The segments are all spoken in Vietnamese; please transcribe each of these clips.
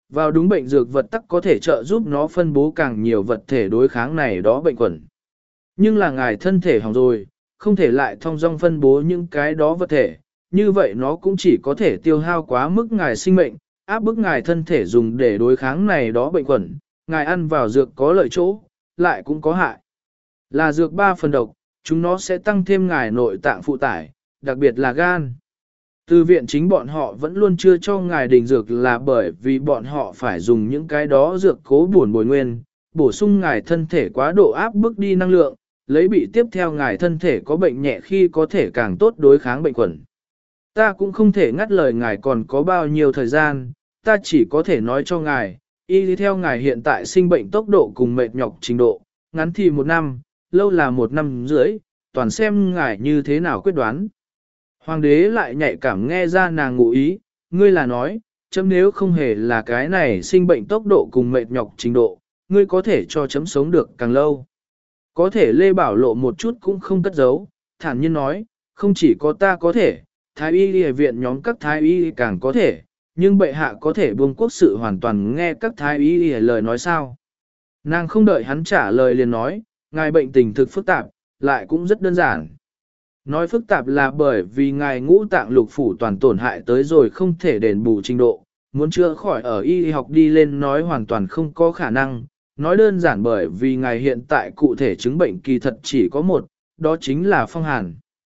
Vào đúng bệnh dược vật tắc có thể trợ giúp nó phân bố càng nhiều vật thể đối kháng này đó bệnh khuẩn. Nhưng là ngài thân thể hỏng rồi, không thể lại thông dong phân bố những cái đó vật thể, như vậy nó cũng chỉ có thể tiêu hao quá mức ngài sinh mệnh, áp bức ngài thân thể dùng để đối kháng này đó bệnh khuẩn, ngài ăn vào dược có lợi chỗ, lại cũng có hại. Là dược 3 phần độc, chúng nó sẽ tăng thêm ngài nội tạng phụ tải, đặc biệt là gan. Từ viện chính bọn họ vẫn luôn chưa cho ngài đình dược là bởi vì bọn họ phải dùng những cái đó dược cố bổn bồi nguyên, bổ sung ngài thân thể quá độ áp bức đi năng lượng, lấy bị tiếp theo ngài thân thể có bệnh nhẹ khi có thể càng tốt đối kháng bệnh khuẩn. Ta cũng không thể ngắt lời ngài còn có bao nhiêu thời gian, ta chỉ có thể nói cho ngài, y theo ngài hiện tại sinh bệnh tốc độ cùng mệt nhọc trình độ, ngắn thì 1 năm, lâu là 1 năm rưỡi, toàn xem ngài như thế nào quyết đoán. Hoàng đế lại nhạy cảm nghe ra nàng ngụ ý, ngươi là nói, chấm nếu không hề là cái này sinh bệnh tốc độ cùng mệt nhọc trình độ, ngươi có thể cho chấm sống được càng lâu. Có thể Lê Bảo Lộ một chút cũng không cất giấu, thản nhiên nói, không chỉ có ta có thể, thái y y viện nhóm các thái y càng có thể, nhưng bệ hạ có thể buông quốc sự hoàn toàn nghe các thái y y lời nói sao. Nàng không đợi hắn trả lời liền nói, ngài bệnh tình thực phức tạp, lại cũng rất đơn giản. Nói phức tạp là bởi vì ngài ngũ tạng lục phủ toàn tổn hại tới rồi không thể đền bù trình độ, muốn chữa khỏi ở y học đi lên nói hoàn toàn không có khả năng, nói đơn giản bởi vì ngài hiện tại cụ thể chứng bệnh kỳ thật chỉ có một, đó chính là phong hàn.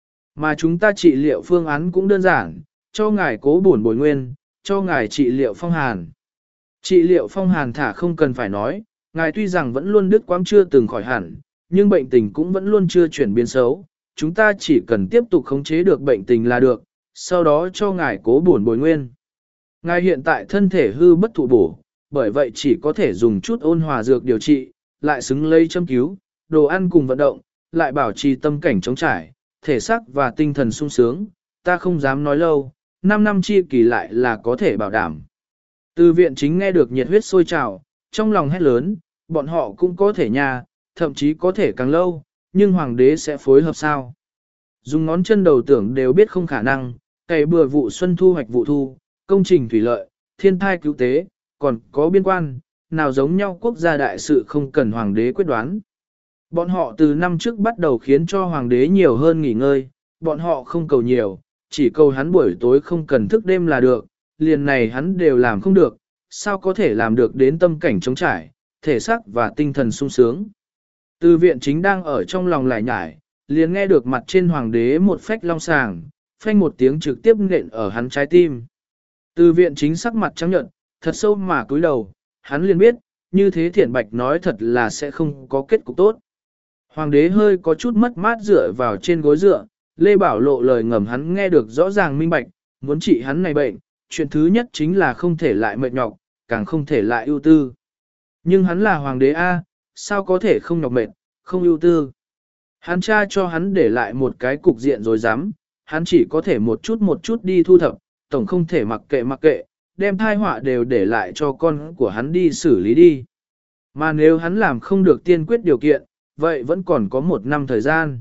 Mà chúng ta trị liệu phương án cũng đơn giản, cho ngài cố bổn bồi nguyên, cho ngài trị liệu phong hàn. Trị liệu phong hàn thả không cần phải nói, ngài tuy rằng vẫn luôn đứt quãng chưa từng khỏi hẳn, nhưng bệnh tình cũng vẫn luôn chưa chuyển biến xấu. Chúng ta chỉ cần tiếp tục khống chế được bệnh tình là được, sau đó cho ngài cố bổn bồi nguyên. Ngài hiện tại thân thể hư bất thụ bổ, bởi vậy chỉ có thể dùng chút ôn hòa dược điều trị, lại xứng lấy châm cứu, đồ ăn cùng vận động, lại bảo trì tâm cảnh chống trải, thể xác và tinh thần sung sướng. Ta không dám nói lâu, 5 năm chi kỳ lại là có thể bảo đảm. Từ viện chính nghe được nhiệt huyết sôi trào, trong lòng hét lớn, bọn họ cũng có thể nha, thậm chí có thể càng lâu, nhưng hoàng đế sẽ phối hợp sao? Dùng ngón chân đầu tưởng đều biết không khả năng, cày bừa vụ xuân thu hoạch vụ thu, công trình thủy lợi, thiên thai cứu tế, còn có biên quan, nào giống nhau quốc gia đại sự không cần hoàng đế quyết đoán. Bọn họ từ năm trước bắt đầu khiến cho hoàng đế nhiều hơn nghỉ ngơi, bọn họ không cầu nhiều, chỉ cầu hắn buổi tối không cần thức đêm là được, liền này hắn đều làm không được, sao có thể làm được đến tâm cảnh chống trải, thể xác và tinh thần sung sướng. Từ viện chính đang ở trong lòng lại nhải, liền nghe được mặt trên hoàng đế một phách long sàng, phanh một tiếng trực tiếp nện ở hắn trái tim. Từ viện chính sắc mặt trắng nhợt, thật sâu mà cúi đầu, hắn liền biết, như thế thiện bạch nói thật là sẽ không có kết cục tốt. Hoàng đế hơi có chút mất mát dựa vào trên gối dựa, Lê Bảo Lộ lời ngầm hắn nghe được rõ ràng minh bạch, muốn trị hắn này bệnh, chuyện thứ nhất chính là không thể lại mệt nhọc, càng không thể lại ưu tư. Nhưng hắn là hoàng đế A, sao có thể không nhọc mệt, không ưu tư. Hắn cha cho hắn để lại một cái cục diện rồi dám, hắn chỉ có thể một chút đi thu thập, tổng không thể mặc kệ, đem thai họa đều để lại cho con của hắn đi xử lý đi. Mà nếu hắn làm không được tiên quyết điều kiện, vậy vẫn còn có 1 năm thời gian.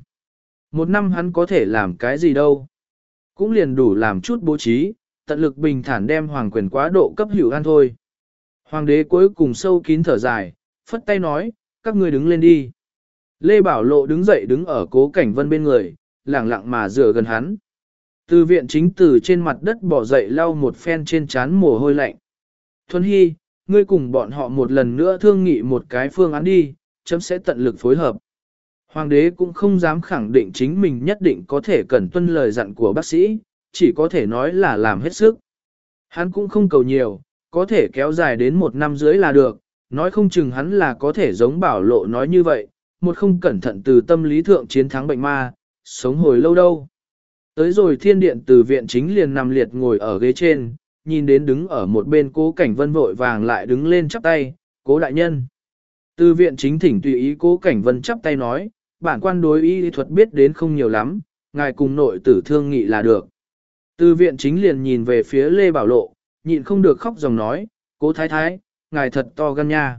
1 năm hắn có thể làm cái gì đâu. Cũng liền đủ làm chút bố trí, tận lực bình thản đem hoàng quyền quá độ cấp hữu an thôi. Hoàng đế cuối cùng sâu kín thở dài, phất tay nói, các ngươi đứng lên đi. Lê Bảo Lộ đứng dậy đứng ở Cố Cảnh Vân bên người, lẳng lặng mà dựa gần hắn. Từ viện chính từ trên mặt đất bỏ dậy lau một phen trên trán mồ hôi lạnh. Thuần Hy, ngươi cùng bọn họ một lần nữa thương nghị một cái phương án đi, chấm sẽ tận lực phối hợp. Hoàng đế cũng không dám khẳng định chính mình nhất định có thể cẩn tuân lời dặn của bác sĩ, chỉ có thể nói là làm hết sức. Hắn cũng không cầu nhiều, có thể kéo dài đến 1 năm dưới là được, nói không chừng hắn là có thể giống Bảo Lộ nói như vậy, một không cẩn thận từ tâm lý thượng chiến thắng bệnh ma, sống hồi lâu đâu. Tới rồi thiên điện từ viện chính liền nằm liệt ngồi ở ghế trên, nhìn đến đứng ở một bên Cố Cảnh Vân vội vàng lại đứng lên chắp tay, Cố đại nhân. Từ viện chính thỉnh tùy ý Cố Cảnh Vân chắp tay nói, bản quan đối y thuật biết đến không nhiều lắm, ngài cùng nội tử thương nghị là được. Từ viện chính liền nhìn về phía Lê Bảo Lộ, nhịn không được khóc dòng nói, Cố thái thái, ngài thật to gan nha.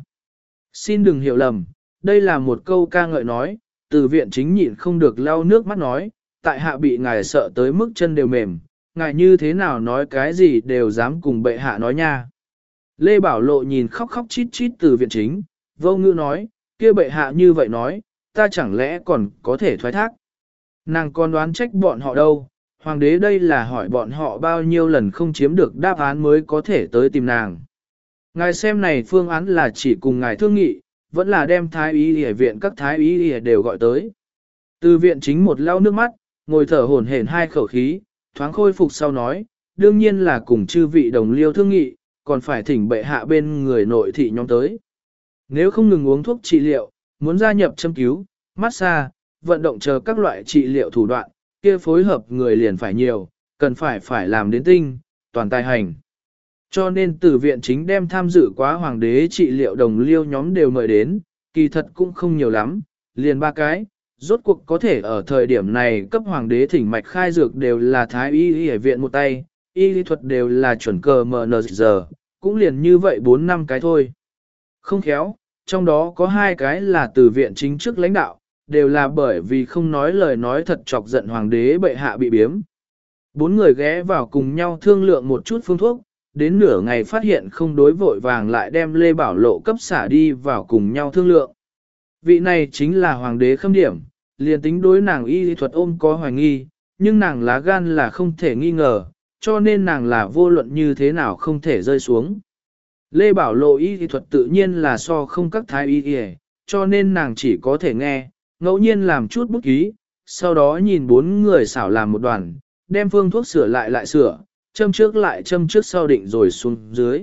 Xin đừng hiểu lầm, đây là một câu ca ngợi nói, từ viện chính nhịn không được lau nước mắt nói, tại hạ bị ngài sợ tới mức chân đều mềm, ngài như thế nào nói cái gì đều dám cùng bệ hạ nói nha. Lê Bảo Lộ nhìn khóc khóc chít chít từ viện chính, vô ngữ nói, kia bệ hạ như vậy nói, ta chẳng lẽ còn có thể thoái thác. Nàng còn đoán trách bọn họ đâu, hoàng đế đây là hỏi bọn họ bao nhiêu lần không chiếm được đáp án mới có thể tới tìm nàng. Ngài xem này phương án là chỉ cùng ngài thương nghị, vẫn là đem thái y y viện các thái y y đều gọi tới. Từ viện chính một lau nước mắt, ngồi thở hổn hển hai khẩu khí, thoáng khôi phục sau nói, đương nhiên là cùng chư vị đồng liêu thương nghị, còn phải thỉnh bệ hạ bên người nội thị nhóm tới. Nếu không ngừng uống thuốc trị liệu, muốn gia nhập châm cứu, massage, vận động chờ các loại trị liệu thủ đoạn, kia phối hợp người liền phải nhiều, cần phải làm đến tinh, toàn tài hành. Cho nên từ viện chính đem tham dự quá hoàng đế trị liệu đồng liêu nhóm đều mời đến, kỳ thật cũng không nhiều lắm, liền 3 cái, rốt cuộc có thể ở thời điểm này cấp hoàng đế thỉnh mạch khai dược đều là thái y y viện một tay, y lý thuật đều là chuẩn cờ MNZ, cũng liền như vậy 4-5 cái thôi. Không khéo, trong đó có 2 cái là từ viện chính trước lãnh đạo, đều là bởi vì không nói lời nói thật chọc giận hoàng đế bệ hạ bị biếm. 4 người ghé vào cùng nhau thương lượng một chút phương thuốc, đến nửa ngày phát hiện không đối vội vàng lại đem Lê Bảo Lộ cấp xả đi vào cùng nhau thương lượng. Vị này chính là hoàng đế Khâm Điểm, liền tính đối nàng y lý thuật ôm có hoài nghi, nhưng nàng lá gan là không thể nghi ngờ, cho nên nàng là vô luận như thế nào không thể rơi xuống. Lê Bảo Lộ y lý thuật tự nhiên là so không các thái y y, cho nên nàng chỉ có thể nghe, ngẫu nhiên làm chút bút ký, sau đó nhìn 4 người xảo làm một đoàn, đem phương thuốc sửa lại sửa, châm trước lại châm trước sau định rồi xuống dưới.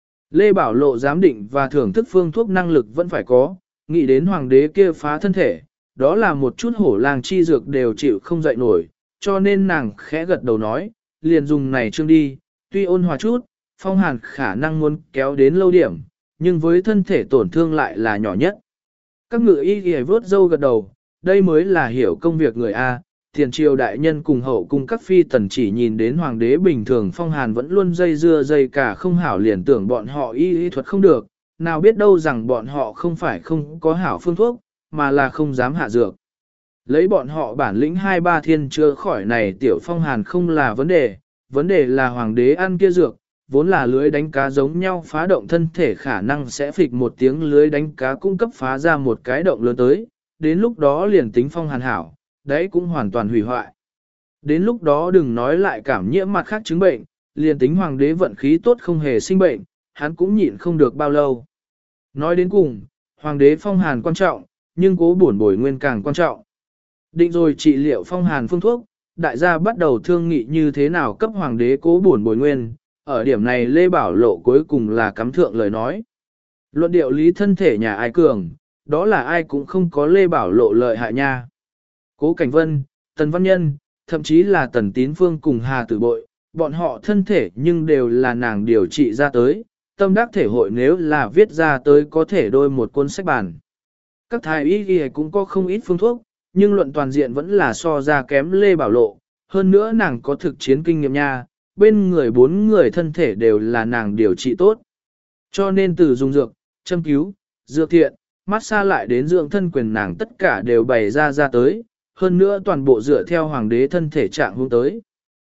Lê Bảo Lộ giám định và thưởng thức phương thuốc năng lực vẫn phải có, nghĩ đến hoàng đế kia phá thân thể, đó là một chút hổ làng chi dược đều chịu không dậy nổi, cho nên nàng khẽ gật đầu nói, liền dùng này trương đi, tuy ôn hòa chút, phong hàn khả năng muốn kéo đến lâu điểm, nhưng với thân thể tổn thương lại là nhỏ nhất. Các ngự y ghi vớt dâu gật đầu, đây mới là hiểu công việc người A, tiền triều đại nhân cùng hậu cung các phi tần chỉ nhìn đến hoàng đế bình thường phong hàn vẫn luôn dây dưa dây cả không hảo liền tưởng bọn họ y thuật không được, nào biết đâu rằng bọn họ không phải không có hảo phương thuốc, mà là không dám hạ dược. Lấy bọn họ bản lĩnh 2-3 thiên chưa khỏi này tiểu phong hàn không là vấn đề là hoàng đế ăn kia dược, vốn là lưới đánh cá giống nhau phá động thân thể khả năng sẽ phịch một tiếng lưới đánh cá cung cấp phá ra một cái động lớn tới, đến lúc đó liền tính phong hàn hảo, đấy cũng hoàn toàn hủy hoại. Đến lúc đó đừng nói lại cảm nhiễm mặt khác chứng bệnh, liền tính hoàng đế vận khí tốt không hề sinh bệnh, hắn cũng nhịn không được bao lâu. Nói đến cùng, hoàng đế phong hàn quan trọng, nhưng cố bổn bồi nguyên càng quan trọng. Định rồi trị liệu phong hàn phương thuốc, đại gia bắt đầu thương nghị như thế nào cấp hoàng đế cố bổn bồi nguyên, ở điểm này Lê Bảo Lộ cuối cùng là cắm thượng lời nói. Luận điệu lý thân thể nhà ai cường, đó là ai cũng không có Lê Bảo Lộ lợi hại nha. Cố Cảnh Vân, Tần Văn Nhân, thậm chí là Tần Tín Phương cùng Hà Tử Bội, bọn họ thân thể nhưng đều là nàng điều trị ra tới, tâm đắc thể hội nếu là viết ra tới có thể đôi một cuốn sách bản. Các thái y y cũng có không ít phương thuốc, nhưng luận toàn diện vẫn là so ra kém Lê Bảo Lộ, hơn nữa nàng có thực chiến kinh nghiệm nha, bên người 4 người thân thể đều là nàng điều trị tốt. Cho nên từ dùng dược, châm cứu, dược thiện, massage lại đến dưỡng thân quyền nàng tất cả đều bày ra tới, hơn nữa toàn bộ dựa theo hoàng đế thân thể trạng hướng tới.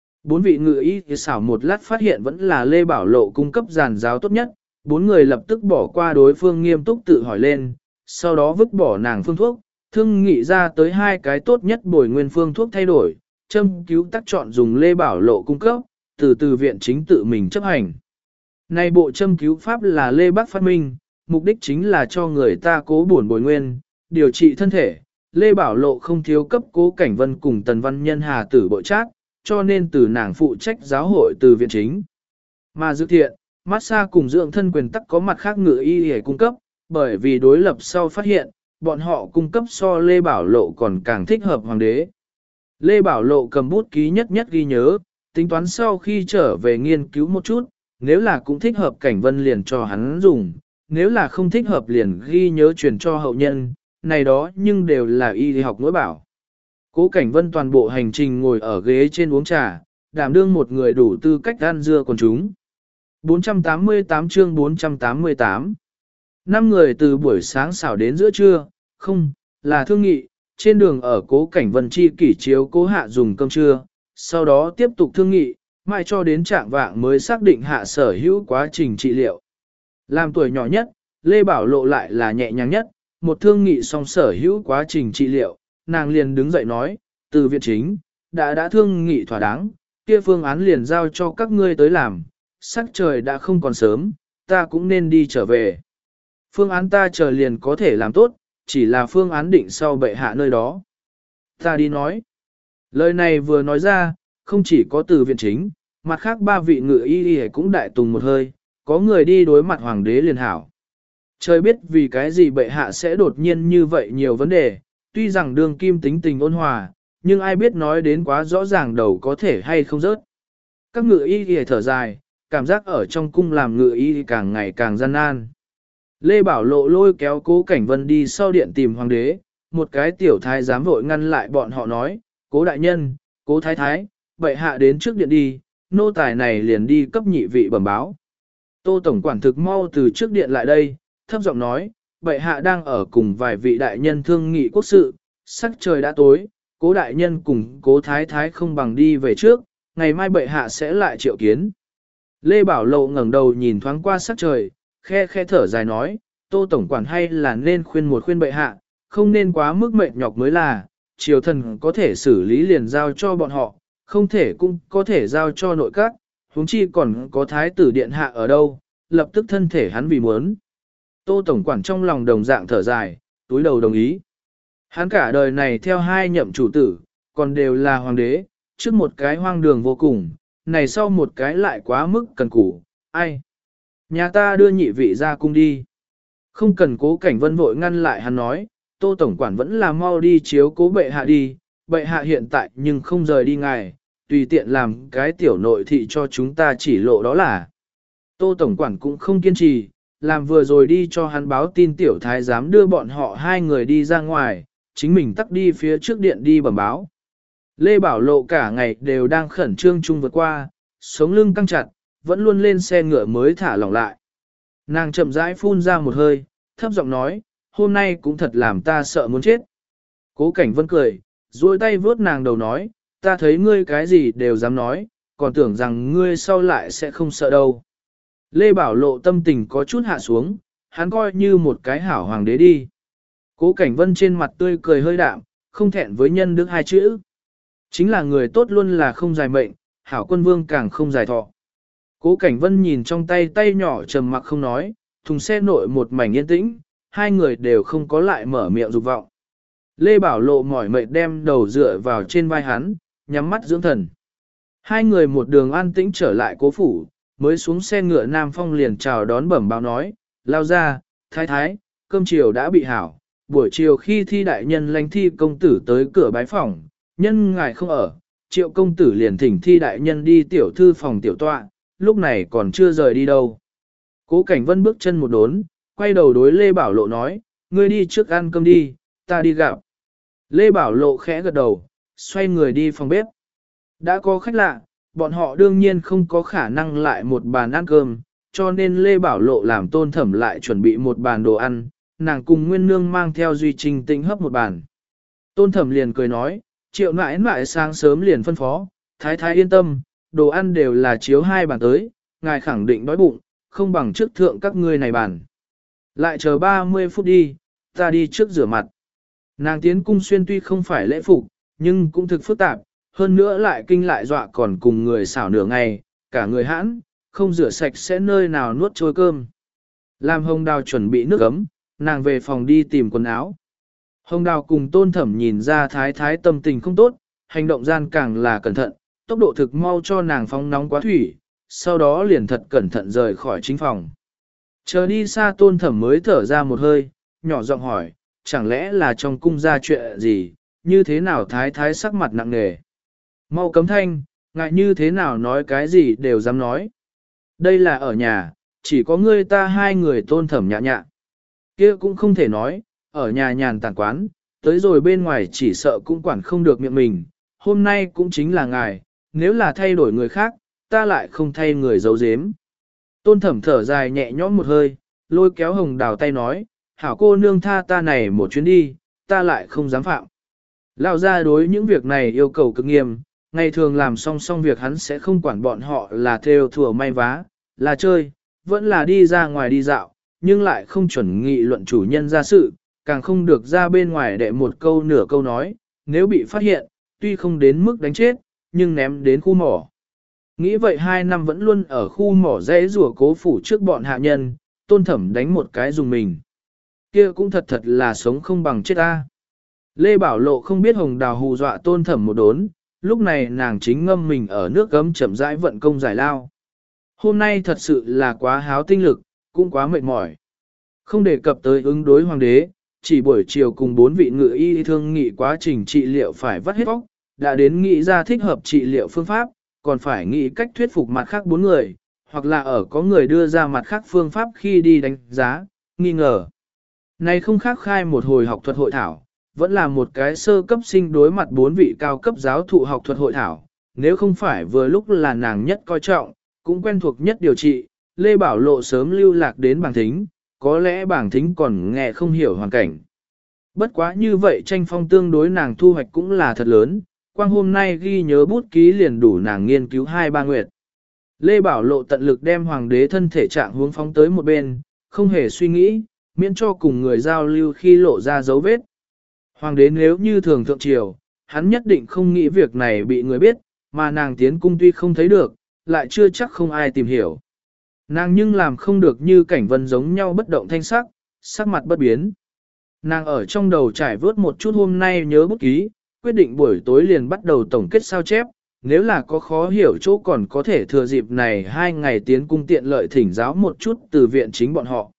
4 vị ngự y thì xảo một lát phát hiện vẫn là Lê Bảo Lộ cung cấp giàn giáo tốt nhất, 4 người lập tức bỏ qua đối phương nghiêm túc tự hỏi lên, sau đó vứt bỏ nàng phương thuốc, thương nghị ra tới 2 cái tốt nhất bồi nguyên phương thuốc thay đổi, châm cứu tác chọn dùng Lê Bảo Lộ cung cấp, từ viện chính tự mình chấp hành. Này bộ châm cứu pháp là Lê Bắc phát minh, mục đích chính là cho người ta cố bổn bồi nguyên, điều trị thân thể. Lê Bảo Lộ không thiếu cấp Cố Cảnh Vân cùng Tần Văn Nhân Hà Tử Bội Trác, cho nên từ nàng phụ trách giáo hội từ viện chính. Mà dược thiện, massage cùng dưỡng thân quyền tắc có mặt khác ngự y để cung cấp, bởi vì đối lập sau phát hiện, bọn họ cung cấp so Lê Bảo Lộ còn càng thích hợp hoàng đế. Lê Bảo Lộ cầm bút ký nhất ghi nhớ, tính toán sau khi trở về nghiên cứu một chút, nếu là cũng thích hợp Cảnh Vân liền cho hắn dùng, nếu là không thích hợp liền ghi nhớ truyền cho hậu nhân, này đó nhưng đều là y học nỗi bảo. Cố Cảnh Vân toàn bộ hành trình ngồi ở ghế trên uống trà, đảm đương một người đủ tư cách ăn dưa còn chúng. 488 chương 488 5 người từ buổi sáng xảo đến giữa trưa, không, là thương nghị, trên đường ở Cố Cảnh Vân chi kỷ chiếu Cố Hạ dùng cơm trưa, sau đó tiếp tục thương nghị, mãi cho đến trạng vạng mới xác định hạ sở hữu quá trình trị liệu. Làm tuổi nhỏ nhất, Lê Bảo Lộ lại là nhẹ nhàng nhất, một thương nghị xong sở hữu quá trình trị liệu, nàng liền đứng dậy nói, từ viện chính, đã thương nghị thỏa đáng, kia phương án liền giao cho các ngươi tới làm, sắc trời đã không còn sớm, ta cũng nên đi trở về. Phương án ta chờ liền có thể làm tốt, chỉ là phương án định sau bệ hạ nơi đó. Ta đi nói. Lời này vừa nói ra, không chỉ có từ viện chính, mặt khác ba vị ngự y cũng đại tùng một hơi, có người đi đối mặt hoàng đế liền hảo. Trời biết vì cái gì bệ hạ sẽ đột nhiên như vậy nhiều vấn đề, tuy rằng đường kim tính tình ôn hòa, nhưng ai biết nói đến quá rõ ràng đầu có thể hay không rớt. Các ngự y thở dài, cảm giác ở trong cung làm ngự y càng ngày càng gian nan. Lê Bảo Lộ lôi kéo Cố Cảnh Vân đi sau điện tìm hoàng đế, một cái tiểu thái giám vội ngăn lại bọn họ nói, Cố đại nhân, Cố thái thái, bệ hạ đến trước điện đi, nô tài này liền đi cấp nhị vị bẩm báo. Tô Tổng quản thực mau từ trước điện lại đây, thấp giọng nói, bệ hạ đang ở cùng vài vị đại nhân thương nghị quốc sự, sắc trời đã tối, Cố đại nhân cùng Cố thái thái không bằng đi về trước, ngày mai bệ hạ sẽ lại triệu kiến. Lê Bảo Lộ ngẩng đầu nhìn thoáng qua sắc trời, khe thở dài nói, Tô Tổng quản hay là nên khuyên bệ hạ, không nên quá mức mệt nhọc mới là, triều thần có thể xử lý liền giao cho bọn họ, không thể cũng có thể giao cho nội các, huống chi còn có thái tử điện hạ ở đâu, lập tức thân thể hắn vì muốn. Tô Tổng quản trong lòng đồng dạng thở dài, túi đầu đồng ý. Hắn cả đời này theo hai nhậm chủ tử, còn đều là hoàng đế, trước một cái hoang đường vô cùng, này sau một cái lại quá mức cần cù, ai? Nhà ta đưa nhị vị ra cung đi. Không cần Cố Cảnh Vân vội ngăn lại hắn nói, Tô Tổng quản vẫn là mau đi chiếu cố bệ hạ đi, bệ hạ hiện tại nhưng không rời đi ngài, tùy tiện làm cái tiểu nội thị cho chúng ta chỉ lộ đó là. Tô Tổng quản cũng không kiên trì, làm vừa rồi đi cho hắn báo tin tiểu thái giám đưa bọn họ hai người đi ra ngoài, chính mình tắt đi phía trước điện đi bẩm báo. Lê Bảo Lộ cả ngày đều đang khẩn trương chung vượt qua, sống lưng căng chặt, vẫn luôn lên xe ngựa mới thả lỏng lại. Nàng chậm rãi phun ra một hơi, thấp giọng nói, hôm nay cũng thật làm ta sợ muốn chết. Cố Cảnh Vân cười, duỗi tay vướt nàng đầu nói, ta thấy ngươi cái gì đều dám nói, còn tưởng rằng ngươi sau lại sẽ không sợ đâu. Lê Bảo Lộ tâm tình có chút hạ xuống, hắn coi như một cái hảo hoàng đế đi. Cố Cảnh Vân trên mặt tươi cười hơi đạm, không thẹn với nhân đức hai chữ. Chính là người tốt luôn là không dài mệnh, hảo quân vương càng không dài thọ. Cố Cảnh Vân nhìn trong tay nhỏ trầm mặc không nói, thùng xe nội một mảnh yên tĩnh, hai người đều không có lại mở miệng dục vọng. Lê Bảo Lộ mỏi mệt đem đầu dựa vào trên vai hắn, nhắm mắt dưỡng thần. Hai người một đường an tĩnh trở lại cố phủ, mới xuống xe ngựa Nam Phong liền chào đón bẩm báo nói, lao ra, thái thái, cơm chiều đã bị hảo, buổi chiều khi thi đại nhân lãnh thi công tử tới cửa bái phỏng, nhân ngài không ở, triệu công tử liền thỉnh thi đại nhân đi tiểu thư phòng tiểu tọa, lúc này còn chưa rời đi đâu. Cố Cảnh Vân bước chân một đốn, quay đầu đối Lê Bảo Lộ nói, ngươi đi trước ăn cơm đi, ta đi gặp. Lê Bảo Lộ khẽ gật đầu, xoay người đi phòng bếp. Đã có khách lạ, bọn họ đương nhiên không có khả năng lại một bàn ăn cơm, cho nên Lê Bảo Lộ làm Tôn Thẩm lại chuẩn bị một bàn đồ ăn, nàng cùng Nguyên Nương mang theo Duy Trinh Tĩnh hấp một bàn. Tôn Thẩm liền cười nói, triệu nãi nãi sáng sớm liền phân phó, thái thái yên tâm, đồ ăn đều là chiếu hai bàn tới, ngài khẳng định đói bụng, không bằng trước thượng các ngươi này bàn. Lại chờ 30 phút đi, ta đi trước rửa mặt. Nàng tiến cung xuyên tuy không phải lễ phục, nhưng cũng thực phức tạp, hơn nữa lại kinh lại dọa còn cùng người xảo nửa ngày, cả người hãn, không rửa sạch sẽ nơi nào nuốt trôi cơm. Làm Hồng Đào chuẩn bị nước ấm, nàng về phòng đi tìm quần áo. Hồng Đào cùng Tôn Thẩm nhìn ra thái thái tâm tình không tốt, hành động gian càng là cẩn thận, tốc độ thực mau cho nàng phóng nóng quá thủy, sau đó liền thật cẩn thận rời khỏi chính phòng. Chờ đi xa Tôn Thẩm mới thở ra một hơi, nhỏ giọng hỏi, chẳng lẽ là trong cung ra chuyện gì, như thế nào thái thái sắc mặt nặng nề. Mau cấm thanh, ngại như thế nào nói cái gì đều dám nói. Đây là ở nhà, chỉ có ngươi ta hai người Tôn Thẩm nhạ nhạ. Kia cũng không thể nói, ở nhà nhàn tản quán, tới rồi bên ngoài chỉ sợ cũng quản không được miệng mình, hôm nay cũng chính là ngài, nếu là thay đổi người khác, ta lại không thay người giấu giếm. Tôn Thẩm thở dài nhẹ nhõm một hơi, lôi kéo Hồng Đào tay nói, hảo cô nương tha ta này một chuyến đi, ta lại không dám phạm. Lão gia đối những việc này yêu cầu cực nghiêm, ngày thường làm xong việc hắn sẽ không quản bọn họ là theo thừa may vá, là chơi, vẫn là đi ra ngoài đi dạo, nhưng lại không chuẩn nghị luận chủ nhân ra sự, càng không được ra bên ngoài để một câu nửa câu nói, nếu bị phát hiện, tuy không đến mức đánh chết, nhưng ném đến khu mỏ. Nghĩ vậy 2 năm vẫn luôn ở khu mỏ rẽ rùa cố phủ trước bọn hạ nhân, Tôn Thẩm đánh một cái dùng mình. Kia cũng thật thật là sống không bằng chết ta. Lê Bảo Lộ không biết Hồng Đào hù dọa Tôn Thẩm một đốn, lúc này nàng chính ngâm mình ở nước gấm chậm rãi vận công giải lao. Hôm nay thật sự là quá háo tinh lực, cũng quá mệt mỏi. Không đề cập tới ứng đối hoàng đế, chỉ buổi chiều cùng 4 vị ngự y thương nghị quá trình trị liệu phải vắt hết óc, đã đến nghĩ ra thích hợp trị liệu phương pháp, còn phải nghĩ cách thuyết phục mặt khác 4 người, hoặc là ở có người đưa ra mặt khác phương pháp khi đi đánh giá, nghi ngờ. Này không khác khai một hồi học thuật hội thảo, vẫn là một cái sơ cấp sinh đối mặt 4 vị cao cấp giáo thụ học thuật hội thảo, nếu không phải vừa lúc là nàng nhất coi trọng, cũng quen thuộc nhất điều trị, Lê Bảo Lộ sớm lưu lạc đến bảng thính, có lẽ bảng thính còn nghe không hiểu hoàn cảnh. Bất quá như vậy tranh phong tương đối nàng thu hoạch cũng là thật lớn, quang hôm nay ghi nhớ bút ký liền đủ nàng nghiên cứu 2-3 nguyệt. Lê Bảo Lộ tận lực đem hoàng đế thân thể trạng hướng phóng tới một bên, không hề suy nghĩ, miễn cho cùng người giao lưu khi lộ ra dấu vết. Hoàng đế nếu như thường thượng triều, hắn nhất định không nghĩ việc này bị người biết, mà nàng tiến cung tuy không thấy được, lại chưa chắc không ai tìm hiểu. Nàng nhưng làm không được như cảnh vân giống nhau bất động thanh sắc, sắc mặt bất biến. Nàng ở trong đầu trải vớt một chút hôm nay nhớ bút ký, quyết định buổi tối liền bắt đầu tổng kết sao chép, nếu là có khó hiểu chỗ còn có thể thừa dịp này 2 ngày tiến cung tiện lợi thỉnh giáo một chút từ viện chính bọn họ.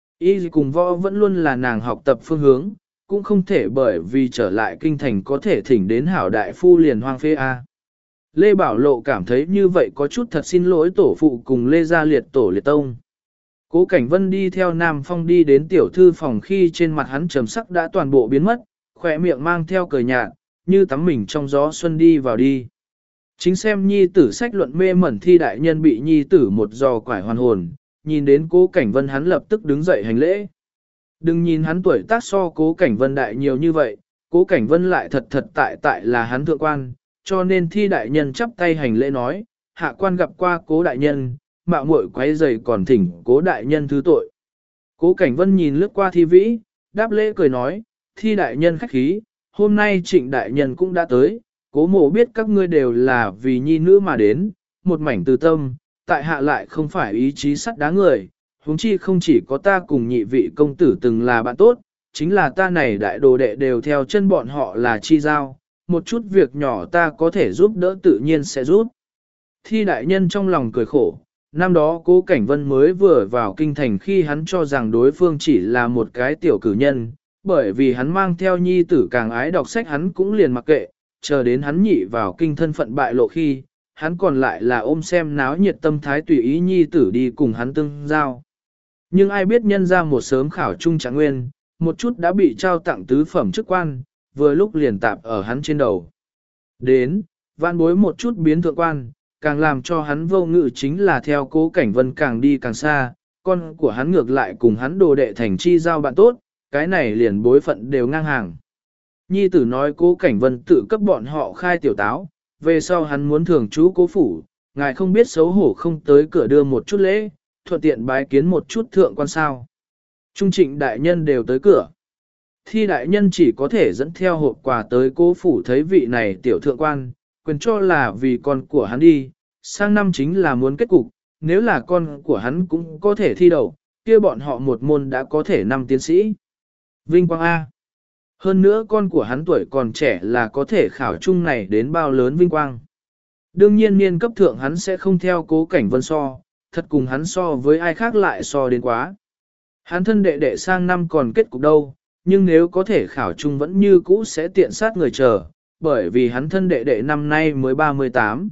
Y cùng võ vẫn luôn là nàng học tập phương hướng, cũng không thể bởi vì trở lại kinh thành có thể thỉnh đến hảo đại phu liền hoang phê A. Lê Bảo Lộ cảm thấy như vậy có chút thật xin lỗi tổ phụ cùng Lê Gia Liệt tổ liệt tông. Cố Cảnh Vân đi theo Nam Phong đi đến tiểu thư phòng khi trên mặt hắn trầm sắc đã toàn bộ biến mất, khỏe miệng mang theo cười nhạt, như tắm mình trong gió xuân đi vào đi. Chính xem nhi tử sách luận mê mẩn thi đại nhân bị nhi tử một giò quải hoàn hồn, nhìn đến Cố Cảnh Vân hắn lập tức đứng dậy hành lễ. Đừng nhìn hắn tuổi tác so Cố Cảnh Vân đại nhiều như vậy, Cố Cảnh Vân lại thật thật tại là hắn thượng quan, cho nên thi đại nhân chắp tay hành lễ nói, hạ quan gặp qua Cố đại nhân, mạo muội quấy rầy còn thỉnh Cố đại nhân thứ tội. Cố Cảnh Vân nhìn lướt qua thi vĩ, đáp lễ cười nói, thi đại nhân khách khí, hôm nay Trịnh đại nhân cũng đã tới, Cố mộ biết các ngươi đều là vì nhi nữ mà đến, một mảnh từ tâm, tại hạ lại không phải ý chí sắt đá người, huống chi không chỉ có ta cùng nhị vị công tử từng là bạn tốt, chính là ta này đại đồ đệ đều theo chân bọn họ là chi giao, một chút việc nhỏ ta có thể giúp đỡ tự nhiên sẽ giúp. Thi đại nhân trong lòng cười khổ, năm đó Cố Cảnh Vân mới vừa vào kinh thành khi hắn cho rằng đối phương chỉ là một cái tiểu cử nhân, bởi vì hắn mang theo nhi tử càng ái đọc sách hắn cũng liền mặc kệ, chờ đến hắn nhị vào kinh thân phận bại lộ khi, hắn còn lại là ôm xem náo nhiệt tâm thái tùy ý nhi tử đi cùng hắn tương giao. Nhưng ai biết nhân ra một sớm khảo trung trạng nguyên, một chút đã bị trao tặng tứ phẩm chức quan, vừa lúc liền tạp ở hắn trên đầu. Đến, vạn bối một chút biến thượng quan, càng làm cho hắn vô ngự chính là theo Cố Cảnh Vân càng đi càng xa, con của hắn ngược lại cùng hắn đồ đệ thành chi giao bạn tốt, cái này liền bối phận đều ngang hàng. Nhi tử nói Cố Cảnh Vân tự cấp bọn họ khai tiểu táo, về sau hắn muốn thường trú Cố phủ, ngài không biết xấu hổ không tới cửa đưa một chút lễ, thuận tiện bái kiến một chút thượng quan sao. Trung Trịnh đại nhân đều tới cửa. Thi đại nhân chỉ có thể dẫn theo hộp quà tới Cố phủ thấy vị này tiểu thượng quan, quyền cho là vì con của hắn đi, sang năm chính là muốn kết cục, nếu là con của hắn cũng có thể thi đậu, kia bọn họ một môn đã có thể 5 tiến sĩ. Vinh quang A. Hơn nữa con của hắn tuổi còn trẻ là có thể khảo chung này đến bao lớn vinh quang. Đương nhiên niên cấp thượng hắn sẽ không theo Cố Cảnh Vân so, thật cùng hắn so với ai khác lại so đến quá. Hắn thân đệ đệ sang năm còn kết cục đâu, nhưng nếu có thể khảo chung vẫn như cũ sẽ tiện sát người chờ, bởi vì hắn thân đệ đệ năm nay mới 38.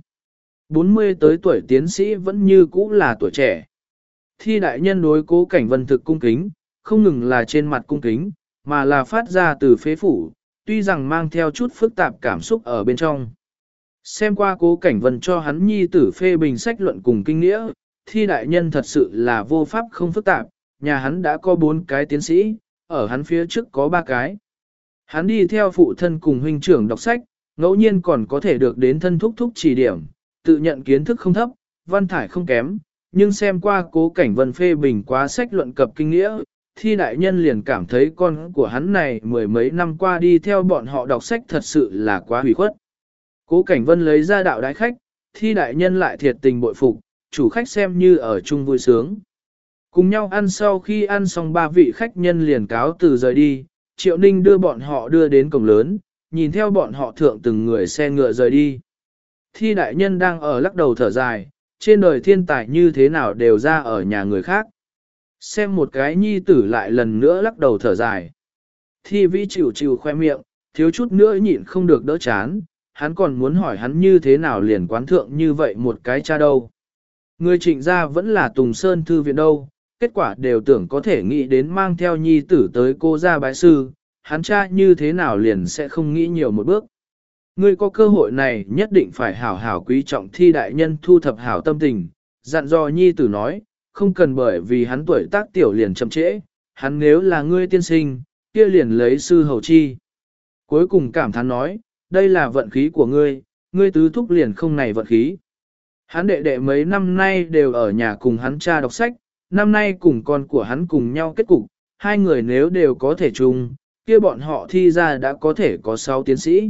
40 tới tuổi tiến sĩ vẫn như cũ là tuổi trẻ. Thi đại nhân đối Cố Cảnh Vân thực cung kính, không ngừng là trên mặt cung kính, mà là phát ra từ phế phủ, tuy rằng mang theo chút phức tạp cảm xúc ở bên trong. Xem qua Cố Cảnh Vân cho hắn nhi tử phê bình sách luận cùng kinh nghĩa, thi đại nhân thật sự là vô pháp không phức tạp, nhà hắn đã có 4 cái tiến sĩ, ở hắn phía trước có 3 cái. Hắn đi theo phụ thân cùng huynh trưởng đọc sách, ngẫu nhiên còn có thể được đến thân thúc thúc chỉ điểm, tự nhận kiến thức không thấp, văn thải không kém, nhưng xem qua Cố Cảnh Vân phê bình quá sách luận cập kinh nghĩa, Thi đại nhân liền cảm thấy con của hắn này mười mấy năm qua đi theo bọn họ đọc sách thật sự là quá hủy khuất. Cố Cảnh Vân lấy ra đạo đái khách, Thi đại nhân lại thiệt tình bội phục, chủ khách xem như ở chung vui sướng. Cùng nhau ăn, sau khi ăn xong ba vị khách nhân liền cáo từ rời đi, Triệu Ninh đưa bọn họ đưa đến cổng lớn, nhìn theo bọn họ thượng từng người xe ngựa rời đi. Thi đại nhân đang ở lắc đầu thở dài, trên đời thiên tài như thế nào đều ra ở nhà người khác. Xem một cái nhi tử lại lần nữa lắc đầu thở dài. Thi vĩ chịu chịu khoe miệng, thiếu chút nữa nhịn không được đỡ chán, hắn còn muốn hỏi hắn như thế nào liền quán thượng như vậy một cái cha đâu. Người Trịnh gia vẫn là Tùng Sơn thư viện đâu, kết quả đều tưởng có thể nghĩ đến mang theo nhi tử tới cô gia bái sư, hắn cha như thế nào liền sẽ không nghĩ nhiều một bước. Ngươi có cơ hội này nhất định phải hảo hảo quý trọng Thi đại nhân thu thập hảo tâm tình, dặn dò nhi tử nói, không cần bởi vì hắn tuổi tác tiểu liền chậm trễ, hắn nếu là ngươi tiên sinh, kia liền lấy sư hầu chi. Cuối cùng cảm thán nói, đây là vận khí của ngươi, ngươi tứ thúc liền không này vận khí. Hắn đệ đệ mấy năm nay đều ở nhà cùng hắn cha đọc sách, năm nay cùng con của hắn cùng nhau kết cục, hai người nếu đều có thể chung, kia bọn họ thi ra đã có thể có 6 tiến sĩ.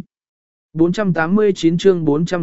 489 chương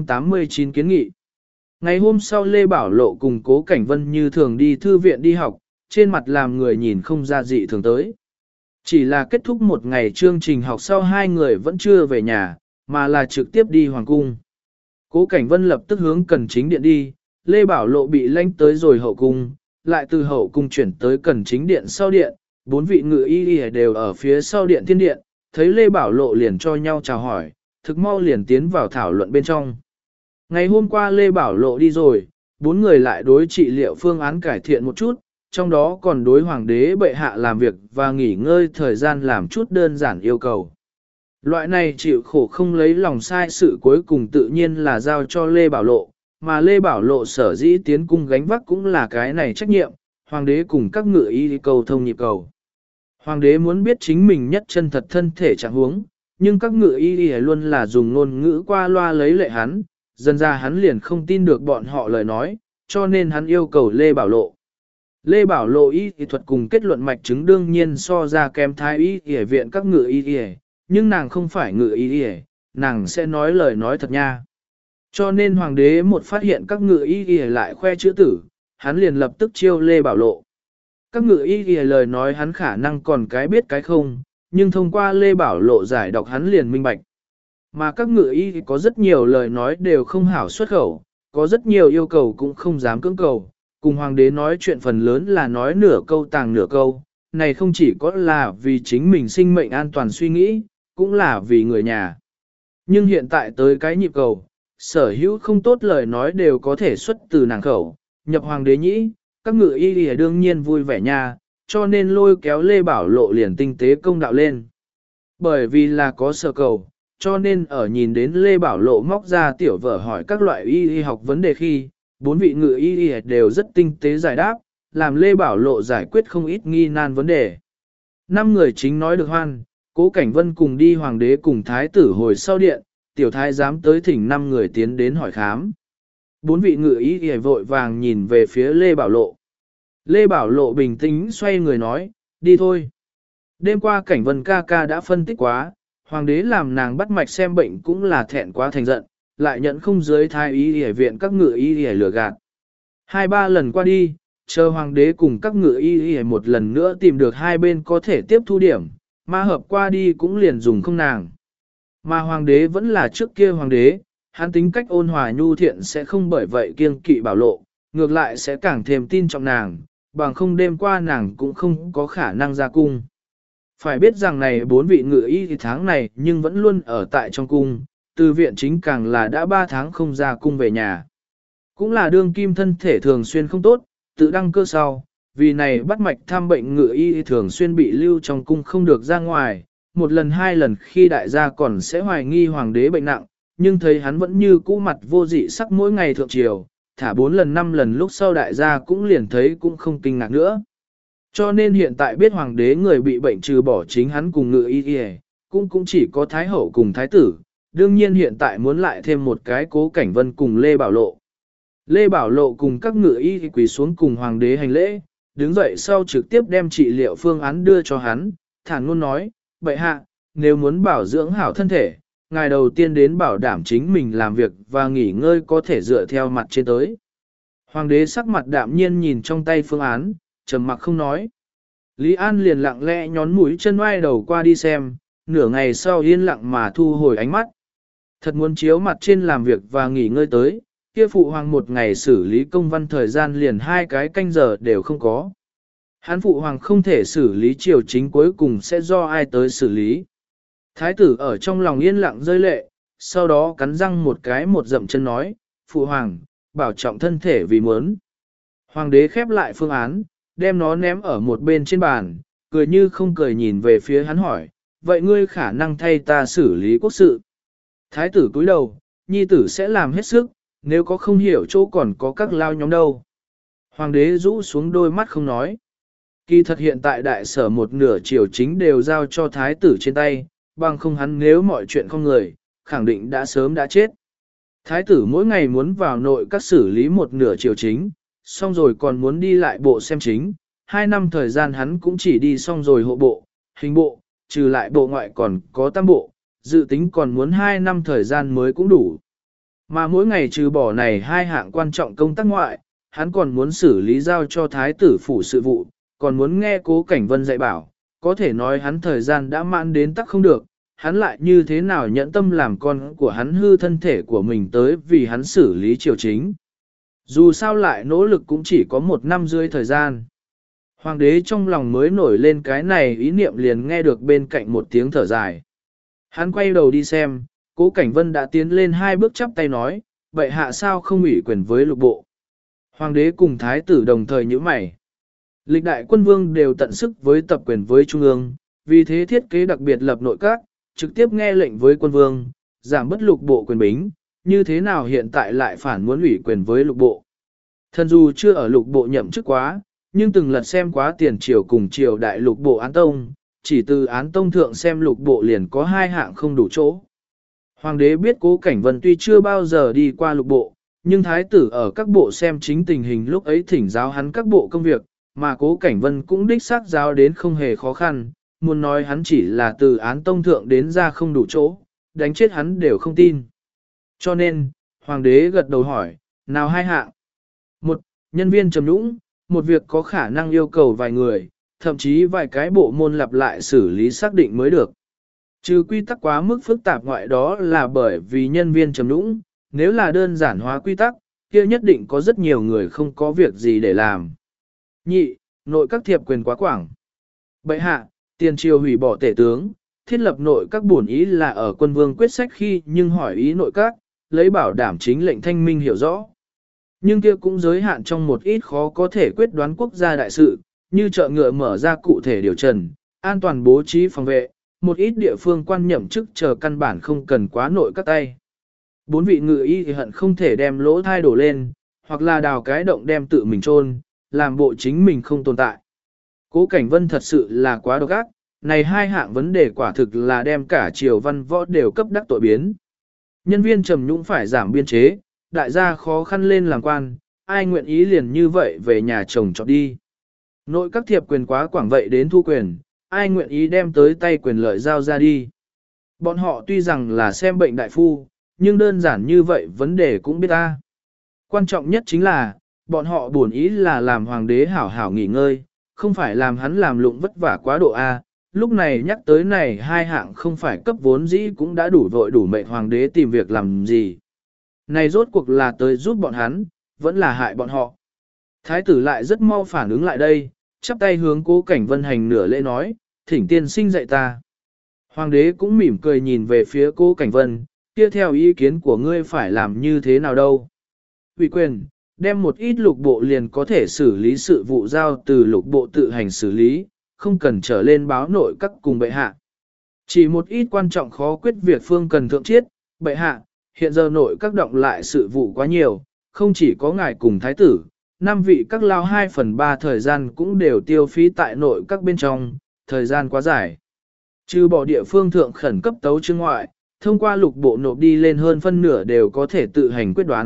489 kiến nghị. Ngày hôm sau Lê Bảo Lộ cùng Cố Cảnh Vân như thường đi thư viện đi học, trên mặt làm người nhìn không ra dị thường tới. Chỉ là kết thúc một ngày chương trình học sau hai người vẫn chưa về nhà, mà là trực tiếp đi Hoàng Cung. Cố Cảnh Vân lập tức hướng Cần Chính Điện đi, Lê Bảo Lộ bị lanh tới rồi hậu cung, lại từ hậu cung chuyển tới Cần Chính Điện sau điện, 4 vị ngự y đều ở phía sau điện thiên điện, thấy Lê Bảo Lộ liền cho nhau chào hỏi, thực mau liền tiến vào thảo luận bên trong. Ngày hôm qua Lê Bảo Lộ đi rồi, 4 người lại đối trị liệu phương án cải thiện một chút, trong đó còn đối hoàng đế bệ hạ làm việc và nghỉ ngơi thời gian làm chút đơn giản yêu cầu. Loại này chịu khổ không lấy lòng sai sự cuối cùng tự nhiên là giao cho Lê Bảo Lộ, mà Lê Bảo Lộ sở dĩ tiến cung gánh vác cũng là cái này trách nhiệm, hoàng đế cùng các ngự y cầu thông nhịp cầu. Hoàng đế muốn biết chính mình nhất chân thật thân thể trạng huống, nhưng các ngự y luôn là dùng ngôn ngữ qua loa lấy lệ hắn, dần ra hắn liền không tin được bọn họ lời nói, cho nên hắn yêu cầu Lê Bảo Lộ. Lê Bảo Lộ y thuật cùng kết luận mạch chứng đương nhiên so ra kém thái y y viện các ngự y, nhưng nàng không phải ngự y, nàng sẽ nói lời nói thật nha. Cho nên hoàng đế một phát hiện các ngự y lại khoe chữ tử, hắn liền lập tức chiêu Lê Bảo Lộ. Các ngự y lời nói hắn khả năng còn cái biết cái không, nhưng thông qua Lê Bảo Lộ giải đọc hắn liền minh bạch. Mà các ngự y có rất nhiều lời nói đều không hảo xuất khẩu, có rất nhiều yêu cầu cũng không dám cưỡng cầu, cùng hoàng đế nói chuyện phần lớn là nói nửa câu tàng nửa câu, này không chỉ có là vì chính mình sinh mệnh an toàn suy nghĩ, cũng là vì người nhà. Nhưng hiện tại tới cái nhịp cầu, sở hữu không tốt lời nói đều có thể xuất từ nàng khẩu, nhập hoàng đế nhĩ, các ngự y đương nhiên vui vẻ nha, cho nên lôi kéo Lê Bảo Lộ liền tinh tế công đạo lên. Bởi vì là có sở cầu, cho nên ở nhìn đến Lê Bảo Lộ móc ra tiểu vở hỏi các loại y học vấn đề khi, 4 vị ngự y đều rất tinh tế giải đáp, làm Lê Bảo Lộ giải quyết không ít nghi nan vấn đề. 5 người chính nói được hoan, Cố Cảnh Vân cùng đi hoàng đế cùng thái tử hồi sau điện, tiểu thái giám tới thỉnh 5 người tiến đến hỏi khám. 4 vị ngự y vội vàng nhìn về phía Lê Bảo Lộ. Lê Bảo Lộ bình tĩnh xoay người nói, đi thôi. Đêm qua Cảnh Vân ca ca đã phân tích quá, hoàng đế làm nàng bắt mạch xem bệnh cũng là thẹn quá thành giận, lại nhận không dưới thái y y viện các ngự y y lừa gạt. 2-3 lần qua đi, chờ hoàng đế cùng các ngự y y một lần nữa tìm được hai bên có thể tiếp thu điểm, mà hợp qua đi cũng liền dùng không nàng. Mà hoàng đế vẫn là trước kia hoàng đế, hắn tính cách ôn hòa nhu thiện sẽ không bởi vậy kiêng kỵ Bảo Lộ, ngược lại sẽ càng thêm tin trọng nàng, bằng không đêm qua nàng cũng không có khả năng ra cung. Phải biết rằng này 4 vị ngự y thì tháng này nhưng vẫn luôn ở tại trong cung, từ viện chính càng là đã 3 tháng không ra cung về nhà. Cũng là đương kim thân thể thường xuyên không tốt, tự đăng cơ sau, vì này bắt mạch thăm bệnh ngự y thường xuyên bị lưu trong cung không được ra ngoài, một lần 2 lần khi đại gia còn sẽ hoài nghi hoàng đế bệnh nặng, nhưng thấy hắn vẫn như cũ mặt vô dị sắc mỗi ngày thượng triều, thả 4 lần 5 lần lúc sau đại gia cũng liền thấy cũng không kinh ngạc nữa. Cho nên hiện tại biết hoàng đế người bị bệnh trừ bỏ chính hắn cùng ngự y cũng chỉ có thái hậu cùng thái tử, đương nhiên hiện tại muốn lại thêm một cái Cố Cảnh Vân cùng Lê Bảo Lộ. Lê Bảo Lộ cùng các ngự y quỳ xuống cùng hoàng đế hành lễ, đứng dậy sau trực tiếp đem trị liệu phương án đưa cho hắn, thản ngôn nói, bệ hạ, nếu muốn bảo dưỡng hảo thân thể, ngài đầu tiên đến bảo đảm chính mình làm việc và nghỉ ngơi có thể dựa theo mặt trên tới. Hoàng đế sắc mặt đạm nhiên nhìn trong tay phương án, trầm mặc không nói. Lý An liền lặng lẽ nhón mũi chân oai đầu qua đi xem, nửa ngày sau yên lặng mà thu hồi ánh mắt. Thật muốn chiếu mặt trên làm việc và nghỉ ngơi tới, kia phụ hoàng một ngày xử lý công văn thời gian liền 2 cái canh giờ đều không có. Hán phụ hoàng không thể xử lý triều chính cuối cùng sẽ do ai tới xử lý. Thái tử ở trong lòng yên lặng rơi lệ, sau đó cắn răng một cái một dậm chân nói, phụ hoàng, bảo trọng thân thể vì muốn. Hoàng đế khép lại phương án, đem nó ném ở một bên trên bàn, cười như không cười nhìn về phía hắn hỏi, vậy ngươi khả năng thay ta xử lý quốc sự. Thái tử cúi đầu, nhi tử sẽ làm hết sức, nếu có không hiểu chỗ còn có các lao nhóm đâu. Hoàng đế rũ xuống đôi mắt không nói. Kỳ thật hiện tại đại sở một nửa triều chính đều giao cho thái tử trên tay, bằng không hắn nếu mọi chuyện không người, khẳng định đã sớm đã chết. Thái tử mỗi ngày muốn vào nội các xử lý một nửa triều chính, xong rồi còn muốn đi lại bộ xem chính, 2 năm thời gian hắn cũng chỉ đi xong rồi hộ bộ, hình bộ, trừ lại bộ ngoại còn có tam bộ, dự tính còn muốn 2 năm thời gian mới cũng đủ. Mà mỗi ngày trừ bỏ này 2 hạng quan trọng công tác ngoại, hắn còn muốn xử lý giao cho thái tử phủ sự vụ, còn muốn nghe Cố Cảnh Vân dạy bảo, có thể nói hắn thời gian đã mãn đến tắc không được, hắn lại như thế nào nhẫn tâm làm con của hắn hư thân thể của mình tới vì hắn xử lý triều chính. Dù sao lại nỗ lực cũng chỉ có 1 năm rưỡi thời gian. Hoàng đế trong lòng mới nổi lên cái này ý niệm liền nghe được bên cạnh một tiếng thở dài. Hắn quay đầu đi xem, Cố Cảnh Vân đã tiến lên 2 bước chắp tay nói, vậy hạ sao không ủy quyền với lục bộ. Hoàng đế cùng thái tử đồng thời nhíu mày. Lịch đại quân vương đều tận sức với tập quyền với trung ương, vì thế thiết kế đặc biệt lập nội các, trực tiếp nghe lệnh với quân vương, giảm bất lục bộ quyền bính, như thế nào hiện tại lại phản muốn ủy quyền với lục bộ. Thần dù chưa ở lục bộ nhậm chức quá, nhưng từng lật xem quá tiền triều cùng triều đại lục bộ án tông, chỉ từ án tông thượng xem lục bộ liền có 2 hạng không đủ chỗ. Hoàng đế biết Cố Cảnh Vân tuy chưa bao giờ đi qua lục bộ, nhưng thái tử ở các bộ xem chính tình hình lúc ấy thỉnh giáo hắn các bộ công việc, mà Cố Cảnh Vân cũng đích xác giáo đến không hề khó khăn, muốn nói hắn chỉ là từ án tông thượng đến ra không đủ chỗ, đánh chết hắn đều không tin. Cho nên, hoàng đế gật đầu hỏi, nào 2 hạng? 1. Nhân viên trầm nhũng, một việc có khả năng yêu cầu vài người, thậm chí vài cái bộ môn lặp lại xử lý xác định mới được. Trừ quy tắc quá mức phức tạp ngoại đó là bởi vì nhân viên trầm nhũng, nếu là đơn giản hóa quy tắc, kia nhất định có rất nhiều người không có việc gì để làm. Nhị, nội các thiệp quyền quá quảng. Bệ hạ, tiền triều hủy bỏ tể tướng, thiết lập nội các bổn ý là ở quân vương quyết sách khi nhưng hỏi ý nội các, lấy bảo đảm chính lệnh thanh minh hiểu rõ. Nhưng kia cũng giới hạn trong một ít khó có thể quyết đoán quốc gia đại sự, như chợ ngựa mở ra cụ thể điều trần, an toàn bố trí phòng vệ, một ít địa phương quan nhậm chức chờ căn bản không cần quá nội các tay. 4 vị ngự y thì hận không thể đem lỗ thai đổ lên, hoặc là đào cái động đem tự mình chôn, làm bộ chính mình không tồn tại. Cố Cảnh Vân thật sự là quá độc ác, này 2 hạng vấn đề quả thực là đem cả triều văn võ đều cấp đắc tội biến. Nhân viên trầm nhũng phải giảm biên chế, đại gia khó khăn lên làm quan, ai nguyện ý liền như vậy về nhà chồng chọn đi. Nội các thiệp quyền quá quảng vậy đến thu quyền, ai nguyện ý đem tới tay quyền lợi giao ra đi. Bọn họ tuy rằng là xem bệnh đại phu, nhưng đơn giản như vậy vấn đề cũng biết ta. Quan trọng nhất chính là, bọn họ buồn ý là làm hoàng đế hảo hảo nghỉ ngơi, không phải làm hắn làm lụng vất vả quá độ A. Lúc này nhắc tới này 2 hạng không phải cấp vốn dĩ cũng đã đủ vội đủ mệnh hoàng đế tìm việc làm gì. Này rốt cuộc là tới giúp bọn hắn, vẫn là hại bọn họ. Thái tử lại rất mau phản ứng lại đây, chắp tay hướng Cố Cảnh Vân hành nửa lễ nói, thỉnh tiên sinh dạy ta. Hoàng đế cũng mỉm cười nhìn về phía Cố Cảnh Vân, kia theo ý kiến của ngươi phải làm như thế nào đâu. Ủy quyền, đem một ít lục bộ liền có thể xử lý sự vụ giao từ lục bộ tự hành xử lý, không cần trở lên báo nội các cùng bệ hạ. Chỉ một ít quan trọng khó quyết việc phương cần thượng chiết, bệ hạ, hiện giờ nội các động lại sự vụ quá nhiều, không chỉ có ngài cùng thái tử, 5 vị các lao 2/3 thời gian cũng đều tiêu phí tại nội các bên trong, thời gian quá dài. Trừ bỏ địa phương thượng khẩn cấp tấu chương ngoại, thông qua lục bộ nộp đi lên hơn phân nửa đều có thể tự hành quyết đoán,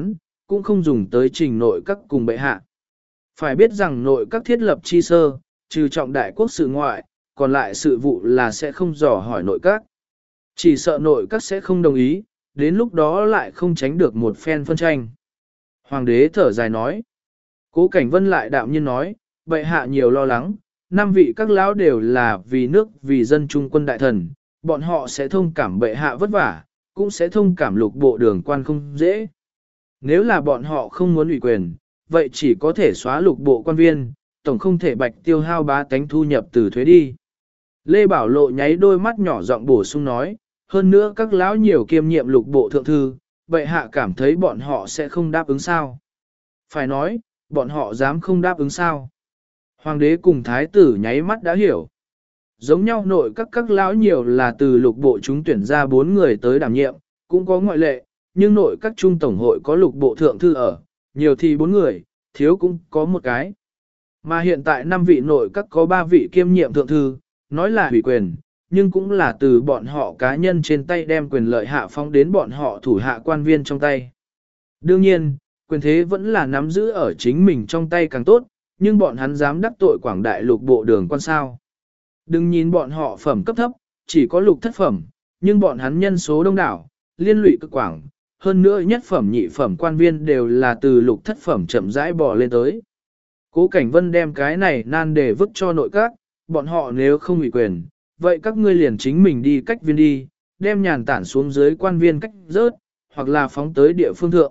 cũng không dùng tới trình nội các cùng bệ hạ. Phải biết rằng nội các thiết lập chi sơ, trừ trọng đại quốc sự ngoại, còn lại sự vụ là sẽ không dò hỏi nội các. Chỉ sợ nội các sẽ không đồng ý, đến lúc đó lại không tránh được một phen phân tranh. Hoàng đế thở dài nói. Cố Cảnh Vân lại đạm nhiên nói, bệ hạ nhiều lo lắng, 5 vị các lão đều là vì nước vì dân trung quân đại thần, bọn họ sẽ thông cảm bệ hạ vất vả, cũng sẽ thông cảm lục bộ đường quan không dễ. Nếu là bọn họ không muốn ủy quyền, vậy chỉ có thể xóa lục bộ quan viên, tổng không thể bạch tiêu hao bá tánh thu nhập từ thuế đi. Lê Bảo Lộ nháy đôi mắt nhỏ giọng bổ sung nói, hơn nữa các lão nhiều kiêm nhiệm lục bộ thượng thư, bệ hạ cảm thấy bọn họ sẽ không đáp ứng sao. Phải nói, bọn họ dám không đáp ứng sao. Hoàng đế cùng thái tử nháy mắt đã hiểu. Giống nhau nội các lão nhiều là từ lục bộ chúng tuyển ra 4 người tới đảm nhiệm, cũng có ngoại lệ, nhưng nội các trung tổng hội có lục bộ thượng thư ở, nhiều thì 4 người, thiếu cũng có một cái. Mà hiện tại 5 vị nội các có 3 vị kiêm nhiệm thượng thư, nói là hủy quyền, nhưng cũng là từ bọn họ cá nhân trên tay đem quyền lợi hạ phong đến bọn họ thủ hạ quan viên trong tay. Đương nhiên, quyền thế vẫn là nắm giữ ở chính mình trong tay càng tốt, nhưng bọn hắn dám đắc tội quảng đại lục bộ đường quan sao. Đừng nhìn bọn họ phẩm cấp thấp, chỉ có lục thất phẩm, nhưng bọn hắn nhân số đông đảo, liên lụy cực quảng, hơn nữa nhất phẩm nhị phẩm quan viên đều là từ lục thất phẩm chậm rãi bò lên tới. Cố Cảnh Vân đem cái này nan để vứt cho nội các, bọn họ nếu không ủy quyền, vậy các ngươi liền chính mình đi cách viên đi, đem nhàn tản xuống dưới quan viên cách rớt, hoặc là phóng tới địa phương thượng.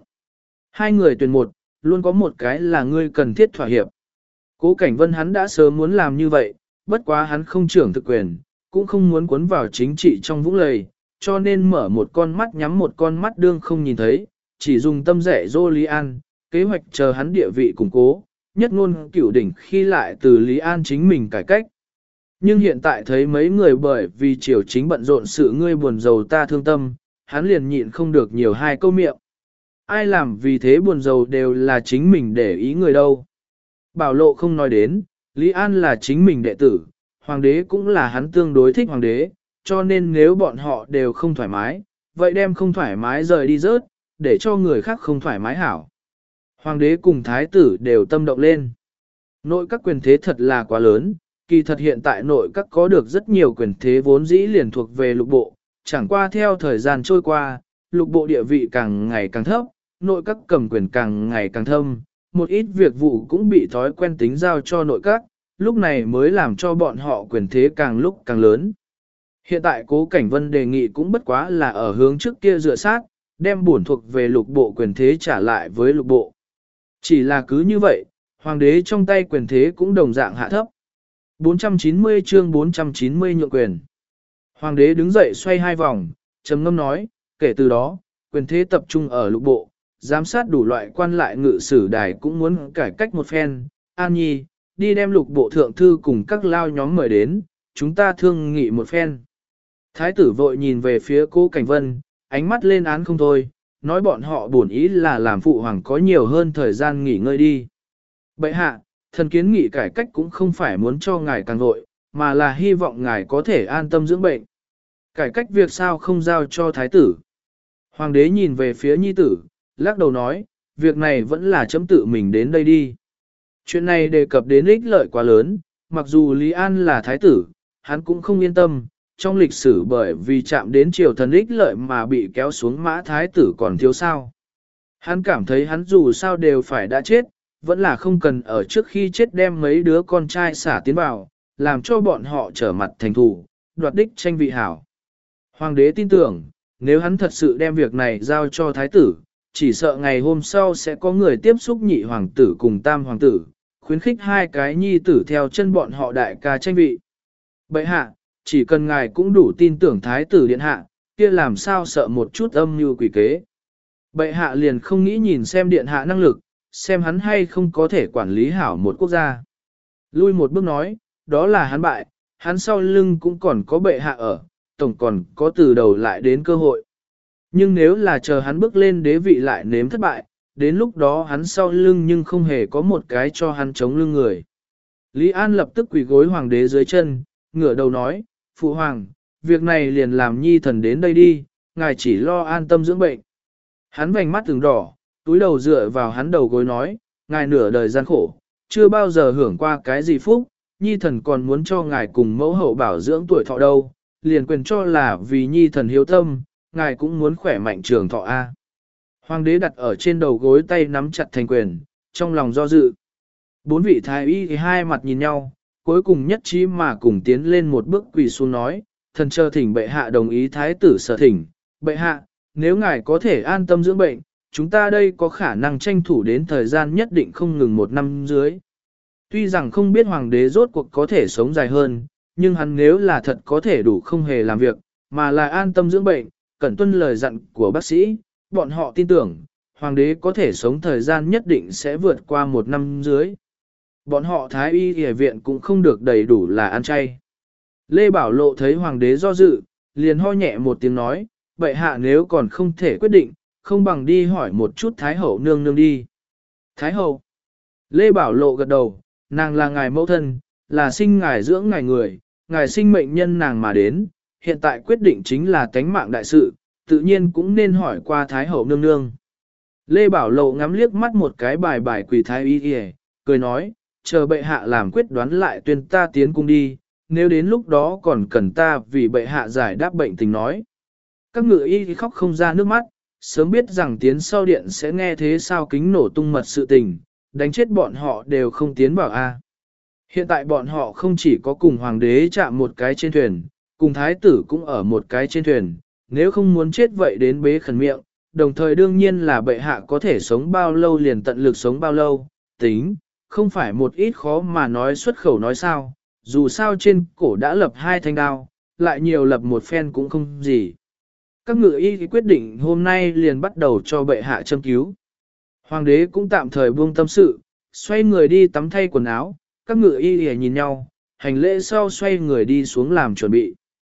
2 người tuyển một, luôn có một cái là ngươi cần thiết thỏa hiệp. Cố Cảnh Vân hắn đã sớm muốn làm như vậy, bất quá hắn không trưởng thực quyền, cũng không muốn cuốn vào chính trị trong vũng lầy, cho nên mở một con mắt nhắm một con mắt đương không nhìn thấy, chỉ dùng tâm rẻ dô Lý An, kế hoạch chờ hắn địa vị củng cố, nhất ngôn cửu đỉnh khi lại từ Lý An chính mình cải cách. Nhưng hiện tại thấy mấy người bởi vì triều chính bận rộn sự ngươi buồn rầu ta thương tâm, hắn liền nhịn không được nhiều 2 câu miệng. Ai làm vì thế buồn rầu đều là chính mình để ý người đâu. Bảo Lộ không nói đến, Lý An là chính mình đệ tử, hoàng đế cũng là hắn tương đối thích hoàng đế, cho nên nếu bọn họ đều không thoải mái, vậy đem không thoải mái rời đi rớt, để cho người khác không thoải mái hảo. Hoàng đế cùng thái tử đều tâm động lên. Nội các quyền thế thật là quá lớn, kỳ thật hiện tại nội các có được rất nhiều quyền thế vốn dĩ liền thuộc về lục bộ, chẳng qua theo thời gian trôi qua, lục bộ địa vị càng ngày càng thấp, nội các cầm quyền càng ngày càng thâm, một ít việc vụ cũng bị thói quen tính giao cho nội các, lúc này mới làm cho bọn họ quyền thế càng lúc càng lớn. Hiện tại Cố Cảnh Vân đề nghị cũng bất quá là ở hướng trước kia dựa sát, đem bổn thuộc về lục bộ quyền thế trả lại với lục bộ. Chỉ là cứ như vậy, hoàng đế trong tay quyền thế cũng đồng dạng hạ thấp. 490 chương 490 nhượng quyền. Hoàng đế đứng dậy xoay 2 vòng, trầm ngâm nói, kể từ đó, quyền thế tập trung ở lục bộ, giám sát đủ loại quan lại ngự sử đài cũng muốn cải cách một phen. An Nhi, đi đem lục bộ thượng thư cùng các lao nhóm mời đến, chúng ta thương nghị một phen. Thái tử vội nhìn về phía Cố Cảnh Vân, ánh mắt lên án không thôi, nói bọn họ bổn ý là làm phụ hoàng có nhiều hơn thời gian nghỉ ngơi đi. Bệ hạ, thần kiến nghị cải cách cũng không phải muốn cho ngài càng vội, mà là hy vọng ngài có thể an tâm dưỡng bệnh. Cải cách việc sao không giao cho thái tử. Hoàng đế nhìn về phía nhi tử, lắc đầu nói, việc này vẫn là chấm tự mình đến đây đi. Chuyện này đề cập đến ích lợi quá lớn, mặc dù Lý An là thái tử, hắn cũng không yên tâm, trong lịch sử bởi vì chạm đến triều thần ích lợi mà bị kéo xuống mã thái tử còn thiếu sao. Hắn cảm thấy hắn dù sao đều phải đã chết, vẫn là không cần ở trước khi chết đem mấy đứa con trai xả tiến vào, làm cho bọn họ trở mặt thành thù, đoạt đích tranh vị hảo. Hoàng đế tin tưởng, nếu hắn thật sự đem việc này giao cho thái tử, chỉ sợ ngày hôm sau sẽ có người tiếp xúc nhị hoàng tử cùng tam hoàng tử, khuyến khích 2 cái nhi tử theo chân bọn họ đại ca tranh vị. Bệ hạ, chỉ cần ngài cũng đủ tin tưởng thái tử điện hạ, kia làm sao sợ một chút âm mưu quỷ kế. Bệ hạ liền không nghĩ nhìn xem điện hạ năng lực, xem hắn hay không có thể quản lý hảo một quốc gia. Lui một bước nói, đó là hắn bại, hắn sau lưng cũng còn có bệ hạ ở, tổng còn có từ đầu lại đến cơ hội. Nhưng nếu là chờ hắn bước lên đế vị lại nếm thất bại, đến lúc đó hắn sau lưng nhưng không hề có một cái cho hắn chống lưng người. Lý An lập tức quỳ gối hoàng đế dưới chân, ngửa đầu nói, phụ hoàng, việc này liền làm nhi thần đến đây đi, ngài chỉ lo an tâm dưỡng bệnh. Hắn vành mắt từng đỏ, túi đầu dựa vào hắn đầu gối nói, ngài nửa đời gian khổ, chưa bao giờ hưởng qua cái gì phúc, nhi thần còn muốn cho ngài cùng mẫu hậu bảo dưỡng tuổi thọ đâu, liền quyền cho là vì nhi thần hiếu tâm, ngài cũng muốn khỏe mạnh trường thọ A. Hoàng đế đặt ở trên đầu gối tay nắm chặt thành quyền, trong lòng do dự. Bốn vị thái y thì hai mặt nhìn nhau, cuối cùng nhất trí mà cùng tiến lên một bước quỳ xuống nói, thần chờ thỉnh bệ hạ đồng ý thái tử sở thỉnh, bệ hạ, nếu ngài có thể an tâm dưỡng bệnh, chúng ta đây có khả năng tranh thủ đến thời gian nhất định không ngừng 1 năm dưới. Tuy rằng không biết hoàng đế rốt cuộc có thể sống dài hơn, nhưng hắn nếu là thật có thể đủ không hề làm việc, mà là an tâm dưỡng bệnh, cẩn tuân lời dặn của bác sĩ, bọn họ tin tưởng, hoàng đế có thể sống thời gian nhất định sẽ vượt qua 1 năm dưới. Bọn họ thái y y viện cũng không được đầy đủ là ăn chay. Lê Bảo Lộ thấy hoàng đế do dự, liền ho nhẹ một tiếng nói, bệ hạ nếu còn không thể quyết định, không bằng đi hỏi một chút Thái hậu nương nương đi. Thái hậu. Lê Bảo Lộ gật đầu, nàng là ngài mẫu thân, là sinh ngài dưỡng ngài người, ngài sinh mệnh nhân nàng mà đến, hiện tại quyết định chính là tánh mạng đại sự, tự nhiên cũng nên hỏi qua Thái hậu nương nương. Lê Bảo Lộ ngắm liếc mắt một cái bài quỳ thái y y, cười nói, chờ bệ hạ làm quyết đoán lại tuyên ta tiến cung đi, nếu đến lúc đó còn cần ta vì bệ hạ giải đáp bệnh tình nói. Các ngự y khóc không ra nước mắt, sớm biết rằng tiến sau điện sẽ nghe thế sao kính nổ tung mật sự tình, đánh chết bọn họ đều không tiến vào A. Hiện tại bọn họ không chỉ có cùng hoàng đế chạm một cái trên thuyền, cùng thái tử cũng ở một cái trên thuyền, nếu không muốn chết vậy đến bế khẩn miệng, đồng thời đương nhiên là bệ hạ có thể sống bao lâu liền tận lực sống bao lâu, tính, không phải một ít khó mà nói xuất khẩu nói sao, dù sao trên cổ đã lập 2 thanh đao, lại nhiều lập một phen cũng không gì. Các ngự y quyết định hôm nay liền bắt đầu cho bệ hạ châm cứu. Hoàng đế cũng tạm thời buông tâm sự, xoay người đi tắm thay quần áo, các ngự y nhìn nhau, hành lễ sau xoay người đi xuống làm chuẩn bị.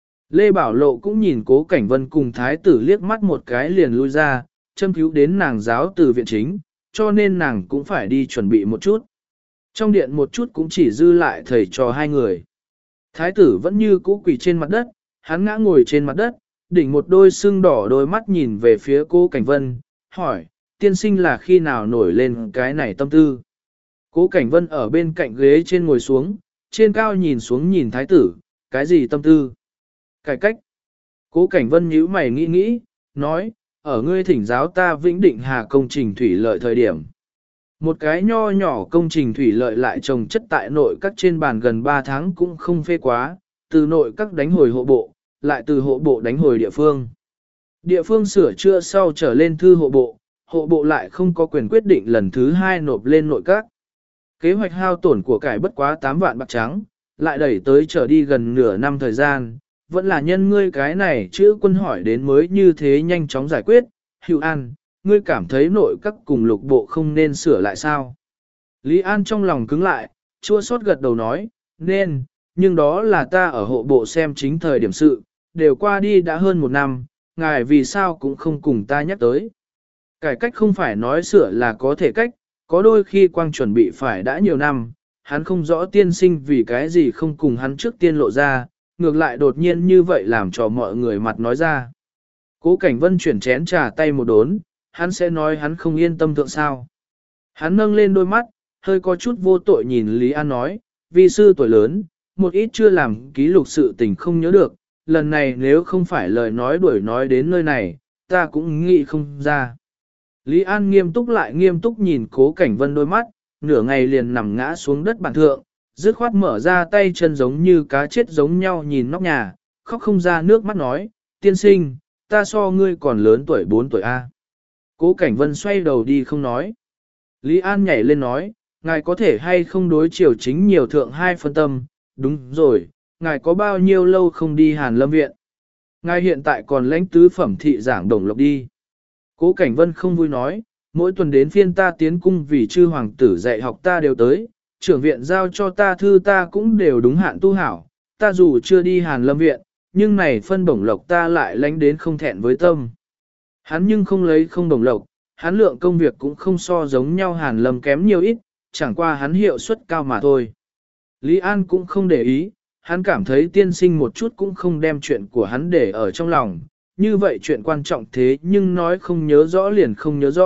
Lê Bảo Lộ cũng nhìn Cố Cảnh Vân cùng thái tử liếc mắt một cái liền lui ra, châm cứu đến nàng giáo từ viện chính, cho nên nàng cũng phải đi chuẩn bị một chút. Trong điện một chút cũng chỉ dư lại thầy trò 2 người. Thái tử vẫn như cũ quỳ trên mặt đất, hắn ngã ngồi trên mặt đất, đỉnh một đôi sưng đỏ đôi mắt nhìn về phía Cố Cảnh Vân, hỏi, tiên sinh là khi nào nổi lên cái này tâm tư. Cố Cảnh Vân ở bên cạnh ghế trên ngồi xuống, trên cao nhìn xuống nhìn thái tử, cái gì tâm tư? Cải cách. Cố Cảnh Vân nhíu mày nghĩ nghĩ, nói, ở ngươi thỉnh giáo ta Vĩnh Định Hà công trình thủy lợi thời điểm. Một cái nho nhỏ công trình thủy lợi lại trồng chất tại nội các trên bàn gần 3 tháng cũng không phê quá, từ nội các đánh hồi hộ bộ, lại từ hộ bộ đánh hồi địa phương. Địa phương sửa chữa sau trở lên thư hộ bộ lại không có quyền quyết định lần thứ 2 nộp lên nội các. Kế hoạch hao tổn của cải bất quá 8 vạn bạc trắng, lại đẩy tới trở đi gần nửa năm thời gian, vẫn là nhân ngươi cái này chữ quân hỏi đến mới như thế nhanh chóng giải quyết, Hữu An, ngươi cảm thấy nội các cùng lục bộ không nên sửa lại sao? Lý An trong lòng cứng lại, chua xót gật đầu nói, nên, nhưng đó là ta ở hộ bộ xem chính thời điểm sự, đều qua đi đã hơn 1 năm, ngài vì sao cũng không cùng ta nhắc tới. Cải cách không phải nói sửa là có thể cách, có đôi khi quang chuẩn bị phải đã nhiều năm, hắn không rõ tiên sinh vì cái gì không cùng hắn trước tiên lộ ra, ngược lại đột nhiên như vậy làm cho mọi người mặt nói ra. Cố Cảnh Vân chuyển chén trà tay một đốn, hắn sẽ nói hắn không yên tâm thượng sao. Hắn nâng lên đôi mắt, hơi có chút vô tội nhìn Lý An nói, vi sư tuổi lớn, một ít chưa làm ký lục sự tình không nhớ được, lần này nếu không phải lời nói đuổi nói đến nơi này, ta cũng nghĩ không ra. Lý An nghiêm túc lại nghiêm túc nhìn Cố Cảnh Vân đôi mắt, nửa ngày liền nằm ngã xuống đất bàn thượng, dứt khoát mở ra tay chân giống như cá chết giống nhau nhìn nóc nhà, khóc không ra nước mắt nói, tiên sinh, ta so ngươi còn lớn tuổi 4 tuổi A. Cố Cảnh Vân xoay đầu đi không nói. Lý An nhảy lên nói, ngài có thể hay không đối chiều chính nhiều thượng 2 phân tâm, đúng rồi, ngài có bao nhiêu lâu không đi Hàn Lâm Viện. Ngài hiện tại còn lãnh tứ phẩm thị giảng Đồng Lộc đi. Cố Cảnh Vân không vui nói, mỗi tuần đến phiên ta tiến cung vì chư hoàng tử dạy học ta đều tới, trưởng viện giao cho ta thư ta cũng đều đúng hạn tu hảo, ta dù chưa đi Hàn Lâm Viện, nhưng này phân bổng lộc ta lại lãnh đến không thẹn với tâm. Hắn nhưng không lấy không đồng lộc, hắn lượng công việc cũng không so giống nhau Hàn Lâm kém nhiều ít, chẳng qua hắn hiệu suất cao mà thôi. Lý An cũng không để ý, hắn cảm thấy tiên sinh một chút cũng không đem chuyện của hắn để ở trong lòng, như vậy chuyện quan trọng thế nhưng nói không nhớ rõ liền không nhớ rõ,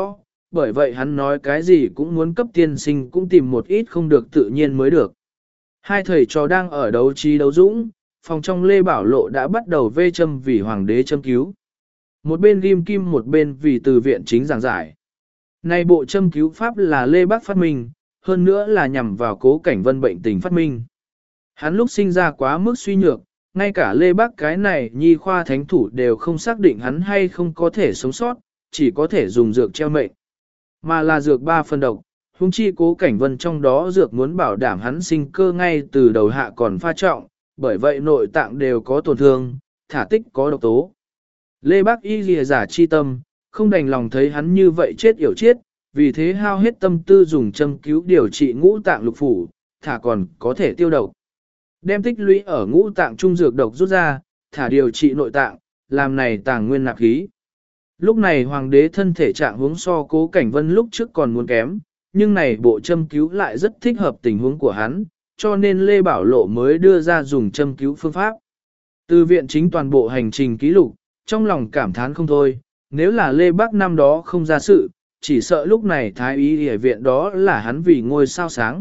bởi vậy hắn nói cái gì cũng muốn cấp tiên sinh cũng tìm một ít không được tự nhiên mới được. Hai thầy trò đang ở đấu trí đấu dũng, phòng trong Lê Bảo Lộ đã bắt đầu vê châm vì hoàng đế châm cứu. Một bên ghim kim một bên vì từ viện chính giảng giải. Này bộ châm cứu pháp là Lê Bác phát minh, hơn nữa là nhằm vào Cố Cảnh Vân bệnh tình phát minh. Hắn lúc sinh ra quá mức suy nhược, ngay cả Lê Bác cái này nhi khoa thánh thủ đều không xác định hắn hay không có thể sống sót, chỉ có thể dùng dược treo mệnh. Mà là dược 3 phần độc, huống chi Cố Cảnh Vân trong đó dược muốn bảo đảm hắn sinh cơ ngay từ đầu hạ còn pha trọng, bởi vậy nội tạng đều có tổn thương, thả tích có độc tố. Lê Bác y lìa giả chi tâm, không đành lòng thấy hắn như vậy chết yểu chết, vì thế hao hết tâm tư dùng châm cứu điều trị ngũ tạng lục phủ, thả còn có thể tiêu độc. Đem tích lũy ở ngũ tạng trung dược độc rút ra, thả điều trị nội tạng, làm này tàng nguyên nạp khí. Lúc này hoàng đế thân thể trạng huống so Cố Cảnh Vân lúc trước còn muốn kém, nhưng này bộ châm cứu lại rất thích hợp tình huống của hắn, cho nên Lê Bảo Lộ mới đưa ra dùng châm cứu phương pháp. Từ viện chính toàn bộ hành trình ký lục, trong lòng cảm thán không thôi, nếu là Lê Bác năm đó không ra sự, chỉ sợ lúc này thái y y viện đó là hắn vì ngôi sao sáng.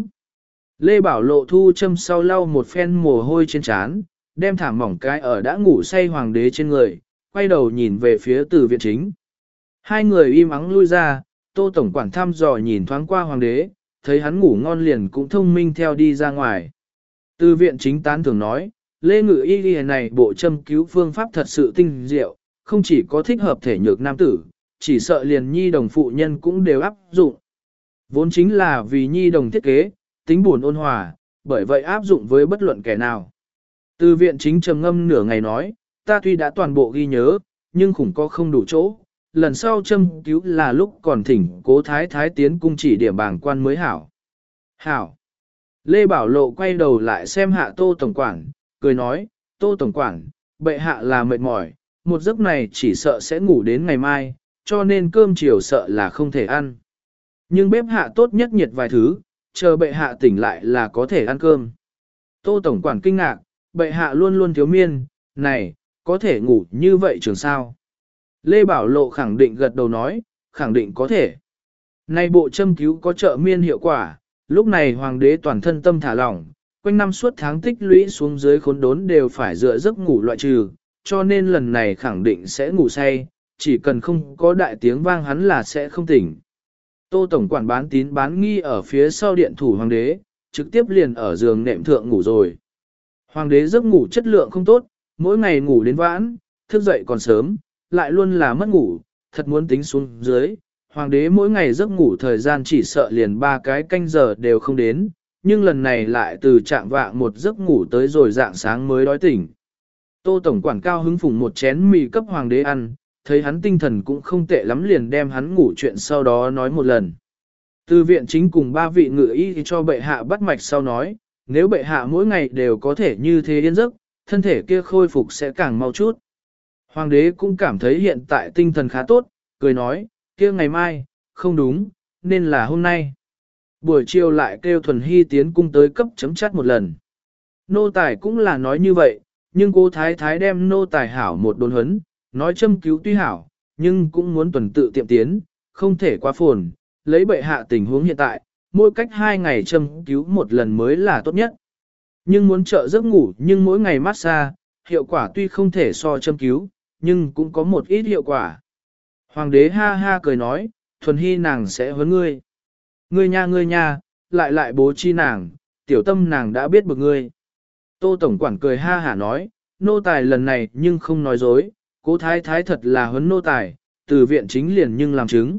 Lê Bảo Lộ thu châm sau lau một phen mồ hôi trên trán, đem thảm mỏng cái ở đã ngủ say hoàng đế trên người, quay đầu nhìn về phía từ viện chính. Hai người im ắng lui ra, Tô Tổng quản thăm dò nhìn thoáng qua hoàng đế, thấy hắn ngủ ngon liền cũng thông minh theo đi ra ngoài. Từ viện chính tán thường nói, Lê Ngự y y này bộ châm cứu phương pháp thật sự tinh diệu, không chỉ có thích hợp thể nhược nam tử, chỉ sợ liền nhi đồng phụ nhân cũng đều áp dụng. Vốn chính là vì nhi đồng thiết kế, tính buồn ôn hòa, bởi vậy áp dụng với bất luận kẻ nào. Từ viện chính trầm ngâm nửa ngày nói, ta tuy đã toàn bộ ghi nhớ, nhưng khủng có không đủ chỗ, lần sau châm cứu là lúc còn thỉnh Cố Thái Thái tiến cung chỉ điểm bảng quan mới hảo. Hảo. Lê Bảo Lộ quay đầu lại xem hạ Tô Tổng quản, cười nói, Tô Tổng quản, bệ hạ là mệt mỏi, một giấc này chỉ sợ sẽ ngủ đến ngày mai, cho nên cơm chiều sợ là không thể ăn. Nhưng bếp hạ tốt nhất nhiệt vài thứ, chờ bệ hạ tỉnh lại là có thể ăn cơm. Tô Tổng quản kinh ngạc, bệ hạ luôn luôn thiếu miên, này, có thể ngủ như vậy trường sao? Lê Bảo Lộ khẳng định gật đầu nói, khẳng định có thể. Này bộ châm cứu có trợ miên hiệu quả, lúc này hoàng đế toàn thân tâm thả lỏng, quanh năm suốt tháng tích lũy xuống dưới khốn đốn đều phải dựa giấc ngủ loại trừ, cho nên lần này khẳng định sẽ ngủ say, chỉ cần không có đại tiếng vang hắn là sẽ không tỉnh. Tô Tổng quản bán tín bán nghi ở phía sau điện thủ hoàng đế, trực tiếp liền ở giường nệm thượng ngủ rồi. Hoàng đế giấc ngủ chất lượng không tốt, mỗi ngày ngủ đến vãn, thức dậy còn sớm, lại luôn là mất ngủ, thật muốn tính xuống dưới. Hoàng đế mỗi ngày giấc ngủ thời gian chỉ sợ liền 3 cái canh giờ đều không đến, nhưng lần này lại từ trạng vạng một giấc ngủ tới rồi dạng sáng mới đói tỉnh. Tô Tổng quản cao hứng phùng một chén mì cấp hoàng đế ăn, thấy hắn tinh thần cũng không tệ lắm liền đem hắn ngủ chuyện sau đó nói một lần. Từ viện chính cùng 3 vị ngự y cho bệ hạ bắt mạch sau nói, nếu bệ hạ mỗi ngày đều có thể như thế yên giấc, thân thể kia khôi phục sẽ càng mau chút. Hoàng đế cũng cảm thấy hiện tại tinh thần khá tốt, cười nói, kia ngày mai, không đúng, nên là hôm nay. Buổi chiều lại kêu Thuần Hy tiến cung tới cấp chấm chắt một lần. Nô tài cũng là nói như vậy, nhưng cô Thái Thái đem nô tài hảo một đồn huấn, nói châm cứu tuy hảo, nhưng cũng muốn tuần tự tiệm tiến, không thể quá phồn, lấy bệ hạ tình huống hiện tại, mỗi cách 2 ngày châm cứu một lần mới là tốt nhất. Nhưng muốn trợ giấc ngủ nhưng mỗi ngày massage, hiệu quả tuy không thể so châm cứu, nhưng cũng có một ít hiệu quả. Hoàng đế ha ha cười nói, Thuần Hy nàng sẽ huấn ngươi. Ngươi nha, lại bố chi nàng, tiểu tâm nàng đã biết bực ngươi. Tô Tổng quản cười ha hả nói, nô tài lần này nhưng không nói dối, Cố Thái Thái thật là huấn nô tài, từ viện chính liền nhưng làm chứng.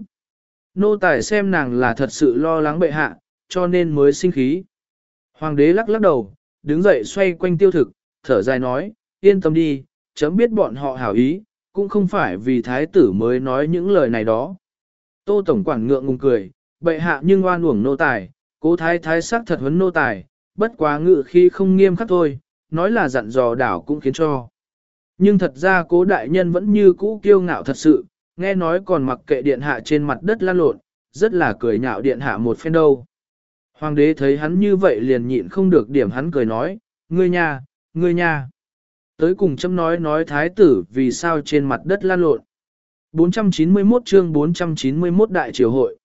Nô tài xem nàng là thật sự lo lắng bệ hạ, cho nên mới sinh khí. Hoàng đế lắc lắc đầu, đứng dậy xoay quanh tiêu thực, thở dài nói, yên tâm đi, chấm biết bọn họ hảo ý, cũng không phải vì thái tử mới nói những lời này đó. Tô Tổng quản ngượng ngùng cười, bệ hạ nhưng oan uổng nô tài, Cố Thái Thái sắc thật huấn nô tài, bất quá ngự khi không nghiêm khắc thôi, nói là dặn dò đảo cũng khiến cho. Nhưng thật ra Cố đại nhân vẫn như cũ kiêu ngạo thật sự, nghe nói còn mặc kệ điện hạ trên mặt đất lăn lộn, rất là cười nhạo điện hạ một phen đâu. Hoàng đế thấy hắn như vậy liền nhịn không được điểm hắn cười nói, ngươi nha. Tới cùng chấm nói thái tử vì sao trên mặt đất lăn lộn. 491 chương 491 Đại Triều Hội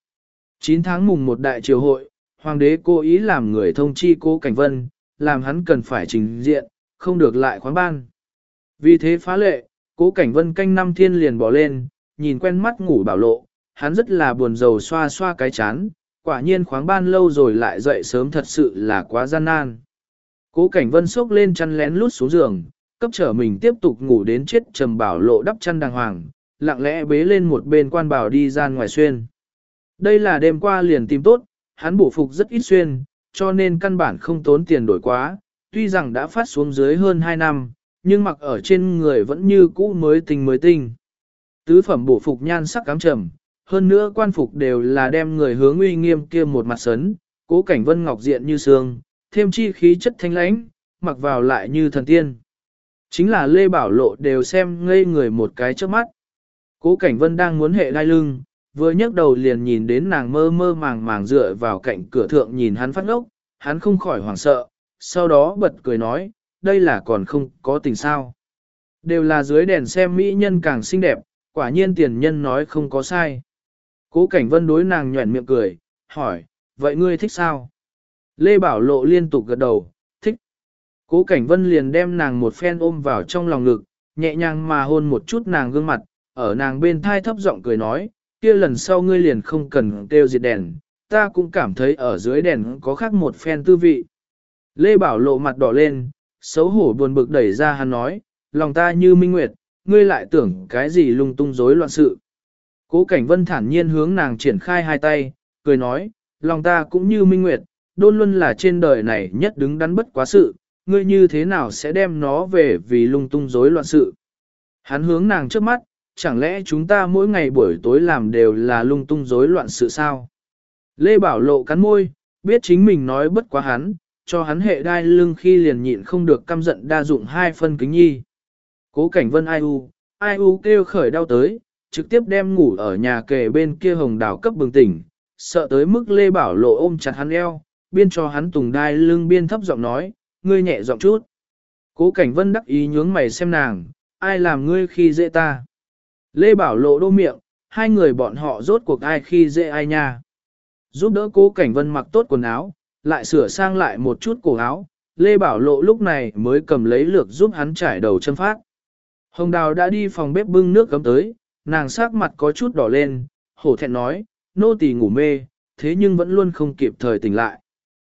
9 tháng mùng 1 Đại Triều Hội, Hoàng đế cố ý làm người thông chi Cố Cảnh Vân, làm hắn cần phải trình diện, không được lại khoáng ban. Vì thế phá lệ, Cố Cảnh Vân canh năm thiên liền bỏ lên, nhìn quen mắt ngủ Bảo Lộ, hắn rất là buồn rầu xoa xoa cái chán, quả nhiên khoáng ban lâu rồi lại dậy sớm thật sự là quá gian nan. Cố Cảnh Vân xốc lên chăn lén lút xuống giường, cấp trở mình tiếp tục ngủ đến chết trầm Bảo Lộ đắp chăn đàng hoàng, lặng lẽ bế lên một bên quan bảo đi ra ngoài xuyên. Đây là đêm qua liền tìm tốt, hắn bổ phục rất ít xuyên, cho nên căn bản không tốn tiền đổi quá, tuy rằng đã phát xuống dưới hơn 2 năm, nhưng mặc ở trên người vẫn như cũ mới tinh. Tứ phẩm bổ phục nhan sắc cám trầm, hơn nữa quan phục đều là đem người hướng uy nghiêm kia một mặt sấn, Cố Cảnh Vân ngọc diện như sương, thêm chi khí chất thanh lãnh, mặc vào lại như thần tiên. Chính là Lê Bảo Lộ đều xem ngây người một cái trước mắt. Cố Cảnh Vân đang muốn hệ đai lưng, vừa nhấc đầu liền nhìn đến nàng mơ mơ màng màng dựa vào cạnh cửa thượng nhìn hắn phát ngốc, hắn không khỏi hoảng sợ, sau đó bật cười nói, đây là còn không có tình sao. Đều là dưới đèn xem mỹ nhân càng xinh đẹp, quả nhiên tiền nhân nói không có sai. Cố Cảnh Vân đối nàng nhuẩn miệng cười, hỏi, vậy ngươi thích sao? Lê Bảo Lộ liên tục gật đầu, thích. Cố Cảnh Vân liền đem nàng một phen ôm vào trong lòng ngực, nhẹ nhàng mà hôn một chút nàng gương mặt, ở nàng bên thai thấp giọng cười nói, kia lần sau ngươi liền không cần kêu diệt đèn, ta cũng cảm thấy ở dưới đèn có khác một phen tư vị. Lê Bảo Lộ mặt đỏ lên, xấu hổ buồn bực đẩy ra hắn nói, lòng ta như minh nguyệt, ngươi lại tưởng cái gì lung tung rối loạn sự. Cố Cảnh Vân thản nhiên hướng nàng triển khai hai tay, cười nói, lòng ta cũng như minh nguyệt, đôn luôn là trên đời này nhất đứng đắn bất quá sự, ngươi như thế nào sẽ đem nó về vì lung tung rối loạn sự. Hắn hướng nàng trước mắt, chẳng lẽ chúng ta mỗi ngày buổi tối làm đều là lung tung rối loạn sự sao? Lê Bảo Lộ cắn môi, biết chính mình nói bất quá hắn, cho hắn hệ đai lưng khi liền nhịn không được căm giận đa dụng hai phân kính nhi. Cố Cảnh Vân ai u kêu khởi đau tới, trực tiếp đem ngủ ở nhà kề bên kia Hồng Đào cấp bừng tỉnh, sợ tới mức Lê Bảo Lộ ôm chặt hắn eo, biên cho hắn tùng đai lưng biên thấp giọng nói, ngươi nhẹ giọng chút. Cố Cảnh Vân đắc ý nhướng mày xem nàng, ai làm ngươi khi dễ ta. Lê Bảo Lộ đô miệng, hai người bọn họ rốt cuộc ai khi dễ ai nha. Giúp đỡ Cố Cảnh Vân mặc tốt quần áo, lại sửa sang lại một chút cổ áo, Lê Bảo Lộ lúc này mới cầm lấy lược giúp hắn trải đầu châm phát. Hồng Đào đã đi phòng bếp bưng nước cấm tới, nàng sắc mặt có chút đỏ lên, hổ thẹn nói, nô tỳ ngủ mê, thế nhưng vẫn luôn không kịp thời tỉnh lại.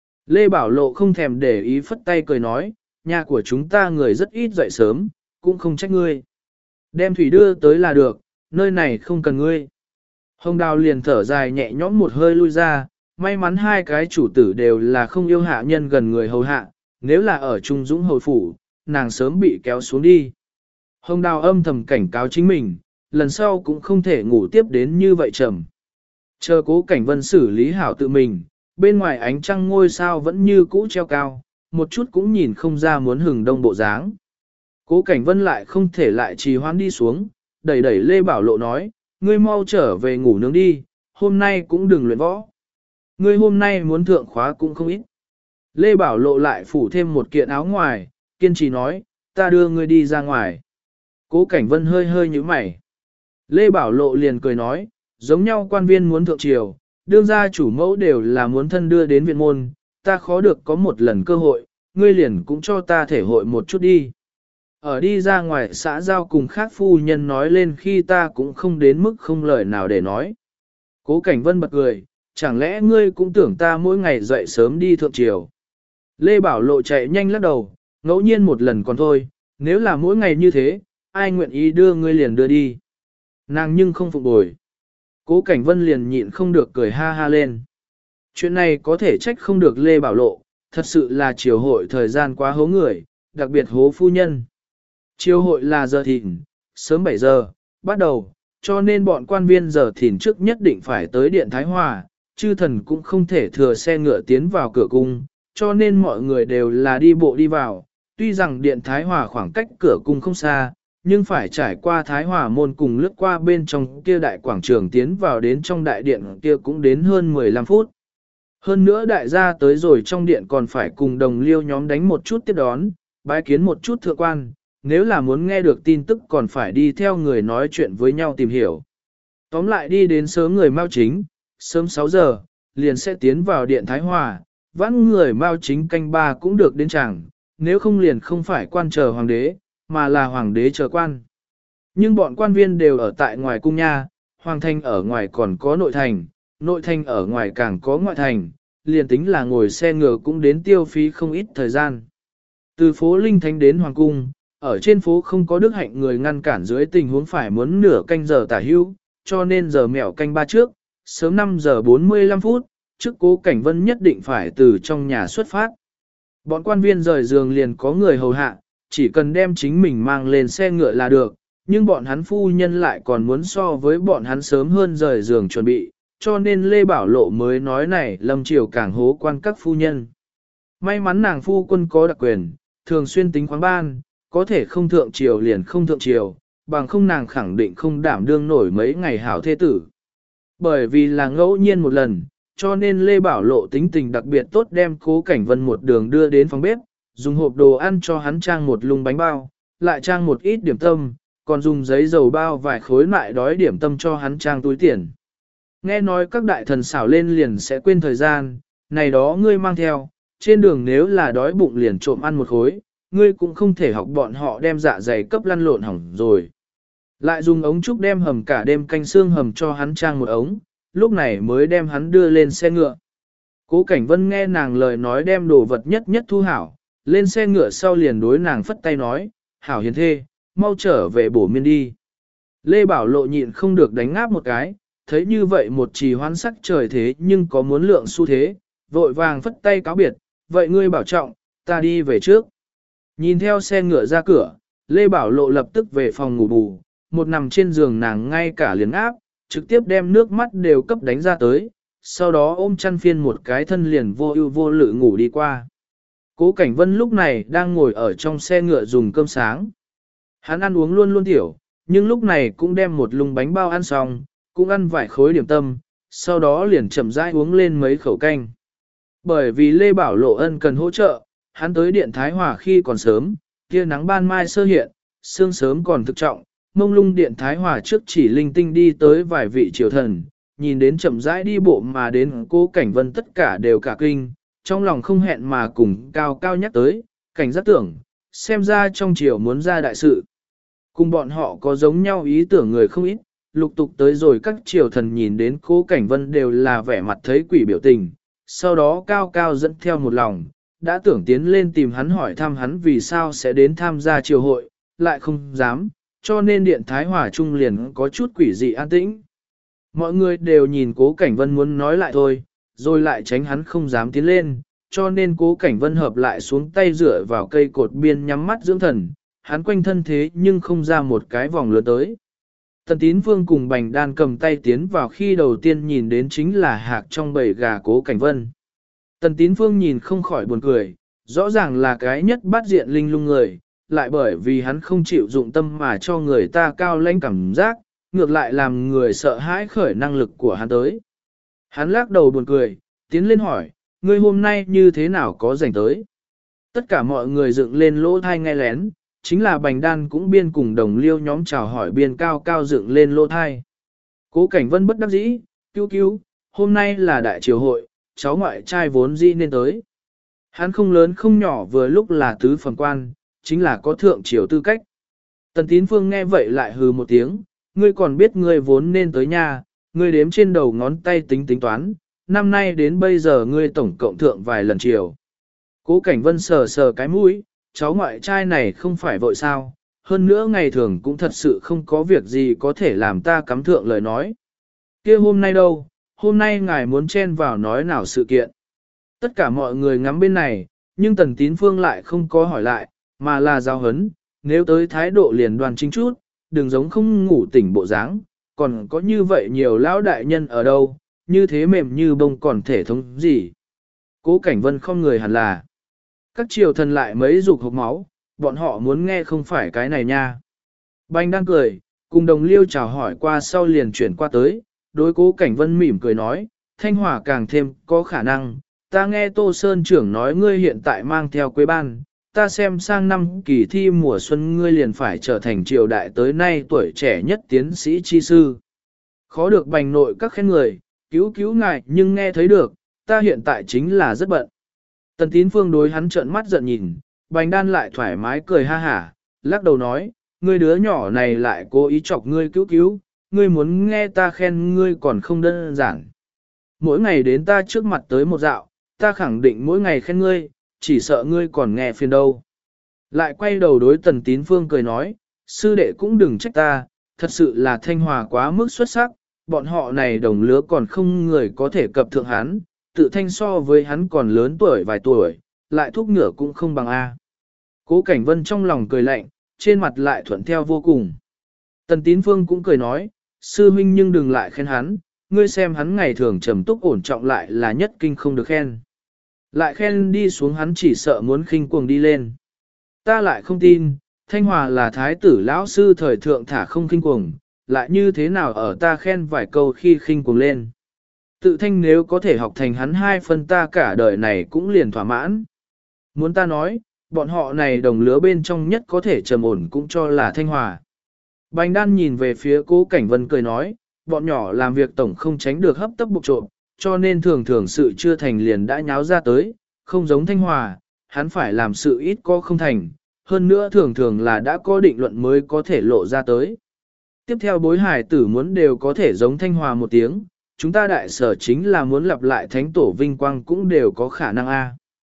Lê Bảo Lộ không thèm để ý phất tay cười nói, nhà của chúng ta người rất ít dậy sớm, cũng không trách ngươi. Đem thủy đưa tới là được, nơi này không cần ngươi. Hồng Đào liền thở dài nhẹ nhõm một hơi lui ra, may mắn hai cái chủ tử đều là không yêu hạ nhân gần người hầu hạ, nếu là ở Trung Dũng hồi phủ, nàng sớm bị kéo xuống đi. Hồng Đào âm thầm cảnh cáo chính mình, lần sau cũng không thể ngủ tiếp đến như vậy trầm. Chờ Cố Cảnh Vân xử lý hảo tự mình, bên ngoài ánh trăng ngôi sao vẫn như cũ treo cao, một chút cũng nhìn không ra muốn hừng đông bộ dáng. Cố Cảnh Vân lại không thể lại trì hoãn đi xuống, đẩy đẩy Lê Bảo Lộ nói, ngươi mau trở về ngủ nướng đi, hôm nay cũng đừng luyện võ. Ngươi hôm nay muốn thượng khóa cũng không ít. Lê Bảo Lộ lại phủ thêm một kiện áo ngoài, kiên trì nói, ta đưa ngươi đi ra ngoài. Cố Cảnh Vân hơi hơi nhíu mày. Lê Bảo Lộ liền cười nói, giống nhau quan viên muốn thượng triều, đương gia chủ mẫu đều là muốn thân đưa đến viện môn, ta khó được có một lần cơ hội, ngươi liền cũng cho ta thể hội một chút đi. Ở đi ra ngoài xã giao cùng khác phu nhân nói lên khi ta cũng không đến mức không lời nào để nói. Cố Cảnh Vân bật cười, chẳng lẽ ngươi cũng tưởng ta mỗi ngày dậy sớm đi thượng triều. Lê Bảo Lộ chạy nhanh lắc đầu, ngẫu nhiên một lần còn thôi, nếu là mỗi ngày như thế, ai nguyện ý đưa ngươi liền đưa đi. Nàng nhưng không phục bồi. Cố Cảnh Vân liền nhịn không được cười ha ha lên. Chuyện này có thể trách không được Lê Bảo Lộ, thật sự là triều hội thời gian quá hố người, đặc biệt hố phu nhân. Triều hội là giờ thìn, sớm 7 giờ, bắt đầu, cho nên bọn quan viên giờ thìn trước nhất định phải tới Điện Thái Hòa, chư thần cũng không thể thừa xe ngựa tiến vào cửa cung, cho nên mọi người đều là đi bộ đi vào. Tuy rằng Điện Thái Hòa khoảng cách cửa cung không xa, nhưng phải trải qua Thái Hòa môn cùng lướt qua bên trong kia đại quảng trường tiến vào đến trong đại điện kia cũng đến hơn 15 phút. Hơn nữa đại gia tới rồi trong điện còn phải cùng đồng liêu nhóm đánh một chút tiếp đón, bái kiến một chút thượng quan, nếu là muốn nghe được tin tức còn phải đi theo người nói chuyện với nhau tìm hiểu. Tóm lại đi đến sớm người Mao chính, sớm 6 giờ, liền sẽ tiến vào điện Thái Hòa, vãn người Mao chính canh ba cũng được đến chẳng, nếu không liền không phải quan chờ hoàng đế, mà là hoàng đế chờ quan. Nhưng bọn quan viên đều ở tại ngoài cung nha, hoàng thành ở ngoài còn có nội thành ở ngoài càng có ngoại thành, liền tính là ngồi xe ngựa cũng đến tiêu phí không ít thời gian. Từ phố Linh Thánh đến hoàng cung, ở trên phố không có đức hạnh người ngăn cản dưới tình huống phải muốn nửa canh giờ tả hữu, cho nên giờ mẹo canh ba trước, sớm 5 giờ 45 phút, trước Cố Cảnh Vân nhất định phải từ trong nhà xuất phát. Bọn quan viên rời giường liền có người hầu hạ, chỉ cần đem chính mình mang lên xe ngựa là được, nhưng bọn hắn phu nhân lại còn muốn so với bọn hắn sớm hơn rời giường chuẩn bị, cho nên Lê Bảo Lộ mới nói này Lâm Triều càng hố quan các phu nhân. May mắn nàng phu quân có đặc quyền, thường xuyên tính khoáng ban, có thể không thượng triều liền không thượng triều, bằng không nàng khẳng định không đảm đương nổi mấy ngày hảo thế tử. Bởi vì là ngẫu nhiên một lần, cho nên Lê Bảo Lộ tính tình đặc biệt tốt đem Cố Cảnh Vân một đường đưa đến phòng bếp, dùng hộp đồ ăn cho hắn trang một lùng bánh bao, lại trang một ít điểm tâm, còn dùng giấy dầu bao vài khối lại đói điểm tâm cho hắn trang túi tiền. Nghe nói các đại thần xảo lên liền sẽ quên thời gian, này đó ngươi mang theo, trên đường nếu là đói bụng liền trộm ăn một khối, ngươi cũng không thể học bọn họ đem dạ dày cấp lăn lộn hỏng rồi. Lại dùng ống trúc đem hầm cả đêm canh xương hầm cho hắn trang một ống, lúc này mới đem hắn đưa lên xe ngựa. Cố Cảnh Vân nghe nàng lời nói đem đồ vật nhất nhất thu hảo, lên xe ngựa sau liền đối nàng phất tay nói, hảo hiền thê, mau trở về bổ miên đi. Lê Bảo Lộ nhịn không được đánh ngáp một cái, thấy như vậy một trì hoán sắc trời thế nhưng có muốn lượng xu thế, vội vàng phất tay cáo biệt, vậy ngươi bảo trọng, ta đi về trước. Nhìn theo xe ngựa ra cửa, Lê Bảo Lộ lập tức về phòng ngủ bù, một nằm trên giường nàng ngay cả liền áp, trực tiếp đem nước mắt đều cấp đánh ra tới, sau đó ôm chăn phiên một cái thân liền vô ưu vô lự ngủ đi qua. Cố Cảnh Vân lúc này đang ngồi ở trong xe ngựa dùng cơm sáng. Hắn ăn uống luôn luôn tiểu, nhưng lúc này cũng đem một lùng bánh bao ăn xong, cũng ăn vài khối điểm tâm, sau đó liền chậm rãi uống lên mấy khẩu canh. Bởi vì Lê Bảo Lộ ân cần hỗ trợ, hắn tới Điện Thái Hòa khi còn sớm, tia nắng ban mai sơ hiện, sương sớm còn thực trọng, mông lung Điện Thái Hòa trước chỉ linh tinh đi tới vài vị triều thần, nhìn đến chậm rãi đi bộ mà đến Cố Cảnh Vân tất cả đều cả kinh, trong lòng không hẹn mà cùng cao cao nhắc tới, cảnh giác tưởng, xem ra trong triều muốn ra đại sự. Cùng bọn họ có giống nhau ý tưởng người không ít, lục tục tới rồi các triều thần nhìn đến Cố Cảnh Vân đều là vẻ mặt thấy quỷ biểu tình, sau đó cao cao dẫn theo một lòng, đã tưởng tiến lên tìm hắn hỏi thăm hắn vì sao sẽ đến tham gia triều hội, lại không dám, cho nên Điện Thái Hòa Trung liền có chút quỷ dị an tĩnh. Mọi người đều nhìn Cố Cảnh Vân muốn nói lại thôi, rồi lại tránh hắn không dám tiến lên, cho nên Cố Cảnh Vân hợp lại xuống tay dựa vào cây cột biên nhắm mắt dưỡng thần, hắn quanh thân thế nhưng không ra một cái vòng lửa tới. Tần Tín Vương cùng Bành Đan cầm tay tiến vào khi đầu tiên nhìn đến chính là hạc trong bầy gà Cố Cảnh Vân. Tần Tín Vương nhìn không khỏi buồn cười, rõ ràng là cái nhất bát diện linh lung người, lại bởi vì hắn không chịu dụng tâm mà cho người ta cao lãnh cảm giác, ngược lại làm người sợ hãi khởi năng lực của hắn tới. Hắn lắc đầu buồn cười, tiến lên hỏi, ngươi hôm nay như thế nào có rảnh tới? Tất cả mọi người dựng lên lỗ thai nghe lén, chính là Bành Đan cũng biên cùng đồng liêu nhóm chào hỏi biên cao cao dựng lên lỗ thai. Cố Cảnh Vân bất đắc dĩ, cứu, hôm nay là đại triều hội, cháu ngoại trai vốn dĩ nên tới. Hắn không lớn không nhỏ vừa lúc là tứ phẩm quan, chính là có thượng triều tư cách. Tần Tín Phương nghe vậy lại hừ một tiếng, ngươi còn biết ngươi vốn nên tới nhà, ngươi đếm trên đầu ngón tay tính tính toán, năm nay đến bây giờ ngươi tổng cộng thượng vài lần triều. Cố Cảnh Vân sờ sờ cái mũi, cháu ngoại trai này không phải vội sao, hơn nữa ngày thường cũng thật sự không có việc gì có thể làm ta cắm thượng lời nói. Kia hôm nay đâu, hôm nay ngài muốn chen vào nói nào sự kiện. Tất cả mọi người ngắm bên này, nhưng Tần Tín Phương lại không có hỏi lại, mà là giao hấn, nếu tới thái độ liền đoàn chính chút, đừng giống không ngủ tỉnh bộ dáng, còn có như vậy nhiều lão đại nhân ở đâu, như thế mềm như bông còn thể thống gì. Cố Cảnh Vân không người hẳn là. Các triều thần lại mấy dục hộc máu, bọn họ muốn nghe không phải cái này nha. Bành đang cười, cùng đồng liêu chào hỏi qua sau liền chuyển qua tới, đối Cố Cảnh Vân mỉm cười nói, Thanh Hòa càng thêm có khả năng, ta nghe Tô Sơn trưởng nói ngươi hiện tại mang theo quế ban, ta xem sang năm kỳ thi mùa xuân ngươi liền phải trở thành triều đại tới nay tuổi trẻ nhất tiến sĩ chi sư. Khó được bành nội các khen người, cứu cứu ngài nhưng nghe thấy được, ta hiện tại chính là rất bận. Tần Tín Phương đối hắn trợn mắt giận nhìn, bành đan lại thoải mái cười ha hả, lắc đầu nói, ngươi đứa nhỏ này lại cố ý chọc ngươi cứu cứu, ngươi muốn nghe ta khen ngươi còn không đơn giản. Mỗi ngày đến ta trước mặt tới một dạo, ta khẳng định mỗi ngày khen ngươi, chỉ sợ ngươi còn nghe phiền đâu. Lại quay đầu đối Tần Tín Phương cười nói, sư đệ cũng đừng trách ta, thật sự là Thanh Hòa quá mức xuất sắc, bọn họ này đồng lứa còn không người có thể cập thượng hắn, tự thanh so với hắn còn lớn tuổi vài tuổi, lại thúc ngựa cũng không bằng A. Cố Cảnh Vân trong lòng cười lạnh, trên mặt lại thuận theo vô cùng. Tần Tín Phương cũng cười nói, sư huynh nhưng đừng lại khen hắn, ngươi xem hắn ngày thường trầm túc ổn trọng lại là nhất kinh không được khen. Lại khen đi xuống hắn chỉ sợ muốn khinh cuồng đi lên. Ta lại không tin, Thanh Hòa là thái tử lão sư thời thượng thả không khinh cuồng, lại như thế nào ở ta khen vài câu khi khinh cuồng lên. Tự thanh nếu có thể học thành hắn 2 phân ta cả đời này cũng liền thỏa mãn. Muốn ta nói, bọn họ này đồng lứa bên trong nhất có thể trầm ổn cũng cho là Thanh Hòa. Bành đan nhìn về phía Cố Cảnh Vân cười nói, bọn nhỏ làm việc tổng không tránh được hấp tấp bục trộm, cho nên thường thường sự chưa thành liền đã nháo ra tới, không giống Thanh Hòa, hắn phải làm sự ít có không thành, hơn nữa thường thường là đã có định luận mới có thể lộ ra tới. Tiếp theo bối hải tử muốn đều có thể giống Thanh Hòa một tiếng, chúng ta đại sở chính là muốn lặp lại thánh tổ vinh quang cũng đều có khả năng a.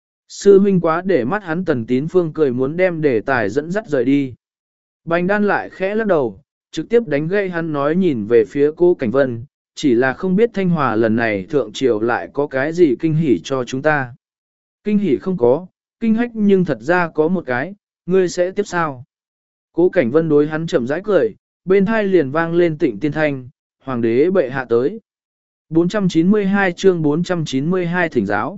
Sư huynh quá để mắt hắn. Tần Tín Phương cười muốn đem đề tài dẫn dắt rời đi. Bành đan lại khẽ lắc đầu, trực tiếp đánh gây hắn nói nhìn về phía Cố Cảnh Vân, chỉ là không biết Thanh Hòa lần này thượng triều lại có cái gì kinh hỉ cho chúng ta. Kinh hỉ không có, kinh hách nhưng thật ra có một cái, ngươi sẽ tiếp sao? Cố Cảnh Vân đối hắn chậm rãi cười, bên hai liền vang lên Tịnh Tiên Thanh, hoàng đế bệ hạ tới. 492 chương 492 thỉnh giáo.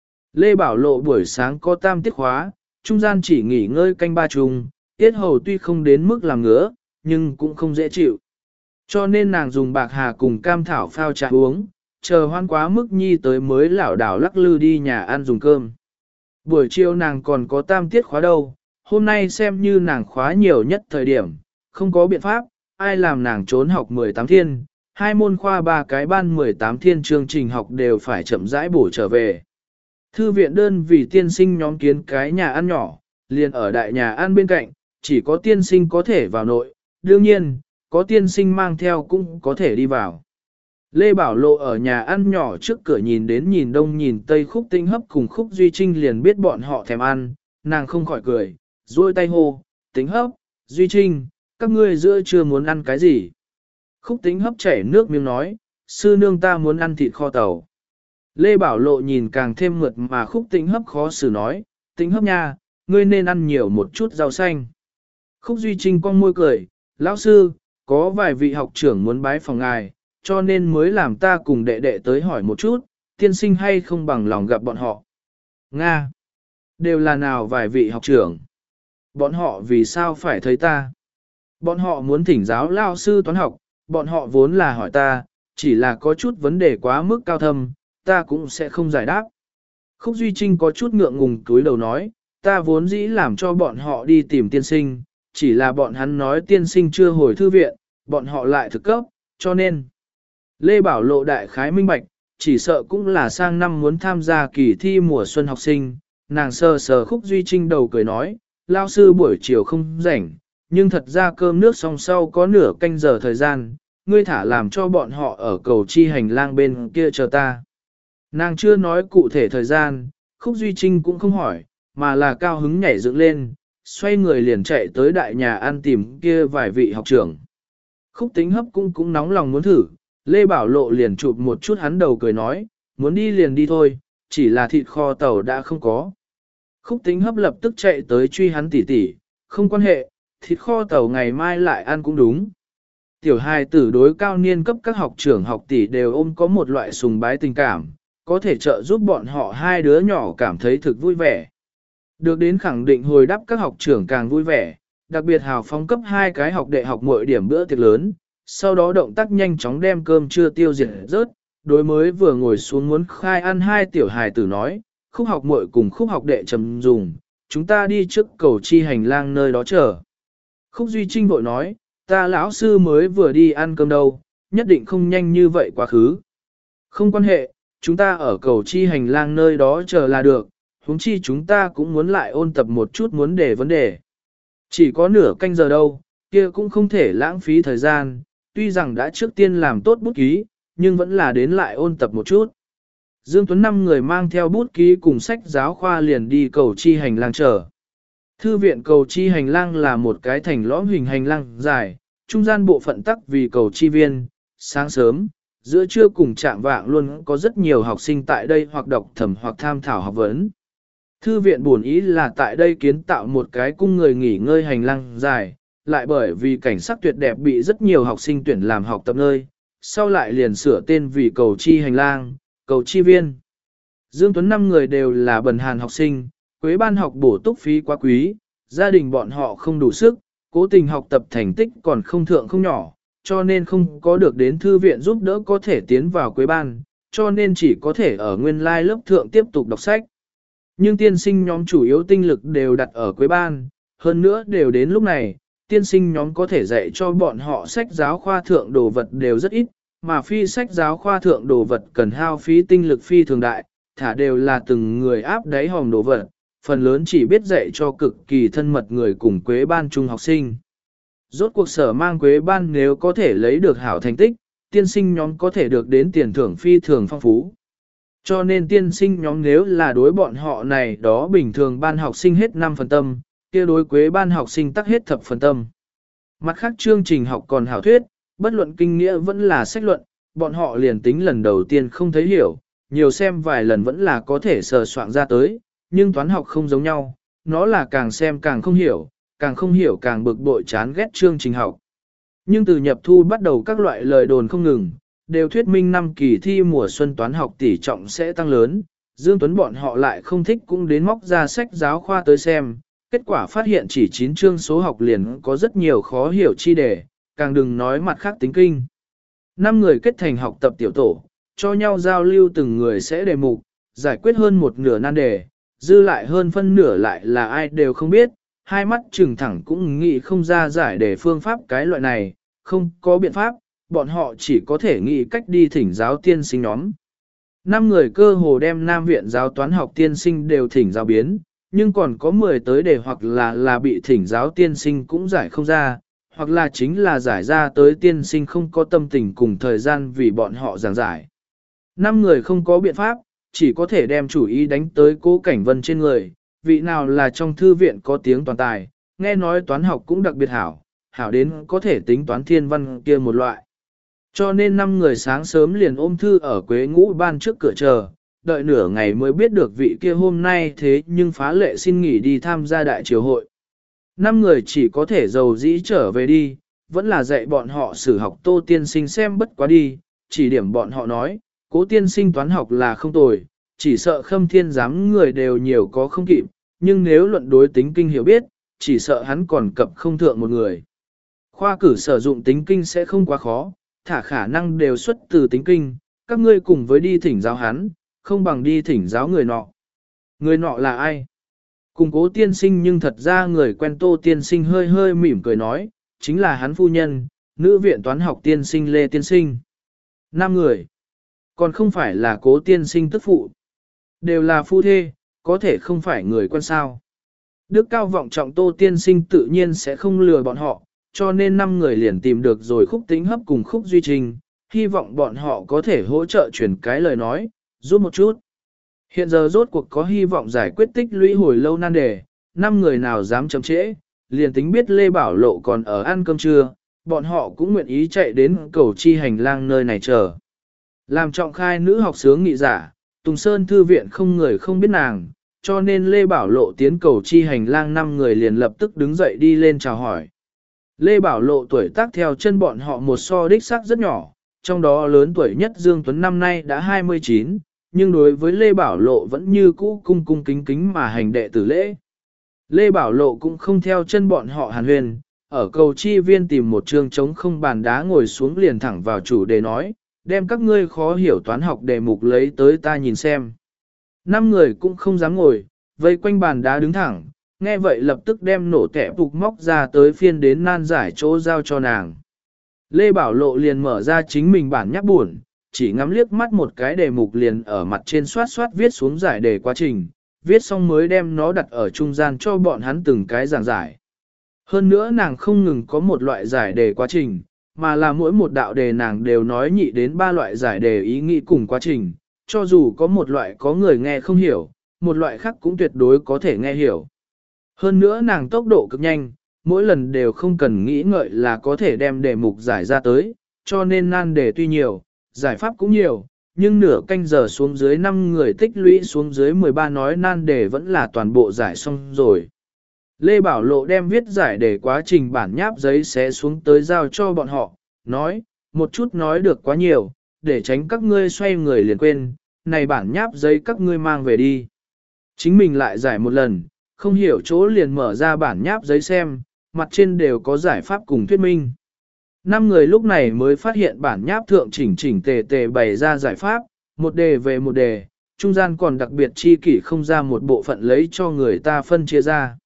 Lê Bảo Lộ buổi sáng có tam tiết khóa, trung gian chỉ nghỉ ngơi canh ba chung, tiết hầu tuy không đến mức làm ngứa, nhưng cũng không dễ chịu. Cho nên nàng dùng bạc hà cùng cam thảo phao trà uống, chờ hoan quá mức nhi tới mới lảo đảo lắc lư đi nhà ăn dùng cơm. Buổi chiều nàng còn có tam tiết khóa đâu, hôm nay xem như nàng khóa nhiều nhất thời điểm, không có biện pháp, ai làm nàng trốn học 18 thiên, 2 môn khoa 3 cái ban 18 thiên chương trình học đều phải chậm rãi bổ trở về. Thư viện đơn vì tiên sinh nhóm kiến cái nhà ăn nhỏ, liền ở đại nhà ăn bên cạnh, chỉ có tiên sinh có thể vào nội, đương nhiên, có tiên sinh mang theo cũng có thể đi vào. Lê Bảo Lộ ở nhà ăn nhỏ trước cửa nhìn đến nhìn đông nhìn tây Khúc Tĩnh Hấp cùng Khúc Duy Trinh liền biết bọn họ thèm ăn, nàng không khỏi cười, duỗi tay hô, Tĩnh Hấp, Duy Trinh, các ngươi giữa trưa muốn ăn cái gì? Khúc Tĩnh Hấp chảy nước miếng nói, sư nương ta muốn ăn thịt kho tàu. Lê Bảo Lộ nhìn càng thêm mượt mà Khúc Tĩnh Hấp khó xử nói, Tĩnh Hấp nha, ngươi nên ăn nhiều một chút rau xanh. Khúc Duy Trinh cong môi cười, lão sư, có vài vị học trưởng muốn bái phòng ngài, cho nên mới làm ta cùng đệ đệ tới hỏi một chút, tiên sinh hay không bằng lòng gặp bọn họ. Nga! Đều là nào vài vị học trưởng? Bọn họ vì sao phải thấy ta? Bọn họ muốn thỉnh giáo lao sư toán học, bọn họ vốn là hỏi ta, chỉ là có chút vấn đề quá mức cao thâm, ta cũng sẽ không giải đáp. Khúc Duy Trinh có chút ngượng ngùng túi đầu nói, ta vốn dĩ làm cho bọn họ đi tìm tiên sinh, chỉ là bọn hắn nói tiên sinh chưa hồi thư viện, bọn họ lại thực cấp, cho nên. Lê Bảo Lộ đại khái minh bạch, chỉ sợ cũng là sang năm muốn tham gia kỳ thi mùa xuân học sinh, nàng sờ sờ Khúc Duy Trinh đầu cười nói, lao sư buổi chiều không rảnh, nhưng thật ra cơm nước xong sau có nửa canh giờ thời gian, ngươi thả làm cho bọn họ ở cầu chi hành lang bên kia chờ ta. Nàng chưa nói cụ thể thời gian, Khúc Duy Trinh cũng không hỏi, mà là cao hứng nhảy dựng lên, xoay người liền chạy tới đại nhà ăn tìm kia vài vị học trưởng. Khúc Tĩnh Hấp cũng nóng lòng muốn thử, Lê Bảo Lộ liền chụp một chút hắn đầu cười nói, muốn đi liền đi thôi, chỉ là thịt kho tàu đã không có. Khúc Tĩnh Hấp lập tức chạy tới truy hắn tỉ tỉ, không quan hệ, thịt kho tàu ngày mai lại ăn cũng đúng. Tiểu hài tử đối cao niên cấp các học trưởng học tỷ đều ôm có một loại sùng bái tình cảm, có thể trợ giúp bọn họ hai đứa nhỏ cảm thấy thực vui vẻ. Được đến khẳng định hồi đáp các học trưởng càng vui vẻ, đặc biệt hào phóng cấp 2 cái học đệ học mỗi điểm bữa tiệc lớn, sau đó động tác nhanh chóng đem cơm trưa tiêu diệt rớt, đối mới vừa ngồi xuống muốn khai ăn hai tiểu hài tử nói, Khúc học muội cùng Khúc học đệ trầm dùng, chúng ta đi trước cầu chi hành lang nơi đó chờ. Khúc Duy Trinh vội nói, ta lão sư mới vừa đi ăn cơm đâu, nhất định không nhanh như vậy quá khứ. Không quan hệ, chúng ta ở cầu chi hành lang nơi đó chờ là được, huống chi chúng ta cũng muốn lại ôn tập một chút muốn đề vấn đề. Chỉ có nửa canh giờ đâu, kia cũng không thể lãng phí thời gian, tuy rằng đã trước tiên làm tốt bút ký, nhưng vẫn là đến lại ôn tập một chút. Dương Tuấn 5 người mang theo bút ký cùng sách giáo khoa liền đi cầu chi hành lang chờ. Thư viện cầu chi hành lang là một cái thành lõm hình hành lang dài, trung gian bộ phận tắc vì cầu chi viên, sáng sớm, giữa trưa cùng trạng vạng luôn có rất nhiều học sinh tại đây hoặc đọc thẩm hoặc tham thảo học vấn. Thư viện buồn ý là tại đây kiến tạo một cái cung người nghỉ ngơi hành lang dài, lại bởi vì cảnh sắc tuyệt đẹp bị rất nhiều học sinh tuyển làm học tập nơi, sau lại liền sửa tên vì cầu chi hành lang, cầu chi viên. Dương Tuấn 5 người đều là bần hàn học sinh, Quế ban học bổ túc phí quá quý, gia đình bọn họ không đủ sức, cố tình học tập thành tích còn không thượng không nhỏ, cho nên không có được đến thư viện giúp đỡ có thể tiến vào Quế ban, cho nên chỉ có thể ở nguyên lai lớp thượng tiếp tục đọc sách. Nhưng tiên sinh nhóm chủ yếu tinh lực đều đặt ở Quế ban, hơn nữa đều đến lúc này, tiên sinh nhóm có thể dạy cho bọn họ sách giáo khoa thượng đồ vật đều rất ít, mà phi sách giáo khoa thượng đồ vật cần hao phí tinh lực phi thường đại, thả đều là từng người áp đáy hòm đồ vật, phần lớn chỉ biết dạy cho cực kỳ thân mật người cùng Quế ban trung học sinh. Rốt cuộc sở mang Quế ban nếu có thể lấy được hảo thành tích, tiên sinh nhóm có thể được đến tiền thưởng phi thường phong phú. Cho nên tiên sinh nhóm nếu là đối bọn họ này đó bình thường ban học sinh hết 5 phần tâm, kia đối Quế ban học sinh tắc hết thập phần tâm. Mặt khác chương trình học còn hảo thuyết, bất luận kinh nghĩa vẫn là sách luận, bọn họ liền tính lần đầu tiên không thấy hiểu, nhiều xem vài lần vẫn là có thể sờ soạn ra tới, nhưng toán học không giống nhau, nó là càng xem càng không hiểu càng bực bội chán ghét chương trình học. Nhưng từ nhập thu bắt đầu các loại lời đồn không ngừng, đều thuyết minh năm kỳ thi mùa xuân toán học tỷ trọng sẽ tăng lớn, Dương Tuấn bọn họ lại không thích cũng đến móc ra sách giáo khoa tới xem, kết quả phát hiện chỉ 9 chương số học liền có rất nhiều khó hiểu chi đề, càng đừng nói mặt khác tính kinh. 5 người kết thành học tập tiểu tổ, cho nhau giao lưu từng người sẽ đề mục, giải quyết hơn một nửa nan đề, dư lại hơn phân nửa lại là ai đều không biết, hai mắt trừng thẳng cũng nghĩ không ra giải đề phương pháp cái loại này, không có biện pháp, bọn họ chỉ có thể nghĩ cách đi thỉnh giáo tiên sinh nhóm. 5 người cơ hồ đem Nam viện giáo toán học tiên sinh đều thỉnh giáo biến, nhưng còn có 10 tới đề hoặc là bị thỉnh giáo tiên sinh cũng giải không ra, hoặc là chính là giải ra tới tiên sinh không có tâm tình cùng thời gian vì bọn họ giảng giải. 5 người không có biện pháp, chỉ có thể đem chủ ý đánh tới Cố Cảnh Vân trên người, vị nào là trong thư viện có tiếng toàn tài, nghe nói toán học cũng đặc biệt hảo, hảo đến có thể tính toán thiên văn kia một loại. Cho nên 5 người sáng sớm liền ôm thư ở Quế Ngũ ban trước cửa chờ, đợi nửa ngày mới biết được vị kia hôm nay thế nhưng phá lệ xin nghỉ đi tham gia đại triều hội. 5 người chỉ có thể dầu dĩ trở về đi, vẫn là dạy bọn họ sử học Tô tiên sinh xem bất quá đi, chỉ điểm bọn họ nói, Cố tiên sinh toán học là không tồi, chỉ sợ Khâm Thiên giám người đều nhiều có không kịp, nhưng nếu luận đối tính kinh hiểu biết, chỉ sợ hắn còn cập không thượng một người. Khoa cử sử dụng tính kinh sẽ không quá khó, thả khả năng đều xuất từ tính kinh, các ngươi cùng với đi thỉnh giáo hắn, không bằng đi thỉnh giáo người nọ. Người nọ là ai? Cùng Cố tiên sinh nhưng thật ra người quen Tô tiên sinh hơi hơi mỉm cười nói, chính là hắn phu nhân, nữ viện toán học tiên sinh Lê tiên sinh. 5 người. Còn không phải là Cố tiên sinh tức phụ. Đều là phu thê, có thể không phải người quen sao. Đức cao vọng trọng Tô tiên sinh tự nhiên sẽ không lừa bọn họ, cho nên 5 người liền tìm được rồi Khúc Tĩnh Hấp cùng Khúc Duy Trình, hy vọng bọn họ có thể hỗ trợ chuyển cái lời nói, giúp một chút. Hiện giờ rốt cuộc có hy vọng giải quyết tích lũy hồi lâu nan đề, 5 người nào dám chậm trễ, liền tính biết Lê Bảo Lộ còn ở ăn cơm trưa, bọn họ cũng nguyện ý chạy đến cầu chi hành lang nơi này chờ. Làm trọng khai nữ học sướng nghị giả, Tùng Sơn Thư viện không người không biết nàng, cho nên Lê Bảo Lộ tiến cầu chi hành lang 5 người liền lập tức đứng dậy đi lên chào hỏi. Lê Bảo Lộ tuổi tác theo chân bọn họ một so đích sắc rất nhỏ, trong đó lớn tuổi nhất Dương Tuấn năm nay đã 29, nhưng đối với Lê Bảo Lộ vẫn như cũ cung cung kính kính mà hành đệ tử lễ. Lê Bảo Lộ cũng không theo chân bọn họ hàn huyền, ở cầu chi viên tìm một trường trống không bàn đá ngồi xuống liền thẳng vào chủ đề nói, đem các ngươi khó hiểu toán học đề mục lấy tới ta nhìn xem. 5 người cũng không dám ngồi, vây quanh bàn đá đứng thẳng, nghe vậy lập tức đem nổ tẻ phục móc ra tới phiên đến nan giải chỗ giao cho nàng. Lê Bảo Lộ liền mở ra chính mình bản nháp buồn, chỉ ngắm liếc mắt một cái đề mục liền ở mặt trên soát soát viết xuống giải đề quá trình, viết xong mới đem nó đặt ở trung gian cho bọn hắn từng cái giảng giải. Hơn nữa nàng không ngừng có một loại giải đề quá trình, mà là mỗi một đạo đề nàng đều nói nhị đến 3 loại giải đề ý nghĩ cùng quá trình, cho dù có một loại có người nghe không hiểu, một loại khác cũng tuyệt đối có thể nghe hiểu. Hơn nữa nàng tốc độ cực nhanh, mỗi lần đều không cần nghĩ ngợi là có thể đem đề mục giải ra tới, cho nên nan đề tuy nhiều, giải pháp cũng nhiều, nhưng nửa canh giờ xuống dưới 5 người tích lũy xuống dưới 13 nói nan đề vẫn là toàn bộ giải xong rồi. Lê Bảo Lộ đem viết giải đề quá trình bản nháp giấy xé xuống tới giao cho bọn họ, nói, một chút nói được quá nhiều, để tránh các ngươi xoay người liền quên, này bản nháp giấy các ngươi mang về đi. Chính mình lại giải một lần, không hiểu chỗ liền mở ra bản nháp giấy xem, mặt trên đều có giải pháp cùng thuyết minh. 5 người lúc này mới phát hiện bản nháp thượng chỉnh chỉnh tề tề bày ra giải pháp, một đề về một đề, trung gian còn đặc biệt chi kỷ không ra một bộ phận lấy cho người ta phân chia ra.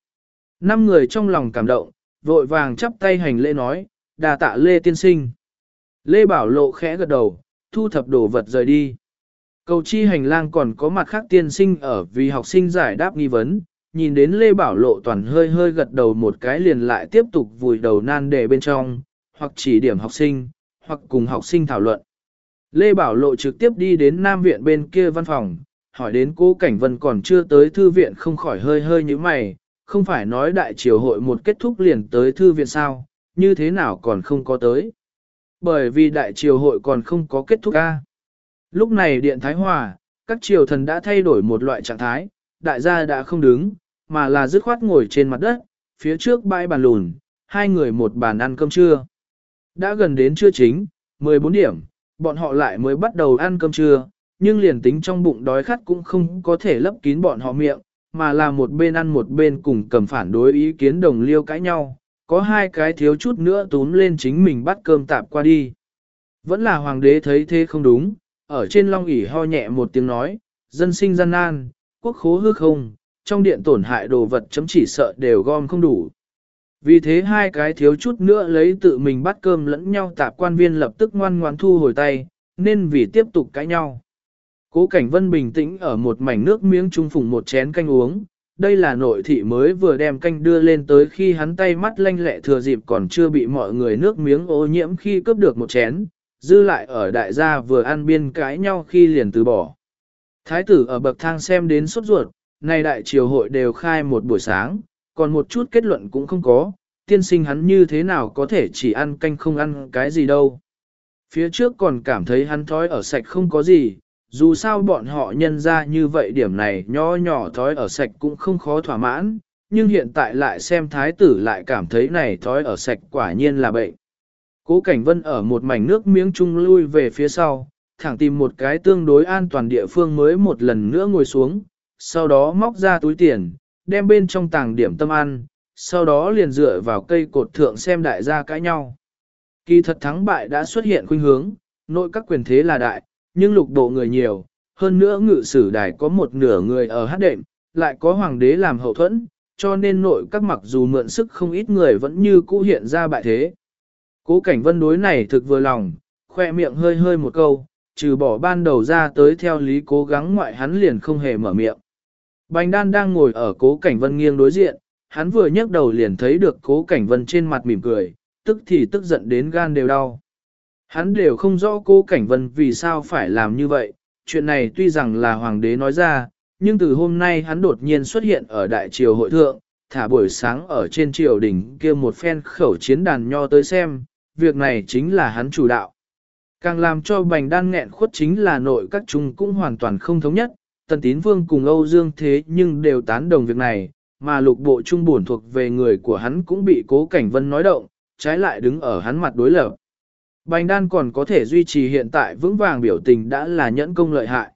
5 người trong lòng cảm động, vội vàng chắp tay hành lễ nói, đà tạ Lê tiên sinh. Lê Bảo Lộ khẽ gật đầu, thu thập đồ vật rời đi. Cầu chi hành lang còn có mặt khác tiên sinh ở vì học sinh giải đáp nghi vấn, nhìn đến Lê Bảo Lộ toàn hơi hơi gật đầu một cái liền lại tiếp tục vùi đầu nan đề bên trong, hoặc chỉ điểm học sinh, hoặc cùng học sinh thảo luận. Lê Bảo Lộ trực tiếp đi đến Nam Viện bên kia văn phòng, hỏi đến Cố Cảnh Vân còn chưa tới thư viện không khỏi hơi hơi như mày, không phải nói đại triều hội một kết thúc liền tới thư viện sao, như thế nào còn không có tới. Bởi vì đại triều hội còn không có kết thúc a. Lúc này Điện Thái Hòa, các triều thần đã thay đổi một loại trạng thái, đại gia đã không đứng, mà là dứt khoát ngồi trên mặt đất, phía trước bãi bàn lùn, hai người một bàn ăn cơm trưa. Đã gần đến trưa chính, 14 điểm, bọn họ lại mới bắt đầu ăn cơm trưa, nhưng liền tính trong bụng đói khát cũng không có thể lấp kín bọn họ miệng, mà là một bên ăn một bên cùng cầm phản đối ý kiến đồng liêu cãi nhau, có hai cái thiếu chút nữa túm lên chính mình bắt cơm tạp qua đi. Vẫn là hoàng đế thấy thế không đúng, ở trên long ỷ ho nhẹ một tiếng nói, dân sinh gian nan, quốc khố hư không, trong điện tổn hại đồ vật chấm chỉ sợ đều gom không đủ. Vì thế hai cái thiếu chút nữa lấy tự mình bắt cơm lẫn nhau tạp quan viên lập tức ngoan ngoãn thu hồi tay, nên vì tiếp tục cãi nhau. Cố Cảnh Vân bình tĩnh ở một mảnh nước miếng trung phùng một chén canh uống, đây là nội thị mới vừa đem canh đưa lên tới khi hắn tay mắt lanh lẹ thừa dịp còn chưa bị mọi người nước miếng ô nhiễm khi cướp được một chén, dư lại ở đại gia vừa ăn biên cãi nhau khi liền từ bỏ. Thái tử ở bậc thang xem đến sốt ruột, này đại triều hội đều khai một buổi sáng, còn một chút kết luận cũng không có, tiên sinh hắn như thế nào có thể chỉ ăn canh không ăn cái gì đâu. Phía trước còn cảm thấy hắn thói ở sạch không có gì, dù sao bọn họ nhân ra như vậy điểm này nho nhỏ thói ở sạch cũng không khó thỏa mãn, nhưng hiện tại lại xem thái tử lại cảm thấy này thói ở sạch quả nhiên là bệnh. Cố Cảnh Vân ở một mảnh nước miếng chung lui về phía sau, thẳng tìm một cái tương đối an toàn địa phương mới một lần nữa ngồi xuống, sau đó móc ra túi tiền, đem bên trong tàng điểm tâm ăn, sau đó liền dựa vào cây cột thượng xem đại gia cãi nhau. Kỳ thật thắng bại đã xuất hiện khuynh hướng, nội các quyền thế là đại, nhưng lục bộ người nhiều, hơn nữa ngự sử đài có một nửa người ở hát đệm, lại có hoàng đế làm hậu thuẫn, cho nên nội các mặc dù mượn sức không ít người vẫn như cũ hiện ra bại thế. Cố Cảnh Vân đối này thực vừa lòng, khoe miệng hơi hơi một câu, trừ bỏ ban đầu ra tới theo lý cố gắng ngoại hắn liền không hề mở miệng. Bành Đan đang ngồi ở Cố Cảnh Vân nghiêng đối diện, hắn vừa nhấc đầu liền thấy được Cố Cảnh Vân trên mặt mỉm cười, tức thì tức giận đến gan đều đau. Hắn đều không rõ Cố Cảnh Vân vì sao phải làm như vậy, chuyện này tuy rằng là hoàng đế nói ra, nhưng từ hôm nay hắn đột nhiên xuất hiện ở đại triều hội thượng, thả buổi sáng ở trên triều đình kia một phen khẩu chiến đàn nho tới xem, việc này chính là hắn chủ đạo. Càng làm cho Bành Đan nghẹn khuất chính là nội các chúng cũng hoàn toàn không thống nhất, Tần Tín Vương cùng Âu Dương thế nhưng đều tán đồng việc này, mà lục bộ trung bổn thuộc về người của hắn cũng bị Cố Cảnh Vân nói động, trái lại đứng ở hắn mặt đối lập. Bành Đan còn có thể duy trì hiện tại vững vàng biểu tình đã là nhẫn công lợi hại.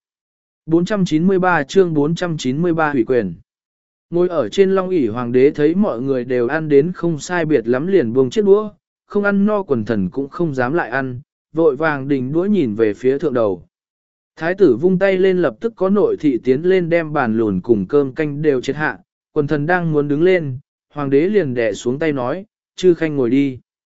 493 chương 493 hủy quyền. Ngồi ở trên long ỷ hoàng đế thấy mọi người đều ăn đến không sai biệt lắm liền buông chiếc đũa, không ăn no quần thần cũng không dám lại ăn, vội vàng đình đũa nhìn về phía thượng đầu. Thái tử vung tay lên lập tức có nội thị tiến lên đem bàn lùn cùng cơm canh đều chết hạ, quần thần đang muốn đứng lên, hoàng đế liền đè xuống tay nói, chư khanh ngồi đi.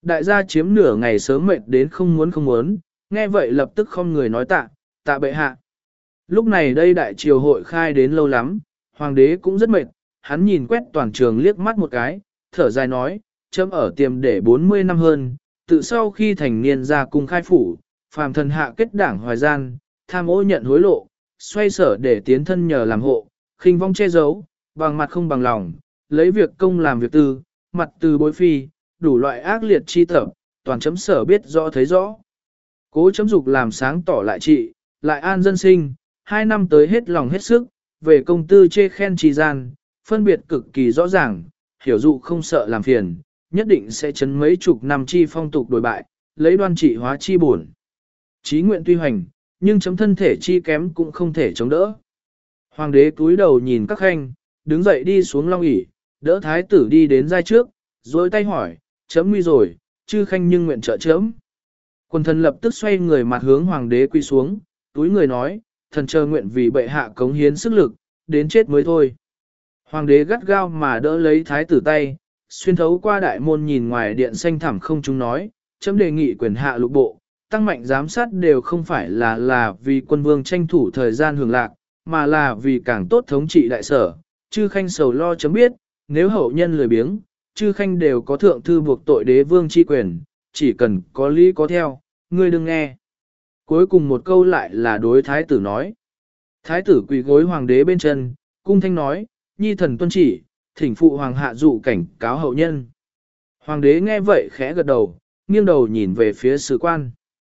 Đại gia chiếm nửa ngày sớm mệt đến không muốn, nghe vậy lập tức không người nói tạ bệ hạ. Lúc này đây đại triều hội khai đến lâu lắm, hoàng đế cũng rất mệt, hắn nhìn quét toàn trường liếc mắt một cái, thở dài nói, chấm ở tiềm để 40 năm hơn, tự sau khi thành niên ra cung khai phủ, phàm thần hạ kết đảng hoài gian, tham ô nhận hối lộ, xoay sở để tiến thân nhờ làm hộ, khinh vong che giấu, bằng mặt không bằng lòng, lấy việc công làm việc tư, mặt từ bối phi, đủ loại ác liệt chi tập, toàn chấm sở biết rõ thấy rõ. Cố chấm dục làm sáng tỏ lại trị, lại an dân sinh, 2 năm tới hết lòng hết sức, về công tư chê khen trì gian, phân biệt cực kỳ rõ ràng, hiểu dụ không sợ làm phiền, nhất định sẽ chấn mấy chục năm chi phong tục đổi bại, lấy đoan trị hóa chi buồn. Chí nguyện tuy hoành, nhưng chấm thân thể chi kém cũng không thể chống đỡ. Hoàng đế cúi đầu nhìn các khanh, đứng dậy đi xuống long ỷ, đỡ thái tử đi đến giai trước, dối tay hỏi, chấm nguy rồi, chư khanh nhưng nguyện trợ chấm. Quần thần lập tức xoay người mặt hướng hoàng đế quy xuống, túi người nói, thần chờ nguyện vì bệ hạ cống hiến sức lực, đến chết mới thôi. Hoàng đế gắt gao mà đỡ lấy thái tử tay, xuyên thấu qua đại môn nhìn ngoài điện xanh thẳm không chúng nói, chấm đề nghị quyền hạ lục bộ, tăng mạnh giám sát đều không phải là vì quân vương tranh thủ thời gian hưởng lạc, mà là vì càng tốt thống trị đại sở, chư khanh sầu lo chấm biết, nếu hậu nhân lười biếng, chư khanh đều có thượng thư buộc tội đế vương chi quyền, chỉ cần có lý có theo, ngươi đừng nghe. Cuối cùng một câu lại là đối thái tử nói. Thái tử quỳ gối hoàng đế bên chân, cung thanh nói, nhi thần tuân chỉ, thỉnh phụ hoàng hạ dụ cảnh cáo hậu nhân. Hoàng đế nghe vậy khẽ gật đầu, nghiêng đầu nhìn về phía sử quan.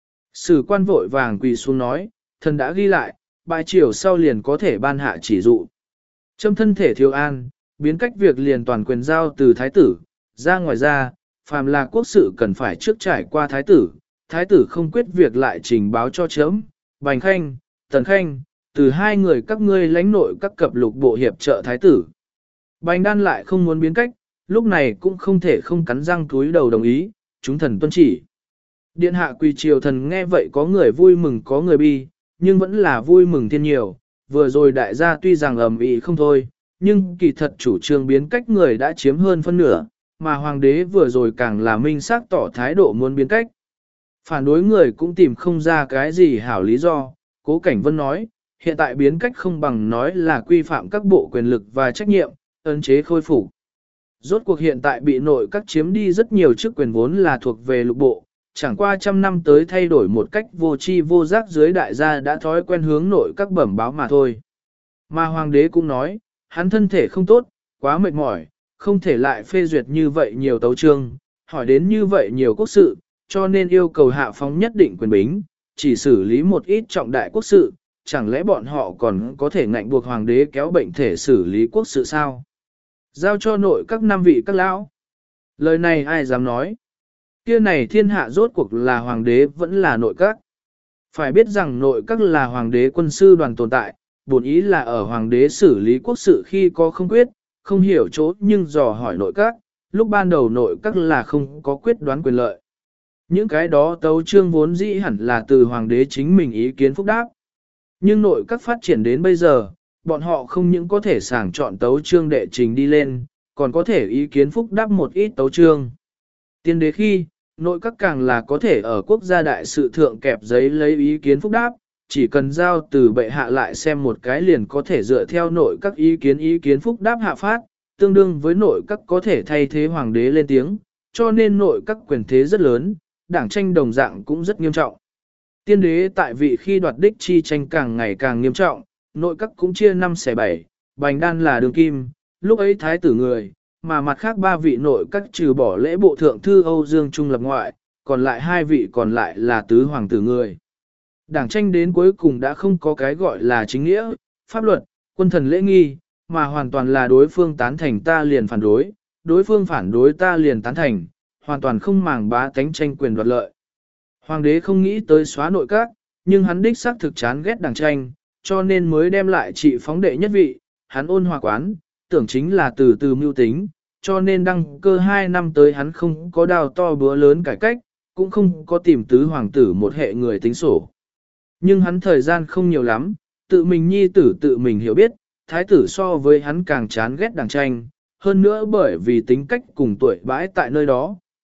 Sử quan vội vàng quỳ xuống nói, thần đã ghi lại, bài chiều sau liền có thể ban hạ chỉ dụ. Châm thân thể thiếu an, biến cách việc liền toàn quyền giao từ thái tử, ra ngoài ra, phàm là quốc sự cần phải trước trải qua thái tử không quyết việc lại trình báo cho chấm, Bành Khanh, Tần Khanh, từ hai người các ngươi lãnh nội các cập lục bộ hiệp trợ thái tử. Bành Đan lại không muốn biến cách, lúc này cũng không thể không cắn răng túi đầu đồng ý, chúng thần tuân chỉ. Điện hạ quỳ triều thần nghe vậy có người vui mừng có người bi, nhưng vẫn là vui mừng thiên nhiều, vừa rồi đại gia tuy rằng ầm ĩ không thôi, nhưng kỳ thật chủ trương biến cách người đã chiếm hơn phân nửa, mà hoàng đế vừa rồi càng là minh xác tỏ thái độ muốn biến cách. Phản đối người cũng tìm không ra cái gì hảo lý do, Cố Cảnh Vân nói, hiện tại biến cách không bằng nói là quy phạm các bộ quyền lực và trách nhiệm, ấn chế khôi phục. Rốt cuộc hiện tại bị nội các chiếm đi rất nhiều chức quyền vốn là thuộc về lục bộ, chẳng qua trăm năm tới thay đổi một cách vô tri vô giác dưới đại gia đã thói quen hướng nội các bẩm báo mà thôi. Mà hoàng đế cũng nói, hắn thân thể không tốt, quá mệt mỏi, không thể lại phê duyệt như vậy nhiều tấu chương, hỏi đến như vậy nhiều quốc sự, cho nên yêu cầu hạ phóng nhất định quyền bính, chỉ xử lý một ít trọng đại quốc sự, chẳng lẽ bọn họ còn có thể ngạnh buộc hoàng đế kéo bệnh thể xử lý quốc sự sao? Giao cho nội các năm vị các lão. Lời này ai dám nói? Kia này thiên hạ rốt cuộc là hoàng đế vẫn là nội các. Phải biết rằng nội các là hoàng đế quân sư đoàn tồn tại, bổn ý là ở hoàng đế xử lý quốc sự khi có không quyết, không hiểu chỗ nhưng dò hỏi nội các, lúc ban đầu nội các là không có quyết đoán quyền lợi. Những cái đó tấu chương vốn dĩ hẳn là từ hoàng đế chính mình ý kiến phúc đáp. Nhưng nội các phát triển đến bây giờ, bọn họ không những có thể sàng chọn tấu chương đệ trình đi lên, còn có thể ý kiến phúc đáp một ít tấu chương. Tiên đế khi, nội các càng là có thể ở quốc gia đại sự thượng kẹp giấy lấy ý kiến phúc đáp, chỉ cần giao từ bệ hạ lại xem một cái liền có thể dựa theo nội các ý kiến phúc đáp hạ phát, tương đương với nội các có thể thay thế hoàng đế lên tiếng, cho nên nội các quyền thế rất lớn, đảng tranh đồng dạng cũng rất nghiêm trọng. Tiên đế tại vị khi đoạt đích chi tranh càng ngày càng nghiêm trọng, nội các cũng chia 5 xẻ 7, Bành Đan là đường kim, lúc ấy thái tử người, mà mặt khác 3 vị nội các trừ bỏ lễ bộ thượng thư Âu Dương Trung lập ngoại, còn lại 2 vị còn lại là tứ hoàng tử người. Đảng tranh đến cuối cùng đã không có cái gọi là chính nghĩa, pháp luật, quân thần lễ nghi, mà hoàn toàn là đối phương tán thành ta liền phản đối phương phản đối ta liền tán thành, hoàn toàn không màng bá tánh tranh quyền đoạt lợi. Hoàng đế không nghĩ tới xóa nội các, nhưng hắn đích xác thực chán ghét đảng tranh, cho nên mới đem lại trị phóng đệ nhất vị, hắn ôn hòa quán, tưởng chính là từ từ mưu tính, cho nên đăng cơ 2 năm tới hắn không có đào to bữa lớn cải cách, cũng không có tìm tứ hoàng tử một hệ người tính sổ. Nhưng hắn thời gian không nhiều lắm, tự mình nhi tử tự mình hiểu biết, thái tử so với hắn càng chán ghét đảng tranh, hơn nữa bởi vì tính cách cùng tuổi bãi tại nơi đó,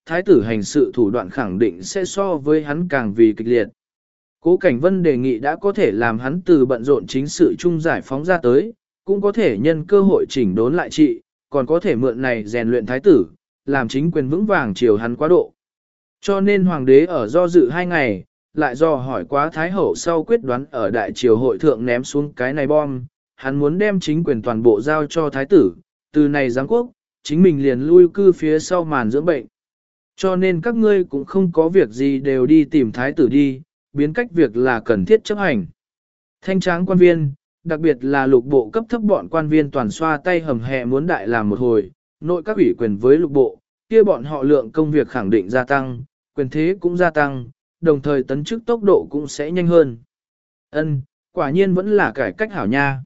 thái tử hành sự thủ đoạn khẳng định sẽ so với hắn càng vì kịch liệt. Cố Cảnh Vân đề nghị đã có thể làm hắn từ bận rộn chính sự chung giải phóng ra tới, cũng có thể nhân cơ hội chỉnh đốn lại trị, còn có thể mượn này rèn luyện thái tử, làm chính quyền vững vàng chiều hắn quá độ. Cho nên hoàng đế ở do dự 2 ngày, lại do hỏi quá thái hậu sau quyết đoán ở đại triều hội thượng ném xuống cái này bom, hắn muốn đem chính quyền toàn bộ giao cho thái tử, từ này giáng quốc, chính mình liền lui cư phía sau màn dưỡng bệnh. Cho nên các ngươi cũng không có việc gì đều đi tìm thái tử đi, biến cách việc là cần thiết chấp hành. Thanh tráng quan viên, đặc biệt là lục bộ cấp thấp bọn quan viên toàn xoa tay hầm hẹ muốn đại làm một hồi, nội các ủy quyền với lục bộ, kia bọn họ lượng công việc khẳng định gia tăng, quyền thế cũng gia tăng, đồng thời tấn chức tốc độ cũng sẽ nhanh hơn. Ân, quả nhiên vẫn là cải cách hảo nha.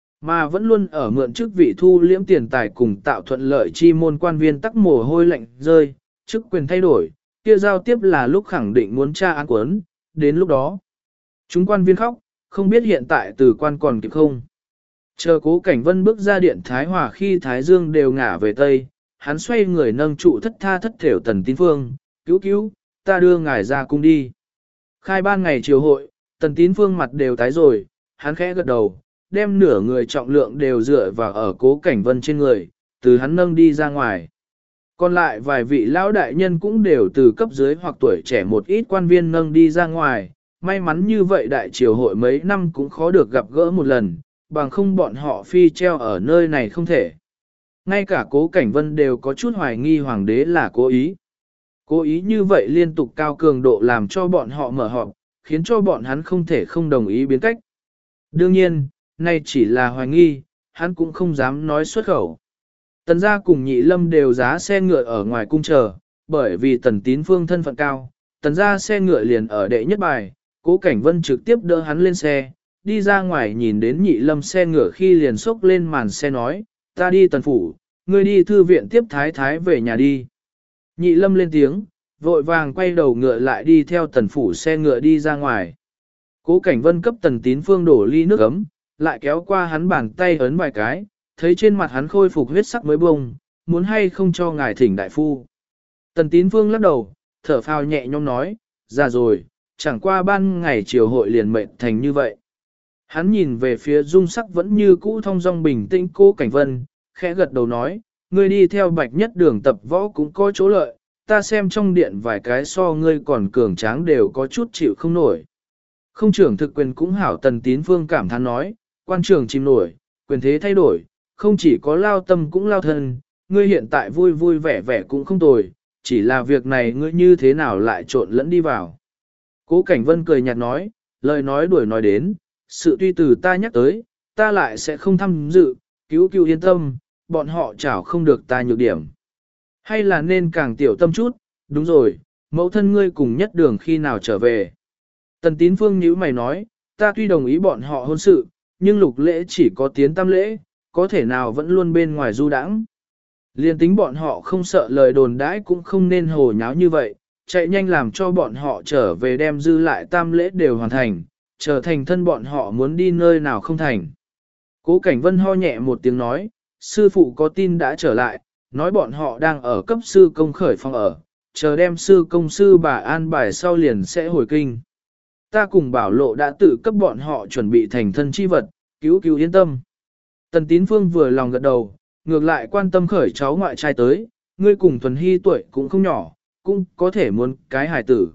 Mà vẫn luôn ở mượn chức vị thu liễm tiền tài cùng tạo thuận lợi chi môn quan viên tắc mồ hôi lạnh rơi, chức quyền thay đổi, kia giao tiếp là lúc khẳng định muốn tra án quấn, đến lúc đó. Chúng quan viên khóc, không biết hiện tại từ quan còn kịp không. Chờ Cố Cảnh Vân bước ra điện Thái Hòa khi Thái Dương đều ngả về Tây, hắn xoay người nâng trụ thất tha thất thểu Tần Tín Phương, cứu, ta đưa ngài ra cung đi. Khai ban ngày triều hội, Tần Tín Phương mặt đều tái rồi, hắn khẽ gật đầu, đem nửa người trọng lượng đều dựa vào ở Cố Cảnh Vân trên người, từ hắn nâng đi ra ngoài. Còn lại vài vị lão đại nhân cũng đều từ cấp dưới hoặc tuổi trẻ một ít quan viên nâng đi ra ngoài, may mắn như vậy đại triều hội mấy năm cũng khó được gặp gỡ một lần, bằng không bọn họ phi treo ở nơi này không thể. Ngay cả Cố Cảnh Vân đều có chút hoài nghi hoàng đế là cố ý. Cố ý như vậy liên tục cao cường độ làm cho bọn họ mở họp, khiến cho bọn hắn không thể không đồng ý biến cách. Đương nhiên, nay chỉ là hoài nghi, hắn cũng không dám nói xuất khẩu. Tần gia cùng Nhị Lâm đều giá xe ngựa ở ngoài cung chờ, bởi vì Tần Tín Phương thân phận cao, tần gia xe ngựa liền ở đệ nhất bài, Cố Cảnh Vân trực tiếp đỡ hắn lên xe, đi ra ngoài nhìn đến Nhị Lâm xe ngựa khi liền xốc lên màn xe nói, ta đi tần phủ, ngươi đi thư viện tiếp thái thái về nhà đi. Nhị Lâm lên tiếng, vội vàng quay đầu ngựa lại đi theo tần phủ xe ngựa đi ra ngoài. Cố Cảnh Vân cấp Tần Tín Phương đổ ly nước ấm, lại kéo qua hắn bàn tay ấn vài cái, thấy trên mặt hắn khôi phục huyết sắc mới bông, muốn hay không cho ngài thỉnh đại phu. Tần Tín Phương lắc đầu, thở phào nhẹ nhõm nói, già rồi, chẳng qua ban ngày chiều hội liền mệnh thành như vậy. Hắn nhìn về phía dung sắc vẫn như cũ thong dong bình tĩnh Cố Cảnh Vân, khẽ gật đầu nói, ngươi đi theo Bạch Nhất Đường tập võ cũng có chỗ lợi, ta xem trong điện vài cái so ngươi còn cường tráng đều có chút chịu không nổi. Không trưởng thực quyền cũng hảo. Tần Tín Phương cảm thán nói, quan trường chìm nổi, quyền thế thay đổi, không chỉ có lao tâm cũng lao thân, ngươi hiện tại vui vui vẻ vẻ cũng không tồi, chỉ là việc này ngươi như thế nào lại trộn lẫn đi vào. Cố Cảnh Vân cười nhạt nói, lời nói đuổi nói đến, sự tuy từ ta nhắc tới, ta lại sẽ không tham dự, cứu yên tâm, bọn họ chảo không được ta nhược điểm. Hay là nên càng tiểu tâm chút, đúng rồi, mẫu thân ngươi cùng Nhất Đường khi nào trở về. Tần Tín Phương nhíu mày nói, ta tuy đồng ý bọn họ hôn sự, nhưng lục lễ chỉ có tiến tam lễ, có thể nào vẫn luôn bên ngoài du đãng. Liên tính bọn họ không sợ lời đồn đãi cũng không nên hồ nháo như vậy, chạy nhanh làm cho bọn họ trở về đem dư lại tam lễ đều hoàn thành, trở thành thân bọn họ muốn đi nơi nào không thành. Cố Cảnh Vân ho nhẹ một tiếng nói, sư phụ có tin đã trở lại, nói bọn họ đang ở cấp sư công khởi phòng ở, chờ đem sư công sư bà an bài sau liền sẽ hồi kinh. Ta cùng Bảo Lộ đã tự cấp bọn họ chuẩn bị thành thân chi vật, cứu yên tâm. Tần Tín Phương vừa lòng gật đầu, ngược lại quan tâm khởi cháu ngoại trai tới, ngươi cùng Thuần Hy tuổi cũng không nhỏ, cũng có thể muốn cái hài tử.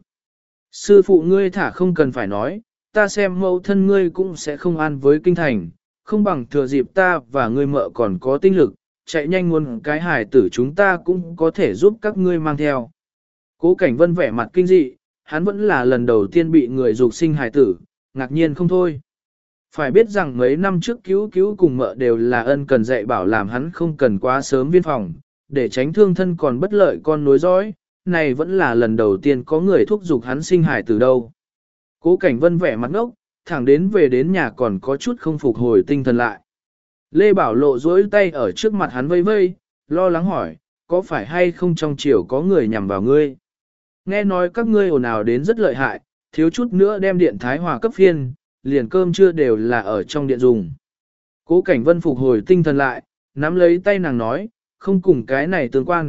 Sư phụ ngươi thả không cần phải nói, ta xem mẫu thân ngươi cũng sẽ không an với kinh thành, không bằng thừa dịp ta và ngươi mợ còn có tinh lực, chạy nhanh muốn cái hài tử chúng ta cũng có thể giúp các ngươi mang theo. Cố Cảnh Vân vẻ mặt kinh dị, hắn vẫn là lần đầu tiên bị người dục sinh hài tử, ngạc nhiên không thôi. Phải biết rằng mấy năm trước cứu cùng mợ đều là ân cần dạy bảo làm hắn không cần quá sớm viên phòng, để tránh thương thân còn bất lợi con nối dõi, này vẫn là lần đầu tiên có người thúc giục hắn sinh hài tử đâu. Cố Cảnh Vân vẻ mặt ngốc, thẳng đến về đến nhà còn có chút không phục hồi tinh thần lại. Lê Bảo Lộ duỗi tay ở trước mặt hắn vây vây, lo lắng hỏi, có phải hay không trong chiều có người nhằm vào ngươi? Nghe nói các ngươi ồn ào đến rất lợi hại, thiếu chút nữa đem điện Thái Hòa cấp phiên, liền cơm trưa đều là ở trong điện dùng. Cố Cảnh Vân phục hồi tinh thần lại, nắm lấy tay nàng nói, không cùng cái này tương quan,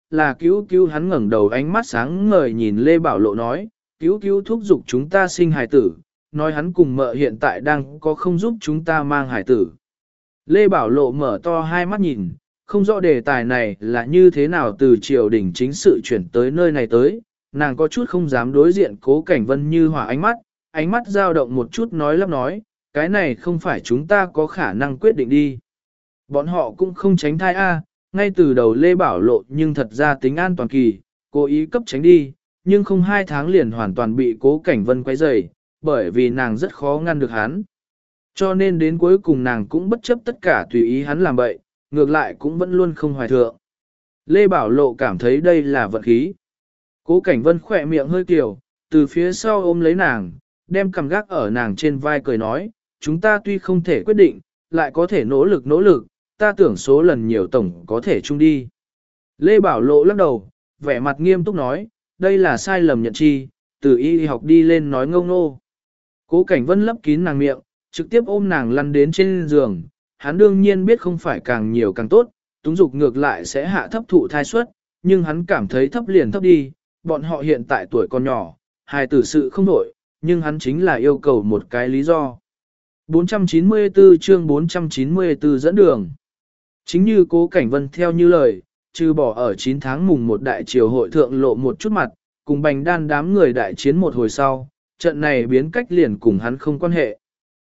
là cứu cứu. Hắn ngẩng đầu ánh mắt sáng ngời nhìn Lê Bảo Lộ nói, cứu cứu thúc giục chúng ta sinh hài tử, nói hắn cùng mợ hiện tại đang có không giúp chúng ta mang hài tử. Lê Bảo Lộ mở to hai mắt nhìn, không rõ đề tài này là như thế nào từ triều đình chính sự chuyển tới nơi này tới, nàng có chút không dám đối diện Cố Cảnh Vân như hỏa ánh mắt dao động một chút nói lắp nói, cái này không phải chúng ta có khả năng quyết định đi. Bọn họ cũng không tránh thai A, ngay từ đầu Lê Bảo Lộ nhưng thật ra tính an toàn kỳ, cố ý cấp tránh đi, nhưng không 2 tháng liền hoàn toàn bị Cố Cảnh Vân quấy rầy, bởi vì nàng rất khó ngăn được hắn. Cho nên đến cuối cùng nàng cũng bất chấp tất cả tùy ý hắn làm bậy, ngược lại cũng vẫn luôn không hoài thượng. Lê Bảo Lộ cảm thấy đây là vận khí. Cố Cảnh Vân khỏe miệng hơi kiều, từ phía sau ôm lấy nàng, đem cầm gác ở nàng trên vai cười nói, chúng ta tuy không thể quyết định, lại có thể nỗ lực, ta tưởng số lần nhiều tổng có thể chung đi. Lê Bảo Lộ lắc đầu, vẻ mặt nghiêm túc nói, đây là sai lầm nhận chi, từ y học đi lên nói ngông nô. Cố Cảnh Vân lấp kín nàng miệng, trực tiếp ôm nàng lăn đến trên giường, hắn đương nhiên biết không phải càng nhiều càng tốt, túng dục ngược lại sẽ hạ thấp thụ thai suất, nhưng hắn cảm thấy thấp liền thấp đi, bọn họ hiện tại tuổi còn nhỏ, hài tử sự không đổi, nhưng hắn chính là yêu cầu một cái lý do. 494 chương 494 dẫn đường. Chính như Cố Cảnh Vân theo như lời, trừ bỏ ở 9 tháng mùng 1 đại triều hội thượng lộ một chút mặt, cùng Bành Đan đám người đại chiến một hồi sau, trận này biến cách liền cùng hắn không quan hệ.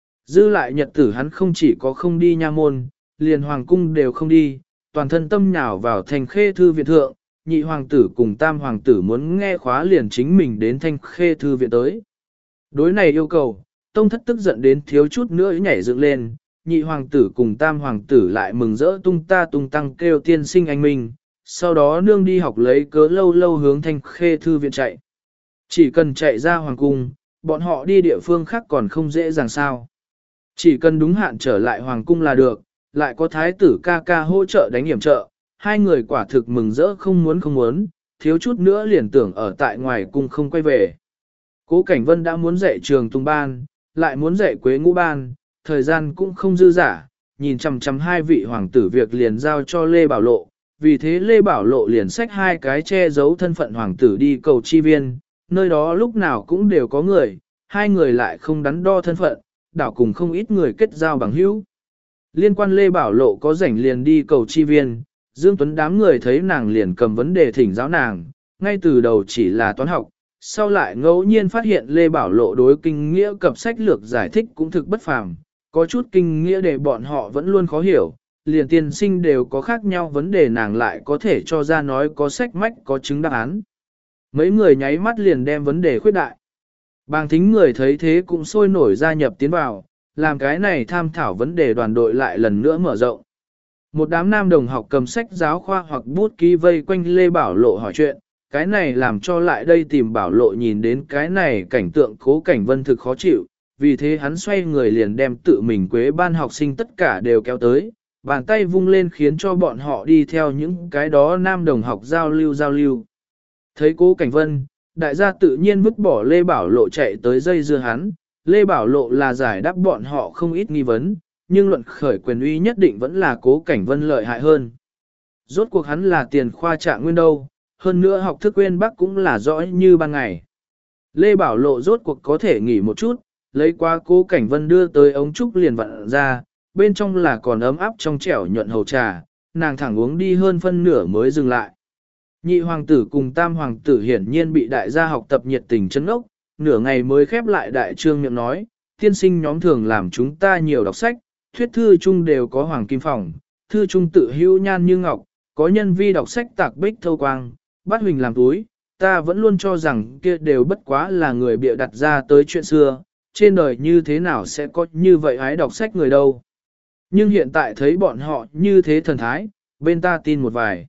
Dư lại nhật tử hắn không chỉ có không đi nha môn, liền hoàng cung đều không đi, toàn thân tâm nhào vào Thanh Khê thư viện thượng, nhị hoàng tử cùng tam hoàng tử muốn nghe khóa liền chính mình đến Thanh Khê thư viện tới. Đối này yêu cầu, tông thất tức giận đến thiếu chút nữa nhảy dựng lên, nhị hoàng tử cùng tam hoàng tử lại mừng rỡ tung ta tung tăng kêu tiên sinh anh minh, sau đó nương đi học lấy cớ lâu lâu hướng Thanh Khê thư viện chạy. Chỉ cần chạy ra hoàng cung, bọn họ đi địa phương khác còn không dễ dàng sao. Chỉ cần đúng hạn trở lại hoàng cung là được, lại có thái tử ca ca hỗ trợ đánh hiểm trợ, hai người quả thực mừng rỡ không muốn, thiếu chút nữa liền tưởng ở tại ngoài cung không quay về. Cố Cảnh Vân đã muốn dạy trường tung ban, lại muốn dạy quế ngũ ban, thời gian cũng không dư giả, nhìn chằm chằm hai vị hoàng tử việc liền giao cho Lê Bảo Lộ, vì thế Lê Bảo Lộ liền xách hai cái che giấu thân phận hoàng tử đi cầu chi viên, nơi đó lúc nào cũng đều có người, hai người lại không đắn đo thân phận, đảo cùng không ít người kết giao bằng hữu. Liên quan Lê Bảo Lộ có rảnh liền đi cầu chi viên, Dương Tuấn đám người thấy nàng liền cầm vấn đề thỉnh giáo nàng, ngay từ đầu chỉ là toán học, sau lại ngẫu nhiên phát hiện Lê Bảo Lộ đối kinh nghĩa cập sách lược giải thích cũng thực bất phàm, có chút kinh nghĩa để bọn họ vẫn luôn khó hiểu, liền tiên sinh đều có khác nhau vấn đề nàng lại có thể cho ra nói có sách mách có chứng đáp án. Mấy người nháy mắt liền đem vấn đề khuyết đại. Bàng thính người thấy thế cũng sôi nổi gia nhập tiến vào, làm cái này tham thảo vấn đề đoàn đội lại lần nữa mở rộng. Một đám nam đồng học cầm sách giáo khoa hoặc bút ký vây quanh Lê Bảo Lộ hỏi chuyện, cái này làm cho lại đây tìm Bảo Lộ nhìn đến cái này cảnh tượng Cố Cảnh Vân thực khó chịu, vì thế hắn xoay người liền đem tự mình quế ban học sinh tất cả đều kéo tới, bàn tay vung lên khiến cho bọn họ đi theo những cái đó nam đồng học giao lưu. Thấy Cố Cảnh Vân, đại gia tự nhiên vứt bỏ Lê Bảo Lộ chạy tới dây dưa hắn, Lê Bảo Lộ là giải đáp bọn họ không ít nghi vấn, nhưng luận khởi quyền uy nhất định vẫn là Cố Cảnh Vân lợi hại hơn. Rốt cuộc hắn là tiền khoa trạng nguyên đâu, hơn nữa học thức uyên bác cũng là rõ như ban ngày. Lê Bảo Lộ rốt cuộc có thể nghỉ một chút, lấy qua Cố Cảnh Vân đưa tới ống trúc liền vặn ra, bên trong là còn ấm áp trong trẻo nhuận hầu trà, nàng thẳng uống đi hơn phân nửa mới dừng lại. Nhị hoàng tử cùng tam hoàng tử hiển nhiên bị đại gia học tập nhiệt tình chấn ốc, nửa ngày mới khép lại đại trương miệng nói, tiên sinh nhóm thường làm chúng ta nhiều đọc sách, thuyết thư chung đều có hoàng kim phòng, thư chung tự hữu nhan như ngọc, có nhân vi đọc sách tạc bích thâu quang, bắt huỳnh làm túi, ta vẫn luôn cho rằng kia đều bất quá là người bịa đặt ra tới chuyện xưa, trên đời như thế nào sẽ có như vậy hái đọc sách người đâu. Nhưng hiện tại thấy bọn họ như thế thần thái, bên ta tin một vài.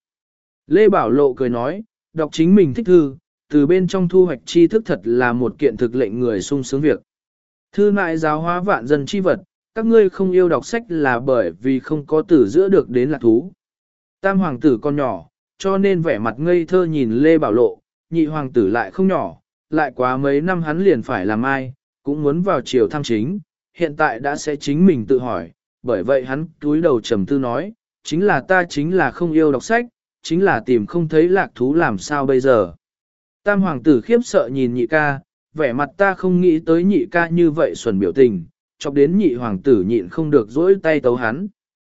Lê Bảo Lộ cười nói, đọc chính mình thích thư, từ bên trong thu hoạch tri thức thật là một kiện thực lệnh người sung sướng việc. Thư nại giáo hóa vạn dân chi vật, các ngươi không yêu đọc sách là bởi vì không có từ giữa được đến lạc thú. Tam hoàng tử con nhỏ, cho nên vẻ mặt ngây thơ nhìn Lê Bảo Lộ, nhị hoàng tử lại không nhỏ, lại quá mấy năm hắn liền phải làm ai, cũng muốn vào triều tham chính, hiện tại đã sẽ chính mình tự hỏi, bởi vậy hắn túi đầu trầm tư nói, chính là ta chính là không yêu đọc sách, chính là tìm không thấy lạc thú làm sao bây giờ. Tam hoàng tử khiếp sợ nhìn nhị ca, vẻ mặt ta không nghĩ tới nhị ca như vậy xuẩn biểu tình, chọc đến nhị hoàng tử nhịn không được dỗi tay tấu hắn.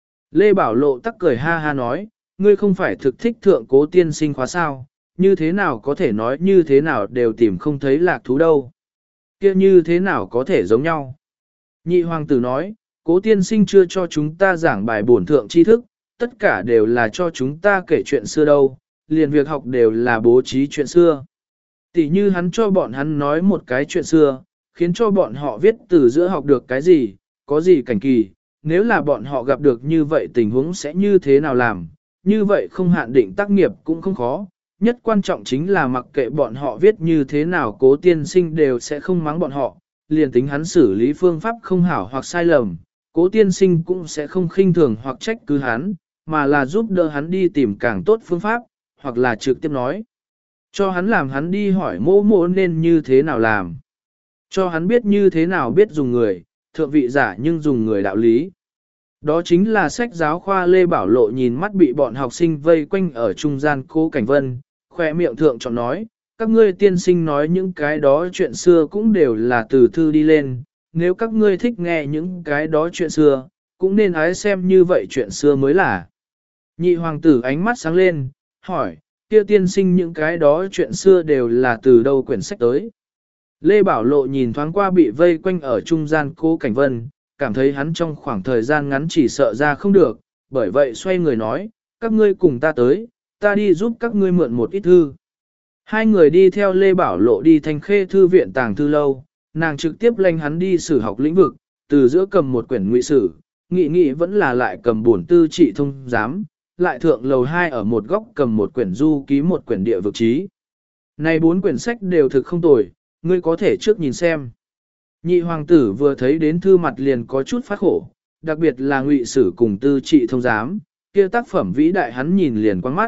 Lê Bảo Lộ tắc cười ha ha nói, ngươi không phải thực thích thượng cố tiên sinh khóa sao, như thế nào có thể nói như thế nào đều tìm không thấy lạc thú đâu. Kia như thế nào có thể giống nhau. Nhị hoàng tử nói, cố tiên sinh chưa cho chúng ta giảng bài bổn thượng tri thức, tất cả đều là cho chúng ta kể chuyện xưa đâu, liền việc học đều là bố trí chuyện xưa. Tỷ như hắn cho bọn hắn nói một cái chuyện xưa, khiến cho bọn họ viết từ giữa học được cái gì, có gì cảnh kỳ, nếu là bọn họ gặp được như vậy tình huống sẽ như thế nào làm, như vậy không hạn định tác nghiệp cũng không khó. Nhất quan trọng chính là mặc kệ bọn họ viết như thế nào cố tiên sinh đều sẽ không mắng bọn họ, liền tính hắn xử lý phương pháp không hảo hoặc sai lầm, cố tiên sinh cũng sẽ không khinh thường hoặc trách cứ hắn, mà là giúp đỡ hắn đi tìm càng tốt phương pháp, hoặc là trực tiếp nói. Cho hắn làm hắn đi hỏi mô mô nên như thế nào làm. Cho hắn biết như thế nào biết dùng người, thượng vị giả nhưng dùng người đạo lý. Đó chính là sách giáo khoa Lê Bảo Lộ nhìn mắt bị bọn học sinh vây quanh ở trung gian Cố Cảnh Vân, khoe miệng thượng chọn nói, các ngươi tiên sinh nói những cái đó chuyện xưa cũng đều là từ thư đi lên, nếu các ngươi thích nghe những cái đó chuyện xưa, cũng nên ái xem như vậy chuyện xưa mới là. Nhị hoàng tử ánh mắt sáng lên, hỏi, kia tiên sinh những cái đó chuyện xưa đều là từ đâu quyển sách tới. Lê Bảo Lộ nhìn thoáng qua bị vây quanh ở trung gian Cố Cảnh Vân, cảm thấy hắn trong khoảng thời gian ngắn chỉ sợ ra không được, bởi vậy xoay người nói, các ngươi cùng ta tới, ta đi giúp các ngươi mượn một ít thư. Hai người đi theo Lê Bảo Lộ đi Thanh Khê thư viện tàng thư lâu, nàng trực tiếp lệnh hắn đi sử học lĩnh vực, từ giữa cầm một quyển ngụy sử, nghị vẫn là lại cầm bổn tư trị thông giám, lại thượng lầu 2 ở một góc cầm một quyển du ký một quyển địa vực trí. Này 4 quyển sách đều thực không tồi, ngươi có thể trước nhìn xem. Nhị hoàng tử vừa thấy đến thư mặt liền có chút phát khổ, đặc biệt là ngụy sử cùng tư trị thông giám, kia tác phẩm vĩ đại hắn nhìn liền quăng mắt.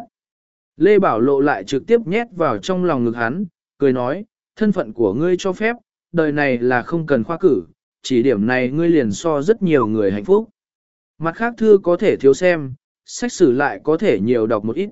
Lê Bảo Lộ lại trực tiếp nhét vào trong lòng ngực hắn, cười nói, thân phận của ngươi cho phép, đời này là không cần khoa cử, chỉ điểm này ngươi liền so rất nhiều người hạnh phúc. Mặt khác thư có thể thiếu xem, sách sử lại có thể nhiều đọc một ít.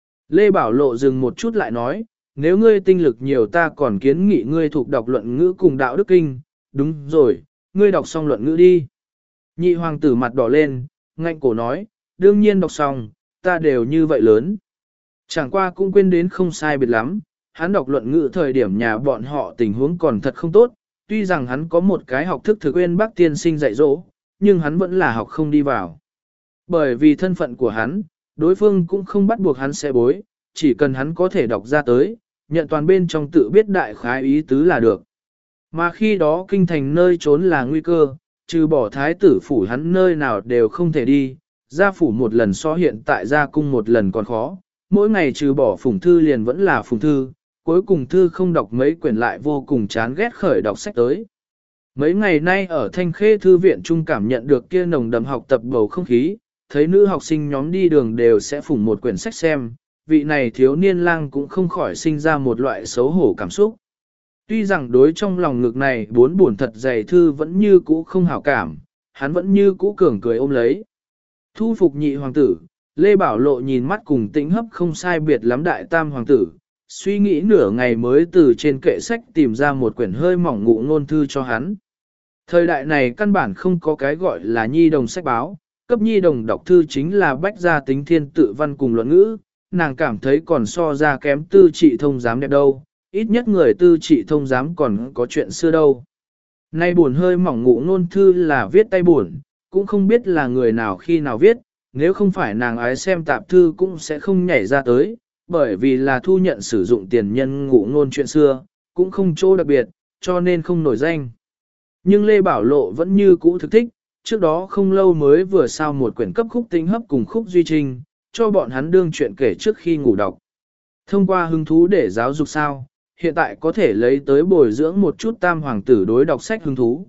Lê Bảo Lộ dừng một chút lại nói, nếu ngươi tinh lực nhiều ta còn kiến nghị ngươi thuộc đọc luận ngữ cùng đạo đức kinh, đúng rồi, ngươi đọc xong luận ngữ đi. Nhị hoàng tử mặt đỏ lên, ngạnh cổ nói, đương nhiên đọc xong, ta đều như vậy lớn. Chẳng qua cũng quên đến không sai biệt lắm, hắn đọc luận ngữ thời điểm nhà bọn họ tình huống còn thật không tốt, tuy rằng hắn có một cái học thức thực quên bác tiên sinh dạy dỗ, nhưng hắn vẫn là học không đi vào. Bởi vì thân phận của hắn, đối phương cũng không bắt buộc hắn sẽ bối, chỉ cần hắn có thể đọc ra tới, nhận toàn bên trong tự biết đại khái ý tứ là được. Mà khi đó kinh thành nơi trốn là nguy cơ, trừ bỏ thái tử phủ hắn nơi nào đều không thể đi, gia phủ một lần so hiện tại gia cung một lần còn khó, mỗi ngày trừ bỏ phùng thư liền vẫn là phùng thư, cuối cùng thư không đọc mấy quyển lại vô cùng chán ghét khởi đọc sách tới. Mấy ngày nay ở Thanh Khê thư viện trung cảm nhận được kia nồng đậm học tập bầu không khí, thấy nữ học sinh nhóm đi đường đều sẽ phủng một quyển sách xem, vị này thiếu niên lang cũng không khỏi sinh ra một loại xấu hổ cảm xúc. Tuy rằng đối trong lòng ngực này 4 buồn thật dày thư vẫn như cũ không hảo cảm, hắn vẫn như cũ cường cười ôm lấy. Thu phục nhị hoàng tử, Lê Bảo Lộ nhìn mắt cùng tĩnh hấp không sai biệt lắm đại tam hoàng tử, suy nghĩ nửa ngày mới từ trên kệ sách tìm ra một quyển hơi mỏng ngụ ngôn thư cho hắn. Thời đại này căn bản không có cái gọi là nhi đồng sách báo, cấp nhi đồng đọc thư chính là bách gia tính thiên tự văn cùng luận ngữ, nàng cảm thấy còn so ra kém tư trị thông giám đẹp đâu, ít nhất người tư trị thông giám còn có chuyện xưa đâu. Nay buồn hơi mỏng ngụ ngôn thư là viết tay buồn, cũng không biết là người nào khi nào viết, nếu không phải nàng ái xem tạp thư cũng sẽ không nhảy ra tới, bởi vì là thu nhận sử dụng tiền nhân ngụ ngôn chuyện xưa, cũng không chỗ đặc biệt, cho nên không nổi danh. Nhưng Lê Bảo Lộ vẫn như cũ thực thích, trước đó không lâu mới vừa sao một quyển cấp khúc tính hấp cùng khúc duy trinh, cho bọn hắn đương chuyện kể trước khi ngủ đọc. Thông qua hứng thú để giáo dục sao, hiện tại có thể lấy tới bồi dưỡng một chút tam hoàng tử đối đọc sách hứng thú.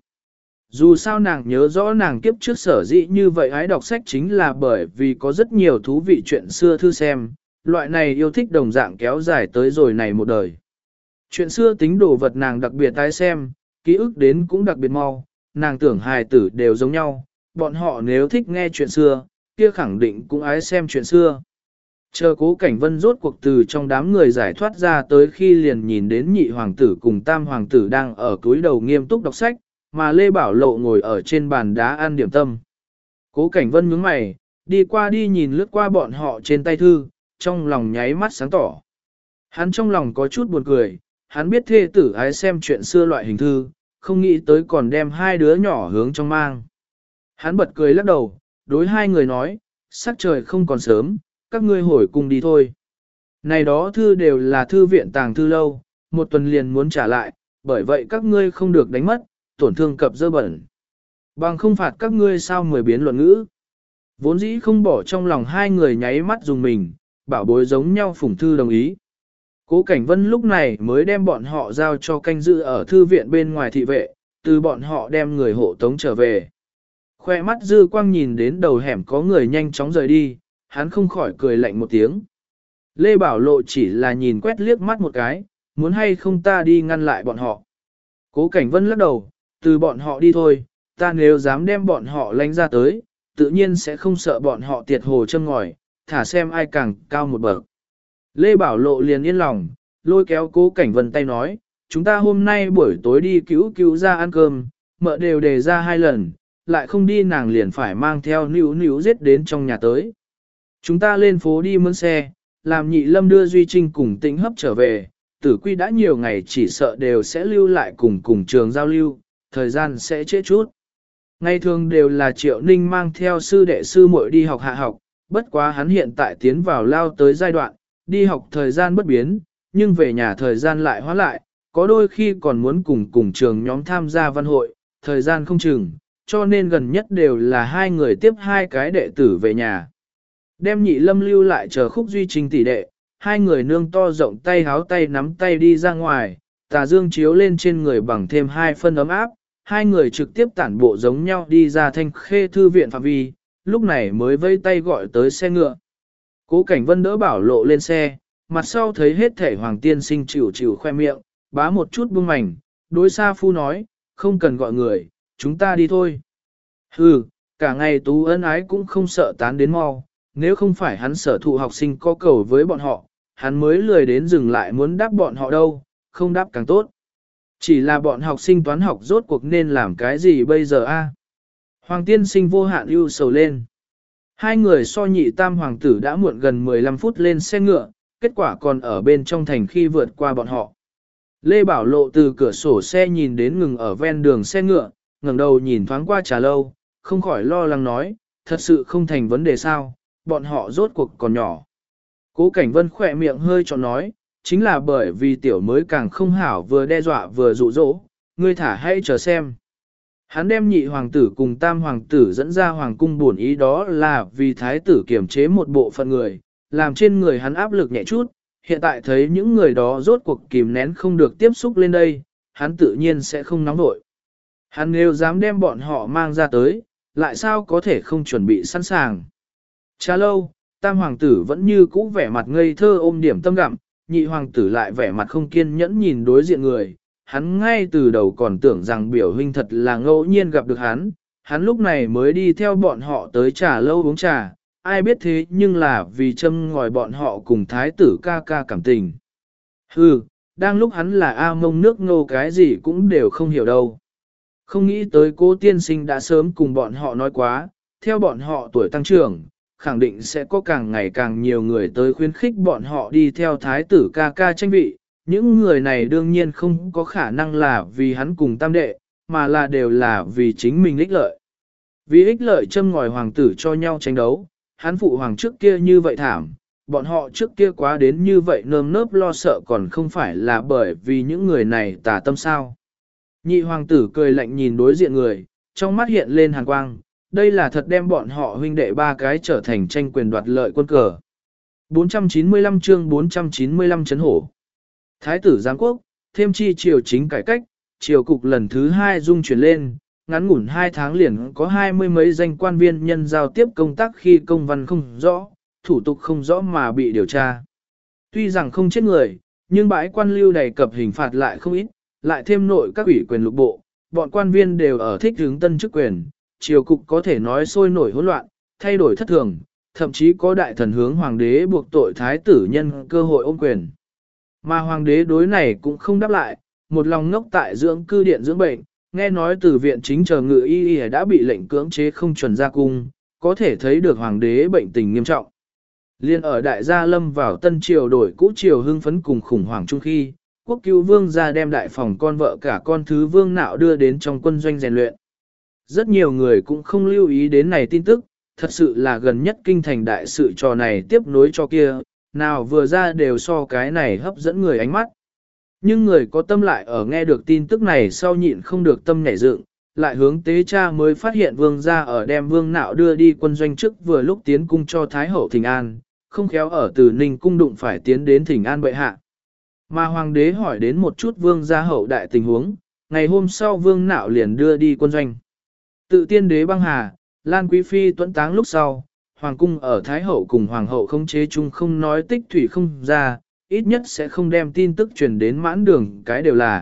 Dù sao nàng nhớ rõ nàng kiếp trước sở dĩ như vậy ái đọc sách chính là bởi vì có rất nhiều thú vị chuyện xưa thư xem, loại này yêu thích đồng dạng kéo dài tới rồi này một đời. Chuyện xưa tính đồ vật nàng đặc biệt tái xem, ký ức đến cũng đặc biệt mau, nàng tưởng hài tử đều giống nhau, bọn họ nếu thích nghe chuyện xưa, kia khẳng định cũng ái xem chuyện xưa. Chờ Cố Cảnh Vân rốt cuộc từ trong đám người giải thoát ra tới khi liền nhìn đến nhị hoàng tử cùng tam hoàng tử đang ở cúi đầu nghiêm túc đọc sách, mà Lê Bảo Lộ ngồi ở trên bàn đá ăn điểm tâm. Cố Cảnh Vân nhướng mày, đi qua đi nhìn lướt qua bọn họ trên tay thư, trong lòng nháy mắt sáng tỏ. Hắn trong lòng có chút buồn cười, hắn biết thê tử ái xem chuyện xưa loại hình thư, không nghĩ tới còn đem hai đứa nhỏ hướng trong mang. Hắn bật cười lắc đầu, đối hai người nói, sắc trời không còn sớm, các ngươi hồi cùng đi thôi. Này đó thư đều là thư viện tàng thư lâu, một tuần liền muốn trả lại, bởi vậy các ngươi không được đánh mất, tổn thương cập dơ bẩn. Bằng không phạt các ngươi sao 10 biến luận ngữ. Vốn dĩ không bỏ trong lòng hai người nháy mắt dùng mình, bảo bối giống nhau phủng thư đồng ý. Cố Cảnh Vân lúc này mới đem bọn họ giao cho canh giữ ở thư viện bên ngoài thị vệ, từ bọn họ đem người hộ tống trở về. Khoe mắt dư quang nhìn đến đầu hẻm có người nhanh chóng rời đi, hắn không khỏi cười lạnh một tiếng. Lê Bảo Lộ chỉ là nhìn quét liếc mắt một cái, muốn hay không ta đi ngăn lại bọn họ. Cố Cảnh Vân lắc đầu, từ bọn họ đi thôi, ta nếu dám đem bọn họ lánh ra tới, tự nhiên sẽ không sợ bọn họ tiệt hồ châm ngòi, thả xem ai càng cao một bậc. Lê Bảo Lộ liền yên lòng, lôi kéo Cố Cảnh Vân tay nói, chúng ta hôm nay buổi tối đi cứu ra ăn cơm, mợ đều đề ra 2 lần, lại không đi nàng liền phải mang theo níu giết đến trong nhà tới. Chúng ta lên phố đi mướn xe, làm Nhị Lâm đưa Duy Trinh cùng Tĩnh Hấp trở về, Tử Quy đã nhiều ngày chỉ sợ đều sẽ lưu lại cùng trường giao lưu, thời gian sẽ trễ chút. Ngày thường đều là Triệu Ninh mang theo sư đệ sư muội đi học hạ học, bất quá hắn hiện tại tiến vào lao tới giai đoạn, đi học thời gian bất biến, nhưng về nhà thời gian lại hóa lại, có đôi khi còn muốn cùng trường nhóm tham gia văn hội, thời gian không chừng, cho nên gần nhất đều là 2 người tiếp 2 cái đệ tử về nhà. Đem Nhị Lâm lưu lại chờ Khúc Duy Trinh tỷ đệ, 2 người nương to rộng tay háo tay nắm tay đi ra ngoài, tà dương chiếu lên trên người bằng thêm 2 phân ấm áp, 2 người trực tiếp tản bộ giống nhau đi ra Thanh Khê thư viện phạm vi, lúc này mới vây tay gọi tới xe ngựa. Cố Cảnh Vân đỡ Bảo Lộ lên xe, mặt sau thấy hết thể Hoàng tiên sinh chịu khoe miệng, bá một chút buông mảnh, đối Sa Phu nói, không cần gọi người, chúng ta đi thôi. Hừ, cả ngày Tú ân ái cũng không sợ tán đến mau, nếu không phải hắn sở thụ học sinh có cầu với bọn họ, hắn mới lười đến dừng lại muốn đáp bọn họ đâu, không đáp càng tốt. Chỉ là bọn học sinh toán học rốt cuộc nên làm cái gì bây giờ a? Hoàng tiên sinh vô hạn ưu sầu lên. 2 người so nhị tam hoàng tử đã muộn gần 15 phút lên xe ngựa, kết quả còn ở bên trong thành khi vượt qua bọn họ. Lê Bảo Lộ từ cửa sổ xe nhìn đến ngừng ở ven đường xe ngựa, ngẩng đầu nhìn thoáng qua trà lâu, không khỏi lo lắng nói, thật sự không thành vấn đề sao, bọn họ rốt cuộc còn nhỏ. Cố Cảnh Vân khỏe miệng hơi tròn nói, chính là bởi vì tiểu mới càng không hảo vừa đe dọa vừa dụ dỗ, ngươi thả hãy chờ xem. Hắn đem nhị hoàng tử cùng tam hoàng tử dẫn ra hoàng cung buồn ý đó là vì thái tử kiểm chế một bộ phận người, làm trên người hắn áp lực nhẹ chút, hiện tại thấy những người đó rốt cuộc kìm nén không được tiếp xúc lên đây, hắn tự nhiên sẽ không nóng nổi. Hắn nếu dám đem bọn họ mang ra tới, lại sao có thể không chuẩn bị sẵn sàng. Chá lâu, tam hoàng tử vẫn như cũ vẻ mặt ngây thơ ôm điểm tâm gặm, nhị hoàng tử lại vẻ mặt không kiên nhẫn nhìn đối diện người. Hắn ngay từ đầu còn tưởng rằng biểu huynh thật là ngẫu nhiên gặp được hắn lúc này mới đi theo bọn họ tới trà lâu uống trà, ai biết thế nhưng là vì châm ngòi bọn họ cùng thái tử ca ca cảm tình. Hừ, đang lúc hắn là A Mông nước Ngô cái gì cũng đều không hiểu đâu. Không nghĩ tới cô tiên sinh đã sớm cùng bọn họ nói quá, theo bọn họ tuổi tăng trưởng, khẳng định sẽ có càng ngày càng nhiều người tới khuyến khích bọn họ đi theo thái tử ca ca tranh vị. Những người này đương nhiên không có khả năng là vì hắn cùng tam đệ, mà là đều là vì chính mình ích lợi. Vì ích lợi châm ngòi hoàng tử cho nhau tranh đấu, hắn phụ hoàng trước kia như vậy thảm, bọn họ trước kia quá đến như vậy nơm nớp lo sợ còn không phải là bởi vì những người này tà tâm sao. Nhị hoàng tử cười lạnh nhìn đối diện người, trong mắt hiện lên hàn quang, đây là thật đem bọn họ huynh đệ 3 cái trở thành tranh quyền đoạt lợi quân cờ. 495 chương 495 chấn hổ. Thái tử Giáng Quốc, thêm chi triều chính cải cách, triều cục lần thứ 2 dung chuyển lên, ngắn ngủn 2 tháng liền có 20 mấy danh quan viên nhân giao tiếp công tác khi công văn không rõ, thủ tục không rõ mà bị điều tra. Tuy rằng không chết người, nhưng bãi quan lưu đầy cập hình phạt lại không ít, lại thêm nội các ủy quyền lục bộ, bọn quan viên đều ở thích hướng tân chức quyền, triều cục có thể nói sôi nổi hỗn loạn, thay đổi thất thường, thậm chí có đại thần hướng hoàng đế buộc tội thái tử nhân cơ hội ôm quyền. Mà hoàng đế đối này cũng không đáp lại, một lòng ngốc tại dưỡng cư điện dưỡng bệnh, nghe nói từ viện chính chờ ngự y đã bị lệnh cưỡng chế không chuẩn ra cung, có thể thấy được hoàng đế bệnh tình nghiêm trọng. Liên ở đại gia lâm vào tân triều đổi cũ triều hưng phấn cùng khủng hoảng chung khi, quốc cứu vương ra đem đại phòng con vợ cả con thứ vương nạo đưa đến trong quân doanh rèn luyện. Rất nhiều người cũng không lưu ý đến này tin tức, thật sự là gần nhất kinh thành đại sự trò này tiếp nối cho kia, nào vừa ra đều so cái này hấp dẫn người ánh mắt. Nhưng người có tâm lại ở nghe được tin tức này sau nhịn không được tâm nhảy dựng, lại hướng tế cha mới phát hiện vương gia ở đem vương nạo đưa đi quân doanh trước vừa lúc tiến cung cho Thái hậu thỉnh an, không khéo ở từ Ninh cung đụng phải tiến đến thỉnh an bệ hạ. Mà hoàng đế hỏi đến một chút vương gia hậu đại tình huống, ngày hôm sau vương nạo liền đưa đi quân doanh. Tự tiên đế băng hà, Lan Quý Phi tuẫn táng lúc sau, hoàng cung ở Thái hậu cùng hoàng hậu không chế chung không nói tích thủy không ra, ít nhất sẽ không đem tin tức truyền đến mãn đường cái đều là.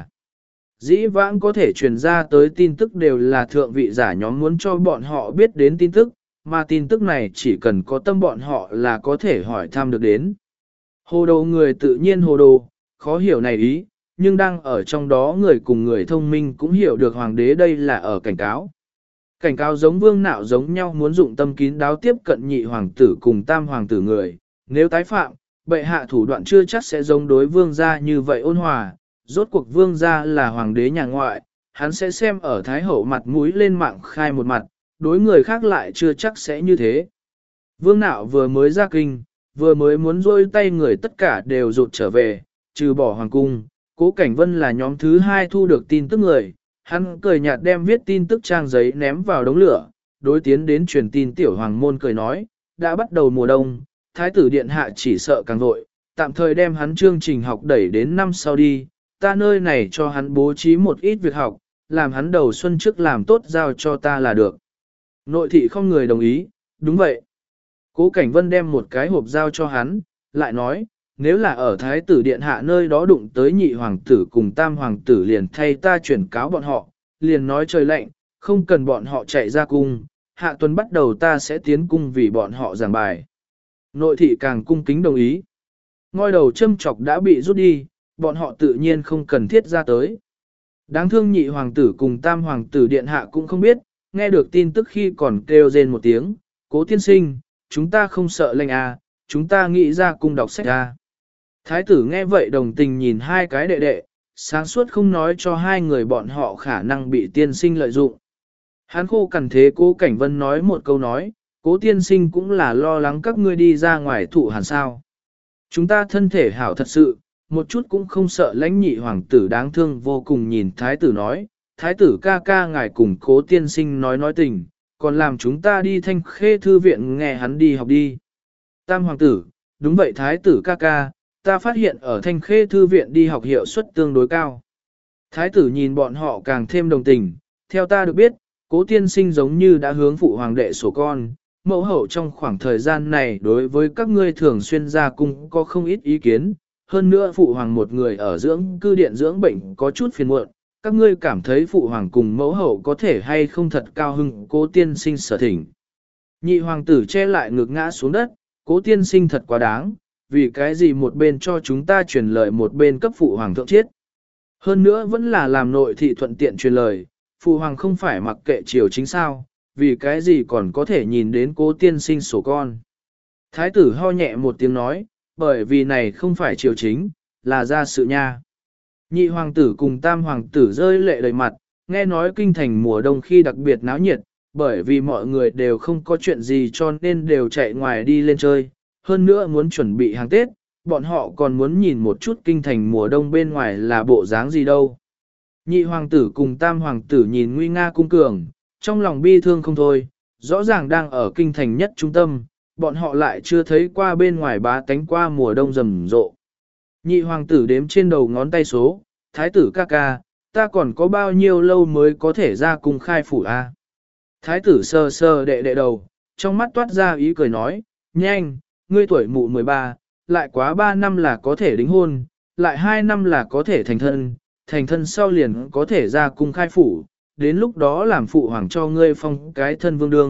Dĩ vãng có thể truyền ra tới tin tức đều là thượng vị giả nhóm muốn cho bọn họ biết đến tin tức, mà tin tức này chỉ cần có tâm bọn họ là có thể hỏi thăm được đến. Hồ đồ người tự nhiên hồ đồ, khó hiểu này ý, nhưng đang ở trong đó người cùng người thông minh cũng hiểu được hoàng đế đây là ở cảnh cáo. Cảnh cáo giống vương nạo giống nhau muốn dụng tâm kín đáo tiếp cận nhị hoàng tử cùng tam hoàng tử người, nếu tái phạm, bệ hạ thủ đoạn chưa chắc sẽ giống đối vương gia như vậy ôn hòa, rốt cuộc vương gia là hoàng đế nhà ngoại, hắn sẽ xem ở thái hậu mặt mũi lên mạng khai một mặt, đối người khác lại chưa chắc sẽ như thế. Vương nạo vừa mới ra kinh, vừa mới muốn rôi tay người tất cả đều rụt trở về, trừ bỏ hoàng cung, Cố Cảnh Vân là nhóm thứ hai thu được tin tức người, hắn cười nhạt đem viết tin tức trang giấy ném vào đống lửa, đối tiến đến truyền tin tiểu hoàng môn cười nói, đã bắt đầu mùa đông, thái tử điện hạ chỉ sợ càng vội, tạm thời đem hắn chương trình học đẩy đến năm sau đi, ta nơi này cho hắn bố trí một ít việc học, làm hắn đầu xuân trước làm tốt giao cho ta là được. Nội thị không người đồng ý, đúng vậy. Cố Cảnh Vân đem một cái hộp giao cho hắn, lại nói, nếu là ở thái tử điện hạ nơi đó đụng tới nhị hoàng tử cùng tam hoàng tử liền thay ta chuyển cáo bọn họ, liền nói trời lạnh, không cần bọn họ chạy ra cung, hạ tuần bắt đầu ta sẽ tiến cung vì bọn họ giảng bài. Nội thị càng cung kính đồng ý. Ngôi đầu châm chọc đã bị rút đi, bọn họ tự nhiên không cần thiết ra tới. Đáng thương nhị hoàng tử cùng tam hoàng tử điện hạ cũng không biết, nghe được tin tức khi còn kêu rên một tiếng, Cố tiên sinh, chúng ta không sợ lệnh à, chúng ta nghĩ ra cung đọc sách à. Thái tử nghe vậy đồng tình nhìn hai cái đệ đệ, sáng suốt không nói cho hai người bọn họ khả năng bị tiên sinh lợi dụng. Hắn khô cằn thế Cố Cảnh Vân nói một câu nói, Cố tiên sinh cũng là lo lắng các ngươi đi ra ngoài thụ hàn sao. Chúng ta thân thể hảo thật sự, một chút cũng không sợ lãnh nhị hoàng tử đáng thương vô cùng nhìn thái tử nói, thái tử ca ca ngài cùng Cố tiên sinh nói tình, còn làm chúng ta đi Thanh Khê thư viện nghe hắn đi học đi. Tam hoàng tử, đúng vậy thái tử ca ca, ta phát hiện ở Thanh Khê thư viện đi học hiệu suất tương đối cao. Thái tử nhìn bọn họ càng thêm đồng tình, theo ta được biết, Cố tiên sinh giống như đã hướng phụ hoàng đệ sổ con, mẫu hậu trong khoảng thời gian này đối với các ngươi thường xuyên ra cung có không ít ý kiến, hơn nữa phụ hoàng một người ở dưỡng cư điện dưỡng bệnh có chút phiền muộn, các ngươi cảm thấy phụ hoàng cùng mẫu hậu có thể hay không thật cao hưng Cố tiên sinh sở thỉnh. Nhị hoàng tử che lại ngực ngã xuống đất, Cố tiên sinh thật quá đáng, vì cái gì một bên cho chúng ta truyền lời một bên cấp phụ hoàng thượng chết. Hơn nữa vẫn là làm nội thị thuận tiện truyền lời, phụ hoàng không phải mặc kệ triều chính sao, vì cái gì còn có thể nhìn đến Cố tiên sinh sổ con. Thái tử ho nhẹ một tiếng nói, bởi vì này không phải triều chính, là ra sự nha. Nhị hoàng tử cùng tam hoàng tử rơi lệ đầy mặt, nghe nói kinh thành mùa đông khi đặc biệt náo nhiệt, bởi vì mọi người đều không có chuyện gì cho nên đều chạy ngoài đi lên chơi. Hơn nữa muốn chuẩn bị hàng Tết, bọn họ còn muốn nhìn một chút kinh thành mùa đông bên ngoài là bộ dáng gì đâu. Nhị hoàng tử cùng tam hoàng tử nhìn nguy nga cung cường, trong lòng bi thương không thôi, rõ ràng đang ở kinh thành nhất trung tâm, bọn họ lại chưa thấy qua bên ngoài bá tánh qua mùa đông rầm rộ. Nhị hoàng tử đếm trên đầu ngón tay số, thái tử ca ca, ta còn có bao nhiêu lâu mới có thể ra cung khai phủ a? Thái tử sờ sờ đệ đệ đầu, trong mắt toát ra ý cười nói, nhanh, ngươi tuổi mụ 13, lại quá 3 năm là có thể đính hôn, lại 2 năm là có thể thành thân sau liền có thể ra cung khai phủ, đến lúc đó làm phụ hoàng cho ngươi phong cái thân vương đương,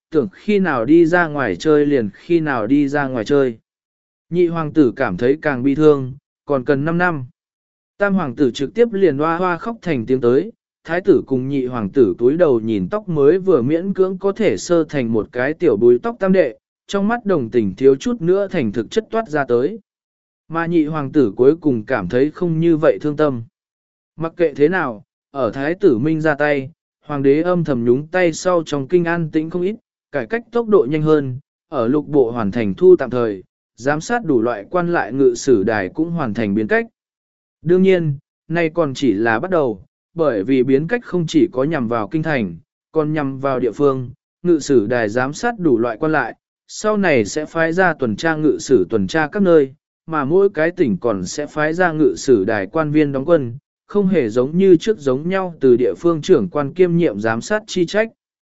tưởng khi nào đi ra ngoài chơi liền khi nào đi ra ngoài chơi. Nhị hoàng tử cảm thấy càng bi thương, còn cần 5 năm. Tam hoàng tử trực tiếp liền hoa hoa khóc thành tiếng tới, thái tử cùng nhị hoàng tử túi đầu nhìn tóc mới vừa miễn cưỡng có thể sơ thành một cái tiểu búi tóc tam đệ, trong mắt đồng tình thiếu chút nữa thành thực chất toát ra tới. Mà nhị hoàng tử cuối cùng cảm thấy không như vậy thương tâm. Mặc kệ thế nào, ở thái tử minh ra tay, hoàng đế âm thầm nhúng tay sau trong kinh an tĩnh không ít, cải cách tốc độ nhanh hơn, ở lục bộ hoàn thành thu tạm thời, giám sát đủ loại quan lại ngự sử đài cũng hoàn thành biến cách. Đương nhiên, nay còn chỉ là bắt đầu, bởi vì biến cách không chỉ có nhằm vào kinh thành, còn nhằm vào địa phương, ngự sử đài giám sát đủ loại quan lại, sau này sẽ phái ra tuần tra ngự sử tuần tra các nơi, mà mỗi cái tỉnh còn sẽ phái ra ngự sử đài quan viên đóng quân, không hề giống như trước giống nhau từ địa phương trưởng quan kiêm nhiệm giám sát chi trách.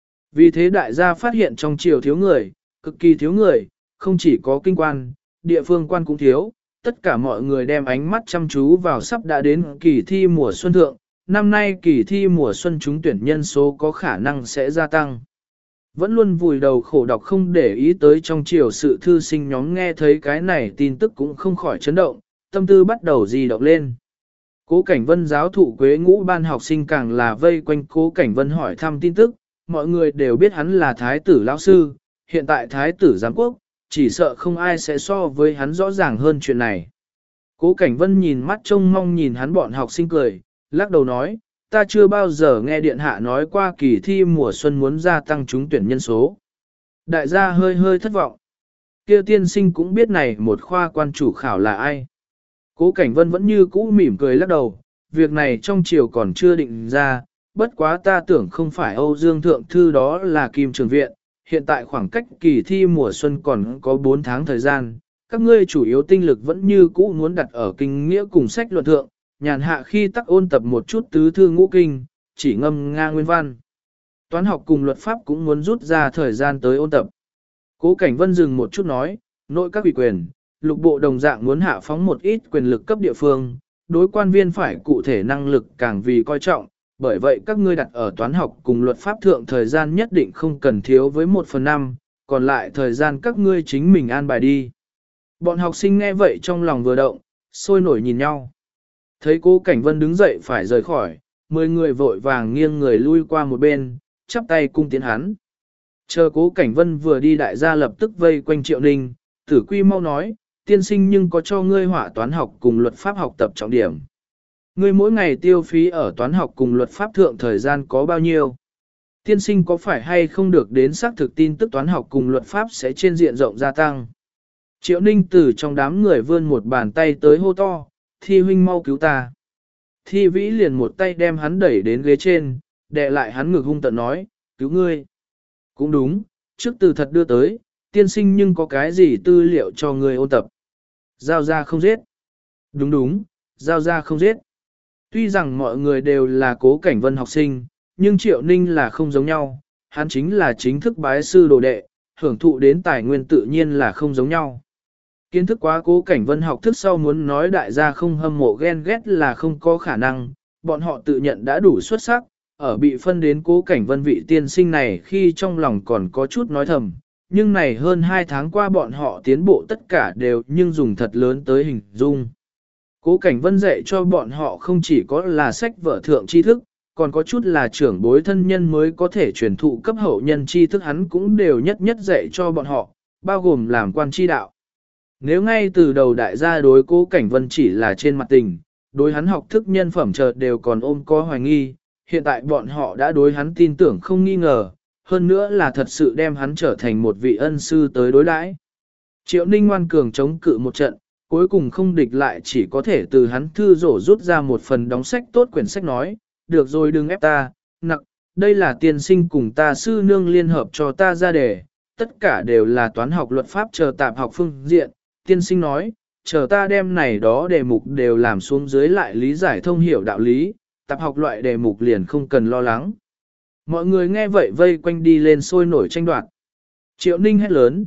Vì thế đại gia phát hiện trong triều thiếu người, cực kỳ thiếu người, không chỉ có kinh quan, địa phương quan cũng thiếu, tất cả mọi người đem ánh mắt chăm chú vào sắp đã đến kỳ thi mùa xuân thượng, năm nay kỳ thi mùa xuân trúng tuyển nhân số có khả năng sẽ gia tăng. Vẫn luôn vùi đầu khổ đọc không để ý tới trong triều sự thư sinh nhóm nghe thấy cái này tin tức cũng không khỏi chấn động, tâm tư bắt đầu di động lên. Cố Cảnh Vân giáo thụ Quế Ngũ ban học sinh càng là vây quanh Cố Cảnh Vân hỏi thăm tin tức, mọi người đều biết hắn là thái tử lão sư, hiện tại thái tử giám quốc, chỉ sợ không ai sẽ so với hắn rõ ràng hơn chuyện này. Cố Cảnh Vân nhìn mắt trông mong nhìn hắn bọn học sinh cười, lắc đầu nói, ta chưa bao giờ nghe điện hạ nói qua kỳ thi mùa xuân muốn gia tăng trúng tuyển nhân số. Đại gia hơi hơi thất vọng. Kia tiên sinh cũng biết này một khoa quan chủ khảo là ai. Cố Cảnh Vân vẫn như cũ mỉm cười lắc đầu, việc này trong triều còn chưa định ra, bất quá ta tưởng không phải Âu Dương Thượng Thư đó là Kim Trường Viện, hiện tại khoảng cách kỳ thi mùa xuân còn có 4 tháng thời gian, các ngươi chủ yếu tinh lực vẫn như cũ muốn đặt ở kinh nghĩa cùng sách luận thượng, nhàn hạ khi tắc ôn tập một chút tứ thư ngũ kinh, chỉ ngâm nga nguyên văn. Toán học cùng luật pháp cũng muốn rút ra thời gian tới ôn tập. Cố Cảnh Vân dừng một chút nói, nội các ủy quyền, lục bộ đồng dạng muốn hạ phóng một ít quyền lực cấp địa phương, đối quan viên phải cụ thể năng lực càng vì coi trọng, bởi vậy các ngươi đặt ở toán học cùng luật pháp thượng thời gian nhất định không cần thiếu với 1/5, còn lại thời gian các ngươi chính mình an bài đi. Bọn học sinh nghe vậy trong lòng vừa động, sôi nổi nhìn nhau. Thấy Cố Cảnh Vân đứng dậy phải rời khỏi, 10 người vội vàng nghiêng người lui qua một bên, chắp tay cung tiến hắn. Chờ Cố Cảnh Vân vừa đi đại gia lập tức vây quanh Triệu Ninh, Tử Quy mau nói, tiên sinh nhưng có cho ngươi họa toán học cùng luật pháp học tập trọng điểm. Ngươi mỗi ngày tiêu phí ở toán học cùng luật pháp thượng thời gian có bao nhiêu? Tiên sinh có phải hay không được đến xác thực tin tức toán học cùng luật pháp sẽ trên diện rộng gia tăng? Triệu Ninh từ trong đám người vươn một bàn tay tới hô to, Thi huynh mau cứu ta. Thi Vĩ liền một tay đem hắn đẩy đến ghế trên, đè lại hắn ngực hung tợn nói, cứu ngươi. Cũng đúng, trước từ thật đưa tới, tiên sinh nhưng có cái gì tư liệu cho ngươi ôn tập. Giao ra không giết. Đúng đúng, giao ra không giết. Tuy rằng mọi người đều là Cố Cảnh Vân học sinh, nhưng Triệu Ninh là không giống nhau, hắn chính là chính thức bái sư đồ đệ, hưởng thụ đến tài nguyên tự nhiên là không giống nhau. Kiến thức quá Cố Cảnh Vân học thức sau muốn nói đại gia không hâm mộ ghen ghét là không có khả năng, bọn họ tự nhận đã đủ xuất sắc, ở bị phân đến Cố Cảnh Vân vị tiên sinh này khi trong lòng còn có chút nói thầm, nhưng này hơn 2 tháng qua bọn họ tiến bộ tất cả đều nhưng dùng thật lớn tới hình dung. Cố Cảnh Vân dạy cho bọn họ không chỉ có là sách vở thượng tri thức, còn có chút là trưởng bối thân nhân mới có thể truyền thụ cấp hậu nhân tri thức hắn cũng đều nhất nhất dạy cho bọn họ, bao gồm làm quan tri đạo. Nếu ngay từ đầu đại gia đối Cố Cảnh Vân chỉ là trên mặt tình, đối hắn học thức nhân phẩm chợt đều còn ôm có hoài nghi, hiện tại bọn họ đã đối hắn tin tưởng không nghi ngờ, hơn nữa là thật sự đem hắn trở thành một vị ân sư tới đối đãi. Triệu Ninh ngoan cường chống cự một trận, cuối cùng không địch lại chỉ có thể từ hắn thư rổ rút ra một phần đóng sách tốt quyển sách nói, được rồi đừng ép ta, nặng, đây là tiên sinh cùng ta sư nương liên hợp cho ta ra đề, tất cả đều là toán học luật pháp chờ tạp học phương diện, tiên sinh nói, chờ ta đem này đó đề mục đều làm xuống dưới lại lý giải thông hiểu đạo lý, tạp học loại đề mục liền không cần lo lắng. Mọi người nghe vậy vây quanh đi lên sôi nổi tranh đoạt. Triệu Ninh hét lớn,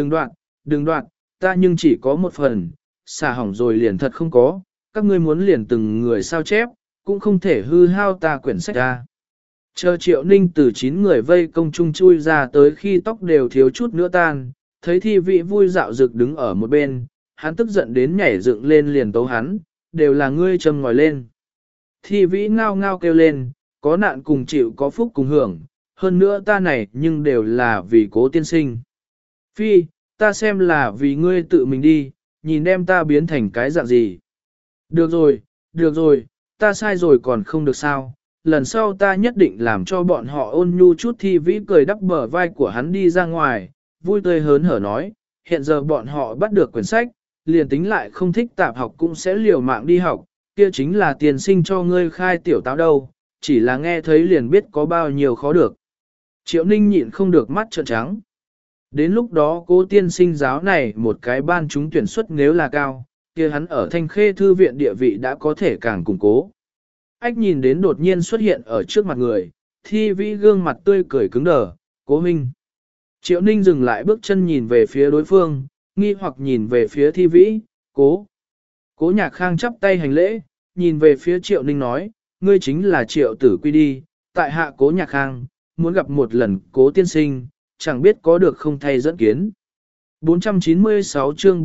đừng đoạt, ta nhưng chỉ có một phần, xả hỏng rồi liền thật không có, các ngươi muốn liền từng người sao chép, cũng không thể hư hao ta quyển sách ra. Chờ Triệu Ninh từ 9 người vây công chung chui ra tới khi tóc đều thiếu chút nữa tan, thấy Thi Vĩ vui dạo rực đứng ở một bên, hắn tức giận đến nhảy dựng lên liền tấu hắn, đều là ngươi châm ngòi lên. Thi Vĩ ngao ngao kêu lên, có nạn cùng chịu có phúc cùng hưởng, hơn nữa ta này nhưng đều là vì Cố tiên sinh. Phi, ta xem là vì ngươi tự mình đi, nhìn đem ta biến thành cái dạng gì. Được rồi, ta sai rồi còn không được sao, lần sau ta nhất định làm cho bọn họ ôn nhu chút. Thi Vĩ cười đắp bờ vai của hắn đi ra ngoài, vui tươi hớn hở nói, hiện giờ bọn họ bắt được quyển sách, liền tính lại không thích tạp học cũng sẽ liều mạng đi học, kia chính là tiền sinh cho ngươi khai tiểu táo đâu, chỉ là nghe thấy liền biết có bao nhiêu khó được. Triệu Ninh nhịn không được mắt trợn trắng. Đến lúc đó Cố tiên sinh giáo này một cái ban chúng tuyển xuất nếu là cao, kia hắn ở Thanh Khê Thư viện địa vị đã có thể càng củng cố. Ách nhìn đến đột nhiên xuất hiện ở trước mặt người, Thi Vĩ gương mặt tươi cười cứng đờ, Cố huynh. Triệu Ninh dừng lại bước chân nhìn về phía đối phương, nghi hoặc nhìn về phía Thi Vĩ, Cố. Cố Nhạc Khang chắp tay hành lễ, nhìn về phía Triệu Ninh nói, ngươi chính là Triệu Tử Quy đi, tại hạ Cố Nhạc Khang, muốn gặp một lần Cố tiên sinh, chẳng biết có được không thay dẫn kiến. 496 chương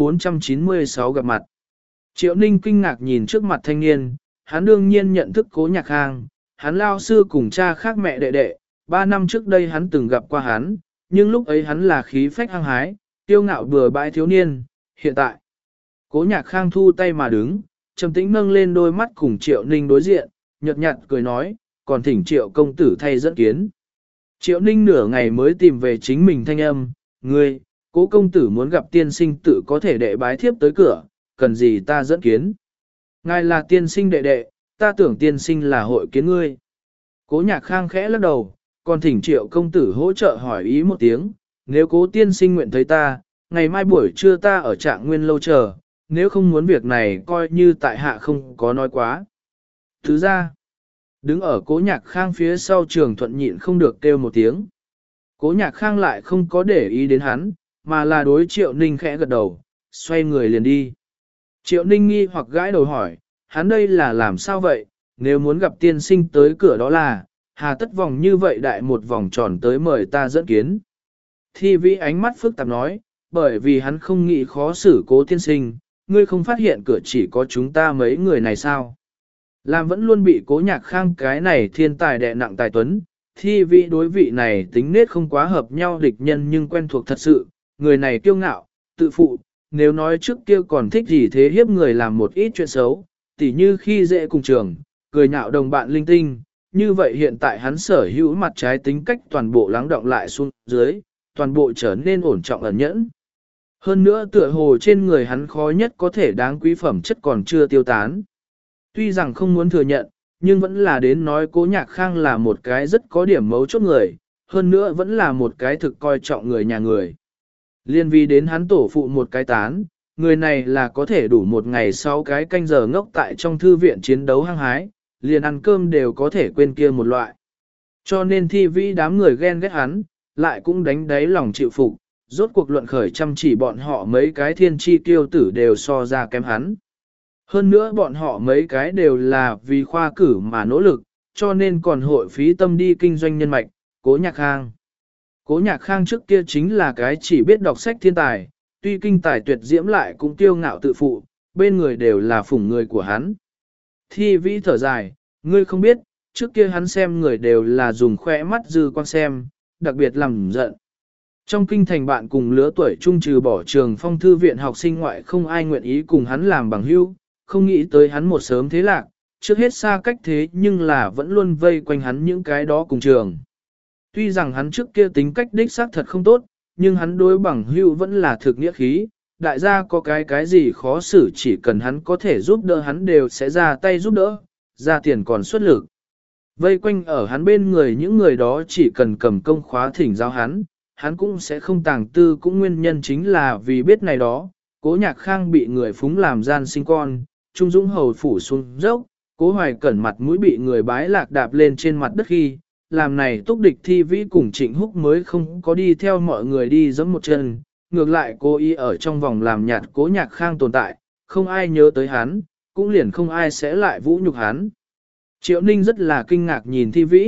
496 gặp mặt. Triệu Ninh kinh ngạc nhìn trước mặt thanh niên, hắn đương nhiên nhận thức Cố Nhạc Khang, hắn lao sư cùng cha khác mẹ đệ đệ, 3 năm trước đây hắn từng gặp qua hắn, nhưng lúc ấy hắn là khí phách hăng hái, tiêu ngạo bừa bãi thiếu niên, hiện tại. Cố Nhạc Khang thu tay mà đứng, trầm tĩnh nâng lên đôi mắt cùng Triệu Ninh đối diện, nhợt nhạt cười nói, còn thỉnh Triệu công tử thay dẫn kiến. Triệu Ninh nửa ngày mới tìm về chính mình thanh âm, ngươi, Cố công tử muốn gặp tiên sinh tự có thể đệ bái thiếp tới cửa, cần gì ta dẫn kiến. Ngài là tiên sinh đệ đệ, ta tưởng tiên sinh là hội kiến ngươi. Cố Nhạc Khang khẽ lắc đầu, còn thỉnh Triệu công tử hỗ trợ hỏi ý một tiếng, nếu Cố tiên sinh nguyện thấy ta, ngày mai buổi trưa ta ở Trạng Nguyên lâu chờ, nếu không muốn việc này coi như tại hạ không có nói quá. Thứ ra, đứng ở Cố Nhạc Khang phía sau Trường Thuận nhịn không được kêu một tiếng. Cố Nhạc Khang lại không có để ý đến hắn, mà là đối Triệu Ninh khẽ gật đầu, xoay người liền đi. Triệu Ninh nghi hoặc gãi đầu hỏi, hắn đây là làm sao vậy, nếu muốn gặp tiên sinh tới cửa đó là, hà tất vòng như vậy đại một vòng tròn tới mời ta dẫn kiến. Thi Vĩ ánh mắt phức tạp nói, bởi vì hắn không nghĩ khó xử Cố tiên sinh, ngươi không phát hiện cửa chỉ có chúng ta mấy người này sao. Làm vẫn luôn bị Cố Nhạc Khang cái này thiên tài đệ nặng tài tuấn, Thi Vĩ đối vị này tính nết không quá hợp nhau địch nhân nhưng quen thuộc thật sự, người này kiêu ngạo, tự phụ, nếu nói trước kia còn thích gì thế hiếp người làm một ít chuyện xấu, tỉ như khi dễ cùng trường, cười nhạo đồng bạn linh tinh, như vậy hiện tại hắn sở hữu mặt trái tính cách toàn bộ lắng động lại xuống dưới, toàn bộ trở nên ổn trọng ẩn nhẫn. Hơn nữa tựa hồ trên người hắn khó nhất có thể đáng quý phẩm chất còn chưa tiêu tán. Tuy rằng không muốn thừa nhận, nhưng vẫn là đến nói Cố Nhạc Khang là một cái rất có điểm mấu chốt người, hơn nữa vẫn là một cái thực coi trọng người nhà người. Liên vi đến hắn tổ phụ một cái tán, người này là có thể đủ một ngày 6 cái canh giờ ngốc tại trong thư viện chiến đấu hăng hái, liền ăn cơm đều có thể quên kia một loại. Cho nên Thi Vĩ đám người ghen ghét hắn, lại cũng đánh đáy lòng chịu phục, rốt cuộc luận khởi chăm chỉ bọn họ mấy cái thiên chi kiêu tử đều so ra kém hắn. Hơn nữa bọn họ mấy cái đều là vì khoa cử mà nỗ lực, cho nên còn hội phí tâm đi kinh doanh nhân mạch, Cố Nhạc Khang. Cố Nhạc Khang trước kia chính là cái chỉ biết đọc sách thiên tài, tuy kinh tài tuyệt diễm lại cũng kiêu ngạo tự phụ, bên người đều là phủng người của hắn. Thi Vĩ thở dài, ngươi không biết, trước kia hắn xem người đều là dùng khỏe mắt dư quan xem, đặc biệt làm giận. Trong kinh thành bạn cùng lứa tuổi trung trừ bỏ trường phong thư viện học sinh ngoại không ai nguyện ý cùng hắn làm bằng hữu, không nghĩ tới hắn một sớm thế lạc, trước hết xa cách thế nhưng là vẫn luôn vây quanh hắn những cái đó cùng trường. Tuy rằng hắn trước kia tính cách đích xác thật không tốt, nhưng hắn đối bằng hữu vẫn là thực nghĩa khí, đại gia có cái gì khó xử chỉ cần hắn có thể giúp đỡ hắn đều sẽ ra tay giúp đỡ, ra tiền còn xuất lực. Vây quanh ở hắn bên người những người đó chỉ cần cầm công khóa thỉnh giáo hắn cũng sẽ không tàng tư, cũng nguyên nhân chính là vì biết này đó, Cố Nhạc Khang bị người phúng làm gian sinh con, Trung Dũng hầu phủ xuống dốc, Cố Hoài Cẩn mặt mũi bị người bái lạc đạp lên trên mặt đất khi, làm này túc địch Thi Vĩ cùng Trịnh Húc mới không có đi theo mọi người đi giẫm một chân, ngược lại cố ý ở trong vòng làm nhạt Cố Nhạc Khang tồn tại, không ai nhớ tới hắn, cũng liền không ai sẽ lại vũ nhục hắn. Triệu Ninh rất là kinh ngạc nhìn Thi Vĩ,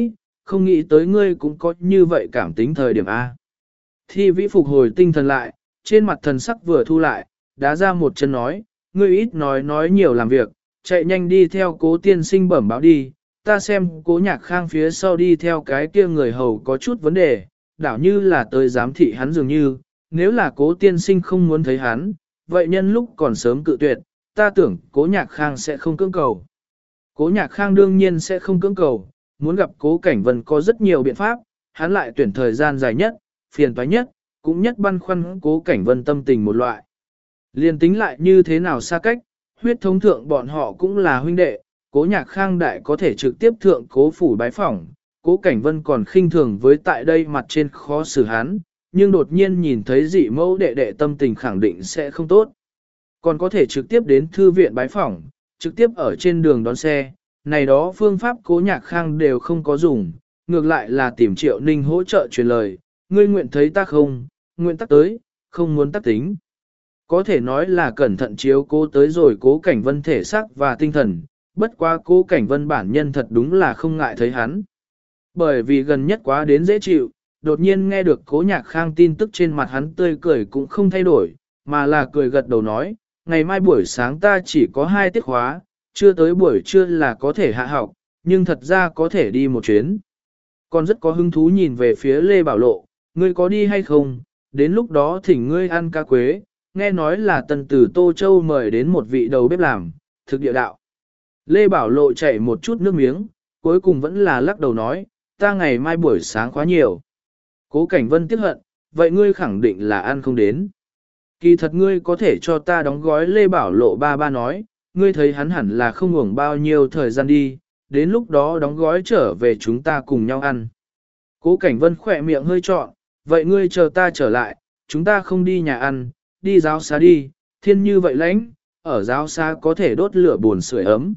không nghĩ tới ngươi cũng có như vậy cảm tính thời điểm A. Thi vĩ phục hồi tinh thần lại, trên mặt thần sắc vừa thu lại, đá ra một chân nói, ngươi ít nói nhiều làm việc, chạy nhanh đi theo cố tiên sinh bẩm báo đi, ta xem cố nhạc khang phía sau đi theo cái kia người hầu có chút vấn đề, đảo như là tới giám thị hắn dường như, nếu là cố tiên sinh không muốn thấy hắn, vậy nhân lúc còn sớm cự tuyệt, ta tưởng cố nhạc khang sẽ không cưỡng cầu. Cố nhạc khang đương nhiên sẽ không cưỡng cầu, muốn gặp cố cảnh vân có rất nhiều biện pháp, hắn lại tuyển thời gian dài nhất, phiền toái nhất, cũng nhất băn khoăn cố cảnh vân tâm tình một loại. Liên tính lại như thế nào xa cách, huyết thống thượng bọn họ cũng là huynh đệ, cố nhạc khang đại có thể trực tiếp thượng cố phủ bái phỏng, cố cảnh vân còn khinh thường với tại đây mặt trên khó xử hắn, nhưng đột nhiên nhìn thấy dị mẫu đệ đệ tâm tình khẳng định sẽ không tốt. Còn có thể trực tiếp đến thư viện bái phỏng, trực tiếp ở trên đường đón xe, này đó phương pháp cố nhạc khang đều không có dùng, ngược lại là tìm Triệu Ninh hỗ trợ truyền lời, ngươi nguyện thấy ta không, nguyện tắc tới, không muốn tắc tính. Có thể nói là cẩn thận chiếu cố tới rồi cố cảnh vân thể xác và tinh thần, bất quá cố cảnh vân bản nhân thật đúng là không ngại thấy hắn. Bởi vì gần nhất quá đến dễ chịu, đột nhiên nghe được cố nhạc khang tin tức trên mặt hắn tươi cười cũng không thay đổi, mà là cười gật đầu nói, ngày mai buổi sáng ta chỉ có 2 tiết khóa, chưa tới buổi trưa là có thể hạ học, nhưng thật ra có thể đi một chuyến. Còn rất có hứng thú nhìn về phía Lê Bảo Lộ, ngươi có đi hay không, đến lúc đó thỉnh ngươi ăn cá quế, nghe nói là tần tử Tô Châu mời đến một vị đầu bếp làm, thực địa đạo. Lê Bảo Lộ chảy một chút nước miếng, cuối cùng vẫn là lắc đầu nói, ta ngày mai buổi sáng quá nhiều. Cố Cảnh Vân tiếc hận, vậy ngươi khẳng định là ăn không đến. Kỳ thật ngươi có thể cho ta đóng gói. Lê Bảo Lộ ba nói, ngươi thấy hắn hẳn là không uổng bao nhiêu thời gian đi, đến lúc đó đóng gói trở về chúng ta cùng nhau ăn. Cố Cảnh Vân khỏe miệng hơi trọn, vậy ngươi chờ ta trở lại, chúng ta không đi nhà ăn, đi giáo xá đi, thiên như vậy lãnh, ở giáo xá có thể đốt lửa buồn sưởi ấm.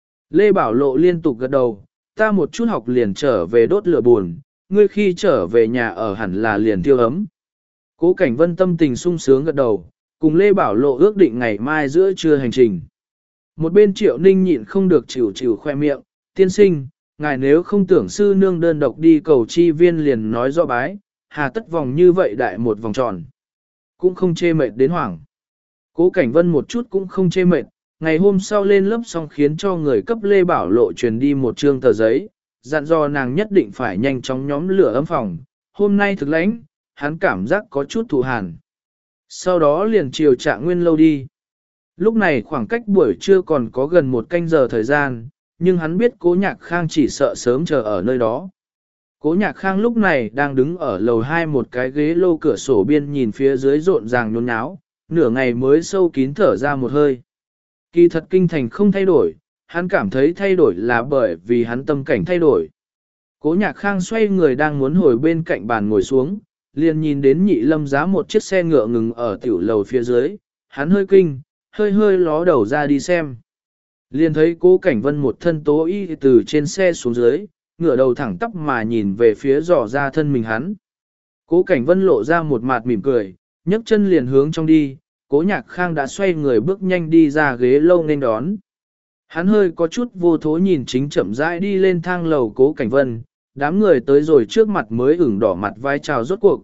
Lê Bảo Lộ liên tục gật đầu, ta một chút học liền trở về đốt lửa buồn, ngươi khi trở về nhà ở hẳn là liền tiêu ấm. Cố Cảnh Vân tâm tình sung sướng gật đầu, cùng Lê Bảo Lộ ước định ngày mai giữa trưa hành trình. Một bên Triệu Ninh nhịn không được chịu khoe miệng, tiên sinh, ngài nếu không tưởng sư nương đơn độc đi cầu chi viên liền nói rõ bái, hà tất vòng như vậy đại một vòng tròn. Cũng không chê mệt đến hoảng. Cố Cảnh Vân một chút cũng không chê mệt, ngày hôm sau lên lớp xong khiến cho người cấp Lê Bảo Lộ truyền đi một trương tờ giấy, dặn dò nàng nhất định phải nhanh chóng nhóm lửa ấm phòng, hôm nay thực lãnh, hắn cảm giác có chút thụ hàn. Sau đó liền chiều Trạng Nguyên lâu đi. Lúc này khoảng cách buổi trưa còn có gần 1 canh giờ thời gian, nhưng hắn biết Cố Nhạc Khang chỉ sợ sớm chờ ở nơi đó. Cố Nhạc Khang lúc này đang đứng ở lầu 2 một cái ghế lô cửa sổ biên nhìn phía dưới rộn ràng nhốn nháo, nửa ngày mới sâu kín thở ra một hơi. Kỳ thật kinh thành không thay đổi, hắn cảm thấy thay đổi là bởi vì hắn tâm cảnh thay đổi. Cố Nhạc Khang xoay người đang muốn hồi bên cạnh bàn ngồi xuống, liền nhìn đến Nhị Lâm giá một chiếc xe ngựa ngừng ở tiểu lầu phía dưới, hắn hơi kinh, hơi ló đầu ra đi xem. Liền thấy Cố Cảnh Vân một thân tố y từ trên xe xuống dưới, ngửa đầu thẳng tắp mà nhìn về phía dò ra thân mình hắn. Cố Cảnh Vân lộ ra một mặt mỉm cười, nhấc chân liền hướng trong đi, Cố Nhạc Khang đã xoay người bước nhanh đi ra ghế lâu nên đón. Hắn hơi có chút vô thố nhìn chính chậm rãi đi lên thang lầu Cố Cảnh Vân, đám người tới rồi trước mặt mới ửng đỏ mặt vai chào rốt cuộc,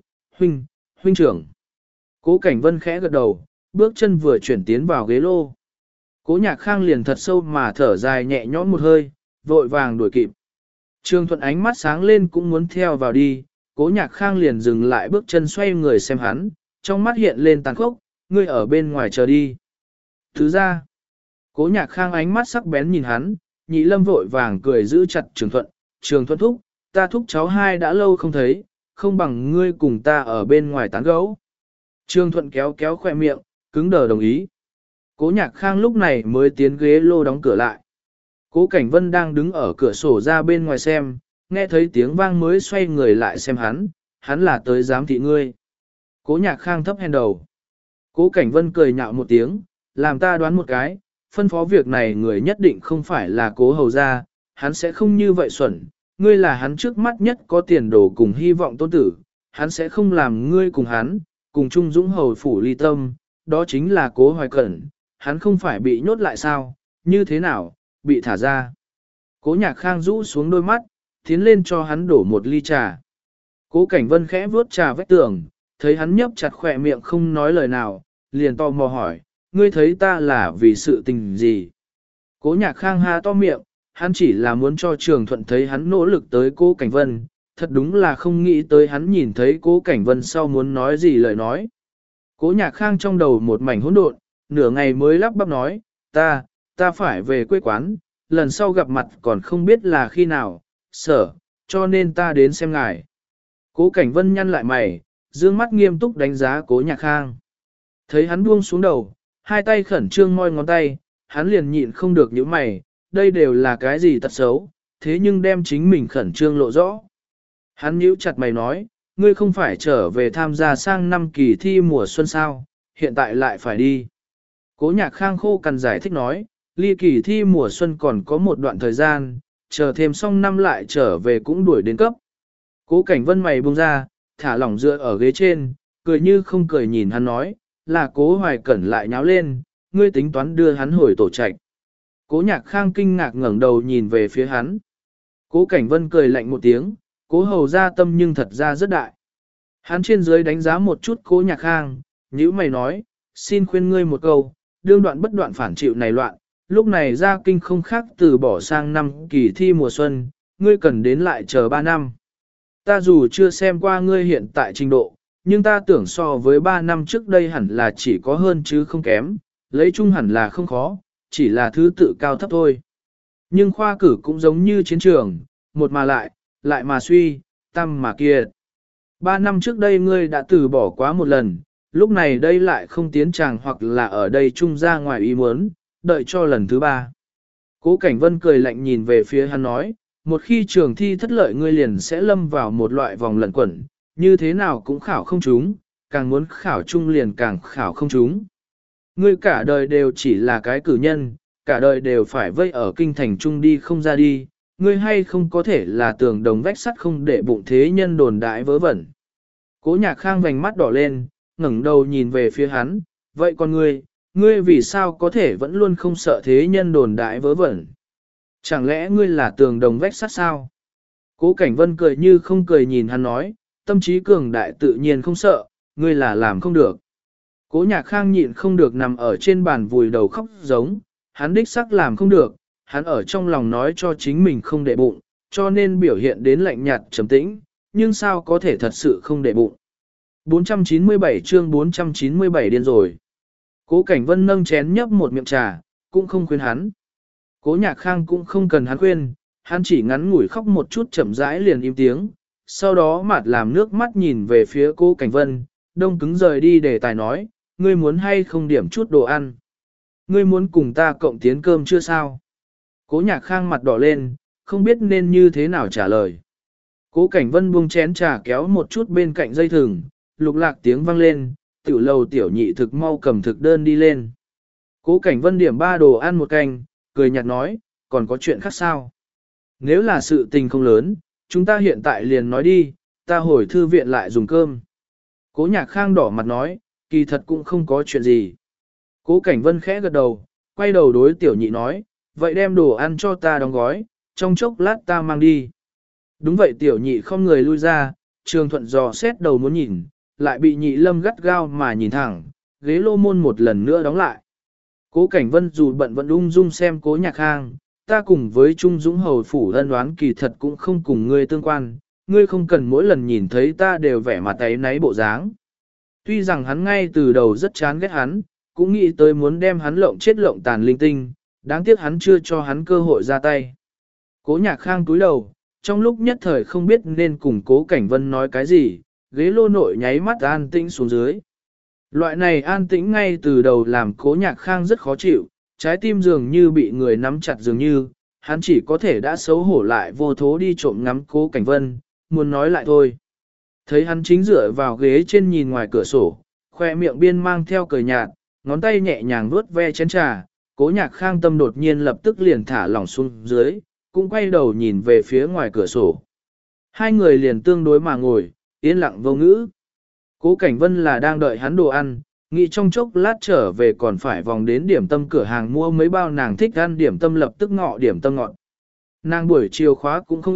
huynh trưởng. Cố Cảnh Vân khẽ gật đầu, bước chân vừa chuyển tiến vào ghế lô. Cố Nhạc Khang liền thật sâu mà thở dài nhẹ nhõm một hơi, vội vàng đuổi kịp. Trương Thuận ánh mắt sáng lên cũng muốn theo vào đi, Cố Nhạc Khang liền dừng lại bước chân xoay người xem hắn, trong mắt hiện lên tàn khốc, ngươi ở bên ngoài chờ đi. Thứ ra, Cố Nhạc Khang ánh mắt sắc bén nhìn hắn, Nhị Lâm vội vàng cười giữ chặt Trường Thuận thúc, ta thúc cháu hai đã lâu không thấy, không bằng ngươi cùng ta ở bên ngoài tán gẫu. Trương Thuận kéo khoe miệng, cứng đờ đồng ý. Cố Nhạc Khang lúc này mới tiến ghế lô đóng cửa lại. Cố Cảnh Vân đang đứng ở cửa sổ ra bên ngoài xem, nghe thấy tiếng vang mới xoay người lại xem hắn là tới giám thị ngươi. Cố Nhạc Khang thấp hèn đầu. Cố Cảnh Vân cười nhạo một tiếng, làm ta đoán một cái, phân phó việc này người nhất định không phải là Cố hầu gia, hắn sẽ không như vậy xuẩn, ngươi là hắn trước mắt nhất có tiền đồ cùng hy vọng tôn tử, hắn sẽ không làm ngươi cùng hắn, cùng Trung Dũng hầu phủ ly tâm, đó chính là Cố Hoài Cẩn, hắn không phải bị nhốt lại sao, như thế nào, bị thả ra. Cố Nhạc Khang rũ xuống đôi mắt, tiến lên cho hắn đổ một ly trà. Cố Cảnh Vân khẽ vuốt trà vách tường, thấy hắn nhấp chặt khỏe miệng không nói lời nào, liền tò mò hỏi, ngươi thấy ta là vì sự tình gì? Cố Nhạc Khang há to miệng, hắn chỉ là muốn cho Trường Thuận thấy hắn nỗ lực tới Cố Cảnh Vân, thật đúng là không nghĩ tới hắn nhìn thấy Cố Cảnh Vân sau muốn nói gì lời nói. Cố Nhạc Khang trong đầu một mảnh hỗn độn, nửa ngày mới lắp bắp nói, ta phải về quê quán, lần sau gặp mặt còn không biết là khi nào, cho nên ta đến xem ngài. Cố Cảnh Vân nhăn lại mày, dương mắt nghiêm túc đánh giá Cố Nhạc Khang. Thấy hắn buông xuống đầu, hai tay khẩn trương moi ngón tay, hắn liền nhịn không được những mày, đây đều là cái gì tật xấu, thế nhưng đem chính mình khẩn trương lộ rõ. Hắn nhíu chặt mày nói, ngươi không phải trở về tham gia sang năm kỳ thi mùa xuân sao, hiện tại lại phải đi. Cố Nhạc Khang khô cằn giải thích nói, ly kỳ thi mùa xuân còn có một đoạn thời gian, chờ thêm xong năm lại trở về cũng đuổi đến cấp. Cố Cảnh Vân mày buông ra, thả lỏng dựa ở ghế trên, cười như không cười nhìn hắn nói, là Cố Hoài Cẩn lại nháo lên, ngươi tính toán đưa hắn hồi tổ trạch. Cố Nhạc Khang kinh ngạc ngẩng đầu nhìn về phía hắn. Cố Cảnh Vân cười lạnh một tiếng, Cố hầu ra tâm nhưng thật ra rất đại. Hắn trên dưới đánh giá một chút Cố Nhạc Khang, nhíu mày nói, xin khuyên ngươi một câu, đương đoạn bất đoạn phản chịu này loạn, lúc này ra kinh không khác từ bỏ sang năm kỳ thi mùa xuân, ngươi cần đến lại chờ 3 năm. Ta dù chưa xem qua ngươi hiện tại trình độ, nhưng ta tưởng so với 3 năm trước đây hẳn là chỉ có hơn chứ không kém, lấy chung hẳn là không khó, chỉ là thứ tự cao thấp thôi. Nhưng khoa cử cũng giống như chiến trường, một mà lại mà suy, tam mà kiệt. 3 năm trước đây ngươi đã từ bỏ quá một lần, lúc này đây lại không tiến tràng hoặc là ở đây chung ra ngoài ý muốn, đợi cho lần thứ 3. Cố Cảnh Vân cười lạnh nhìn về phía hắn nói, một khi trường thi thất lợi ngươi liền sẽ lâm vào một loại vòng lẩn quẩn, như thế nào cũng khảo không trúng, càng muốn khảo chung liền càng khảo không trúng. Ngươi cả đời đều chỉ là cái cử nhân, cả đời đều phải vây ở kinh thành trung đi không ra đi, ngươi hay không có thể là tường đồng vách sắt không để bụng thế nhân đồn đại vớ vẩn. Cố Nhạc Khang vành mắt đỏ lên, ngẩng đầu nhìn về phía hắn, vậy còn ngươi vì sao có thể vẫn luôn không sợ thế nhân đồn đại vớ vẩn? Chẳng lẽ ngươi là tường đồng vách sắt sao? Cố Cảnh Vân cười như không cười nhìn hắn nói, tâm trí cường đại tự nhiên không sợ, ngươi là làm không được. Cố Nhạc Khang nhịn không được nằm ở trên bàn vùi đầu khóc giống, hắn đích sắc làm không được, hắn ở trong lòng nói cho chính mình không để bụng, cho nên biểu hiện đến lạnh nhạt trầm tĩnh, nhưng sao có thể thật sự không để bụng. 497 chương 497 điên rồi. Cố Cảnh Vân nâng chén nhấp một miệng trà, cũng không khuyên hắn. Cố Nhạc Khang cũng không cần hắn khuyên, hắn chỉ ngắn ngủi khóc một chút chậm rãi liền im tiếng, sau đó mặt làm nước mắt nhìn về phía Cố Cảnh Vân, đông cứng rời đi để tài nói, ngươi muốn hay không điểm chút đồ ăn. Ngươi muốn cùng ta cộng tiến cơm chưa sao? Cố Nhạc Khang mặt đỏ lên, không biết nên như thế nào trả lời. Cố Cảnh Vân buông chén trà kéo một chút bên cạnh dây thừng, lục lạc tiếng vang lên, tiểu lầu tiểu nhị thực mau cầm thực đơn đi lên. Cố Cảnh Vân điểm 3 đồ ăn một canh, cười nhạt nói, còn có chuyện khác sao? Nếu là sự tình không lớn, chúng ta hiện tại liền nói đi, ta hồi thư viện lại dùng cơm. Cố Nhạc Khang đỏ mặt nói, kỳ thật cũng không có chuyện gì. Cố Cảnh Vân khẽ gật đầu, quay đầu đối tiểu nhị nói, vậy đem đồ ăn cho ta đóng gói, trong chốc lát ta mang đi. Đúng vậy tiểu nhị không người lui ra, Trường Thuận dò xét đầu muốn nhìn, lại bị nhị lâm gắt gao mà nhìn thẳng, ghế lô môn một lần nữa đóng lại. Cố Cảnh Vân dù bận vẫn ung dung xem Cố Nhạc Khang, ta cùng với Trung Dũng Hầu Phủ ân đoán kỳ thật cũng không cùng ngươi tương quan, ngươi không cần mỗi lần nhìn thấy ta đều vẻ mặt ấy náy bộ dáng. Tuy rằng hắn ngay từ đầu rất chán ghét hắn, cũng nghĩ tới muốn đem hắn lộng chết lộng tàn linh tinh, đáng tiếc hắn chưa cho hắn cơ hội ra tay. Cố Nhạc Khang cúi đầu, trong lúc nhất thời không biết nên cùng Cố Cảnh Vân nói cái gì, ghế lô nội nháy mắt an tĩnh xuống dưới. Loại này an tĩnh ngay từ đầu làm Cố Nhạc Khang rất khó chịu, trái tim dường như bị người nắm chặt dường như, hắn chỉ có thể đã xấu hổ lại vô thố đi trộm ngắm Cố Cảnh Vân, muốn nói lại thôi. Thấy hắn chính dựa vào ghế trên nhìn ngoài cửa sổ, khoe miệng biên mang theo cười nhạt, ngón tay nhẹ nhàng vuốt ve chén trà, Cố Nhạc Khang tâm đột nhiên lập tức liền thả lỏng xuống dưới, cũng quay đầu nhìn về phía ngoài cửa sổ. Hai người liền tương đối mà ngồi, yên lặng vô ngữ. Cố Cảnh Vân là đang đợi hắn đồ ăn, nghĩ trong chốc lát trở về còn phải vòng đến điểm tâm cửa hàng mua mấy bao nàng thích ăn điểm tâm lập tức ngọ điểm tâm ngọt. Nàng buổi chiều khóa cũng không ít,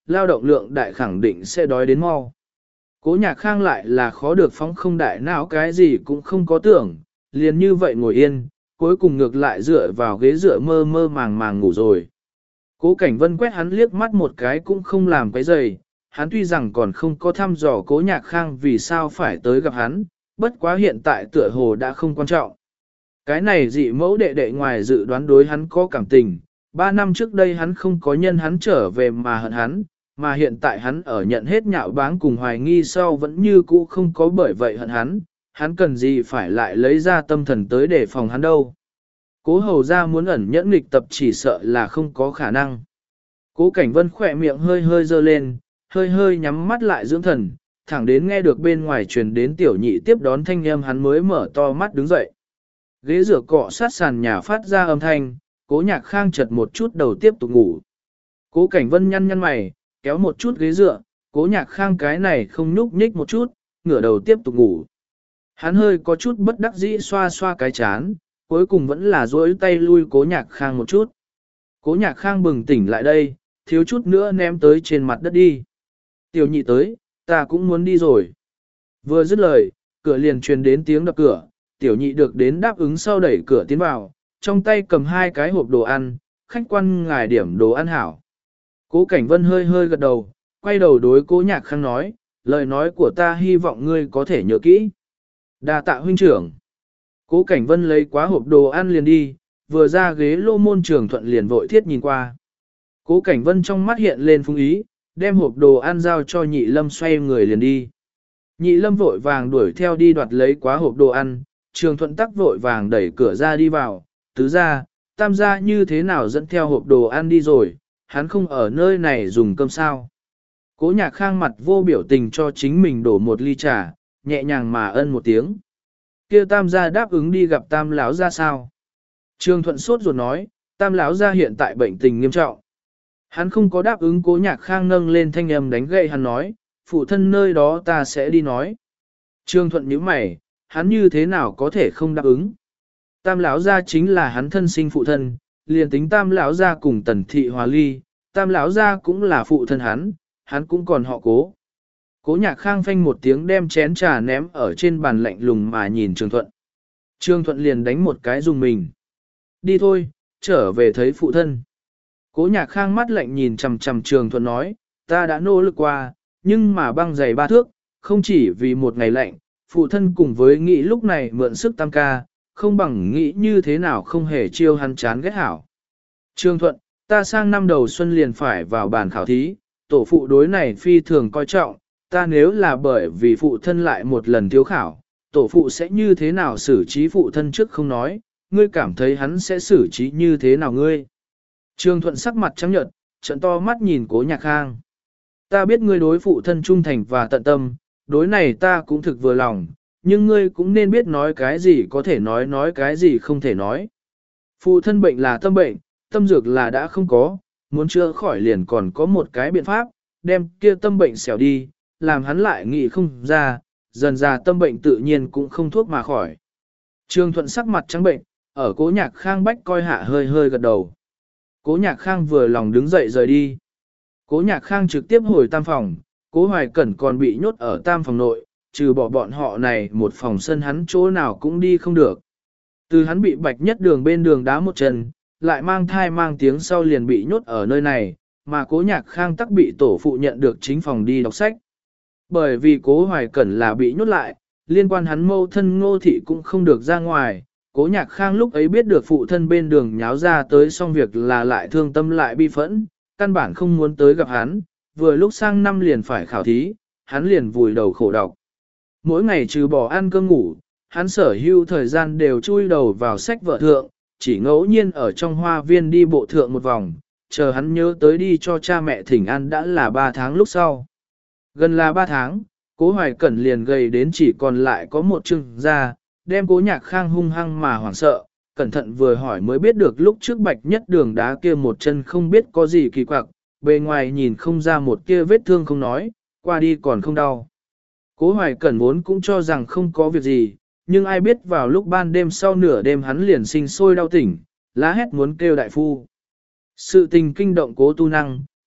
lao động lượng đại khẳng định sẽ đói đến mau. Cố Nhạc Khang lại là khó được phóng không đại não, cái gì cũng không có tưởng, liền như vậy ngồi yên, cuối cùng ngược lại dựa vào ghế dựa mơ mơ màng màng ngủ rồi. Cố Cảnh Vân quét hắn liếc mắt một cái cũng không làm cái gì, hắn tuy rằng còn không có thăm dò Cố Nhạc Khang vì sao phải tới gặp hắn, bất quá hiện tại tựa hồ đã không quan trọng. Cái này dị mẫu đệ đệ ngoài dự đoán đối hắn có cảm tình, 3 năm trước đây hắn không có nhân hắn trở về mà hận hắn, mà hiện tại hắn ở nhận hết nhạo báng cùng hoài nghi sau vẫn như cũ không có bởi vậy hận hắn cần gì phải lại lấy ra tâm thần tới để phòng hắn đâu. Cố hầu ra muốn ẩn nhẫn nghịch tập chỉ sợ là không có khả năng. Cố Cảnh Vân khỏe miệng hơi hơi dơ lên, hơi hơi nhắm mắt lại dưỡng thần, thẳng đến nghe được bên ngoài truyền đến tiểu nhị tiếp đón thanh âm hắn mới mở to mắt đứng dậy. Ghế rửa cọ sát sàn nhà phát ra âm thanh, Cố Nhạc Khang chật một chút đầu tiếp tục ngủ. Cố Cảnh Vân nhăn nhăn mày, kéo một chút ghế dựa, Cố Nhạc Khang cái này không nhúc nhích một chút, ngửa đầu tiếp tục ngủ. Hắn hơi có chút bất đắc dĩ xoa xoa cái chán, cuối cùng vẫn là duỗi tay lui Cố Nhạc Khang một chút. Cố Nhạc Khang bừng tỉnh lại đây, thiếu chút nữa ném tới trên mặt đất đi. Tiểu nhị tới, ta cũng muốn đi rồi. Vừa dứt lời, cửa liền truyền đến tiếng đập cửa, tiểu nhị được đến đáp ứng sau đẩy cửa tiến vào, trong tay cầm 2 cái hộp đồ ăn, khách quan ngài điểm đồ ăn hảo. Cố Cảnh Vân hơi hơi gật đầu, quay đầu đối Cố Nhạc Khang nói, lời nói của ta hy vọng ngươi có thể nhớ kỹ. Đa tạ huynh trưởng. Cố Cảnh Vân lấy quá hộp đồ ăn liền đi, vừa ra ghế lô môn trường thuận liền vội thiết nhìn qua. Cố Cảnh Vân trong mắt hiện lên phung ý, đem hộp đồ ăn giao cho Nhị Lâm xoay người liền đi. Nhị Lâm vội vàng đuổi theo đi đoạt lấy quá hộp đồ ăn, trường thuận tắc vội vàng đẩy cửa ra đi vào, tứ ra, tam gia như thế nào dẫn theo hộp đồ ăn đi rồi, hắn không ở nơi này dùng cơm sao. Cố Nhạc Khang mặt vô biểu tình cho chính mình đổ một ly trà, nhẹ nhàng mà ân một tiếng. Kia tam gia đáp ứng đi gặp tam lão gia sao? Trương Thuận sốt ruột nói, tam lão gia hiện tại bệnh tình nghiêm trọng. Hắn không có đáp ứng. Cố Nhạc Khang nâng lên thanh âm đánh gậy hắn nói, phụ thân nơi đó ta sẽ đi nói. Trương Thuận nhíu mày, hắn như thế nào có thể không đáp ứng? Tam lão gia chính là hắn thân sinh phụ thân, liền tính tam lão gia cùng Tần thị hòa ly, tam lão gia cũng là phụ thân hắn cũng còn họ Cố. Cố Nhạc Khang phanh một tiếng đem chén trà ném ở trên bàn lạnh lùng mà nhìn Trương Thuận. Trương Thuận liền đánh một cái dùng mình. Đi thôi, trở về thấy phụ thân. Cố Nhạc Khang mắt lạnh nhìn chằm chằm Trương Thuận nói, ta đã nỗ lực qua, nhưng mà băng giày 3 thước, không chỉ vì một ngày lạnh, phụ thân cùng với nghĩ lúc này mượn sức tam ca, không bằng nghĩ như thế nào không hề chiêu hắn chán ghét hảo. Trương Thuận, ta sang năm đầu xuân liền phải vào bàn khảo thí, tổ phụ đối này phi thường coi trọng, ta nếu là bởi vì phụ thân lại một lần thiếu khảo, tổ phụ sẽ như thế nào xử trí phụ thân trước không nói, ngươi cảm thấy hắn sẽ xử trí như thế nào ngươi. Trương Thuận sắc mặt trắng nhợt, trợn to mắt nhìn Cố Nhạc Khang. Ta biết ngươi đối phụ thân trung thành và tận tâm, đối này ta cũng thực vừa lòng, nhưng ngươi cũng nên biết nói cái gì có thể nói cái gì không thể nói. Phụ thân bệnh là tâm bệnh, tâm dược là đã không có, muốn chữa khỏi liền còn có một cái biện pháp, đem kia tâm bệnh xẻo đi, làm hắn lại nghĩ không ra, dần ra tâm bệnh tự nhiên cũng không thuốc mà khỏi. Trương Thuận sắc mặt trắng bệnh, ở Cố Nhạc Khang bách coi hạ hơi hơi gật đầu. Cố Nhạc Khang vừa lòng đứng dậy rời đi. Cố Nhạc Khang trực tiếp hồi tam phòng, Cố Hoài Cẩn còn bị nhốt ở tam phòng nội, trừ bỏ bọn họ này một phòng sân hắn chỗ nào cũng đi không được. Từ hắn bị Bạch Nhất Đường bên đường đá một chân, lại mang thai mang tiếng sau liền bị nhốt ở nơi này, mà Cố Nhạc Khang tắc bị tổ phụ nhận được chính phòng đi đọc sách. Bởi vì Cố Hoài Cẩn là bị nhốt lại, liên quan hắn mâu thân Ngô Thị cũng không được ra ngoài, Cố Nhạc Khang lúc ấy biết được phụ thân bên đường nháo ra tới xong việc là lại thương tâm lại bi phẫn, căn bản không muốn tới gặp hắn, vừa lúc sang năm liền phải khảo thí, hắn liền vùi đầu khổ đọc. Mỗi ngày trừ bỏ ăn cơm ngủ, hắn sở hữu thời gian đều chui đầu vào sách vở thượng, chỉ ngẫu nhiên ở trong hoa viên đi bộ thượng một vòng, chờ hắn nhớ tới đi cho cha mẹ thỉnh an đã là 3 tháng lúc sau. Gần là 3 tháng, Cố Hoài Cẩn liền gầy đến chỉ còn lại có một chừng da, đem Cố Nhạc Khang hung hăng mà hoảng sợ, cẩn thận vừa hỏi mới biết được lúc trước Bạch Nhất Đường đá kia một chân không biết có gì kỳ quặc, bề ngoài nhìn không ra một kia vết thương không nói, qua đi còn không đau. Cố Hoài Cẩn vốn cũng cho rằng không có việc gì, nhưng ai biết vào lúc ban đêm sau nửa đêm hắn liền sinh sôi đau tỉnh, lá hét muốn kêu đại phu. Sự tình kinh động Cố Tu Năng,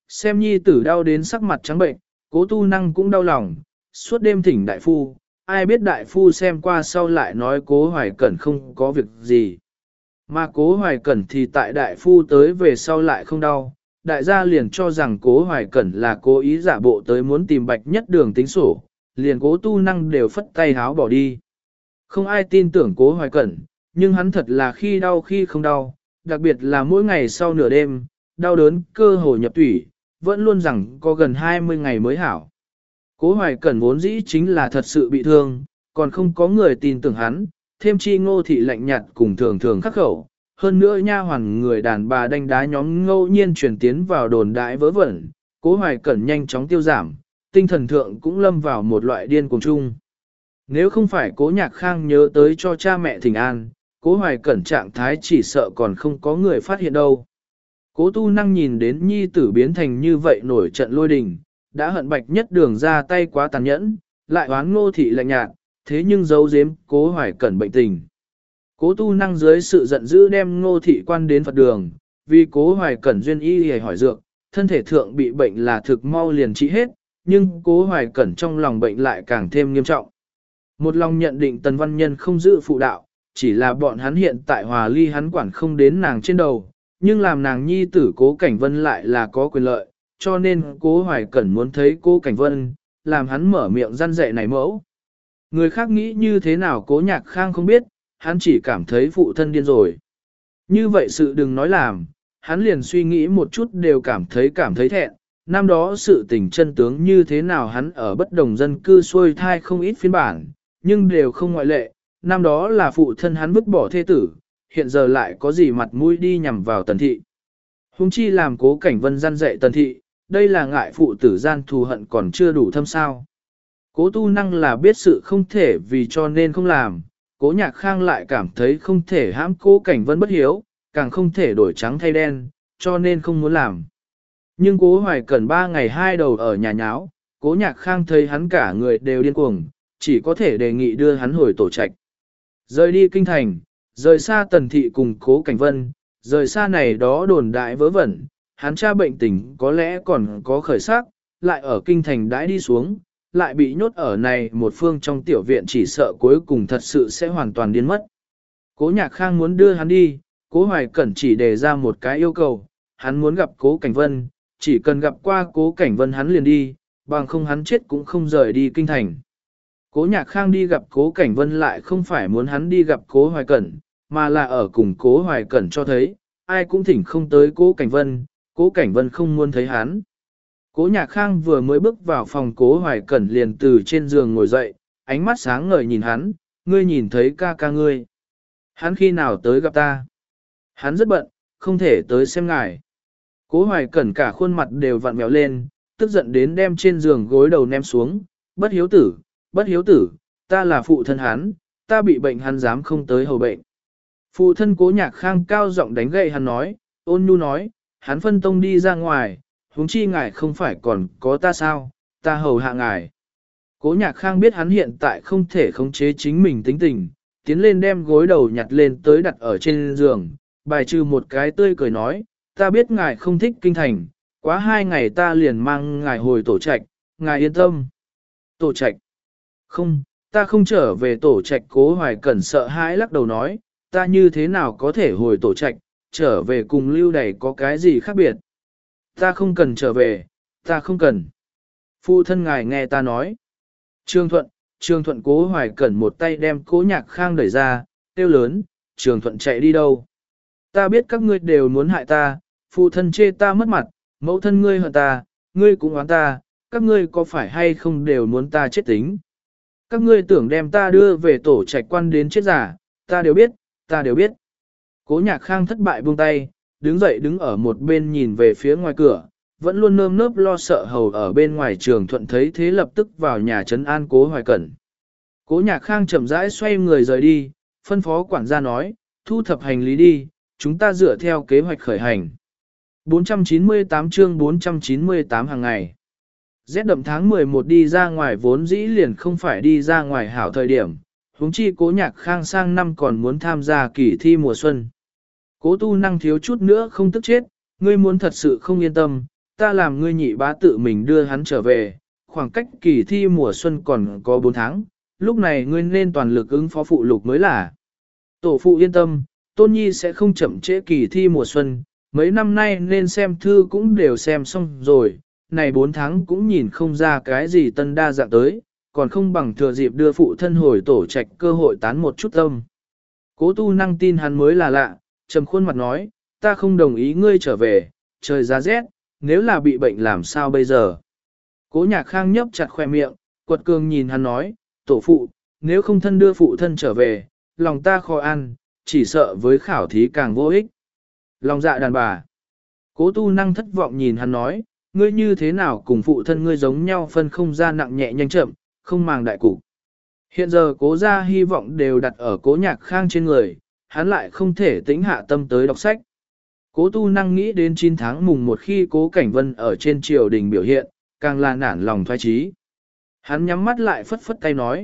Xem nhi tử đau đến sắc mặt trắng bệnh, cố tu năng cũng đau lòng, suốt đêm thỉnh đại phu, ai biết đại phu xem qua sau lại nói cố Hoài Cẩn không có việc gì. Mà cố Hoài Cẩn thì tại đại phu tới về sau lại không đau, đại gia liền cho rằng cố Hoài Cẩn là cố ý giả bộ tới muốn tìm Bạch Nhất Đường tính sổ, liền cố tu năng đều phất tay háo bỏ đi. Không ai tin tưởng cố Hoài Cẩn, nhưng hắn thật là khi đau khi không đau, đặc biệt là mỗi ngày sau nửa đêm, đau đớn cơ hồ nhập tủy, vẫn luôn rằng có gần 20 ngày mới hảo. Cố Hoài Cẩn vốn dĩ chính là thật sự bị thương, còn không có người tin tưởng hắn, thêm chi Ngô thị lạnh nhạt cùng thường thường khắc khẩu, hơn nữa nha hoàn người đàn bà đánh đá nhóm ngẫu nhiên chuyển tiến vào đồn đại vớ vẩn, Cố Hoài Cẩn nhanh chóng tiêu giảm, tinh thần thượng cũng lâm vào một loại điên cuồng chung. Nếu không phải Cố Nhạc Khang nhớ tới cho cha mẹ thỉnh an, Cố Hoài Cẩn trạng thái chỉ sợ còn không có người phát hiện đâu. Cố tu năng nhìn đến nhi tử biến thành như vậy nổi trận lôi đình, đã hận Bạch Nhất Đường ra tay quá tàn nhẫn, lại oán Ngô thị lạnh nhạt, thế nhưng giấu giếm Cố Hoài Cẩn bệnh tình. Cố tu năng dưới sự giận dữ đem Ngô thị quan đến Phật đường, vì Cố Hoài Cẩn duyên y hề hỏi dược, thân thể thượng bị bệnh là thực mau liền trị hết, nhưng Cố Hoài Cẩn trong lòng bệnh lại càng thêm nghiêm trọng. Một lòng nhận định Tần Văn Nhân không giữ phụ đạo, chỉ là bọn hắn hiện tại hòa ly hắn quản không đến nàng trên đầu, nhưng làm nàng nhi tử Cố Cảnh Vân lại là có quyền lợi, cho nên Cố Hoài Cẩn muốn thấy Cố Cảnh Vân, làm hắn mở miệng răn dạy này mẫu. Người khác nghĩ như thế nào Cố Nhạc Khang không biết, hắn chỉ cảm thấy phụ thân điên rồi. Như vậy sự đừng nói làm, hắn liền suy nghĩ một chút đều cảm thấy thẹn. Năm đó sự tình chân tướng như thế nào hắn ở bất đồng dân cư xuôi thai không ít phiên bản, nhưng đều không ngoại lệ. Năm đó là phụ thân hắn vứt bỏ thê tử, hiện giờ lại có gì mặt mũi đi nhằm vào Tần thị. Hùng chi làm Cố Cảnh Vân gian dạy Tần thị, đây là ngại phụ tử gian thù hận còn chưa đủ thâm sao. Cố tu năng là biết sự không thể vì cho nên không làm, Cố Nhạc Khang lại cảm thấy không thể hãm Cố Cảnh Vân bất hiếu, càng không thể đổi trắng thay đen, cho nên không muốn làm. Nhưng Cố Hoài Cẩn 3 ngày 2 đầu ở nhà nháo, Cố Nhạc Khang thấy hắn cả người đều điên cuồng, chỉ có thể đề nghị đưa hắn hồi tổ trạch. Rời đi kinh thành, rời xa Tần thị cùng Cố Cảnh Vân, rời xa này đó đồn đại vớ vẩn, hắn cha bệnh tình có lẽ còn có khởi sắc, lại ở kinh thành đãi đi xuống, lại bị nhốt ở này một phương trong tiểu viện chỉ sợ cuối cùng thật sự sẽ hoàn toàn điên mất. Cố Nhạc Khang muốn đưa hắn đi, Cố Hoài Cẩn chỉ đề ra một cái yêu cầu, hắn muốn gặp Cố Cảnh Vân, chỉ cần gặp qua Cố Cảnh Vân hắn liền đi, bằng không hắn chết cũng không rời đi kinh thành. Cố Nhạc Khang đi gặp Cố Cảnh Vân lại không phải muốn hắn đi gặp Cố Hoài Cẩn, mà là ở cùng Cố Hoài Cẩn cho thấy, ai cũng thỉnh không tới Cố Cảnh Vân, Cố Cảnh Vân không muốn thấy hắn. Cố Nhạc Khang vừa mới bước vào phòng Cố Hoài Cẩn liền từ trên giường ngồi dậy, ánh mắt sáng ngời nhìn hắn, ngươi nhìn thấy ca ca ngươi. Hắn khi nào tới gặp ta? Hắn rất bận, không thể tới xem ngài. Cố Hoài Cẩn cả khuôn mặt đều vặn vẹo lên, tức giận đến đem trên giường gối đầu ném xuống, bất hiếu tử, ta là phụ thân hắn, ta bị bệnh hắn dám không tới hầu bệnh. Phụ thân Cố Nhạc Khang cao giọng đánh gậy hắn nói, ôn nhu nói, hắn phân tông đi ra ngoài, huống chi ngài không phải còn có ta sao, ta hầu hạ ngài. Cố Nhạc Khang biết hắn hiện tại không thể khống chế chính mình tính tình, tiến lên đem gối đầu nhặt lên tới đặt ở trên giường, bài trừ một cái tươi cười nói, ta biết ngài không thích kinh thành, quá 2 ngày ta liền mang ngài hồi tổ trạch, ngài yên tâm. Tổ trạch? Không, ta không trở về tổ trạch. Cố Hoài Cẩn sợ hãi lắc đầu nói, ta như thế nào có thể hồi tổ trạch, trở về cùng Lưu Đày có cái gì khác biệt. Ta không cần trở về, ta không cần. Phụ thân ngài nghe ta nói. Trương Thuận Cố Hoài Cẩn một tay đem Cố Nhạc Khang đẩy ra, kêu lớn, Trương Thuận chạy đi đâu? Ta biết các ngươi đều muốn hại ta, phụ thân chê ta mất mặt, mẫu thân ngươi hận ta, ngươi cũng oán ta, các ngươi có phải hay không đều muốn ta chết tính? Các ngươi tưởng đem ta đưa về tổ trạch quan đến chết giả, ta đều biết. Cố Nhạc Khang thất bại buông tay, đứng dậy đứng ở một bên nhìn về phía ngoài cửa, vẫn luôn nơm nớp lo sợ hầu ở bên ngoài Trường Thuận thấy thế lập tức vào nhà trấn an Cố Hoài Cẩn. Cố Nhạc Khang chậm rãi xoay người rời đi, phân phó quản gia nói, thu thập hành lý đi, chúng ta dựa theo kế hoạch khởi hành. 498 chương 498 hàng ngày. Rét đậm tháng 11 đi ra ngoài vốn dĩ liền không phải đi ra ngoài hảo thời điểm, huống chi Cố Nhạc Khang sang năm còn muốn tham gia kỳ thi mùa xuân. Cố tu năng thiếu chút nữa không tức chết, ngươi muốn thật sự không yên tâm, ta làm ngươi nhị bá tự mình đưa hắn trở về, khoảng cách kỳ thi mùa xuân còn có 4 tháng, lúc này ngươi nên toàn lực ứng phó phụ lục mới là. Tổ phụ yên tâm, Tôn Nhi sẽ không chậm trễ kỳ thi mùa xuân, mấy năm nay nên xem thư cũng đều xem xong rồi, này 4 tháng cũng nhìn không ra cái gì tân đa dạng tới, còn không bằng thừa dịp đưa phụ thân hồi tổ trạch cơ hội tán một chút tâm. Cố Tu Năng tin hắn mới là lạ, trầm khuôn mặt nói, ta không đồng ý ngươi trở về, trời giá rét, nếu là bị bệnh làm sao bây giờ. Cố Nhạc Khang nhấp chặt khoe miệng, quật cường nhìn hắn nói, tổ phụ, nếu không thân đưa phụ thân trở về, lòng ta khó ăn, chỉ sợ với khảo thí càng vô ích. Lòng dạ đàn bà. Cố Tu Năng thất vọng nhìn hắn nói, ngươi như thế nào cùng phụ thân ngươi giống nhau phân không ra nặng nhẹ nhanh chậm, không màng đại cục. Hiện giờ cố gia hy vọng đều đặt ở cố Nhạc Khang trên người, hắn lại không thể tĩnh hạ tâm tới đọc sách. Cố Tu Năng nghĩ đến 9 tháng mùng một khi cố Cảnh Vân ở trên triều đình biểu hiện, càng là nản lòng thoái trí. Hắn nhắm mắt lại phất phất tay nói,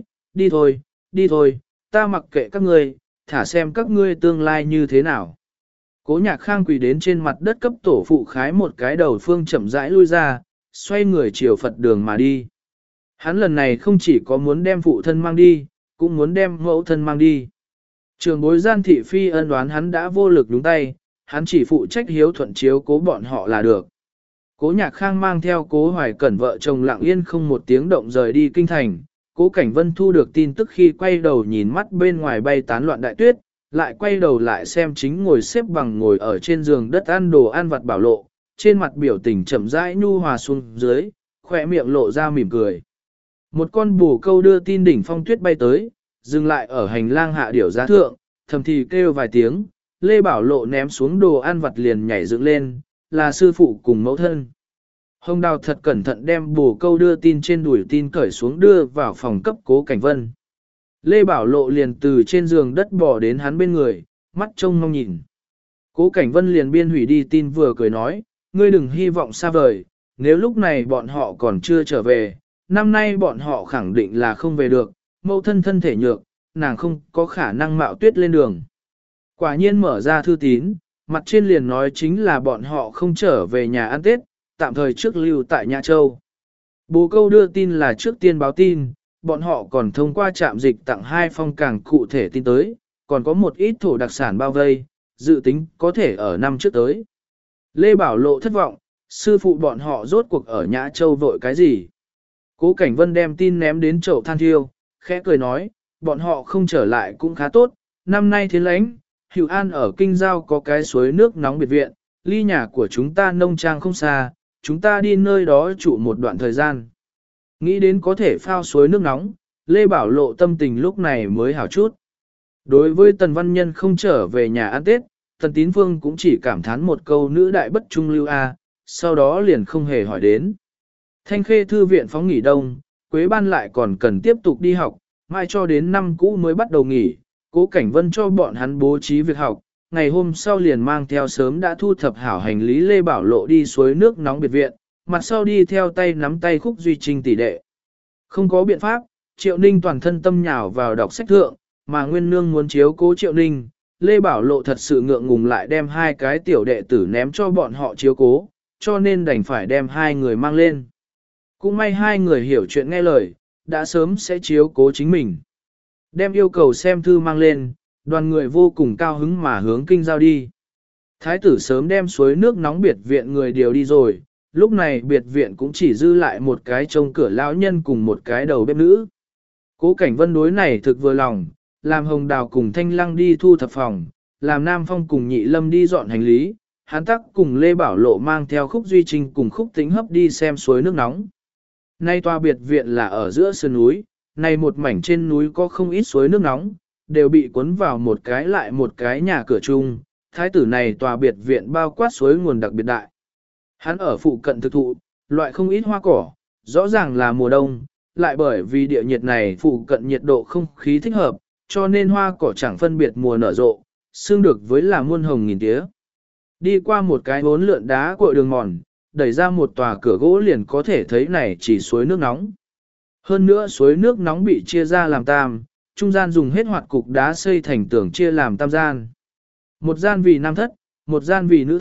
đi thôi, ta mặc kệ các ngươi, thả xem các ngươi tương lai như thế nào. Cố Nhạc Khang quỳ đến trên mặt đất cấp tổ phụ khái một cái đầu phương chậm rãi lui ra, xoay người chiều Phật đường mà đi. Hắn lần này không chỉ có muốn đem phụ thân mang đi, cũng muốn đem mẫu thân mang đi. Trường bối Gian Thị Phi ân đoán hắn đã vô lực đúng tay, hắn chỉ phụ trách hiếu thuận chiếu cố bọn họ là được. Cố Nhạc Khang mang theo Cố Hoài Cẩn vợ chồng lặng yên không một tiếng động rời đi kinh thành. Cố Cảnh Vân thu được tin tức khi quay đầu nhìn mắt bên ngoài bay tán loạn đại tuyết, lại quay đầu lại xem chính ngồi xếp bằng ngồi ở trên giường đất ăn đồ ăn vặt Bảo Lộ, trên mặt biểu tình chậm rãi nhu hòa xuống dưới, khỏe miệng lộ ra mỉm cười. Một con bồ câu đưa tin đỉnh phong tuyết bay tới, dừng lại ở hành lang hạ điểu giá thượng, thầm thì kêu vài tiếng, Lê Bảo Lộ ném xuống đồ ăn vặt liền nhảy dựng lên, là sư phụ cùng mẫu thân. Hồng Đào thật cẩn thận đem bồ câu đưa tin trên đuổi tin cởi xuống đưa vào phòng cấp Cố Cảnh Vân. Lê Bảo Lộ liền từ trên giường đất bò đến hắn bên người, mắt trông mong nhìn. Cố Cảnh Vân liền biên hủy đi tin vừa cười nói, ngươi đừng hy vọng xa vời, nếu lúc này bọn họ còn chưa trở về, năm nay bọn họ khẳng định là không về được, mẫu thân thân thể nhược, nàng không có khả năng mạo tuyết lên đường. Quả nhiên mở ra thư tín, mặt trên liền nói chính là bọn họ không trở về nhà ăn Tết, tạm thời trước lưu tại Nhã Châu. Bồ câu đưa tin là trước tiên báo tin, bọn họ còn thông qua trạm dịch tặng 2 phong càng cụ thể tin tới, còn có một ít thổ đặc sản bao vây, dự tính có thể ở năm trước tới. Lê Bảo Lộ thất vọng, sư phụ bọn họ rốt cuộc ở Nhã Châu vội cái gì? Cố Cảnh Vân đem tin ném đến chậu than thiêu, khẽ cười nói, bọn họ không trở lại cũng khá tốt, năm nay thiên lãnh, Hữu An ở Kinh Giao có cái suối nước nóng biệt viện, ly nhà của chúng ta nông trang không xa, chúng ta đi nơi đó trụ một đoạn thời gian. Nghĩ đến có thể phao suối nước nóng, Lê Bảo Lộ tâm tình lúc này mới hảo chút. Đối với Tần Văn Nhân không trở về nhà ăn Tết, Tần Tín Phương cũng chỉ cảm thán một câu nữ đại bất trung lưu a, sau đó liền không hề hỏi đến. Thanh Khê Thư viện phóng nghỉ đông, Quế Ban lại còn cần tiếp tục đi học, mai cho đến năm cũ mới bắt đầu nghỉ, Cố Cảnh Vân cho bọn hắn bố trí việc học, ngày hôm sau liền mang theo sớm đã thu thập hảo hành lý Lê Bảo Lộ đi suối nước nóng biệt viện, mặt sau đi theo tay nắm tay Khúc Duy Trinh tỷ đệ. Không có biện pháp, Triệu Ninh toàn thân tâm nhào vào đọc sách thượng, mà Nguyên Nương muốn chiếu cố Triệu Ninh, Lê Bảo Lộ thật sự ngượng ngùng lại đem 2 cái tiểu đệ tử ném cho bọn họ chiếu cố, cho nên đành phải đem 2 người mang lên. Cũng may 2 người hiểu chuyện nghe lời, đã sớm sẽ chiếu cố chính mình. Đem yêu cầu xem thư mang lên, đoàn người vô cùng cao hứng mà hướng Kinh Giao đi. Thái tử sớm đem suối nước nóng biệt viện người điều đi rồi, lúc này biệt viện cũng chỉ dư lại một cái trông cửa lão nhân cùng một cái đầu bếp nữ. Cố Cảnh Vân đối này thực vừa lòng, làm Hồng Đào cùng Thanh Lăng đi thu thập phòng, làm Nam Phong cùng Nhị Lâm đi dọn hành lý, hắn tắc cùng Lê Bảo Lộ mang theo Khúc Duy Trinh cùng Khúc Tĩnh Hấp đi xem suối nước nóng. Nay tòa biệt viện là ở giữa sơn núi, nay một mảnh trên núi có không ít suối nước nóng, đều bị cuốn vào một cái lại một cái nhà cửa chung. Thái tử này tòa biệt viện bao quát suối nguồn đặc biệt đại. Hắn ở phụ cận thực thụ, loại không ít hoa cỏ, rõ ràng là mùa đông, lại bởi vì địa nhiệt này phụ cận nhiệt độ không khí thích hợp, cho nên hoa cỏ chẳng phân biệt mùa nở rộ, xương được với là muôn hồng nghìn tía. Đi qua một cái hốn lượn đá cội đường mòn, đẩy ra một tòa cửa gỗ liền có thể thấy này chỉ suối nước nóng. Hơn nữa suối nước nóng bị chia ra làm tam, trung gian dùng hết hoạt cục đá xây thành tường chia làm tam gian. Một gian vì nam thất, một gian vì nữ thất,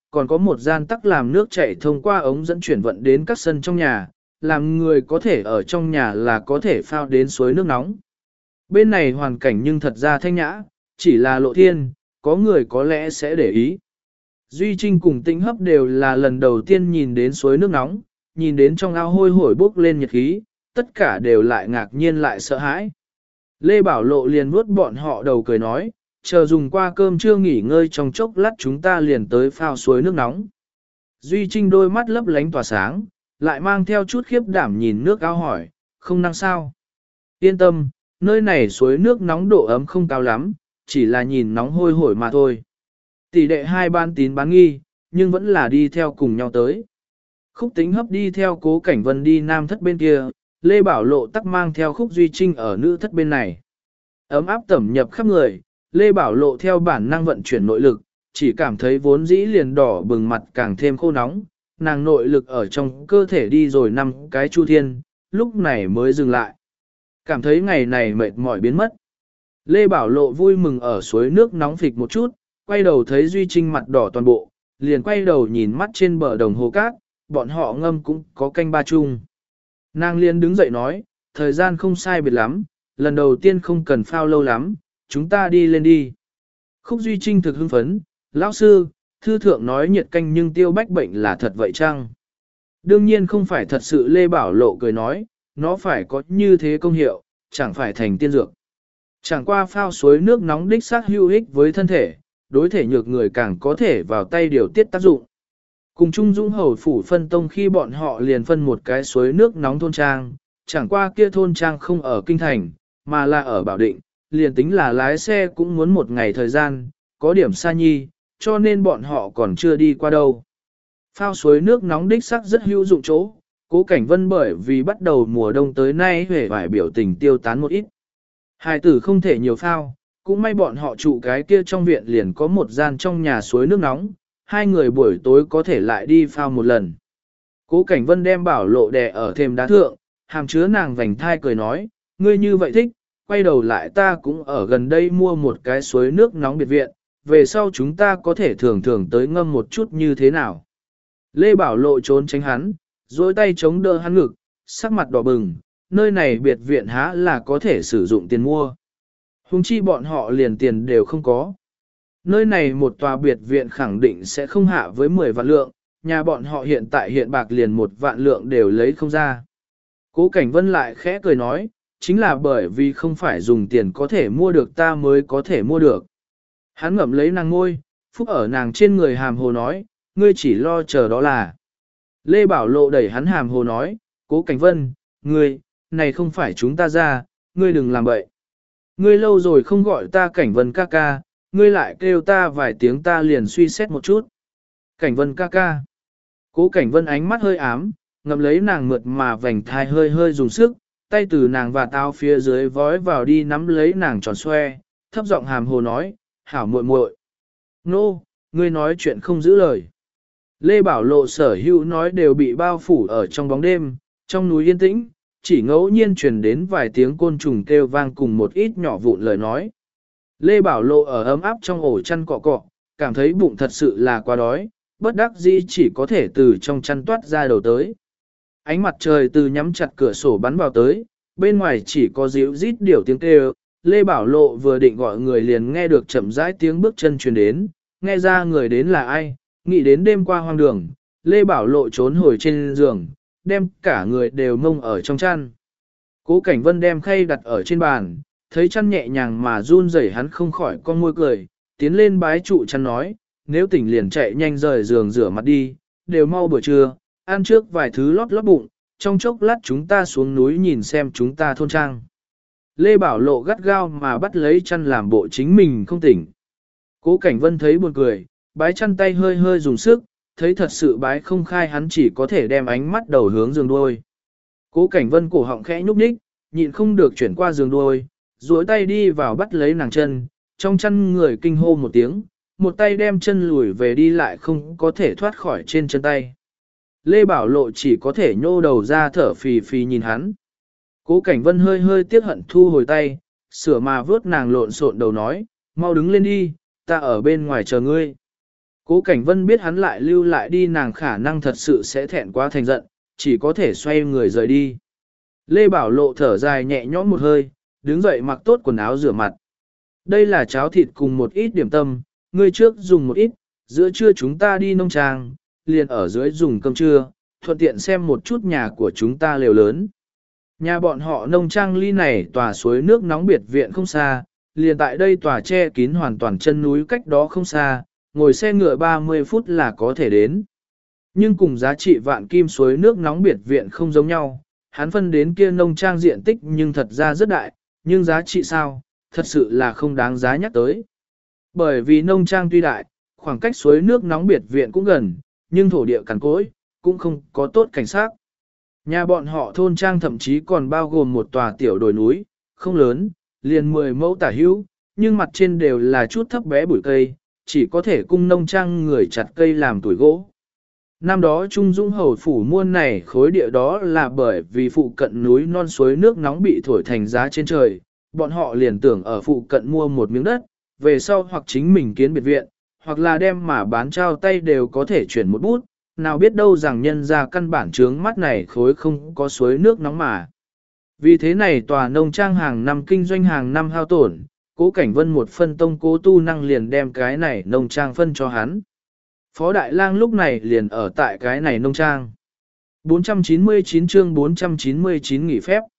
còn có một gian tắc làm nước chảy thông qua ống dẫn chuyển vận đến các sân trong nhà, làm người có thể ở trong nhà là có thể phao đến suối nước nóng. Bên này hoàn cảnh nhưng thật ra thanh nhã, chỉ là lộ thiên, có người có lẽ sẽ để ý. Duy Trinh cùng Tĩnh Hấp đều là lần đầu tiên nhìn đến suối nước nóng, nhìn đến trong ao hôi hổi bốc lên nhiệt khí, tất cả đều lại ngạc nhiên lại sợ hãi. Lê Bảo Lộ liền vuốt bọn họ đầu cười nói, chờ dùng qua cơm trưa nghỉ ngơi trong chốc lát chúng ta liền tới phao suối nước nóng. Duy Trinh đôi mắt lấp lánh tỏa sáng, lại mang theo chút khiếp đảm nhìn nước ao hỏi, không năng sao. Yên tâm, nơi này suối nước nóng độ ấm không cao lắm, chỉ là nhìn nóng hôi hổi mà thôi. Tỷ đệ hai ban tín bán nghi, nhưng vẫn là đi theo cùng nhau tới. Khúc Tĩnh Hấp đi theo Cố Cảnh Vân đi nam thất bên kia, Lê Bảo Lộ tắc mang theo Khúc Duy Trinh ở nữ thất bên này. Ấm áp tẩm nhập khắp người, Lê Bảo Lộ theo bản năng vận chuyển nội lực, chỉ cảm thấy vốn dĩ liền đỏ bừng mặt càng thêm khô nóng, nàng nội lực ở trong cơ thể đi rồi 5 cái chu thiên, lúc này mới dừng lại. Cảm thấy ngày này mệt mỏi biến mất. Lê Bảo Lộ vui mừng ở suối nước nóng phịch một chút, quay đầu thấy Duy Trinh mặt đỏ toàn bộ, liền quay đầu nhìn mắt trên bờ đồng hồ cát, bọn họ ngâm cũng có canh ba chung. Nàng liền đứng dậy nói, thời gian không sai biệt lắm, lần đầu tiên không cần phao lâu lắm, chúng ta đi lên đi. Khúc Duy Trinh thực hưng phấn, lão sư, thư thượng nói nhiệt canh nhưng tiêu bách bệnh là thật vậy chăng? Đương nhiên không phải thật sự. Lê Bảo Lộ cười nói, nó phải có như thế công hiệu, chẳng phải thành tiên dược. Chẳng qua phao suối nước nóng đích xác hữu ích với thân thể, đối thể nhược người càng có thể vào tay điều tiết tác dụng. Cùng Trung Dũng Hầu phủ phân tông khi bọn họ liền phân một cái suối nước nóng thôn trang, chẳng qua kia thôn trang không ở kinh thành, mà là ở Bảo Định, liền tính là lái xe cũng muốn một ngày thời gian, có điểm xa nhi, cho nên bọn họ còn chưa đi qua đâu. Phao suối nước nóng đích sắc rất hữu dụng chỗ, Cố Cảnh Vân bởi vì bắt đầu mùa đông tới nay huệ vải biểu tình tiêu tán một ít. Hài tử không thể nhiều phao, cũng may bọn họ trụ cái kia trong viện liền có một gian trong nhà suối nước nóng, hai người buổi tối có thể lại đi phao một lần. Cố Cảnh Vân đem Bảo Lộ đè ở thềm đá thượng, hàm chứa nàng vành thai cười nói, ngươi như vậy thích, quay đầu lại ta cũng ở gần đây mua một cái suối nước nóng biệt viện, về sau chúng ta có thể thường thường tới ngâm một chút như thế nào. Lê Bảo Lộ trốn tránh hắn, duỗi tay chống đỡ hắn ngực, sắc mặt đỏ bừng, nơi này biệt viện há là có thể sử dụng tiền mua. Hùng chi bọn họ liền tiền đều không có. Nơi này một tòa biệt viện khẳng định sẽ không hạ với 10 vạn lượng, nhà bọn họ hiện tại hiện bạc liền 1 vạn lượng đều lấy không ra. Cố Cảnh Vân lại khẽ cười nói, chính là bởi vì không phải dùng tiền có thể mua được ta mới có thể mua được. Hắn ngậm lấy nàng ngôi, phúc ở nàng trên người hàm hồ nói, ngươi chỉ lo chờ đó là. Lê Bảo Lộ đẩy hắn hàm hồ nói, Cố Cảnh Vân, ngươi, này không phải chúng ta ra, ngươi đừng làm bậy. Ngươi lâu rồi không gọi ta Cảnh Vân ca ca, ngươi lại kêu ta vài tiếng ta liền suy xét một chút. Cảnh Vân ca ca. Cố Cảnh Vân ánh mắt hơi ám, ngậm lấy nàng mượt mà vành thai hơi hơi dùng sức, tay từ nàng và tao phía dưới vói vào đi nắm lấy nàng tròn xoe, thấp giọng hàm hồ nói, hảo muội muội. Nô, ngươi nói chuyện không giữ lời. Lê Bảo Lộ sở hữu nói đều bị bao phủ ở trong bóng đêm, trong núi yên tĩnh, chỉ ngẫu nhiên truyền đến vài tiếng côn trùng kêu vang cùng một ít nhỏ vụn lời nói. Lê Bảo Lộ ở ấm áp trong ổ chăn cọ cọ, cảm thấy bụng thật sự là quá đói, bất đắc dĩ chỉ có thể từ trong chăn toát ra đầu tới. Ánh mặt trời từ nhắm chặt cửa sổ bắn vào tới, bên ngoài chỉ có ríu rít điều tiếng kêu. Lê Bảo Lộ vừa định gọi người liền nghe được chậm rãi tiếng bước chân truyền đến, nghe ra người đến là ai, nghĩ đến đêm qua hoang đường, Lê Bảo Lộ trốn hồi trên giường, đem cả người đều mông ở trong chăn. Cố Cảnh Vân đem khay đặt ở trên bàn, thấy chăn nhẹ nhàng mà run rẩy hắn không khỏi con môi cười, tiến lên bái trụ chăn nói, nếu tỉnh liền chạy nhanh rời giường rửa mặt đi, đều mau buổi trưa, ăn trước vài thứ lót lót bụng, trong chốc lát chúng ta xuống núi nhìn xem chúng ta thôn trang. Lê Bảo Lộ gắt gao mà bắt lấy chăn làm bộ chính mình không tỉnh. Cố Cảnh Vân thấy buồn cười, bái chăn tay hơi hơi dùng sức, thấy thật sự bái không khai hắn chỉ có thể đem ánh mắt đầu hướng giường đuôi. Cố Cảnh Vân cổ họng khẽ nhúc nhích, nhịn không được chuyển qua giường đuôi, duỗi tay đi vào bắt lấy nàng chân, trong chăn người kinh hô một tiếng, một tay đem chân lùi về đi lại không có thể thoát khỏi trên chân tay. Lê Bảo Lộ chỉ có thể nhô đầu ra thở phì phì nhìn hắn. Cố Cảnh Vân hơi hơi tiếc hận thu hồi tay, sửa mà vớt nàng lộn xộn đầu nói, mau đứng lên đi, ta ở bên ngoài chờ ngươi. Cố Cảnh Vân biết hắn lại lưu lại đi nàng khả năng thật sự sẽ thẹn quá thành giận, chỉ có thể xoay người rời đi. Lê Bảo Lộ thở dài nhẹ nhõm một hơi, đứng dậy mặc tốt quần áo rửa mặt. Đây là cháo thịt cùng một ít điểm tâm, ngươi trước dùng một ít, giữa trưa chúng ta đi nông trang, liền ở dưới dùng cơm trưa, thuận tiện xem một chút nhà của chúng ta lều lớn. Nhà bọn họ nông trang ly này tòa suối nước nóng biệt viện không xa, liền tại đây tòa che kín hoàn toàn chân núi cách đó không xa, ngồi xe ngựa 30 phút là có thể đến. Nhưng cùng giá trị vạn kim suối nước nóng biệt viện không giống nhau, hắn phân đến kia nông trang diện tích nhưng thật ra rất đại, nhưng giá trị sao, thật sự là không đáng giá nhắc tới. Bởi vì nông trang tuy đại, khoảng cách suối nước nóng biệt viện cũng gần, nhưng thổ địa cằn cỗi, cũng không có tốt cảnh sát. Nhà bọn họ thôn trang thậm chí còn bao gồm một tòa tiểu đồi núi, không lớn, liền 10 mẫu tả hữu, nhưng mặt trên đều là chút thấp bé bụi cây, chỉ có thể cung nông trang người chặt cây làm tuổi gỗ. Năm đó Trung Dũng Hầu phủ muôn này khối địa đó là bởi vì phụ cận núi non suối nước nóng bị thổi thành giá trên trời, bọn họ liền tưởng ở phụ cận mua một miếng đất, về sau hoặc chính mình kiến biệt viện, hoặc là đem mà bán trao tay đều có thể chuyển một bút, nào biết đâu rằng nhân ra căn bản trướng mắt này khối không có suối nước nóng mà. Vì thế này tòa nông trang hàng năm kinh doanh hàng năm hao tổn, Cố Cảnh Vân một phân tông cố tu năng liền đem cái này nông trang phân cho hắn. Phó Đại Lang lúc này liền ở tại cái này nông trang. 499 chương 499 nghỉ phép.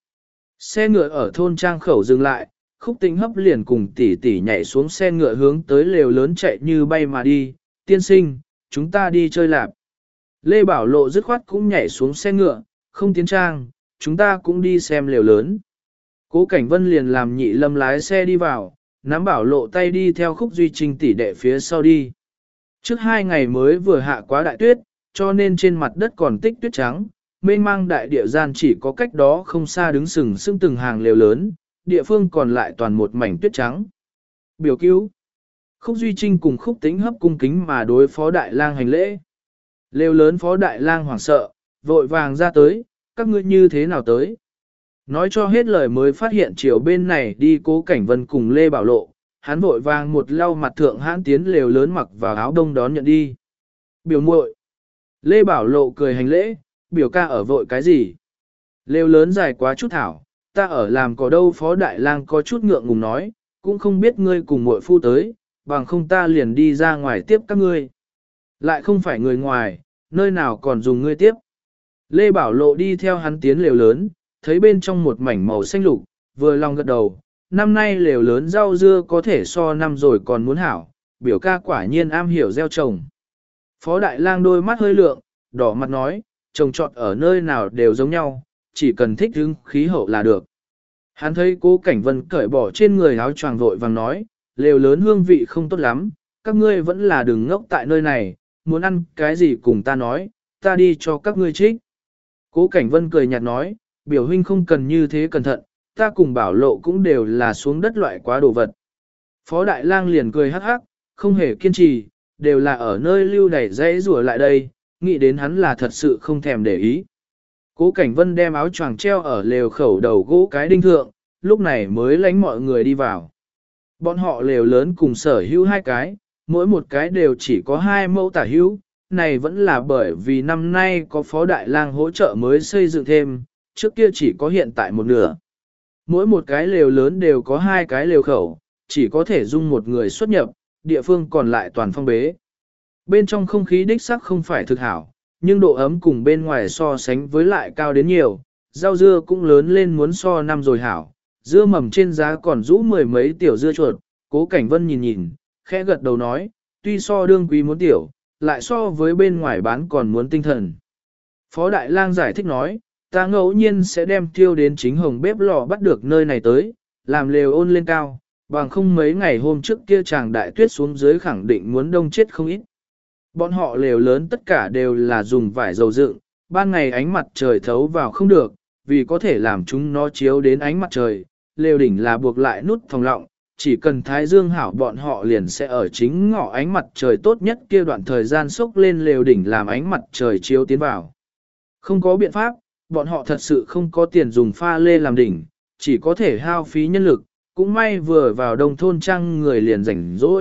Xe ngựa ở thôn trang khẩu dừng lại, Khúc Tĩnh Hấp liền cùng tỷ tỷ nhảy xuống xe ngựa hướng tới lều lớn chạy như bay mà đi. Tiên sinh, chúng ta đi chơi lạp. Lê Bảo Lộ dứt khoát cũng nhảy xuống xe ngựa, không tiến trang, chúng ta cũng đi xem lều lớn. Cố Cảnh Vân liền làm Nhị Lâm lái xe đi vào, nắm Bảo Lộ tay đi theo Khúc Duy Trinh tỷ đệ phía sau đi. Trước 2 ngày mới vừa hạ quá đại tuyết, cho nên trên mặt đất còn tích tuyết trắng, mênh mang đại địa gian chỉ có cách đó không xa đứng sừng sững từng hàng lều lớn, địa phương còn lại toàn một mảnh tuyết trắng. Biểu cứu. Khúc Duy Trinh cùng Khúc Tĩnh Hấp cung kính mà đối Phó Đại Lang hành lễ. Lều lớn Phó Đại Lang hoảng sợ, vội vàng ra tới, các ngươi như thế nào tới? Nói cho hết lời mới phát hiện chiều bên này đi Cố Cảnh Vân cùng Lê Bảo Lộ, hắn vội vàng một lau mặt thượng hãn tiến lều lớn mặc vào áo đông đón nhận đi. Biểu muội. Lê Bảo Lộ cười hành lễ, biểu ca ở vội cái gì? Lều lớn dài quá chút thảo, ta ở làm có đâu. Phó Đại Lang có chút ngượng ngùng nói, cũng không biết ngươi cùng muội phu tới, bằng không ta liền đi ra ngoài tiếp các ngươi. Lại không phải người ngoài, nơi nào còn dùng ngươi tiếp. Lê Bảo Lộ đi theo hắn tiến lều lớn, thấy bên trong một mảnh màu xanh lục, vừa lòng gật đầu, năm nay lều lớn rau dưa có thể so năm rồi còn muốn hảo, biểu ca quả nhiên am hiểu gieo trồng. Phó Đại Lang đôi mắt hơi lượng, đỏ mặt nói, trồng trọt ở nơi nào đều giống nhau, chỉ cần thích hứng khí hậu là được. Hắn thấy Cố Cảnh Vân cởi bỏ trên người áo choàng vội vàng nói, lều lớn hương vị không tốt lắm, các ngươi vẫn là đừng ngốc tại nơi này, muốn ăn cái gì cùng ta nói, ta đi cho các ngươi trích. Cố Cảnh Vân cười nhạt nói, biểu huynh không cần như thế cẩn thận, ta cùng Bảo Lộ cũng đều là xuống đất loại quá đồ vật. Phó Đại Lang liền cười hắc hắc, không hề kiên trì, đều là ở nơi lưu đẩy dãy rùa lại đây, nghĩ đến hắn là thật sự không thèm để ý. Cố Cảnh Vân đem áo choàng treo ở lều khẩu đầu gỗ cái đinh thượng, lúc này mới lánh mọi người đi vào. Bọn họ lều lớn cùng sở hữu 2 cái, mỗi một cái đều chỉ có 2 mẫu tả hữu, này vẫn là bởi vì năm nay có Phó Đại Lang hỗ trợ mới xây dựng thêm, trước kia chỉ có hiện tại một nửa. Mỗi một cái lều lớn đều có 2 cái lều khẩu, chỉ có thể dung một người xuất nhập, địa phương còn lại toàn phong bế. Bên trong không khí đích sắc không phải thực hảo, nhưng độ ấm cùng bên ngoài so sánh với lại cao đến nhiều, rau dưa cũng lớn lên muốn so năm rồi hảo, dưa mầm trên giá còn rũ 10 mấy tiểu dưa chuột. Cố Cảnh Vân nhìn nhìn, khẽ gật đầu nói, tuy so đương quý muốn tiểu, lại so với bên ngoài bán còn muốn tinh thần. Phó Đại Lang giải thích nói, ta ngẫu nhiên sẽ đem tiêu đến chính hồng bếp lò bắt được nơi này tới, làm lều ôn lên cao, bằng không mấy ngày hôm trước kia chàng đại tuyết xuống dưới khẳng định muốn đông chết không ít. Bọn họ lều lớn tất cả đều là dùng vải dầu dựng, ban ngày ánh mặt trời thấu vào không được, vì có thể làm chúng nó chiếu đến ánh mặt trời, lều đỉnh là buộc lại nút phòng lọng, chỉ cần thái dương hảo bọn họ liền sẽ ở chính ngõ ánh mặt trời tốt nhất kia đoạn thời gian xốc lên lều đỉnh làm ánh mặt trời chiếu tiến vào. Không có biện pháp, bọn họ thật sự không có tiền dùng pha lê làm đỉnh, chỉ có thể hao phí nhân lực, cũng may vừa vào đông thôn trang người liền rảnh rỗi,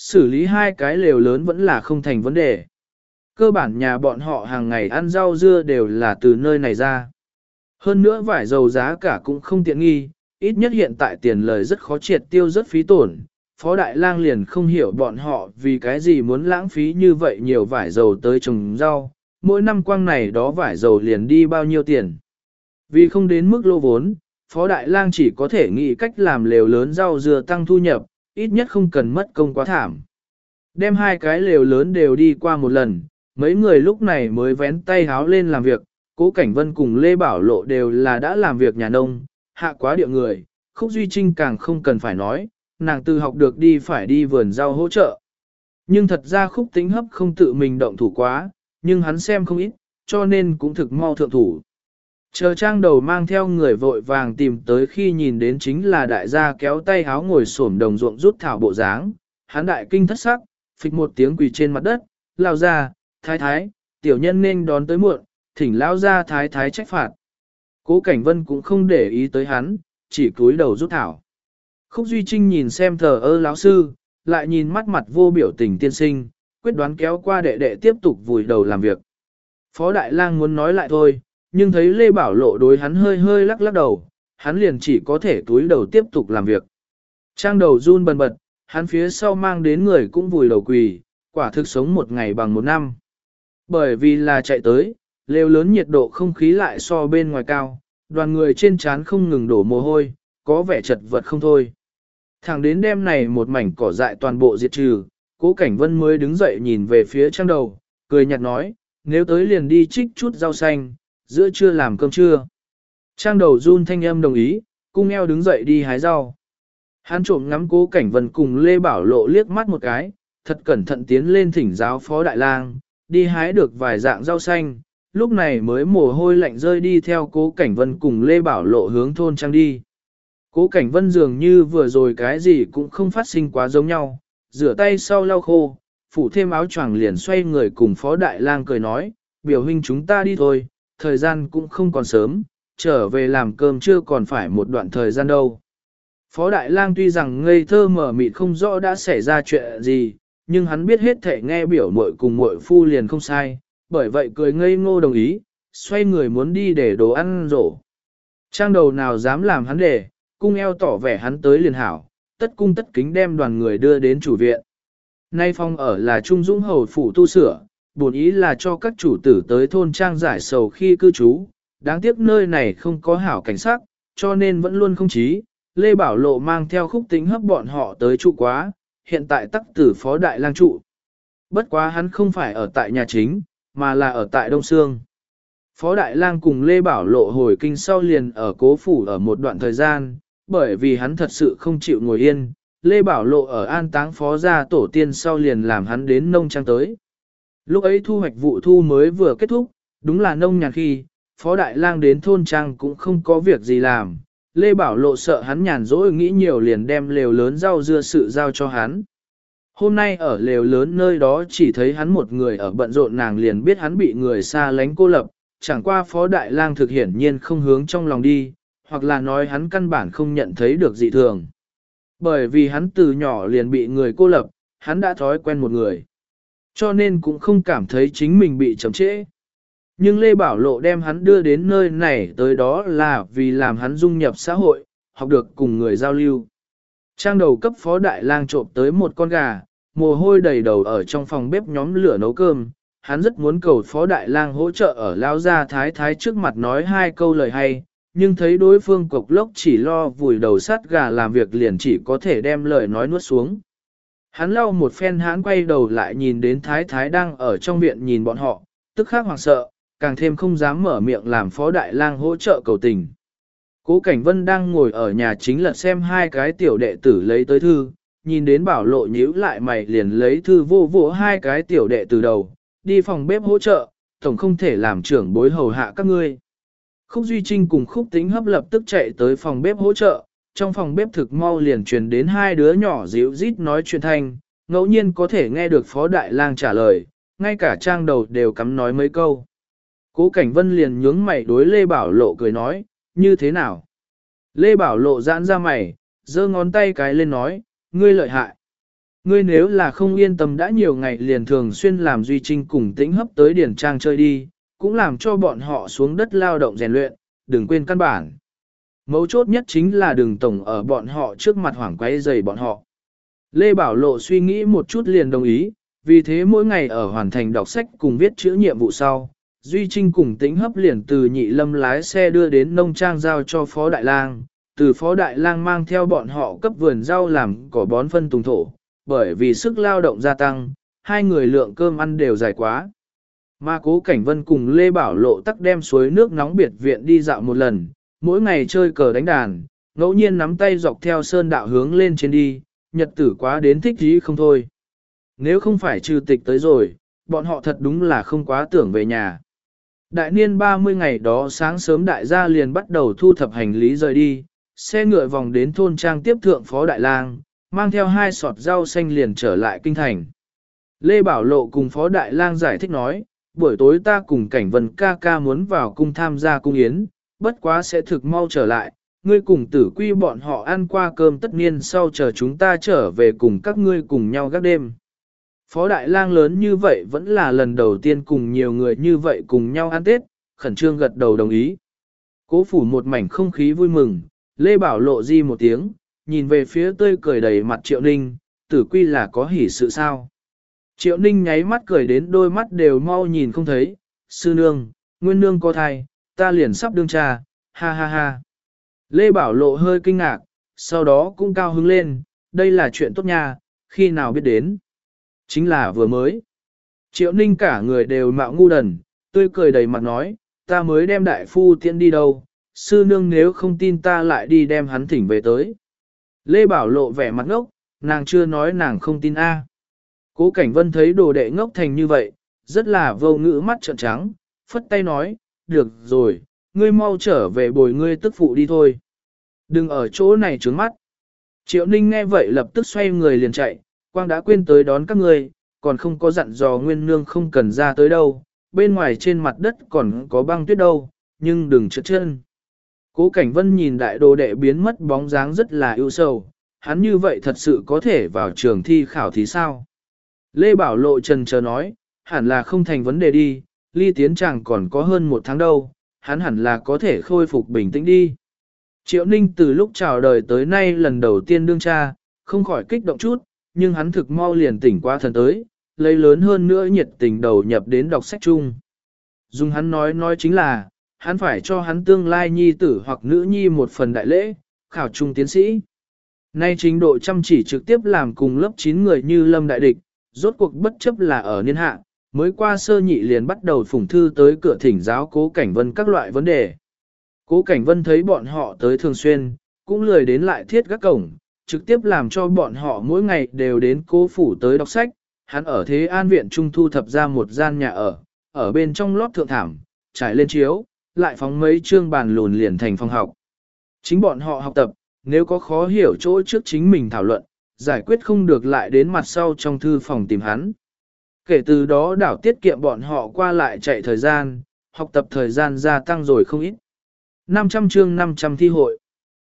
xử lý hai cái lều lớn vẫn là không thành vấn đề. Cơ bản nhà bọn họ hàng ngày ăn rau dưa đều là từ nơi này ra. Hơn nữa vải dầu giá cả cũng không tiện nghi, ít nhất hiện tại tiền lời rất khó triệt tiêu rất phí tổn. Phó Đại Lang liền không hiểu bọn họ vì cái gì muốn lãng phí như vậy nhiều vải dầu tới trồng rau, mỗi năm quang này đó vải dầu liền đi bao nhiêu tiền. Vì không đến mức lỗ vốn, Phó Đại Lang chỉ có thể nghĩ cách làm lều lớn rau dưa tăng thu nhập, ít nhất không cần mất công quá thảm. Đem hai cái lều lớn đều đi qua một lần, mấy người lúc này mới vén tay háo lên làm việc, Cố Cảnh Vân cùng Lê Bảo Lộ đều là đã làm việc nhà nông, hạ quá địa người, Khúc Duy Trinh càng không cần phải nói, nàng từ học được đi phải đi vườn rau hỗ trợ. Nhưng thật ra Khúc Tĩnh Hấp không tự mình động thủ quá, nhưng hắn xem không ít, cho nên cũng thực mau thượng thủ. Chờ Trang Đầu mang theo người vội vàng tìm tới khi nhìn đến chính là đại gia kéo tay háo ngồi xổm đồng ruộng rút thảo bộ dáng, hắn đại kinh thất sắc, phịch một tiếng quỳ trên mặt đất, lao ra, thái thái, tiểu nhân nên đón tới muộn, thỉnh lao ra thái thái trách phạt. Cố Cảnh Vân cũng không để ý tới hắn, chỉ cúi đầu rút thảo. Khúc Duy Trinh nhìn xem thờ ơ lão sư, lại nhìn mắt mặt vô biểu tình tiên sinh, quyết đoán kéo qua đệ đệ tiếp tục vùi đầu làm việc. Phó Đại Lang muốn nói lại thôi, nhưng thấy Lê Bảo Lộ đối hắn hơi hơi lắc lắc đầu, hắn liền chỉ có thể cúi đầu tiếp tục làm việc. Trang Đầu run bần bật, hắn phía sau mang đến người cũng vùi đầu quỳ, quả thực sống một ngày bằng một năm. Bởi vì là chạy tới, lều lớn nhiệt độ không khí lại so bên ngoài cao, đoàn người trên trán không ngừng đổ mồ hôi, có vẻ chật vật không thôi. Thẳng đến đêm này một mảnh cỏ dại toàn bộ diệt trừ, Cố Cảnh Vân mới đứng dậy nhìn về phía Trang Đầu, cười nhạt nói, nếu tới liền đi trích chút rau xanh, giữa trưa làm cơm trưa. Trang Đầu run thanh âm đồng ý, cung eo đứng dậy đi hái rau. Hắn trộm ngắm Cố Cảnh Vân cùng Lê Bảo Lộ liếc mắt một cái, thật cẩn thận tiến lên thỉnh giáo Phó Đại Lang, đi hái được vài dạng rau xanh, lúc này mới mồ hôi lạnh rơi đi theo Cố Cảnh Vân cùng Lê Bảo Lộ hướng thôn trang đi. Cố Cảnh Vân dường như vừa rồi cái gì cũng không phát sinh quá giống nhau, rửa tay sau lau khô, phủ thêm áo choàng liền xoay người cùng Phó Đại Lang cười nói, biểu huynh chúng ta đi thôi, thời gian cũng không còn sớm, trở về làm cơm chưa còn phải một đoạn thời gian đâu. Phó Đại Lang tuy rằng ngây thơ mở mịt không rõ đã xảy ra chuyện gì, nhưng hắn biết hết thể nghe biểu muội cùng muội phu liền không sai, bởi vậy cười ngây ngô đồng ý, xoay người muốn đi để đồ ăn rổ. Trang Đầu nào dám làm hắn để, cung eo tỏ vẻ hắn tới liền hảo, tất cung tất kính đem đoàn người đưa đến chủ viện. Nay phong ở là Trung Dũng Hầu phủ tu sửa, bổn ý là cho các chủ tử tới thôn trang giải sầu khi cư trú, đáng tiếc nơi này không có hảo cảnh sát, cho nên vẫn luôn không chí. Lê Bảo Lộ mang theo Khúc Tĩnh Hấp bọn họ tới trụ quá, hiện tại tắc tử Phó Đại Lang trụ. Bất quá hắn không phải ở tại nhà chính, mà là ở tại Đông Sương. Phó Đại Lang cùng Lê Bảo Lộ hồi kinh sau liền ở Cố phủ ở một đoạn thời gian, bởi vì hắn thật sự không chịu ngồi yên. Lê Bảo Lộ ở an táng phó gia tổ tiên sau liền làm hắn đến nông trang tới. Lúc ấy thu hoạch vụ thu mới vừa kết thúc, đúng là nông nhàn khi, Phó Đại Lang đến thôn trang cũng không có việc gì làm. Lê Bảo Lộ sợ hắn nhàn rỗi nghĩ nhiều liền đem lều lớn rau dưa sự giao cho hắn. Hôm nay ở lều lớn nơi đó chỉ thấy hắn một người ở bận rộn, nàng liền biết hắn bị người xa lánh cô lập, chẳng qua Phó Đại Lang thực hiển nhiên không hướng trong lòng đi, hoặc là nói hắn căn bản không nhận thấy được dị thường. Bởi vì hắn từ nhỏ liền bị người cô lập, hắn đã thói quen một người. Cho nên cũng không cảm thấy chính mình bị chậm trễ. Nhưng Lê Bảo Lộ đem hắn đưa đến nơi này tới đó là vì làm hắn dung nhập xã hội, học được cùng người giao lưu. Trang Đầu cấp Phó Đại Lang trộm tới một con gà, mồ hôi đầy đầu ở trong phòng bếp nhóm lửa nấu cơm. Hắn rất muốn cầu Phó Đại Lang hỗ trợ ở lao gia thái thái trước mặt nói hai câu lời hay, nhưng thấy đối phương cục lốc chỉ lo vùi đầu sát gà làm việc liền chỉ có thể đem lời nói nuốt xuống. Hắn lau một phen hắn quay đầu lại nhìn đến thái thái đang ở trong viện nhìn bọn họ, tức khắc hoảng sợ, càng thêm không dám mở miệng làm Phó Đại Lang hỗ trợ cầu tình. Cố Cảnh Vân đang ngồi ở nhà chính lật xem hai cái tiểu đệ tử lấy tới thư, nhìn đến Bảo Lộ nhíu lại mày liền lấy thư vô vỗ hai cái tiểu đệ từ đầu, đi phòng bếp hỗ trợ, tổng không thể làm trưởng bối hầu hạ các ngươi. Khúc Duy Trinh cùng Khúc Tĩnh Hấp lập tức chạy tới phòng bếp hỗ trợ, trong phòng bếp thực mau liền truyền đến hai đứa nhỏ díu rít nói chuyện thanh, ngẫu nhiên có thể nghe được Phó Đại Lang trả lời, ngay cả Trang Đầu đều cắm nói mấy câu. Cố Cảnh Vân liền nhướng mày đối Lê Bảo Lộ cười nói, như thế nào? Lê Bảo Lộ giãn ra mày, giơ ngón tay cái lên nói, ngươi lợi hại. Ngươi nếu là không yên tâm đã nhiều ngày liền thường xuyên làm Duy Trinh cùng Tĩnh Hấp tới điển trang chơi đi, cũng làm cho bọn họ xuống đất lao động rèn luyện, đừng quên căn bản. Mấu chốt nhất chính là đừng tổng ở bọn họ trước mặt hoảng quấy rầy bọn họ. Lê Bảo Lộ suy nghĩ một chút liền đồng ý, vì thế mỗi ngày ở hoàn thành đọc sách cùng viết chữ nhiệm vụ sau, Duy Trinh cùng Tĩnh Hấp liền từ Nhị Lâm lái xe đưa đến nông trang giao cho Phó Đại Lang, từ Phó Đại Lang mang theo bọn họ cấp vườn rau làm cỏ bón phân tùng thổ, bởi vì sức lao động gia tăng, hai người lượng cơm ăn đều dài quá. Mà Cố Cảnh Vân cùng Lê Bảo Lộ tắc đem suối nước nóng biệt viện đi dạo một lần, mỗi ngày chơi cờ đánh đàn, ngẫu nhiên nắm tay dọc theo sơn đạo hướng lên trên đi, nhật tử quá đến thích gì không thôi. Nếu không phải trừ tịch tới rồi, bọn họ thật đúng là không quá tưởng về nhà. Đại niên 30 ngày đó sáng sớm đại gia liền bắt đầu thu thập hành lý rời đi, xe ngựa vòng đến thôn trang tiếp thượng Phó Đại Lang, mang theo 2 sọt rau xanh liền trở lại kinh thành. Lê Bảo Lộ cùng Phó Đại Lang giải thích nói, buổi tối ta cùng Cảnh Vân ca ca muốn vào cung tham gia cung yến, bất quá sẽ thực mau trở lại, ngươi cùng Tử Quy bọn họ ăn qua cơm tất niên sau chờ chúng ta trở về cùng các ngươi cùng nhau gác đêm. Phó Đại Lang lớn như vậy vẫn là lần đầu tiên cùng nhiều người như vậy cùng nhau ăn Tết, khẩn trương gật đầu đồng ý. Cố phủ một mảnh không khí vui mừng, Lê Bảo Lộ di một tiếng, nhìn về phía tươi cười đầy mặt Triệu Ninh, Tử Quy là có hỉ sự sao. Triệu Ninh nháy mắt cười đến đôi mắt đều mau nhìn không thấy, sư nương, nguyên nương có thai, ta liền sắp đương cha, ha ha ha. Lê Bảo Lộ hơi kinh ngạc, sau đó cũng cao hứng lên, đây là chuyện tốt nha, khi nào biết đến. Chính là vừa mới. Triệu Ninh cả người đều mạo ngu đần, tươi cười đầy mặt nói, ta mới đem đại phu tiễn đi đâu, sư nương nếu không tin ta lại đi đem hắn thỉnh về tới. Lê Bảo Lộ vẻ mặt ngốc, nàng chưa nói nàng không tin a. Cố Cảnh Vân thấy đồ đệ ngốc thành như vậy, rất là vô ngữ mắt trợn trắng, phất tay nói, được rồi, ngươi mau trở về bồi ngươi tức phụ đi thôi. Đừng ở chỗ này trướng mắt. Triệu Ninh nghe vậy lập tức xoay người liền chạy, Quang đã quên tới đón các ngươi, còn không có dặn dò Nguyên Nương không cần ra tới đâu, bên ngoài trên mặt đất còn có băng tuyết đâu, nhưng đừng trượt chân. Cố Cảnh Vân nhìn đại đồ đệ biến mất bóng dáng rất là ưu sầu, hắn như vậy thật sự có thể vào trường thi khảo thí sao? Lê Bảo Lộ trần chờ nói, hẳn là không thành vấn đề đi, ly tiến chẳng còn có hơn 1 tháng đâu, hắn hẳn là có thể khôi phục bình tĩnh đi. Triệu Ninh từ lúc chào đời tới nay lần đầu tiên đương cha, không khỏi kích động chút, nhưng hắn thực mau liền tỉnh qua thần tới, lấy lớn hơn nữa nhiệt tình đầu nhập đến đọc sách chung. Dùng hắn nói chính là, hắn phải cho hắn tương lai nhi tử hoặc nữ nhi một phần đại lễ, khảo trung tiến sĩ. Nay trình độ chăm chỉ trực tiếp làm cùng lớp 9 người như lâm đại địch, rốt cuộc bất chấp là ở niên hạ, mới qua sơ nhị liền bắt đầu phủng thư tới cửa thỉnh giáo Cố Cảnh Vân các loại vấn đề. Cố Cảnh Vân thấy bọn họ tới thường xuyên, cũng lười đến lại thiết các cổng, trực tiếp làm cho bọn họ mỗi ngày đều đến Cố phủ tới đọc sách. Hắn ở Thế An viện trung thu thập ra một gian nhà ở bên trong lót thượng thảm, trải lên chiếu, lại phóng mấy chương bàn lùn liền thành phòng học. Chính bọn họ học tập, nếu có khó hiểu chỗ trước chính mình thảo luận, giải quyết không được lại đến mặt sau trong thư phòng tìm hắn. Kể từ đó đảo tiết kiệm bọn họ qua lại chạy thời gian, học tập thời gian gia tăng rồi không ít. 500 chương 500 thi hội.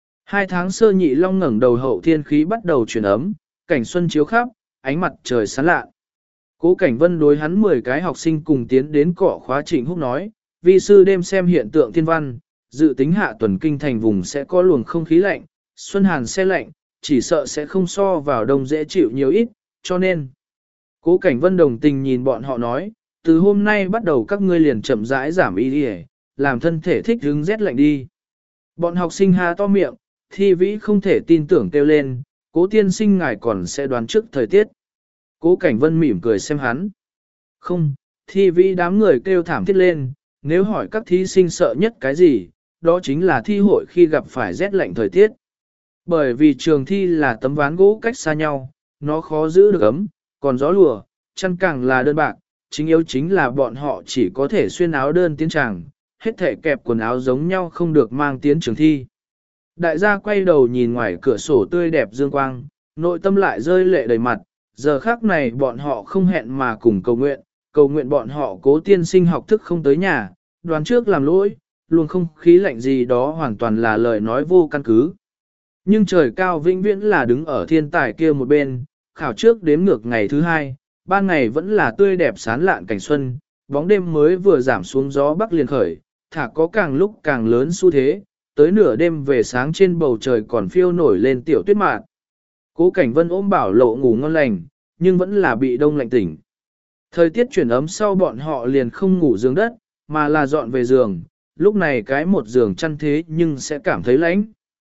2 tháng sơ nhị long ngẩng đầu hậu thiên khí bắt đầu chuyển ấm, cảnh xuân chiếu khắp, ánh mặt trời sáng lạ. Cố Cảnh Vân đối hắn 10 cái học sinh cùng tiến đến cọ khóa Trịnh Húc nói, vi sư đêm xem hiện tượng thiên văn, dự tính hạ tuần kinh thành vùng sẽ có luồng không khí lạnh, xuân hàn se lạnh, chỉ sợ sẽ không so vào đông dễ chịu nhiều ít, cho nên. Cố Cảnh Vân đồng tình nhìn bọn họ nói, từ hôm nay bắt đầu các ngươi liền chậm rãi giảm y đi, làm thân thể thích hứng rét lạnh đi. Bọn học sinh há to miệng, Thi Vĩ không thể tin tưởng kêu lên, Cố tiên sinh ngài còn sẽ đoán trước thời tiết. Cố Cảnh Vân mỉm cười xem hắn. Không, Thi Vĩ đám người kêu thảm thiết lên, nếu hỏi các thí sinh sợ nhất cái gì, đó chính là thi hội khi gặp phải rét lạnh thời tiết. Bởi vì trường thi là tấm ván gỗ cách xa nhau, nó khó giữ được ấm, còn gió lùa, chăn càng là đơn bạc, chính yếu chính là bọn họ chỉ có thể xuyên áo đơn tiến tràng, hết thể kẹp quần áo giống nhau không được mang tiến trường thi. Đại gia quay đầu nhìn ngoài cửa sổ tươi đẹp dương quang, nội tâm lại rơi lệ đầy mặt, giờ khác này bọn họ không hẹn mà cùng cầu nguyện bọn họ Cố tiên sinh học thức không tới nhà, đoán trước làm lỗi, luôn không khí lạnh gì đó hoàn toàn là lời nói vô căn cứ. Nhưng trời cao vĩnh viễn là đứng ở thiên tài kia một bên, khảo trước đếm ngược ngày thứ hai, ban ngày vẫn là tươi đẹp sán lạn cảnh xuân, bóng đêm mới vừa giảm xuống gió bắc liền khởi, thả có càng lúc càng lớn xu thế, tới nửa đêm về sáng trên bầu trời còn phiêu nổi lên tiểu tuyết mạn. Cố Cảnh Vân ôm Bảo Lộ ngủ ngon lành, nhưng vẫn là bị đông lạnh tỉnh. Thời tiết chuyển ấm sau bọn họ liền không ngủ giường đất, mà là dọn về giường, lúc này cái một giường chăn thế nhưng sẽ cảm thấy lạnh.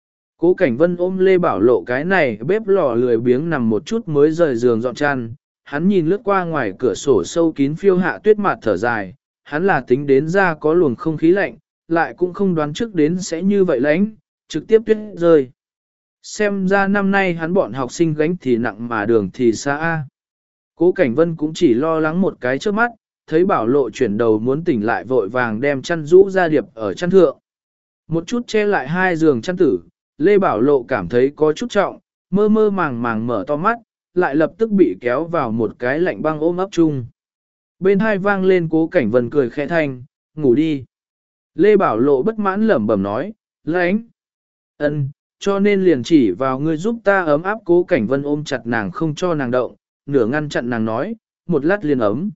Cố Cảnh Vân ôm Lê Bảo Lộ cái này bếp lò lười biếng nằm một chút mới rời giường dọn chăn, hắn nhìn lướt qua ngoài cửa sổ sâu kín phiêu hạ tuyết mạt thở dài, hắn là tính đến ra có luồng không khí lạnh, lại cũng không đoán trước đến sẽ như vậy lạnh, trực tiếp tuyết rơi. Xem ra năm nay hắn bọn học sinh gánh thì nặng mà đường thì xa a. Cố Cảnh Vân cũng chỉ lo lắng một cái trước mắt, thấy Bảo Lộ chuyển đầu muốn tỉnh lại vội vàng đem chăn rũ ra điệp ở chăn thượng. Một chút che lại hai giường chăn tử, Lê Bảo Lộ cảm thấy có chút trọng, mơ mơ màng màng mở to mắt, lại lập tức bị kéo vào một cái lạnh băng ôm ấp chung. Bên hai vang lên Cố Cảnh Vân cười khẽ thanh, ngủ đi. Lê Bảo Lộ bất mãn lẩm bẩm nói, lạnh. Ân, cho nên liền chỉ vào ngươi giúp ta ấm áp. Cố Cảnh Vân ôm chặt nàng không cho nàng động, nửa ngăn chặn nàng nói, một lát liền ấm.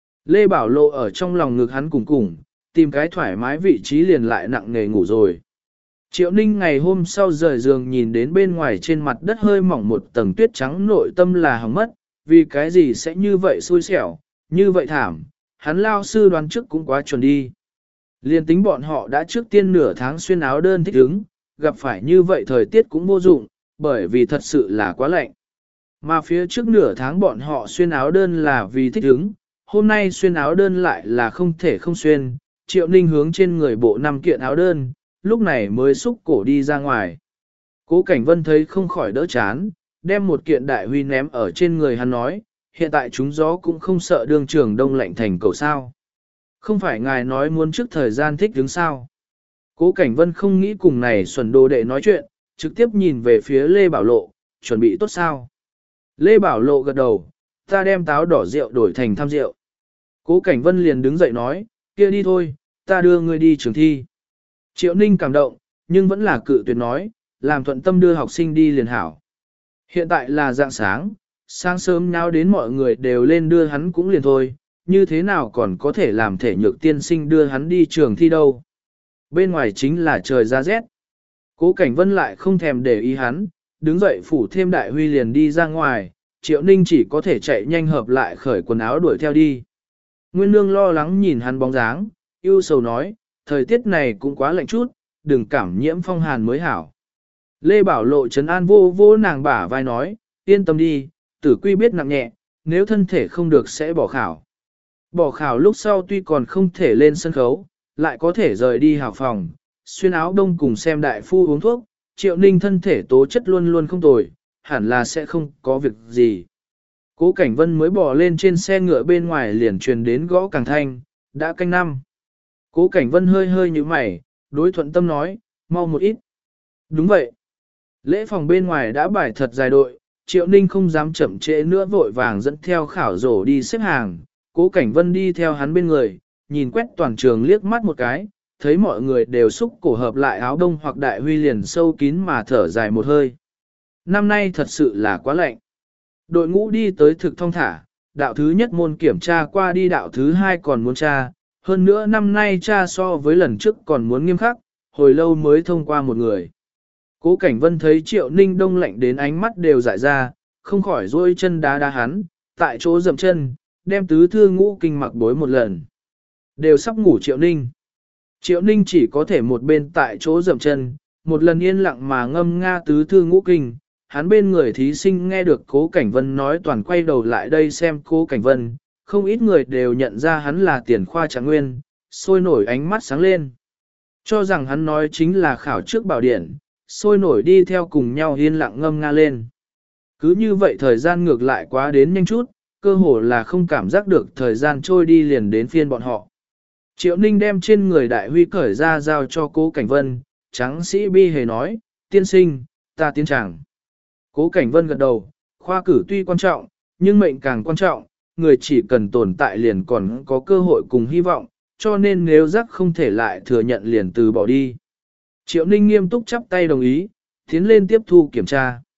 Lê Bảo Lộ ở trong lòng ngực hắn cùng, tìm cái thoải mái vị trí liền lại nặng nề ngủ rồi. Triệu Ninh ngày hôm sau rời giường nhìn đến bên ngoài trên mặt đất hơi mỏng một tầng tuyết trắng, nội tâm là hỏng mất, vì cái gì sẽ như vậy xui xẻo, như vậy thảm, hắn lao sư đoán trước cũng quá chuẩn đi. Liên tính bọn họ đã trước tiên nửa tháng xuyên áo đơn thích ứng, gặp phải như vậy thời tiết cũng vô dụng, bởi vì thật sự là quá lạnh. Mà phía trước nửa tháng bọn họ xuyên áo đơn là vì thích ứng, hôm nay xuyên áo đơn lại là không thể không xuyên, Triệu Ninh hướng trên người bộ 5 kiện áo đơn, lúc này mới xúc cổ đi ra ngoài. Cố Cảnh Vân thấy không khỏi đỡ chán, đem một kiện đại huy ném ở trên người hắn nói, hiện tại chúng gió cũng không sợ đường trường đông lạnh thành cầu sao. Không phải ngài nói muốn trước thời gian thích đứng sao. Cố Cảnh Vân không nghĩ cùng này xuẩn đồ đệ nói chuyện, trực tiếp nhìn về phía Lê Bảo Lộ, chuẩn bị tốt sao. Lê Bảo Lộ gật đầu, ta đem táo đỏ rượu đổi thành tham rượu. Cố Cảnh Vân liền đứng dậy nói, kia đi thôi, ta đưa ngươi đi trường thi. Triệu Ninh cảm động, nhưng vẫn là cự tuyệt nói, làm thuận tâm đưa học sinh đi liền hảo. Hiện tại là dạng sáng, sáng sớm nhau đến mọi người đều lên đưa hắn cũng liền thôi, như thế nào còn có thể làm thể nhược tiên sinh đưa hắn đi trường thi đâu. Bên ngoài chính là trời ra rét. Cố Cảnh Vân lại không thèm để ý hắn, đứng dậy phủ thêm đại huy liền đi ra ngoài, Triệu Ninh chỉ có thể chạy nhanh hợp lại khởi quần áo đuổi theo đi. Nguyên Nương lo lắng nhìn hắn bóng dáng, ưu sầu nói, thời tiết này cũng quá lạnh chút, đừng cảm nhiễm phong hàn mới hảo. Lê Bảo Lộ trấn an vô vô nàng bả vai nói, yên tâm đi, tử quy biết nặng nhẹ, nếu thân thể không được sẽ bỏ khảo. Bỏ khảo lúc sau tuy còn không thể lên sân khấu, lại có thể rời đi hào phòng, xuyên áo đông cùng xem đại phu uống thuốc, Triệu Ninh thân thể tố chất luôn luôn không tồi, hẳn là sẽ không có việc gì. Cố Cảnh Vân mới bỏ lên trên xe ngựa bên ngoài liền truyền đến gõ càng thanh, đã canh năm. Cố Cảnh Vân hơi hơi như mày, đối Thuận Tâm nói, mau một ít. Đúng vậy. Lễ phòng bên ngoài đã bài thật dài đội, Triệu Ninh không dám chậm trễ nữa vội vàng dẫn theo khảo rổ đi xếp hàng. Cố Cảnh Vân đi theo hắn bên người, nhìn quét toàn trường liếc mắt một cái, thấy mọi người đều xúc cổ hợp lại áo đông hoặc đại huy liền sâu kín mà thở dài một hơi. Năm nay thật sự là quá lạnh. Đội ngũ đi tới thực thông thả, đạo thứ nhất môn kiểm tra qua đi đạo thứ hai còn muốn tra, hơn nữa năm nay tra so với lần trước còn muốn nghiêm khắc, hồi lâu mới thông qua một người. Cố Cảnh Vân thấy Triệu Ninh đông lạnh đến ánh mắt đều dại ra, không khỏi duỗi chân đá đá hắn, tại chỗ dậm chân, đem tứ thư ngũ kinh mặc bối một lần. Đều sắp ngủ Triệu Ninh. Triệu Ninh chỉ có thể một bên tại chỗ dậm chân, một lần yên lặng mà ngâm nga tứ thư ngũ kinh. Hắn bên người thí sinh nghe được Cố Cảnh Vân nói toàn quay đầu lại đây xem Cố Cảnh Vân, không ít người đều nhận ra hắn là tiền khoa trạng nguyên, sôi nổi ánh mắt sáng lên. Cho rằng hắn nói chính là khảo trước bảo điển, sôi nổi đi theo cùng nhau yên lặng ngâm nga lên. Cứ như vậy thời gian ngược lại quá đến nhanh chút, cơ hồ là không cảm giác được thời gian trôi đi liền đến phiên bọn họ. Triệu Ninh đem trên người đại huy cởi ra giao cho Cố Cảnh Vân, tráng sĩ bi hề nói, tiên sinh, ta tiến tràng. Cố Cảnh Vân gật đầu, khoa cử tuy quan trọng, nhưng mệnh càng quan trọng, người chỉ cần tồn tại liền còn có cơ hội cùng hy vọng, cho nên nếu giác không thể lại thừa nhận liền từ bỏ đi. Triệu Ninh nghiêm túc chắp tay đồng ý, tiến lên tiếp thu kiểm tra.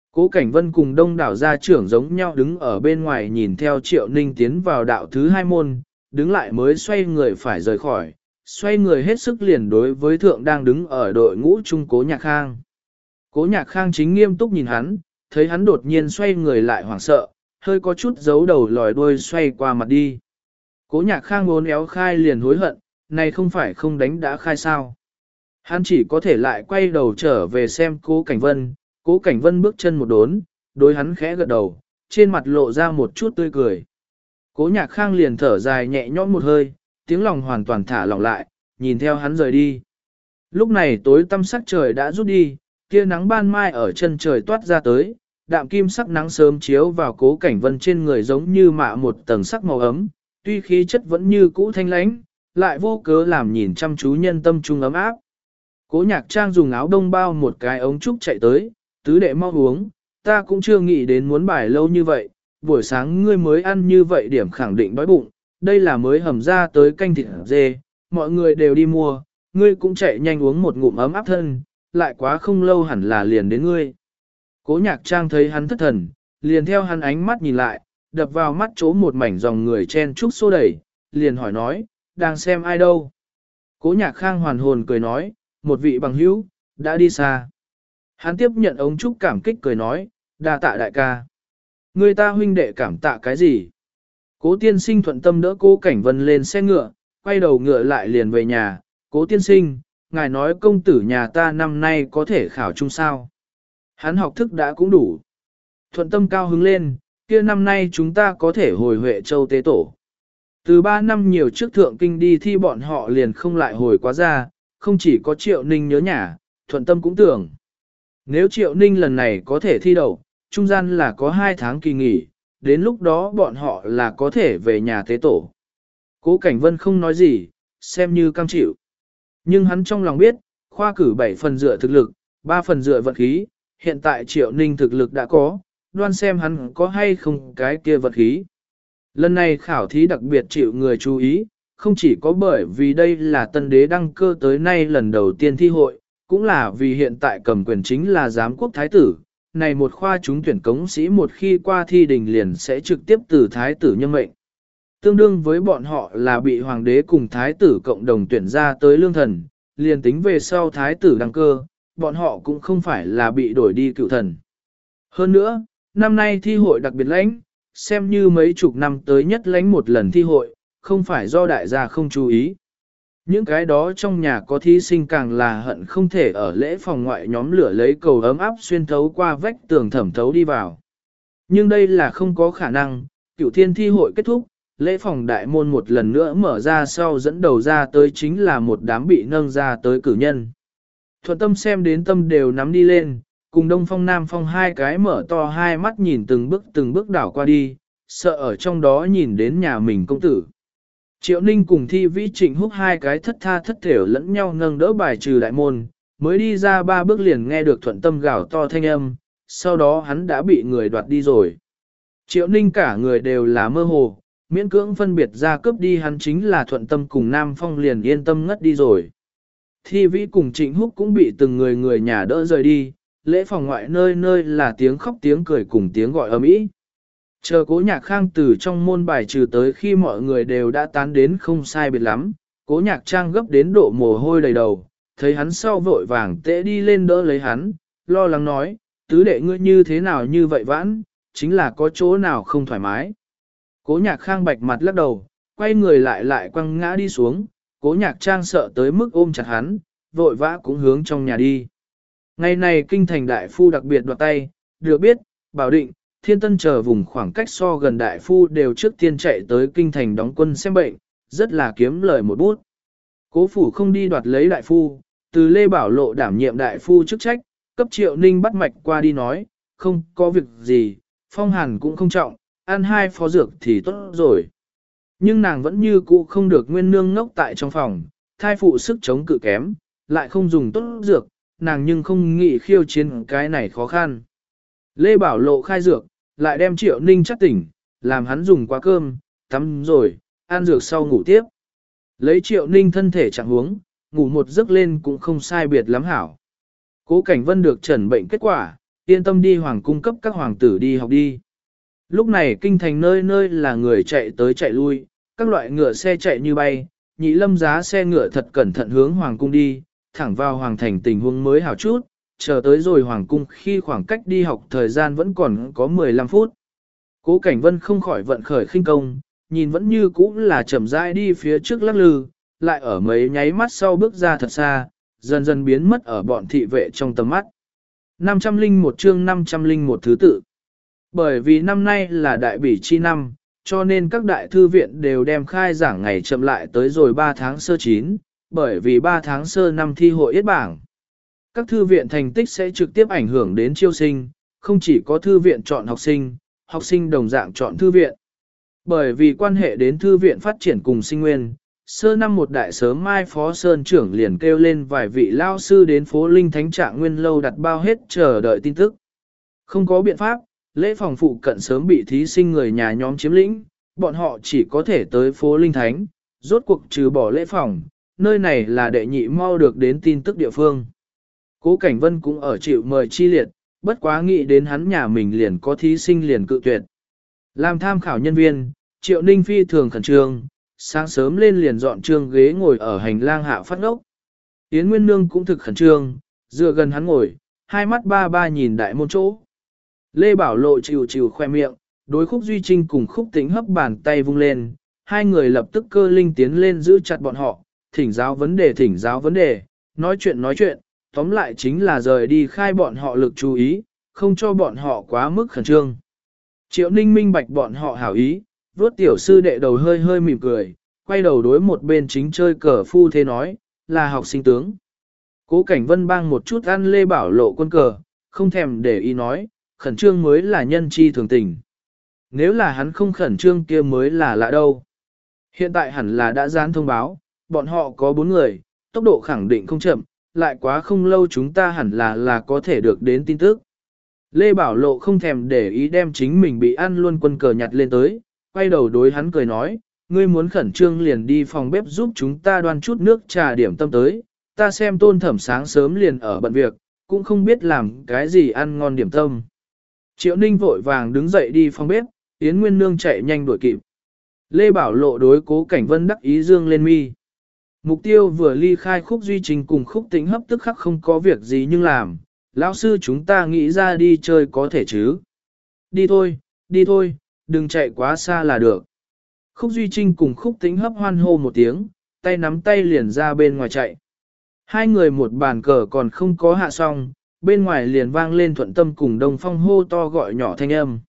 Cố Cảnh Vân cùng đông đảo gia trưởng giống nhau đứng ở bên ngoài nhìn theo Triệu Ninh tiến vào đạo thứ 2 môn, đứng lại mới xoay người phải rời khỏi, xoay người hết sức liền đối với thượng đang đứng ở đội ngũ chung Cố Nhạc Khang. Cố Nhạc Khang chính nghiêm túc nhìn hắn, thấy hắn đột nhiên xoay người lại hoảng sợ, hơi có chút giấu đầu lòi đuôi xoay qua mặt đi. Cố Nhạc Khang uốn éo khai liền hối hận, này không phải không đánh đã khai sao. Hắn chỉ có thể lại quay đầu trở về xem Cố Cảnh Vân. Cố Cảnh Vân bước chân một đốn, đối hắn khẽ gật đầu, trên mặt lộ ra một chút tươi cười. Cố Nhạc Khang liền thở dài nhẹ nhõm một hơi, tiếng lòng hoàn toàn thả lỏng lại, nhìn theo hắn rời đi. Lúc này tối tăm sắc trời đã rút đi, tia nắng ban mai ở chân trời toát ra tới, đạm kim sắc nắng sớm chiếu vào Cố Cảnh Vân trên người giống như mạ một tầng sắc màu ấm, tuy khí chất vẫn như cũ thanh lãnh, lại vô cớ làm nhìn chăm chú nhân tâm trung ấm áp. Cố Nhạc Trang dùng áo đông bao một cái ống trúc chạy tới, tứ đệ mau uống, ta cũng chưa nghĩ đến muốn bài lâu như vậy, buổi sáng ngươi mới ăn như vậy điểm khẳng định đói bụng, đây là mới hầm ra tới canh thịt dê, mọi người đều đi mua, ngươi cũng chạy nhanh uống một ngụm ấm áp thân, lại quá không lâu hẳn là liền đến ngươi. Cố Nhạc Trang thấy hắn thất thần, liền theo hắn ánh mắt nhìn lại, đập vào mắt chỗ một mảnh dòng người chen chúc xô đẩy, liền hỏi nói, đang xem ai đâu. Cố Nhạc Khang hoàn hồn cười nói, một vị bằng hữu, đã đi xa. Hắn tiếp nhận ống trúc cảm kích cười nói, đa tạ đại ca. Người ta huynh đệ cảm tạ cái gì? Cố tiên sinh thuận tâm đỡ Cố Cảnh Vân lên xe ngựa, quay đầu ngựa lại liền về nhà. Cố tiên sinh, ngài nói công tử nhà ta năm nay có thể khảo trung sao? Hắn học thức đã cũng đủ. Thuận tâm cao hứng lên, kia năm nay chúng ta có thể hồi Huệ Châu tế tổ. Từ 3 năm nhiều trước thượng kinh đi thi bọn họ liền không lại hồi quá ra, không chỉ có Triệu Ninh nhớ nhà, Thuận tâm cũng tưởng. Nếu Triệu Ninh lần này có thể thi đậu, trung gian là có 2 tháng kỳ nghỉ, đến lúc đó bọn họ là có thể về nhà tế tổ. Cố Cảnh Vân không nói gì, xem như cam chịu. Nhưng hắn trong lòng biết, khoa cử 7 phần dựa thực lực, 3 phần dựa vận khí, hiện tại Triệu Ninh thực lực đã có, đoan xem hắn có hay không cái kia vận khí. Lần này khảo thí đặc biệt chịu người chú ý, không chỉ có bởi vì đây là tân đế đăng cơ tới nay lần đầu tiên thi hội, cũng là vì hiện tại cầm quyền chính là giám quốc thái tử. Này một khoa trúng tuyển cống sĩ một khi qua thi đình liền sẽ trực tiếp từ thái tử nhân mệnh. Tương đương với bọn họ là bị hoàng đế cùng thái tử cộng đồng tuyển ra tới lương thần, liền tính về sau thái tử đăng cơ, bọn họ cũng không phải là bị đổi đi cựu thần. Hơn nữa, năm nay thi hội đặc biệt lãnh, xem như mấy chục năm tới nhất lãnh một lần thi hội, không phải do đại gia không chú ý. Những cái đó trong nhà có thí sinh càng là hận không thể ở lễ phòng ngoại nhóm lửa lấy cầu ấm áp xuyên thấu qua vách tường thẩm thấu đi vào. Nhưng đây là không có khả năng, cựu thiên thi hội kết thúc, lễ phòng đại môn một lần nữa mở ra sau dẫn đầu ra tới chính là một đám bị nâng ra tới cử nhân. Thuận tâm xem đến tâm đều nắm đi lên, cùng Đông Phong Nam Phong hai cái mở to hai mắt nhìn từng bước đảo qua đi, sợ ở trong đó nhìn đến nhà mình công tử. Triệu Ninh cùng Thi Vĩ Trịnh Húc hai cái thất tha thất thểu lẫn nhau nâng đỡ bài trừ đại môn, mới đi ra 3 bước liền nghe được Thuận tâm gào to thanh âm, sau đó hắn đã bị người đoạt đi rồi. Triệu Ninh cả người đều là mơ hồ, miễn cưỡng phân biệt ra cướp đi hắn chính là Thuận tâm cùng Nam Phong liền yên tâm ngất đi rồi. Thi Vĩ cùng Trịnh Húc cũng bị từng người nhà đỡ rời đi, lễ phòng ngoại nơi nơi là tiếng khóc tiếng cười cùng tiếng gọi ầm ĩ. Chờ Cố Nhạc Khang từ trong môn bài trừ tới khi mọi người đều đã tán đến không sai biệt lắm, Cố Nhạc Trang gấp đến độ mồ hôi đầy đầu, thấy hắn sau vội vàng tễ đi lên đỡ lấy hắn, lo lắng nói, tứ đệ ngươi như thế nào như vậy vãn, chính là có chỗ nào không thoải mái. Cố Nhạc Khang bạch mặt lắc đầu, quay người lại quăng ngã đi xuống, Cố Nhạc Trang sợ tới mức ôm chặt hắn, vội vã cũng hướng trong nhà đi. Ngày này kinh thành đại phu đặc biệt đoạt tay, được biết, Bảo Định, Thiên Tân chờ vùng khoảng cách so gần đại phu đều trước tiên chạy tới kinh thành đóng quân xem bệnh, rất là kiếm lời một bút. Cố phủ không đi đoạt lấy đại phu, từ Lê Bảo Lộ đảm nhiệm đại phu chức trách, cấp Triệu Ninh bắt mạch qua đi nói, không có việc gì, phong hàn cũng không trọng, ăn 2 phó dược thì tốt rồi. Nhưng nàng vẫn như cũ không được nguyên nương ngốc tại trong phòng, thai phụ sức chống cự kém, lại không dùng tốt dược, nàng nhưng không nghĩ khiêu chiến cái này khó khăn. Lê Bảo Lộ khai dược, lại đem Triệu Ninh chắc tỉnh, làm hắn dùng quá cơm, tắm rồi, ăn dược sau ngủ tiếp. Lấy Triệu Ninh thân thể trạng huống, ngủ một giấc lên cũng không sai biệt lắm hảo. Cố Cảnh Vân được chẩn bệnh kết quả, yên tâm đi hoàng cung cấp các hoàng tử đi học đi. Lúc này kinh thành nơi nơi là người chạy tới chạy lui, các loại ngựa xe chạy như bay, Nhị Lâm giá xe ngựa thật cẩn thận hướng hoàng cung đi, thẳng vào hoàng thành tình huống mới hảo chút, chờ tới rồi hoàng cung khi khoảng cách đi học thời gian vẫn còn có 15 phút. Cố Cảnh Vân không khỏi vận khởi khinh công, nhìn vẫn như cũ là chậm rãi đi phía trước lắc lư, lại ở mấy nháy mắt sau bước ra thật xa, dần dần biến mất ở bọn thị vệ trong tầm mắt. 501 chương 501 thứ tự. Bởi vì năm nay là đại bỉ chi năm, cho nên các đại thư viện đều đem khai giảng ngày chậm lại tới rồi 3 tháng sơ 9, bởi vì 3 tháng sơ năm thi hội yết bảng. Các thư viện thành tích sẽ trực tiếp ảnh hưởng đến chiêu sinh, không chỉ có thư viện chọn học sinh đồng dạng chọn thư viện. Bởi vì quan hệ đến thư viện phát triển cùng sinh nguyên, sơ năm một đại sớm mai phó sơn trưởng liền kêu lên vài vị lao sư đến phố Linh Thánh Trạng Nguyên lâu đặt bao hết chờ đợi tin tức. Không có biện pháp, lễ phòng phụ cận sớm bị thí sinh người nhà nhóm chiếm lĩnh, bọn họ chỉ có thể tới phố Linh Thánh, rốt cuộc trừ bỏ lễ phòng, nơi này là đệ nhị mau được đến tin tức địa phương. Cố Cảnh Vân cũng ở chịu mời chi liệt, bất quá nghĩ đến hắn nhà mình liền có thí sinh liền cự tuyệt. Làm tham khảo nhân viên, Triệu Ninh phi thường khẩn trương, sáng sớm lên liền dọn trương ghế ngồi ở hành lang hạ phát ngốc. Yến Nguyên Nương cũng thực khẩn trương, dựa gần hắn ngồi, hai mắt ba ba nhìn đại môn chỗ. Lê Bảo Lộ chịu chịu khoe miệng, đối Khúc Duy Trinh cùng Khúc Tĩnh hấp bàn tay vung lên, hai người lập tức cơ linh tiến lên giữ chặt bọn họ, thỉnh giáo vấn đề, nói chuyện, tóm lại chính là rời đi khai bọn họ lực chú ý, không cho bọn họ quá mức khẩn trương. Triệu Ninh minh bạch bọn họ hảo ý, vuốt tiểu sư đệ đầu hơi hơi mỉm cười, quay đầu đối một bên chính chơi cờ phu thế nói, là học sinh tướng. Cố Cảnh Vân bang một chút ăn Lê Bảo Lộ quân cờ, không thèm để ý nói, khẩn trương mới là nhân chi thường tình. Nếu là hắn không khẩn trương kia mới là lạ đâu. Hiện tại hẳn là đã dán thông báo, bọn họ có 4 người, tốc độ khẳng định không chậm, lại quá không lâu chúng ta hẳn là có thể được đến tin tức. Lê Bảo Lộ không thèm để ý đem chính mình bị ăn luôn quân cờ nhặt lên tới, quay đầu đối hắn cười nói, ngươi muốn khẩn trương liền đi phòng bếp giúp chúng ta đoan chút nước trà điểm tâm tới, ta xem Tôn Thẩm sáng sớm liền ở bận việc, cũng không biết làm cái gì ăn ngon điểm tâm. Triệu Ninh vội vàng đứng dậy đi phòng bếp, Yến Nguyên Nương chạy nhanh đuổi kịp. Lê Bảo Lộ đối Cố Cảnh Vân đắc ý dương lên mi. Mục tiêu vừa ly khai Khúc Duy Trình cùng Khúc Tĩnh hấp tức khắc không có việc gì nhưng làm, lão sư chúng ta nghĩ ra đi chơi có thể chứ. Đi thôi, đừng chạy quá xa là được. Khúc Duy Trinh cùng Khúc Tĩnh hấp hoan hô một tiếng, tay nắm tay liền ra bên ngoài chạy. Hai người một bàn cờ còn không có hạ xong, bên ngoài liền vang lên Thuận Tâm cùng Đông Phong hô to gọi nhỏ thanh âm.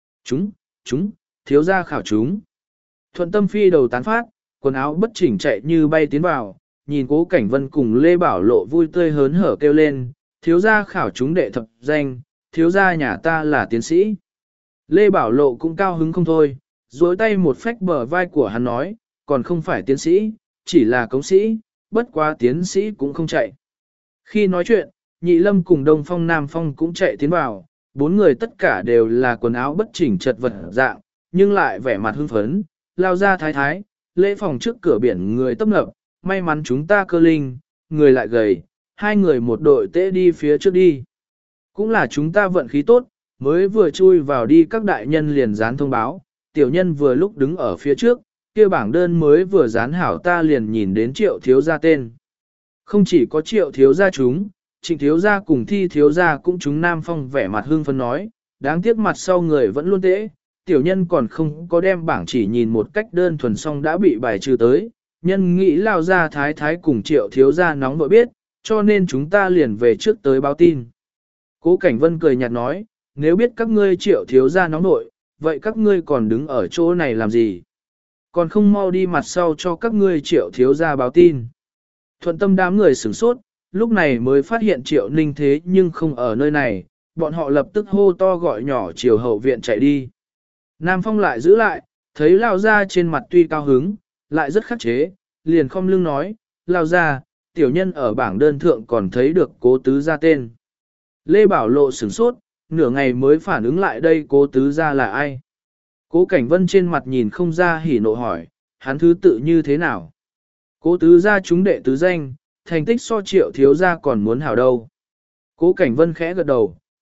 Chúng, thiếu gia khảo chúng. Thuận Tâm phi đầu tán phát, quần áo bất chỉnh chạy như bay tiến vào, nhìn Cố Cảnh Vân cùng Lê Bảo Lộ vui tươi hớn hở kêu lên, thiếu gia khảo chúng đệ thập danh, thiếu gia nhà ta là tiến sĩ. Lê Bảo Lộ cũng cao hứng không thôi, duỗi tay một phách bờ vai của hắn nói, còn không phải tiến sĩ, chỉ là cống sĩ, bất quá tiến sĩ cũng không chạy. Khi nói chuyện, Nhị Lâm cùng Đông Phong Nam Phong cũng chạy tiến vào, 4 người tất cả đều là quần áo bất chỉnh chật vật dạng, nhưng lại vẻ mặt hưng phấn, lao ra thái thái, lễ phòng trước cửa biển người tấp nập, may mắn chúng ta cơ linh, người lại gầy, hai người một đội tễ đi phía trước đi. Cũng là chúng ta vận khí tốt, mới vừa chui vào đi các đại nhân liền dán thông báo, tiểu nhân vừa lúc đứng ở phía trước, kia bảng đơn mới vừa dán hảo ta liền nhìn đến Triệu thiếu gia tên. Không chỉ có Triệu thiếu gia chúng, Trịnh thiếu gia cùng Thi thiếu gia cũng chúng. Nam Phong vẻ mặt hưng phấn nói, đáng tiếc mặt sau người vẫn luôn tễ, tiểu nhân còn không có đem bảng chỉ nhìn một cách đơn thuần xong đã bị bài trừ tới, nhân nghĩ lao ra thái thái cùng Triệu thiếu gia nóng vội biết, cho nên chúng ta liền về trước tới báo tin. Cố Cảnh Vân cười nhạt nói, nếu biết các ngươi Triệu thiếu gia nóng nội, vậy các ngươi còn đứng ở chỗ này làm gì? Còn không mau đi mặt sau cho các ngươi Triệu thiếu gia báo tin. Thuận Tâm đám người sửng sốt, lúc này mới phát hiện Triệu Ninh thế nhưng không ở nơi này, bọn họ lập tức hô to gọi nhỏ chiều hậu viện chạy đi. Nam Phong lại giữ lại, thấy lao ra trên mặt tuy cao hứng, lại rất khắc chế, liền không lưng nói, lao ra, tiểu nhân ở bảng đơn thượng còn thấy được Cố tứ gia tên. Lê Bảo Lộ sửng sốt, nửa ngày mới phản ứng lại đây Cố tứ gia là ai. Cố Cảnh Vân trên mặt nhìn không ra hỉ nộ hỏi, hắn thứ tự như thế nào. Cố tứ gia chúng đệ tứ danh, thành tích so Triệu thiếu gia còn muốn hảo đâu. Cố Cảnh Vân khẽ gật đầu,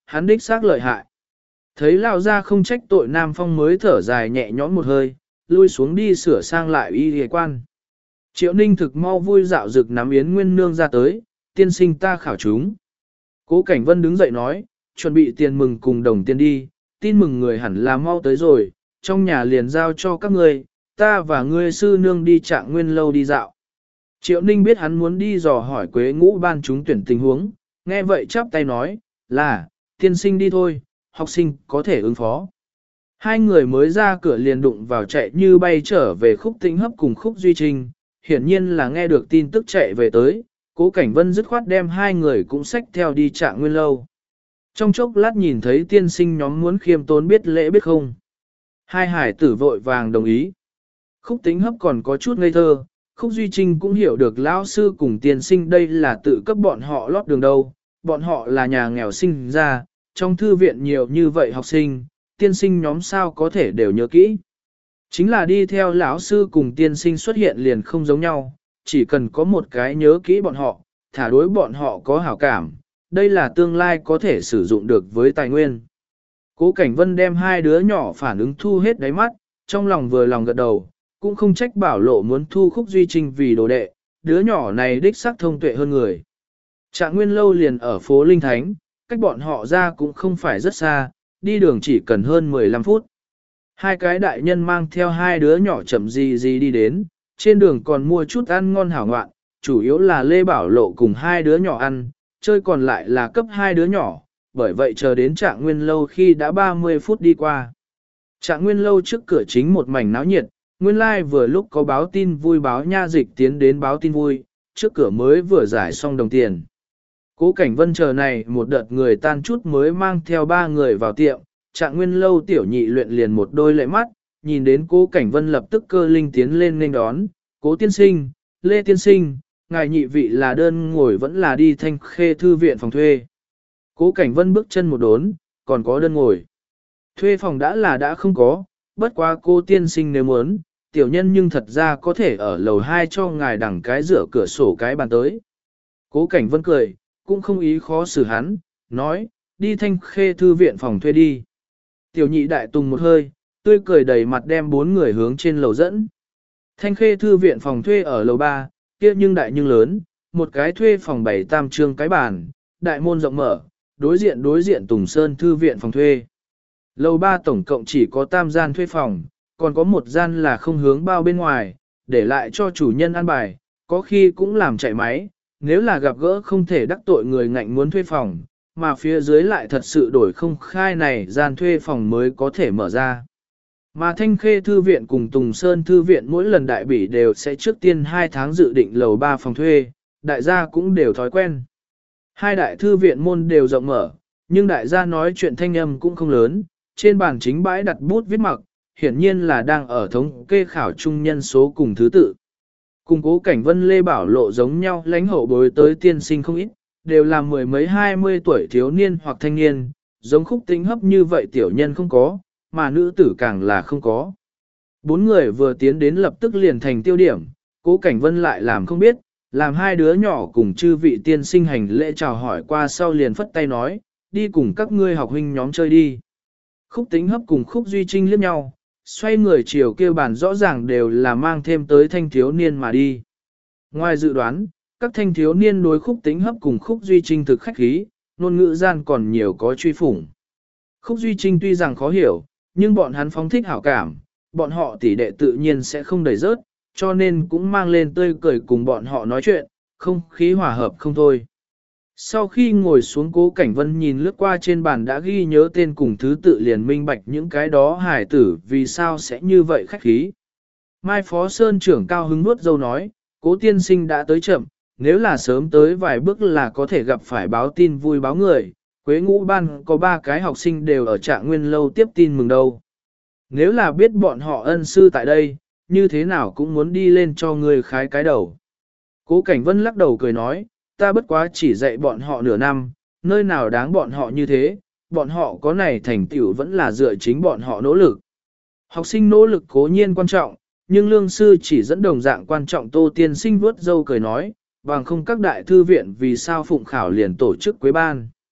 hắn đích xác lợi hại. Thấy lao ra không trách tội Nam Phong mới thở dài nhẹ nhõm một hơi, lui xuống đi sửa sang lại y hề quan. Triệu Ninh thực mau vui dạo rực nắm Yến Nguyên Nương ra tới, tiên sinh ta khảo chúng. Cố Cảnh Vân đứng dậy nói, chuẩn bị tiền mừng cùng đồng tiền đi, tin mừng người hẳn là mau tới rồi, trong nhà liền giao cho các ngươi, ta và ngươi sư nương đi Trạng Nguyên lâu đi dạo. Triệu Ninh biết hắn muốn đi dò hỏi Quế Ngũ ban chúng tuyển tình huống, nghe vậy chắp tay nói, là, tiên sinh đi thôi, học sinh có thể ứng phó. Hai người mới ra cửa liền đụng vào chạy như bay trở về Khúc Tĩnh Hấp cùng Khúc Duy Trinh, hiển nhiên là nghe được tin tức chạy về tới, Cố Cảnh Vân dứt khoát đem hai người cũng xách theo đi Trạng Nguyên lâu. Trong chốc lát nhìn thấy tiên sinh nhóm muốn khiêm tốn biết lễ biết không. Hai hải tử vội vàng đồng ý. Khúc Tĩnh Hấp còn có chút ngây thơ, Khúc Duy Trinh cũng hiểu được lão sư cùng tiên sinh đây là tự cấp bọn họ lót đường đâu, bọn họ là nhà nghèo sinh ra, trong thư viện nhiều như vậy học sinh, tiên sinh nhóm sao có thể đều nhớ kỹ. Chính là đi theo lão sư cùng tiên sinh xuất hiện liền không giống nhau, chỉ cần có một cái nhớ kỹ bọn họ, thả đối bọn họ có hảo cảm, đây là tương lai có thể sử dụng được với tài nguyên. Cố Cảnh Vân đem hai đứa nhỏ phản ứng thu hết đáy mắt, trong lòng vừa lòng gật đầu, cũng không trách Bảo Lộ muốn thu Khúc Duy Trinh vì đồ đệ, đứa nhỏ này đích xác thông tuệ hơn người. Trạng Nguyên lâu liền ở phố Linh Thánh, cách bọn họ ra cũng không phải rất xa, đi đường chỉ cần hơn 15 phút. Hai cái đại nhân mang theo hai đứa nhỏ chậm gì đi đến, trên đường còn mua chút ăn ngon hảo ngoạn, chủ yếu là Lê Bảo Lộ cùng hai đứa nhỏ ăn, chơi còn lại là cấp hai đứa nhỏ, bởi vậy chờ đến Trạng Nguyên lâu khi đã 30 phút đi qua. Trạng Nguyên lâu trước cửa chính một mảnh náo nhiệt, nguyên lai vừa lúc có báo tin vui báo nha dịch tiến đến báo tin vui, trước cửa mới vừa giải xong đồng tiền. Cố Cảnh Vân chờ này một đợt người tan chút mới mang theo ba người vào tiệm, Trạng Nguyên lâu tiểu nhị luyện liền một đôi lệ mắt, nhìn đến Cố Cảnh Vân lập tức cơ linh tiến lên nên đón, Cố tiên sinh, Lê tiên sinh, ngài nhị vị là đơn ngồi vẫn là đi Thanh Khê thư viện phòng thuê. Cố Cảnh Vân bước chân một đốn, còn có đơn ngồi. Thuê phòng đã không có, bất quá cô tiên sinh nếu muốn, tiểu nhân nhưng thật ra có thể ở lầu 2 cho ngài đằng cái rửa cửa sổ cái bàn tới. Cố Cảnh Vân cười, cũng không ý khó xử hắn, nói, đi Thanh Khê thư viện phòng thuê đi. Tiểu nhị đại tùng một hơi, tươi cười đầy mặt đem bốn người hướng trên lầu dẫn. Thanh Khê thư viện phòng thuê ở lầu 3, kia nhưng đại nhưng lớn, một cái thuê phòng 7 tam trương cái bàn, đại môn rộng mở, đối diện Tùng Sơn thư viện phòng thuê. Lầu 3 tổng cộng chỉ có tam gian thuê phòng, còn có một gian là không hướng bao bên ngoài, để lại cho chủ nhân ăn bài, có khi cũng làm chạy máy, nếu là gặp gỡ không thể đắc tội người ngạnh muốn thuê phòng, mà phía dưới lại thật sự đổi không khai này gian thuê phòng mới có thể mở ra. Mà Thanh Khê thư viện cùng Tùng Sơn thư viện mỗi lần đại bỉ đều sẽ trước tiên 2 tháng dự định lầu 3 phòng thuê, đại gia cũng đều thói quen. Hai đại thư viện môn đều rộng mở, nhưng đại gia nói chuyện thanh âm cũng không lớn, trên bàn chính bãi đặt bút viết mặc, hiển nhiên là đang ở thống kê khảo trung nhân số cùng thứ tự. Cùng Cố Cảnh Vân Lê Bảo Lộ giống nhau lãnh hậu bối tới tiên sinh không ít, đều là mười mấy 20 tuổi thiếu niên hoặc thanh niên, giống Khúc Tĩnh Hấp như vậy tiểu nhân không có, mà nữ tử càng là không có. Bốn người vừa tiến đến lập tức liền thành tiêu điểm, Cố Cảnh Vân lại làm không biết, làm hai đứa nhỏ cùng chư vị tiên sinh hành lễ chào hỏi qua sau liền phất tay nói, đi cùng các ngươi học huynh nhóm chơi đi. Khúc Tĩnh Hấp cùng Khúc Duy Trinh liếc nhau, xoay người chiều kêu bàn rõ ràng đều là mang thêm tới thanh thiếu niên mà đi. Ngoài dự đoán, các thanh thiếu niên đối Khúc Tĩnh Hấp cùng Khúc Duy Trinh thực khách khí, ngôn ngữ gian còn nhiều có truy phủng. Khúc Duy Trinh tuy rằng khó hiểu, nhưng bọn hắn phóng thích hảo cảm, bọn họ tỷ đệ tự nhiên sẽ không đẩy rớt, cho nên cũng mang lên tươi cười cùng bọn họ nói chuyện, không khí hòa hợp không thôi. Sau khi ngồi xuống Cố Cảnh Vân nhìn lướt qua trên bàn đã ghi nhớ tên cùng thứ tự liền minh bạch những cái đó hài tử vì sao sẽ như vậy khách khí. Mai Phó Sơn trưởng cao hứng nuốt dâu nói, Cố tiên sinh đã tới chậm, nếu là sớm tới vài bước là có thể gặp phải báo tin vui báo người, Quế Ngũ ban có 3 cái học sinh đều ở Trạng Nguyên lâu tiếp tin mừng đâu. Nếu là biết bọn họ ân sư tại đây, như thế nào cũng muốn đi lên cho người khái cái đầu. Cố Cảnh Vân lắc đầu cười nói, ta bất quá chỉ dạy bọn họ nửa năm, nơi nào đáng bọn họ như thế, bọn họ có này thành tựu vẫn là dựa chính bọn họ nỗ lực. Học sinh nỗ lực cố nhiên quan trọng, nhưng lương sư chỉ dẫn đồng dạng quan trọng. Tô tiên sinh vuốt dâu cười nói, bằng không các đại thư viện vì sao phụng khảo liền tổ chức quế ban.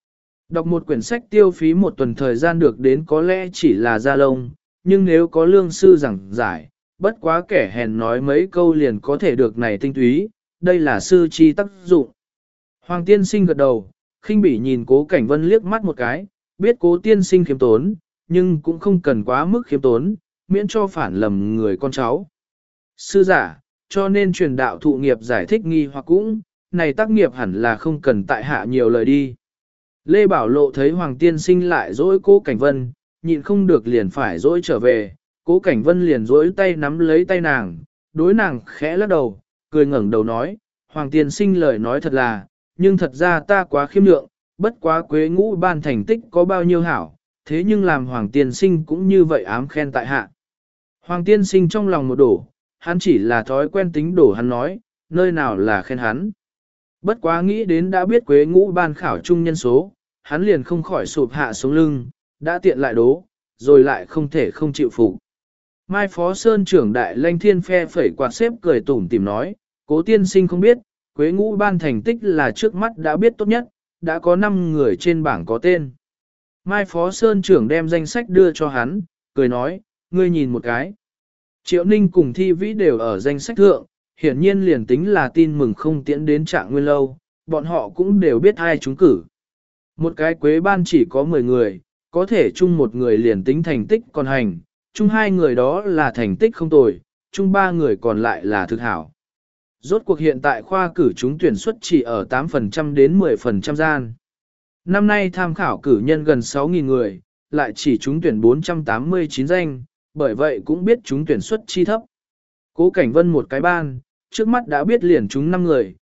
Đọc một quyển sách tiêu phí một tuần thời gian được đến có lẽ chỉ là da lông, nhưng nếu có lương sư giảng giải, bất quá kẻ hèn nói mấy câu liền có thể được này tinh túy, đây là sư chi tác dụng. Hoàng tiên sinh gật đầu, khinh bỉ nhìn Cố Cảnh Vân liếc mắt một cái, biết Cố tiên sinh khiêm tốn, nhưng cũng không cần quá mức khiêm tốn, miễn cho phản lầm người con cháu. Sư giả, cho nên truyền đạo thụ nghiệp giải thích nghi hoặc cũng, này tác nghiệp hẳn là không cần tại hạ nhiều lời đi. Lê Bảo Lộ thấy Hoàng tiên sinh lại dỗi Cố Cảnh Vân, nhịn không được liền phải dỗi trở về, Cố Cảnh Vân liền dỗi tay nắm lấy tay nàng, đối nàng khẽ lắc đầu, cười ngẩng đầu nói, Hoàng tiên sinh lời nói thật là, nhưng thật ra ta quá khiêm lượng, bất quá Quế Ngũ ban thành tích có bao nhiêu hảo, thế nhưng làm Hoàng tiên sinh cũng như vậy ám khen tại hạ. Hoàng tiên sinh trong lòng một đổ, hắn chỉ là thói quen tính đổ hắn nói, nơi nào là khen hắn. Bất quá nghĩ đến đã biết Quế Ngũ ban khảo chung nhân số, hắn liền không khỏi sụp hạ sống lưng, đã tiện lại đố, rồi lại không thể không chịu phục. Mai Phó Sơn trưởng đại lanh thiên phe phẩy quạt xếp cười tủm tìm nói, Cố tiên sinh không biết, Quế Ngũ ban thành tích là trước mắt đã biết tốt nhất, đã có 5 người trên bảng có tên. Mai Phó Sơn trưởng đem danh sách đưa cho hắn, cười nói, ngươi nhìn một cái. Triệu Ninh cùng Thi Vĩ đều ở danh sách thượng, hiển nhiên liền tính là tin mừng không tiễn đến Trạng Nguyên lâu, bọn họ cũng đều biết ai trúng cử. Một cái Quế ban chỉ có 10 người, có thể chung một người liền tính thành tích còn hành, chung 2 người đó là thành tích không tồi, chung 3 người còn lại là thực hảo. Rốt cuộc hiện tại khoa cử chúng tuyển suất chỉ ở 8% đến 10% gian. Năm nay tham khảo cử nhân gần 6.000 người, lại chỉ chúng tuyển 489 danh, bởi vậy cũng biết chúng tuyển suất chi thấp. Cố Cảnh Vân một cái ban, trước mắt đã biết liền chúng 5 người,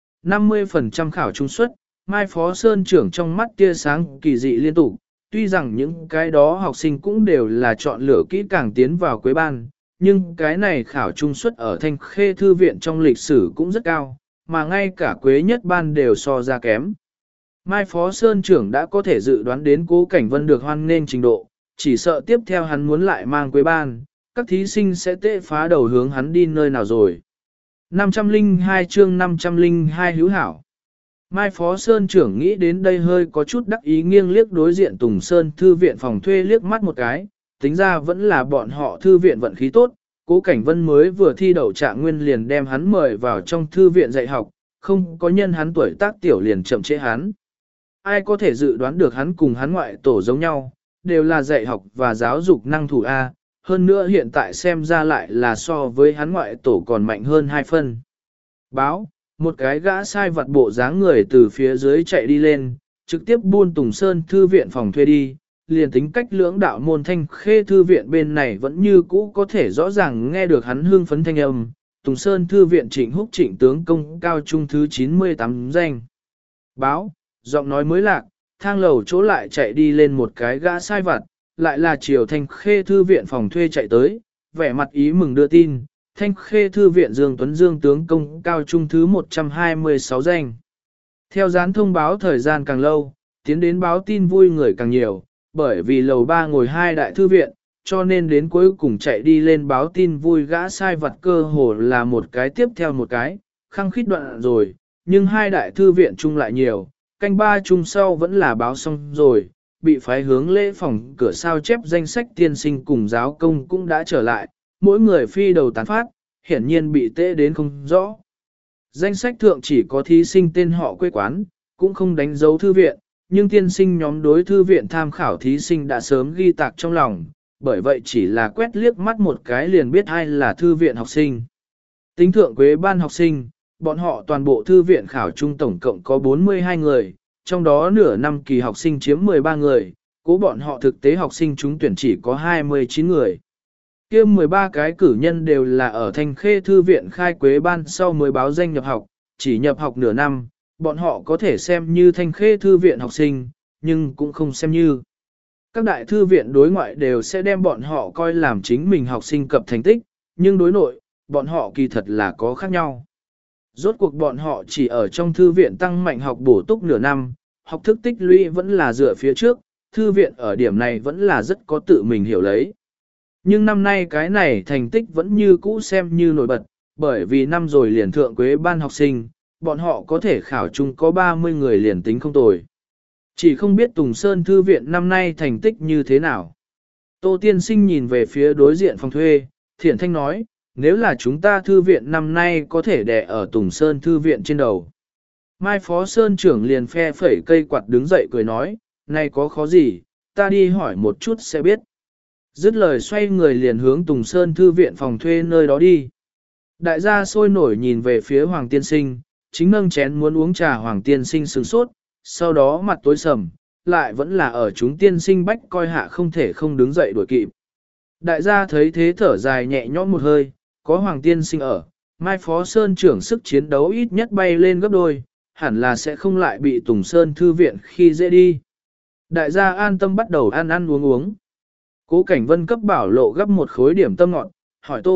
50% khảo trung suất, Mai Phó Sơn trưởng trong mắt tia sáng kỳ dị liên tục, tuy rằng những cái đó học sinh cũng đều là chọn lựa kỹ càng tiến vào Quế ban, nhưng cái này khảo trung suất ở Thanh Khê Thư viện trong lịch sử cũng rất cao, mà ngay cả Quế nhất ban đều so ra kém. Mai Phó Sơn trưởng đã có thể dự đoán đến Cố Cảnh Vân được hoan nghênh trình độ, chỉ sợ tiếp theo hắn muốn lại mang Quế ban, các thí sinh sẽ tệ phá đầu hướng hắn đi nơi nào rồi. 502 chương 502 hữu hảo. Mai Phó Sơn trưởng nghĩ đến đây hơi có chút đắc ý nghiêng liếc đối diện Tùng Sơn Thư viện phòng thuê liếc mắt một cái, tính ra vẫn là bọn họ thư viện vận khí tốt, Cố Cảnh Vân mới vừa thi đậu Trạng Nguyên liền đem hắn mời vào trong thư viện dạy học, không có nhân hắn tuổi tác tiểu liền chậm trễ hắn. Ai có thể dự đoán được hắn cùng hắn ngoại tổ giống nhau, đều là dạy học và giáo dục năng thủ A, hơn nữa hiện tại xem ra lại là so với hắn ngoại tổ còn mạnh hơn 2 phân. Báo, một cái gã sai vặt bộ dáng người từ phía dưới chạy đi lên, trực tiếp buôn Tùng Sơn Thư viện phòng thuê đi, liền tính cách lưỡng đạo môn Thanh Khê Thư viện bên này vẫn như cũ có thể rõ ràng nghe được hắn hương phấn thanh âm. Tùng Sơn Thư viện Trịnh Húc Trịnh tướng công cao trung thứ 98 danh. Báo, giọng nói mới lạc, thang lầu chỗ lại chạy đi lên một cái gã sai vặt, lại là Triều Thanh Khê Thư viện phòng thuê chạy tới, vẻ mặt ý mừng đưa tin, Thanh Khê Thư viện Dương Tuấn Dương tướng công cao trung thứ 126 danh. Theo dán thông báo thời gian càng lâu, tiến đến báo tin vui người càng nhiều, bởi vì lầu 3 ngồi 2 đại thư viện, cho nên đến cuối cùng chạy đi lên báo tin vui gã sai vặt cơ hồ là một cái tiếp theo một cái, khăng khít đoạn rồi, nhưng 2 đại thư viện chung lại nhiều, canh 3 chung sau vẫn là báo xong rồi, bị phái hướng lễ phòng cửa sao chép danh sách tiên sinh cùng giáo công cũng đã trở lại, mỗi người phi đầu tán phát, hiển nhiên bị tê đến không rõ. Danh sách thượng chỉ có thí sinh tên họ quê quán, cũng không đánh dấu thư viện, nhưng tiên sinh nhóm đối thư viện tham khảo thí sinh đã sớm ghi tạc trong lòng, bởi vậy chỉ là quét liếc mắt một cái liền biết ai là thư viện học sinh. Tính thượng Quế ban học sinh, bọn họ toàn bộ thư viện khảo trung tổng cộng có 42 người, trong đó nửa năm kỳ học sinh chiếm 13 người, cố bọn họ thực tế học sinh trúng tuyển chỉ có 29 người. Kia 13 cái cử nhân đều là ở Thanh Khê Thư viện khai Quế ban sau mới báo danh nhập học, chỉ nhập học nửa năm, bọn họ có thể xem như Thanh Khê Thư viện học sinh, nhưng cũng không xem như. Các đại thư viện đối ngoại đều sẽ đem bọn họ coi làm chính mình học sinh cập thành tích, nhưng đối nội, bọn họ kỳ thật là có khác nhau. Rốt cuộc bọn họ chỉ ở trong thư viện tăng mạnh học bổ túc nửa năm, học thức tích lũy vẫn là dựa phía trước, thư viện ở điểm này vẫn là rất có tự mình hiểu lấy. Nhưng năm nay cái này thành tích vẫn như cũ xem như nổi bật, bởi vì năm rồi liền thượng Quế ban học sinh, bọn họ có thể khảo chung có 30 người liền tính không tồi. Chỉ không biết Tùng Sơn Thư viện năm nay thành tích như thế nào. Tô Tiên Sinh nhìn về phía đối diện phòng thuê, thiện thanh nói, nếu là chúng ta thư viện năm nay có thể đè ở Tùng Sơn Thư viện trên đầu. Mai Phó Sơn trưởng liền phe phẩy cây quạt đứng dậy cười nói, này có khó gì, ta đi hỏi một chút sẽ biết. Dứt lời xoay người liền hướng Tùng Sơn Thư viện phòng thuê nơi đó đi. Đại gia sôi nổi nhìn về phía Hoàng Tiên Sinh, chính nâng chén muốn uống trà Hoàng Tiên Sinh sửng sốt, sau đó mặt tối sầm, lại vẫn là ở chúng tiên sinh bách coi hạ không thể không đứng dậy đuổi kịp. Đại gia thấy thế thở dài nhẹ nhõm một hơi, có Hoàng Tiên Sinh ở, Mai Phó Sơn trưởng sức chiến đấu ít nhất bay lên gấp đôi, hẳn là sẽ không lại bị Tùng Sơn Thư viện khi dễ đi. Đại gia an tâm bắt đầu ăn ăn uống uống. Cố Cảnh Vân cấp Bảo Lộ gấp một khối điểm tâm ngọt, hỏi Tô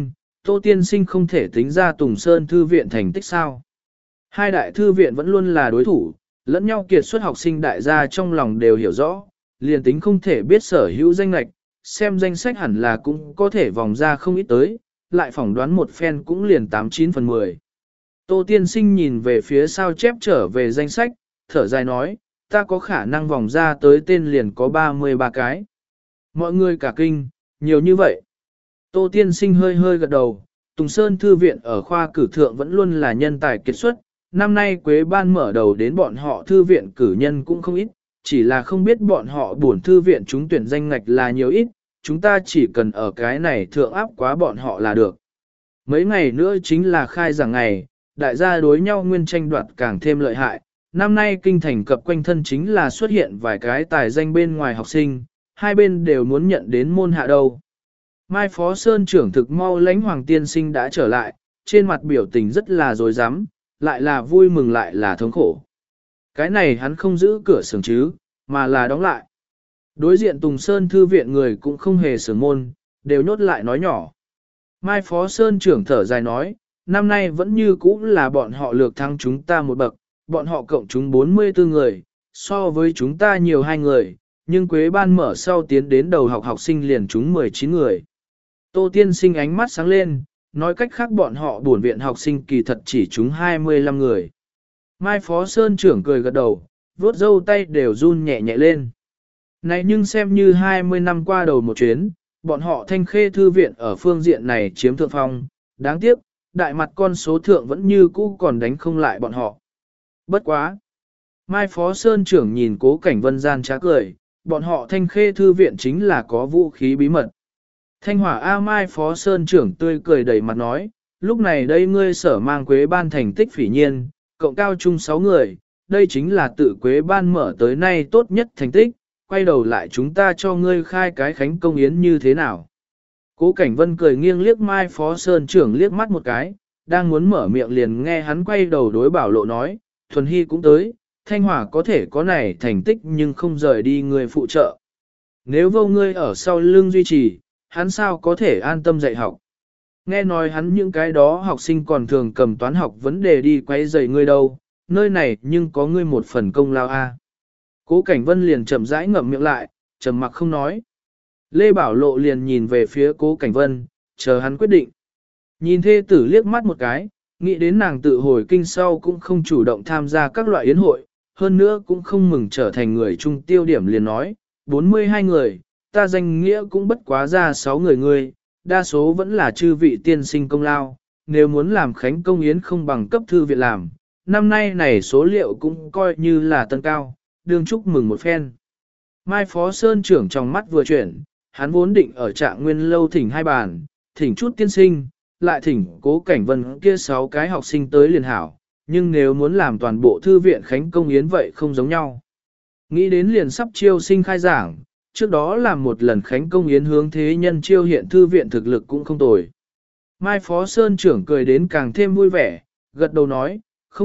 Tiên Sinh không thể tính ra Tùng Sơn Thư viện thành tích sao. Hai đại thư viện vẫn luôn là đối thủ, lẫn nhau kiệt xuất học sinh đại gia trong lòng đều hiểu rõ, liền tính không thể biết sở hữu danh lạch, xem danh sách hẳn là cũng có thể vòng ra không ít tới, lại phỏng đoán một phen cũng liền 89 phần 10. Tô Tiên Sinh nhìn về phía sao chép trở về danh sách, thở dài nói, ta có khả năng vòng ra tới tên liền có 33 cái. Mọi người cả kinh, nhiều như vậy. Tô Tiên Sinh hơi hơi gật đầu, Tùng Sơn Thư viện ở khoa cử thượng vẫn luôn là nhân tài kiệt xuất, năm nay Quế Ban mở đầu đến bọn họ thư viện cử nhân cũng không ít, chỉ là không biết bọn họ buồn thư viện chúng tuyển danh ngạch là nhiều ít, chúng ta chỉ cần ở cái này thượng áp quá bọn họ là được. Mấy ngày nữa chính là khai giảng ngày, đại gia đối nhau nguyên tranh đoạt càng thêm lợi hại, năm nay kinh thành cập quanh thân chính là xuất hiện vài cái tài danh bên ngoài học sinh, hai bên đều muốn nhận đến môn hạ đâu. Mai Phó Sơn trưởng thực mau lãnh Hoàng Tiên Sinh đã trở lại, trên mặt biểu tình rất là dối rắm lại là vui mừng lại là thống khổ. Cái này hắn không giữ cửa xưởng chứ, mà là đóng lại. Đối diện Tùng Sơn Thư viện người cũng không hề sưởng môn, đều nhốt lại nói nhỏ. Mai Phó Sơn trưởng thở dài nói, năm nay vẫn như cũ là bọn họ lược thắng chúng ta một bậc, bọn họ cộng chúng 44 người, so với chúng ta nhiều 2 người, nhưng Quế Ban mở sau tiến đến đầu học sinh liền chúng 19 người. Tô Tiên Sinh ánh mắt sáng lên, nói cách khác bọn họ buồn viện học sinh kỳ thật chỉ chúng 25 người. Mai Phó Sơn trưởng cười gật đầu, vuốt râu tay đều run nhẹ nhẹ lên. Này nhưng xem như 20 năm qua đầu một chuyến, bọn họ Thanh Khê Thư viện ở phương diện này chiếm thượng phong, đáng tiếc, đại mặt con số thượng vẫn như cũ còn đánh không lại bọn họ. Bất quá! Mai Phó Sơn trưởng nhìn Cố Cảnh Vân gian trá cười, bọn họ Thanh Khê Thư viện chính là có vũ khí bí mật. Thanh Hỏa A Mai Phó Sơn trưởng tươi cười đầy mặt nói, lúc này đây ngươi sở mang Quế Ban thành tích phỉ nhiên, cộng cao chung 6 người, đây chính là tự Quế Ban mở tới nay tốt nhất thành tích, quay đầu lại chúng ta cho ngươi khai cái khánh công yến như thế nào. Cố Cảnh Vân cười nghiêng liếc Mai Phó Sơn trưởng liếc mắt một cái, đang muốn mở miệng liền nghe hắn quay đầu đối Bảo Lộ nói, Thuần Hy cũng tới, Thanh Hỏa có thể có này thành tích nhưng không rời đi người phụ trợ. Nếu vô ngươi ở sau lưng duy trì, hắn sao có thể an tâm dạy học. Nghe nói hắn những cái đó học sinh còn thường cầm toán học vấn đề đi quay rầy ngươi đâu, nơi này nhưng có ngươi một phần công lao a. Cố Cảnh Vân liền chậm rãi ngậm miệng lại, trầm mặc không nói. Lê Bảo Lộ liền nhìn về phía Cố Cảnh Vân, chờ hắn quyết định. Nhìn thê tử liếc mắt một cái, nghĩ đến nàng tự hồi kinh sau cũng không chủ động tham gia các loại yến hội, hơn nữa cũng không mừng trở thành người trung tiêu điểm liền nói, 42 người, ta danh nghĩa cũng bất quá ra 6 người ngươi, đa số vẫn là chư vị tiên sinh công lao, nếu muốn làm khánh công yến không bằng cấp thư viện làm, năm nay này số liệu cũng coi như là tân cao, đương chúc mừng một phen. Mai Phó Sơn trưởng trong mắt vừa chuyển, hắn vốn định ở Trạng Nguyên lâu thỉnh 2 bàn, thỉnh chút tiên sinh, lại thỉnh Cố Cảnh Vân kia 6 cái học sinh tới liền hảo, nhưng nếu muốn làm toàn bộ thư viện khánh công yến vậy không giống nhau. Nghĩ đến liền sắp chiêu sinh khai giảng, trước đó làm một lần khánh công yến hướng thế nhân chiêu hiện thư viện thực lực cũng không tồi. Mai Phó Sơn trưởng cười đến càng thêm vui vẻ, gật đầu nói, không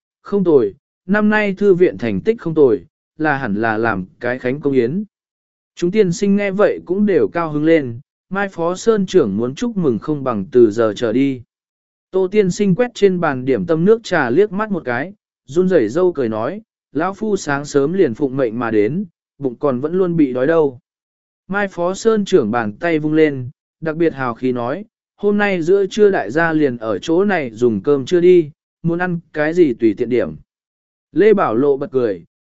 tồi, năm nay thư viện thành tích không tồi, là hẳn là làm cái khánh công yến. Chúng tiên sinh nghe vậy cũng đều cao hứng lên, Mai Phó Sơn trưởng muốn chúc mừng không bằng từ giờ trở đi. Tô tiên sinh quét trên bàn điểm tâm nước trà liếc mắt một cái, run rẩy râu cười nói, lão phu sáng sớm liền phụng mệnh mà đến, bụng còn vẫn luôn bị đói đâu. Mai Phó Sơn trưởng bàn tay vung lên, đặc biệt hào khí nói, hôm nay giữa trưa đại gia liền ở chỗ này dùng cơm chưa đi, muốn ăn cái gì tùy tiện điểm. Lê Bảo Lộ bật cười,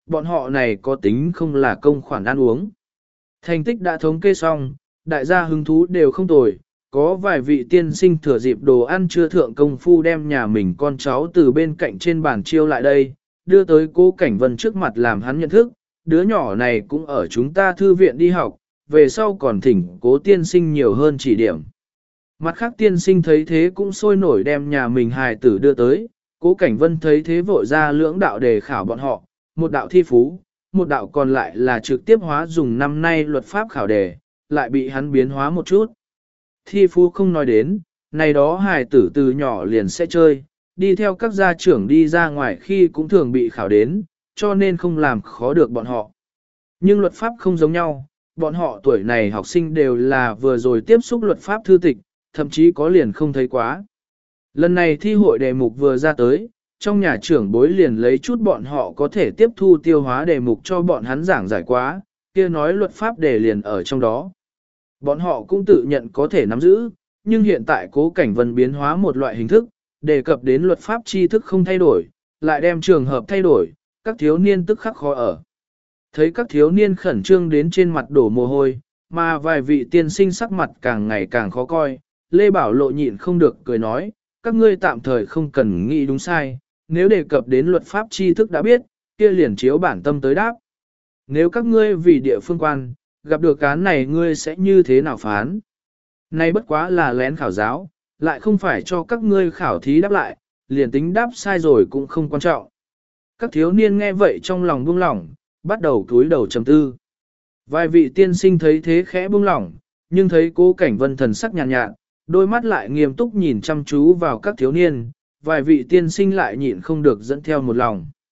bọn họ này có tính không là công khoản ăn uống. Thành tích đã thống kê xong, đại gia hứng thú đều không tồi, có vài vị tiên sinh thừa dịp đồ ăn chưa thượng công phu đem nhà mình con cháu từ bên cạnh trên bàn chiêu lại đây, đưa tới Cố Cảnh Vân trước mặt làm hắn nhận thức, đứa nhỏ này cũng ở chúng ta thư viện đi học, về sau còn thỉnh Cố tiên sinh nhiều hơn chỉ điểm. Mặt khác tiên sinh thấy thế cũng sôi nổi đem nhà mình hài tử đưa tới, Cố Cảnh Vân thấy thế vội ra lưỡng đạo đề khảo bọn họ, một đạo thi phú, một đạo còn lại là trực tiếp hóa dùng năm nay luật pháp khảo đề, lại bị hắn biến hóa một chút. Thi phú không nói đến, này đó hài tử từ nhỏ liền sẽ chơi, đi theo các gia trưởng đi ra ngoài khi cũng thường bị khảo đến, cho nên không làm khó được bọn họ. Nhưng luật pháp không giống nhau, bọn họ tuổi này học sinh đều là vừa rồi tiếp xúc luật pháp thư tịch, thậm chí có liền không thấy quá. Lần này thi hội đề mục vừa ra tới, trong nhà trưởng bối liền lấy chút bọn họ có thể tiếp thu tiêu hóa đề mục cho bọn hắn giảng giải quá, kia nói luật pháp đề liền ở trong đó. Bọn họ cũng tự nhận có thể nắm giữ, nhưng hiện tại Cố Cảnh Vân biến hóa một loại hình thức, đề cập đến luật pháp tri thức không thay đổi, lại đem trường hợp thay đổi, các thiếu niên tức khắc khó ở. Thấy các thiếu niên khẩn trương đến trên mặt đổ mồ hôi, mà vài vị tiên sinh sắc mặt càng ngày càng khó coi, Lê Bảo Lộ nhịn không được cười nói, các ngươi tạm thời không cần nghĩ đúng sai, nếu đề cập đến luật pháp tri thức đã biết, kia liền chiếu bản tâm tới đáp. Nếu các ngươi vì địa phương quan, gặp được án này ngươi sẽ như thế nào phán? Nay bất quá là lén khảo giáo, lại không phải cho các ngươi khảo thí đáp lại, liền tính đáp sai rồi cũng không quan trọng. Các thiếu niên nghe vậy trong lòng buông lỏng, bắt đầu cúi đầu trầm tư. Vài vị tiên sinh thấy thế khẽ buông lỏng, nhưng thấy Cố Cảnh Vân thần sắc nhàn nhạt, đôi mắt lại nghiêm túc nhìn chăm chú vào các thiếu niên, vài vị tiên sinh lại nhịn không được dẫn theo một lòng.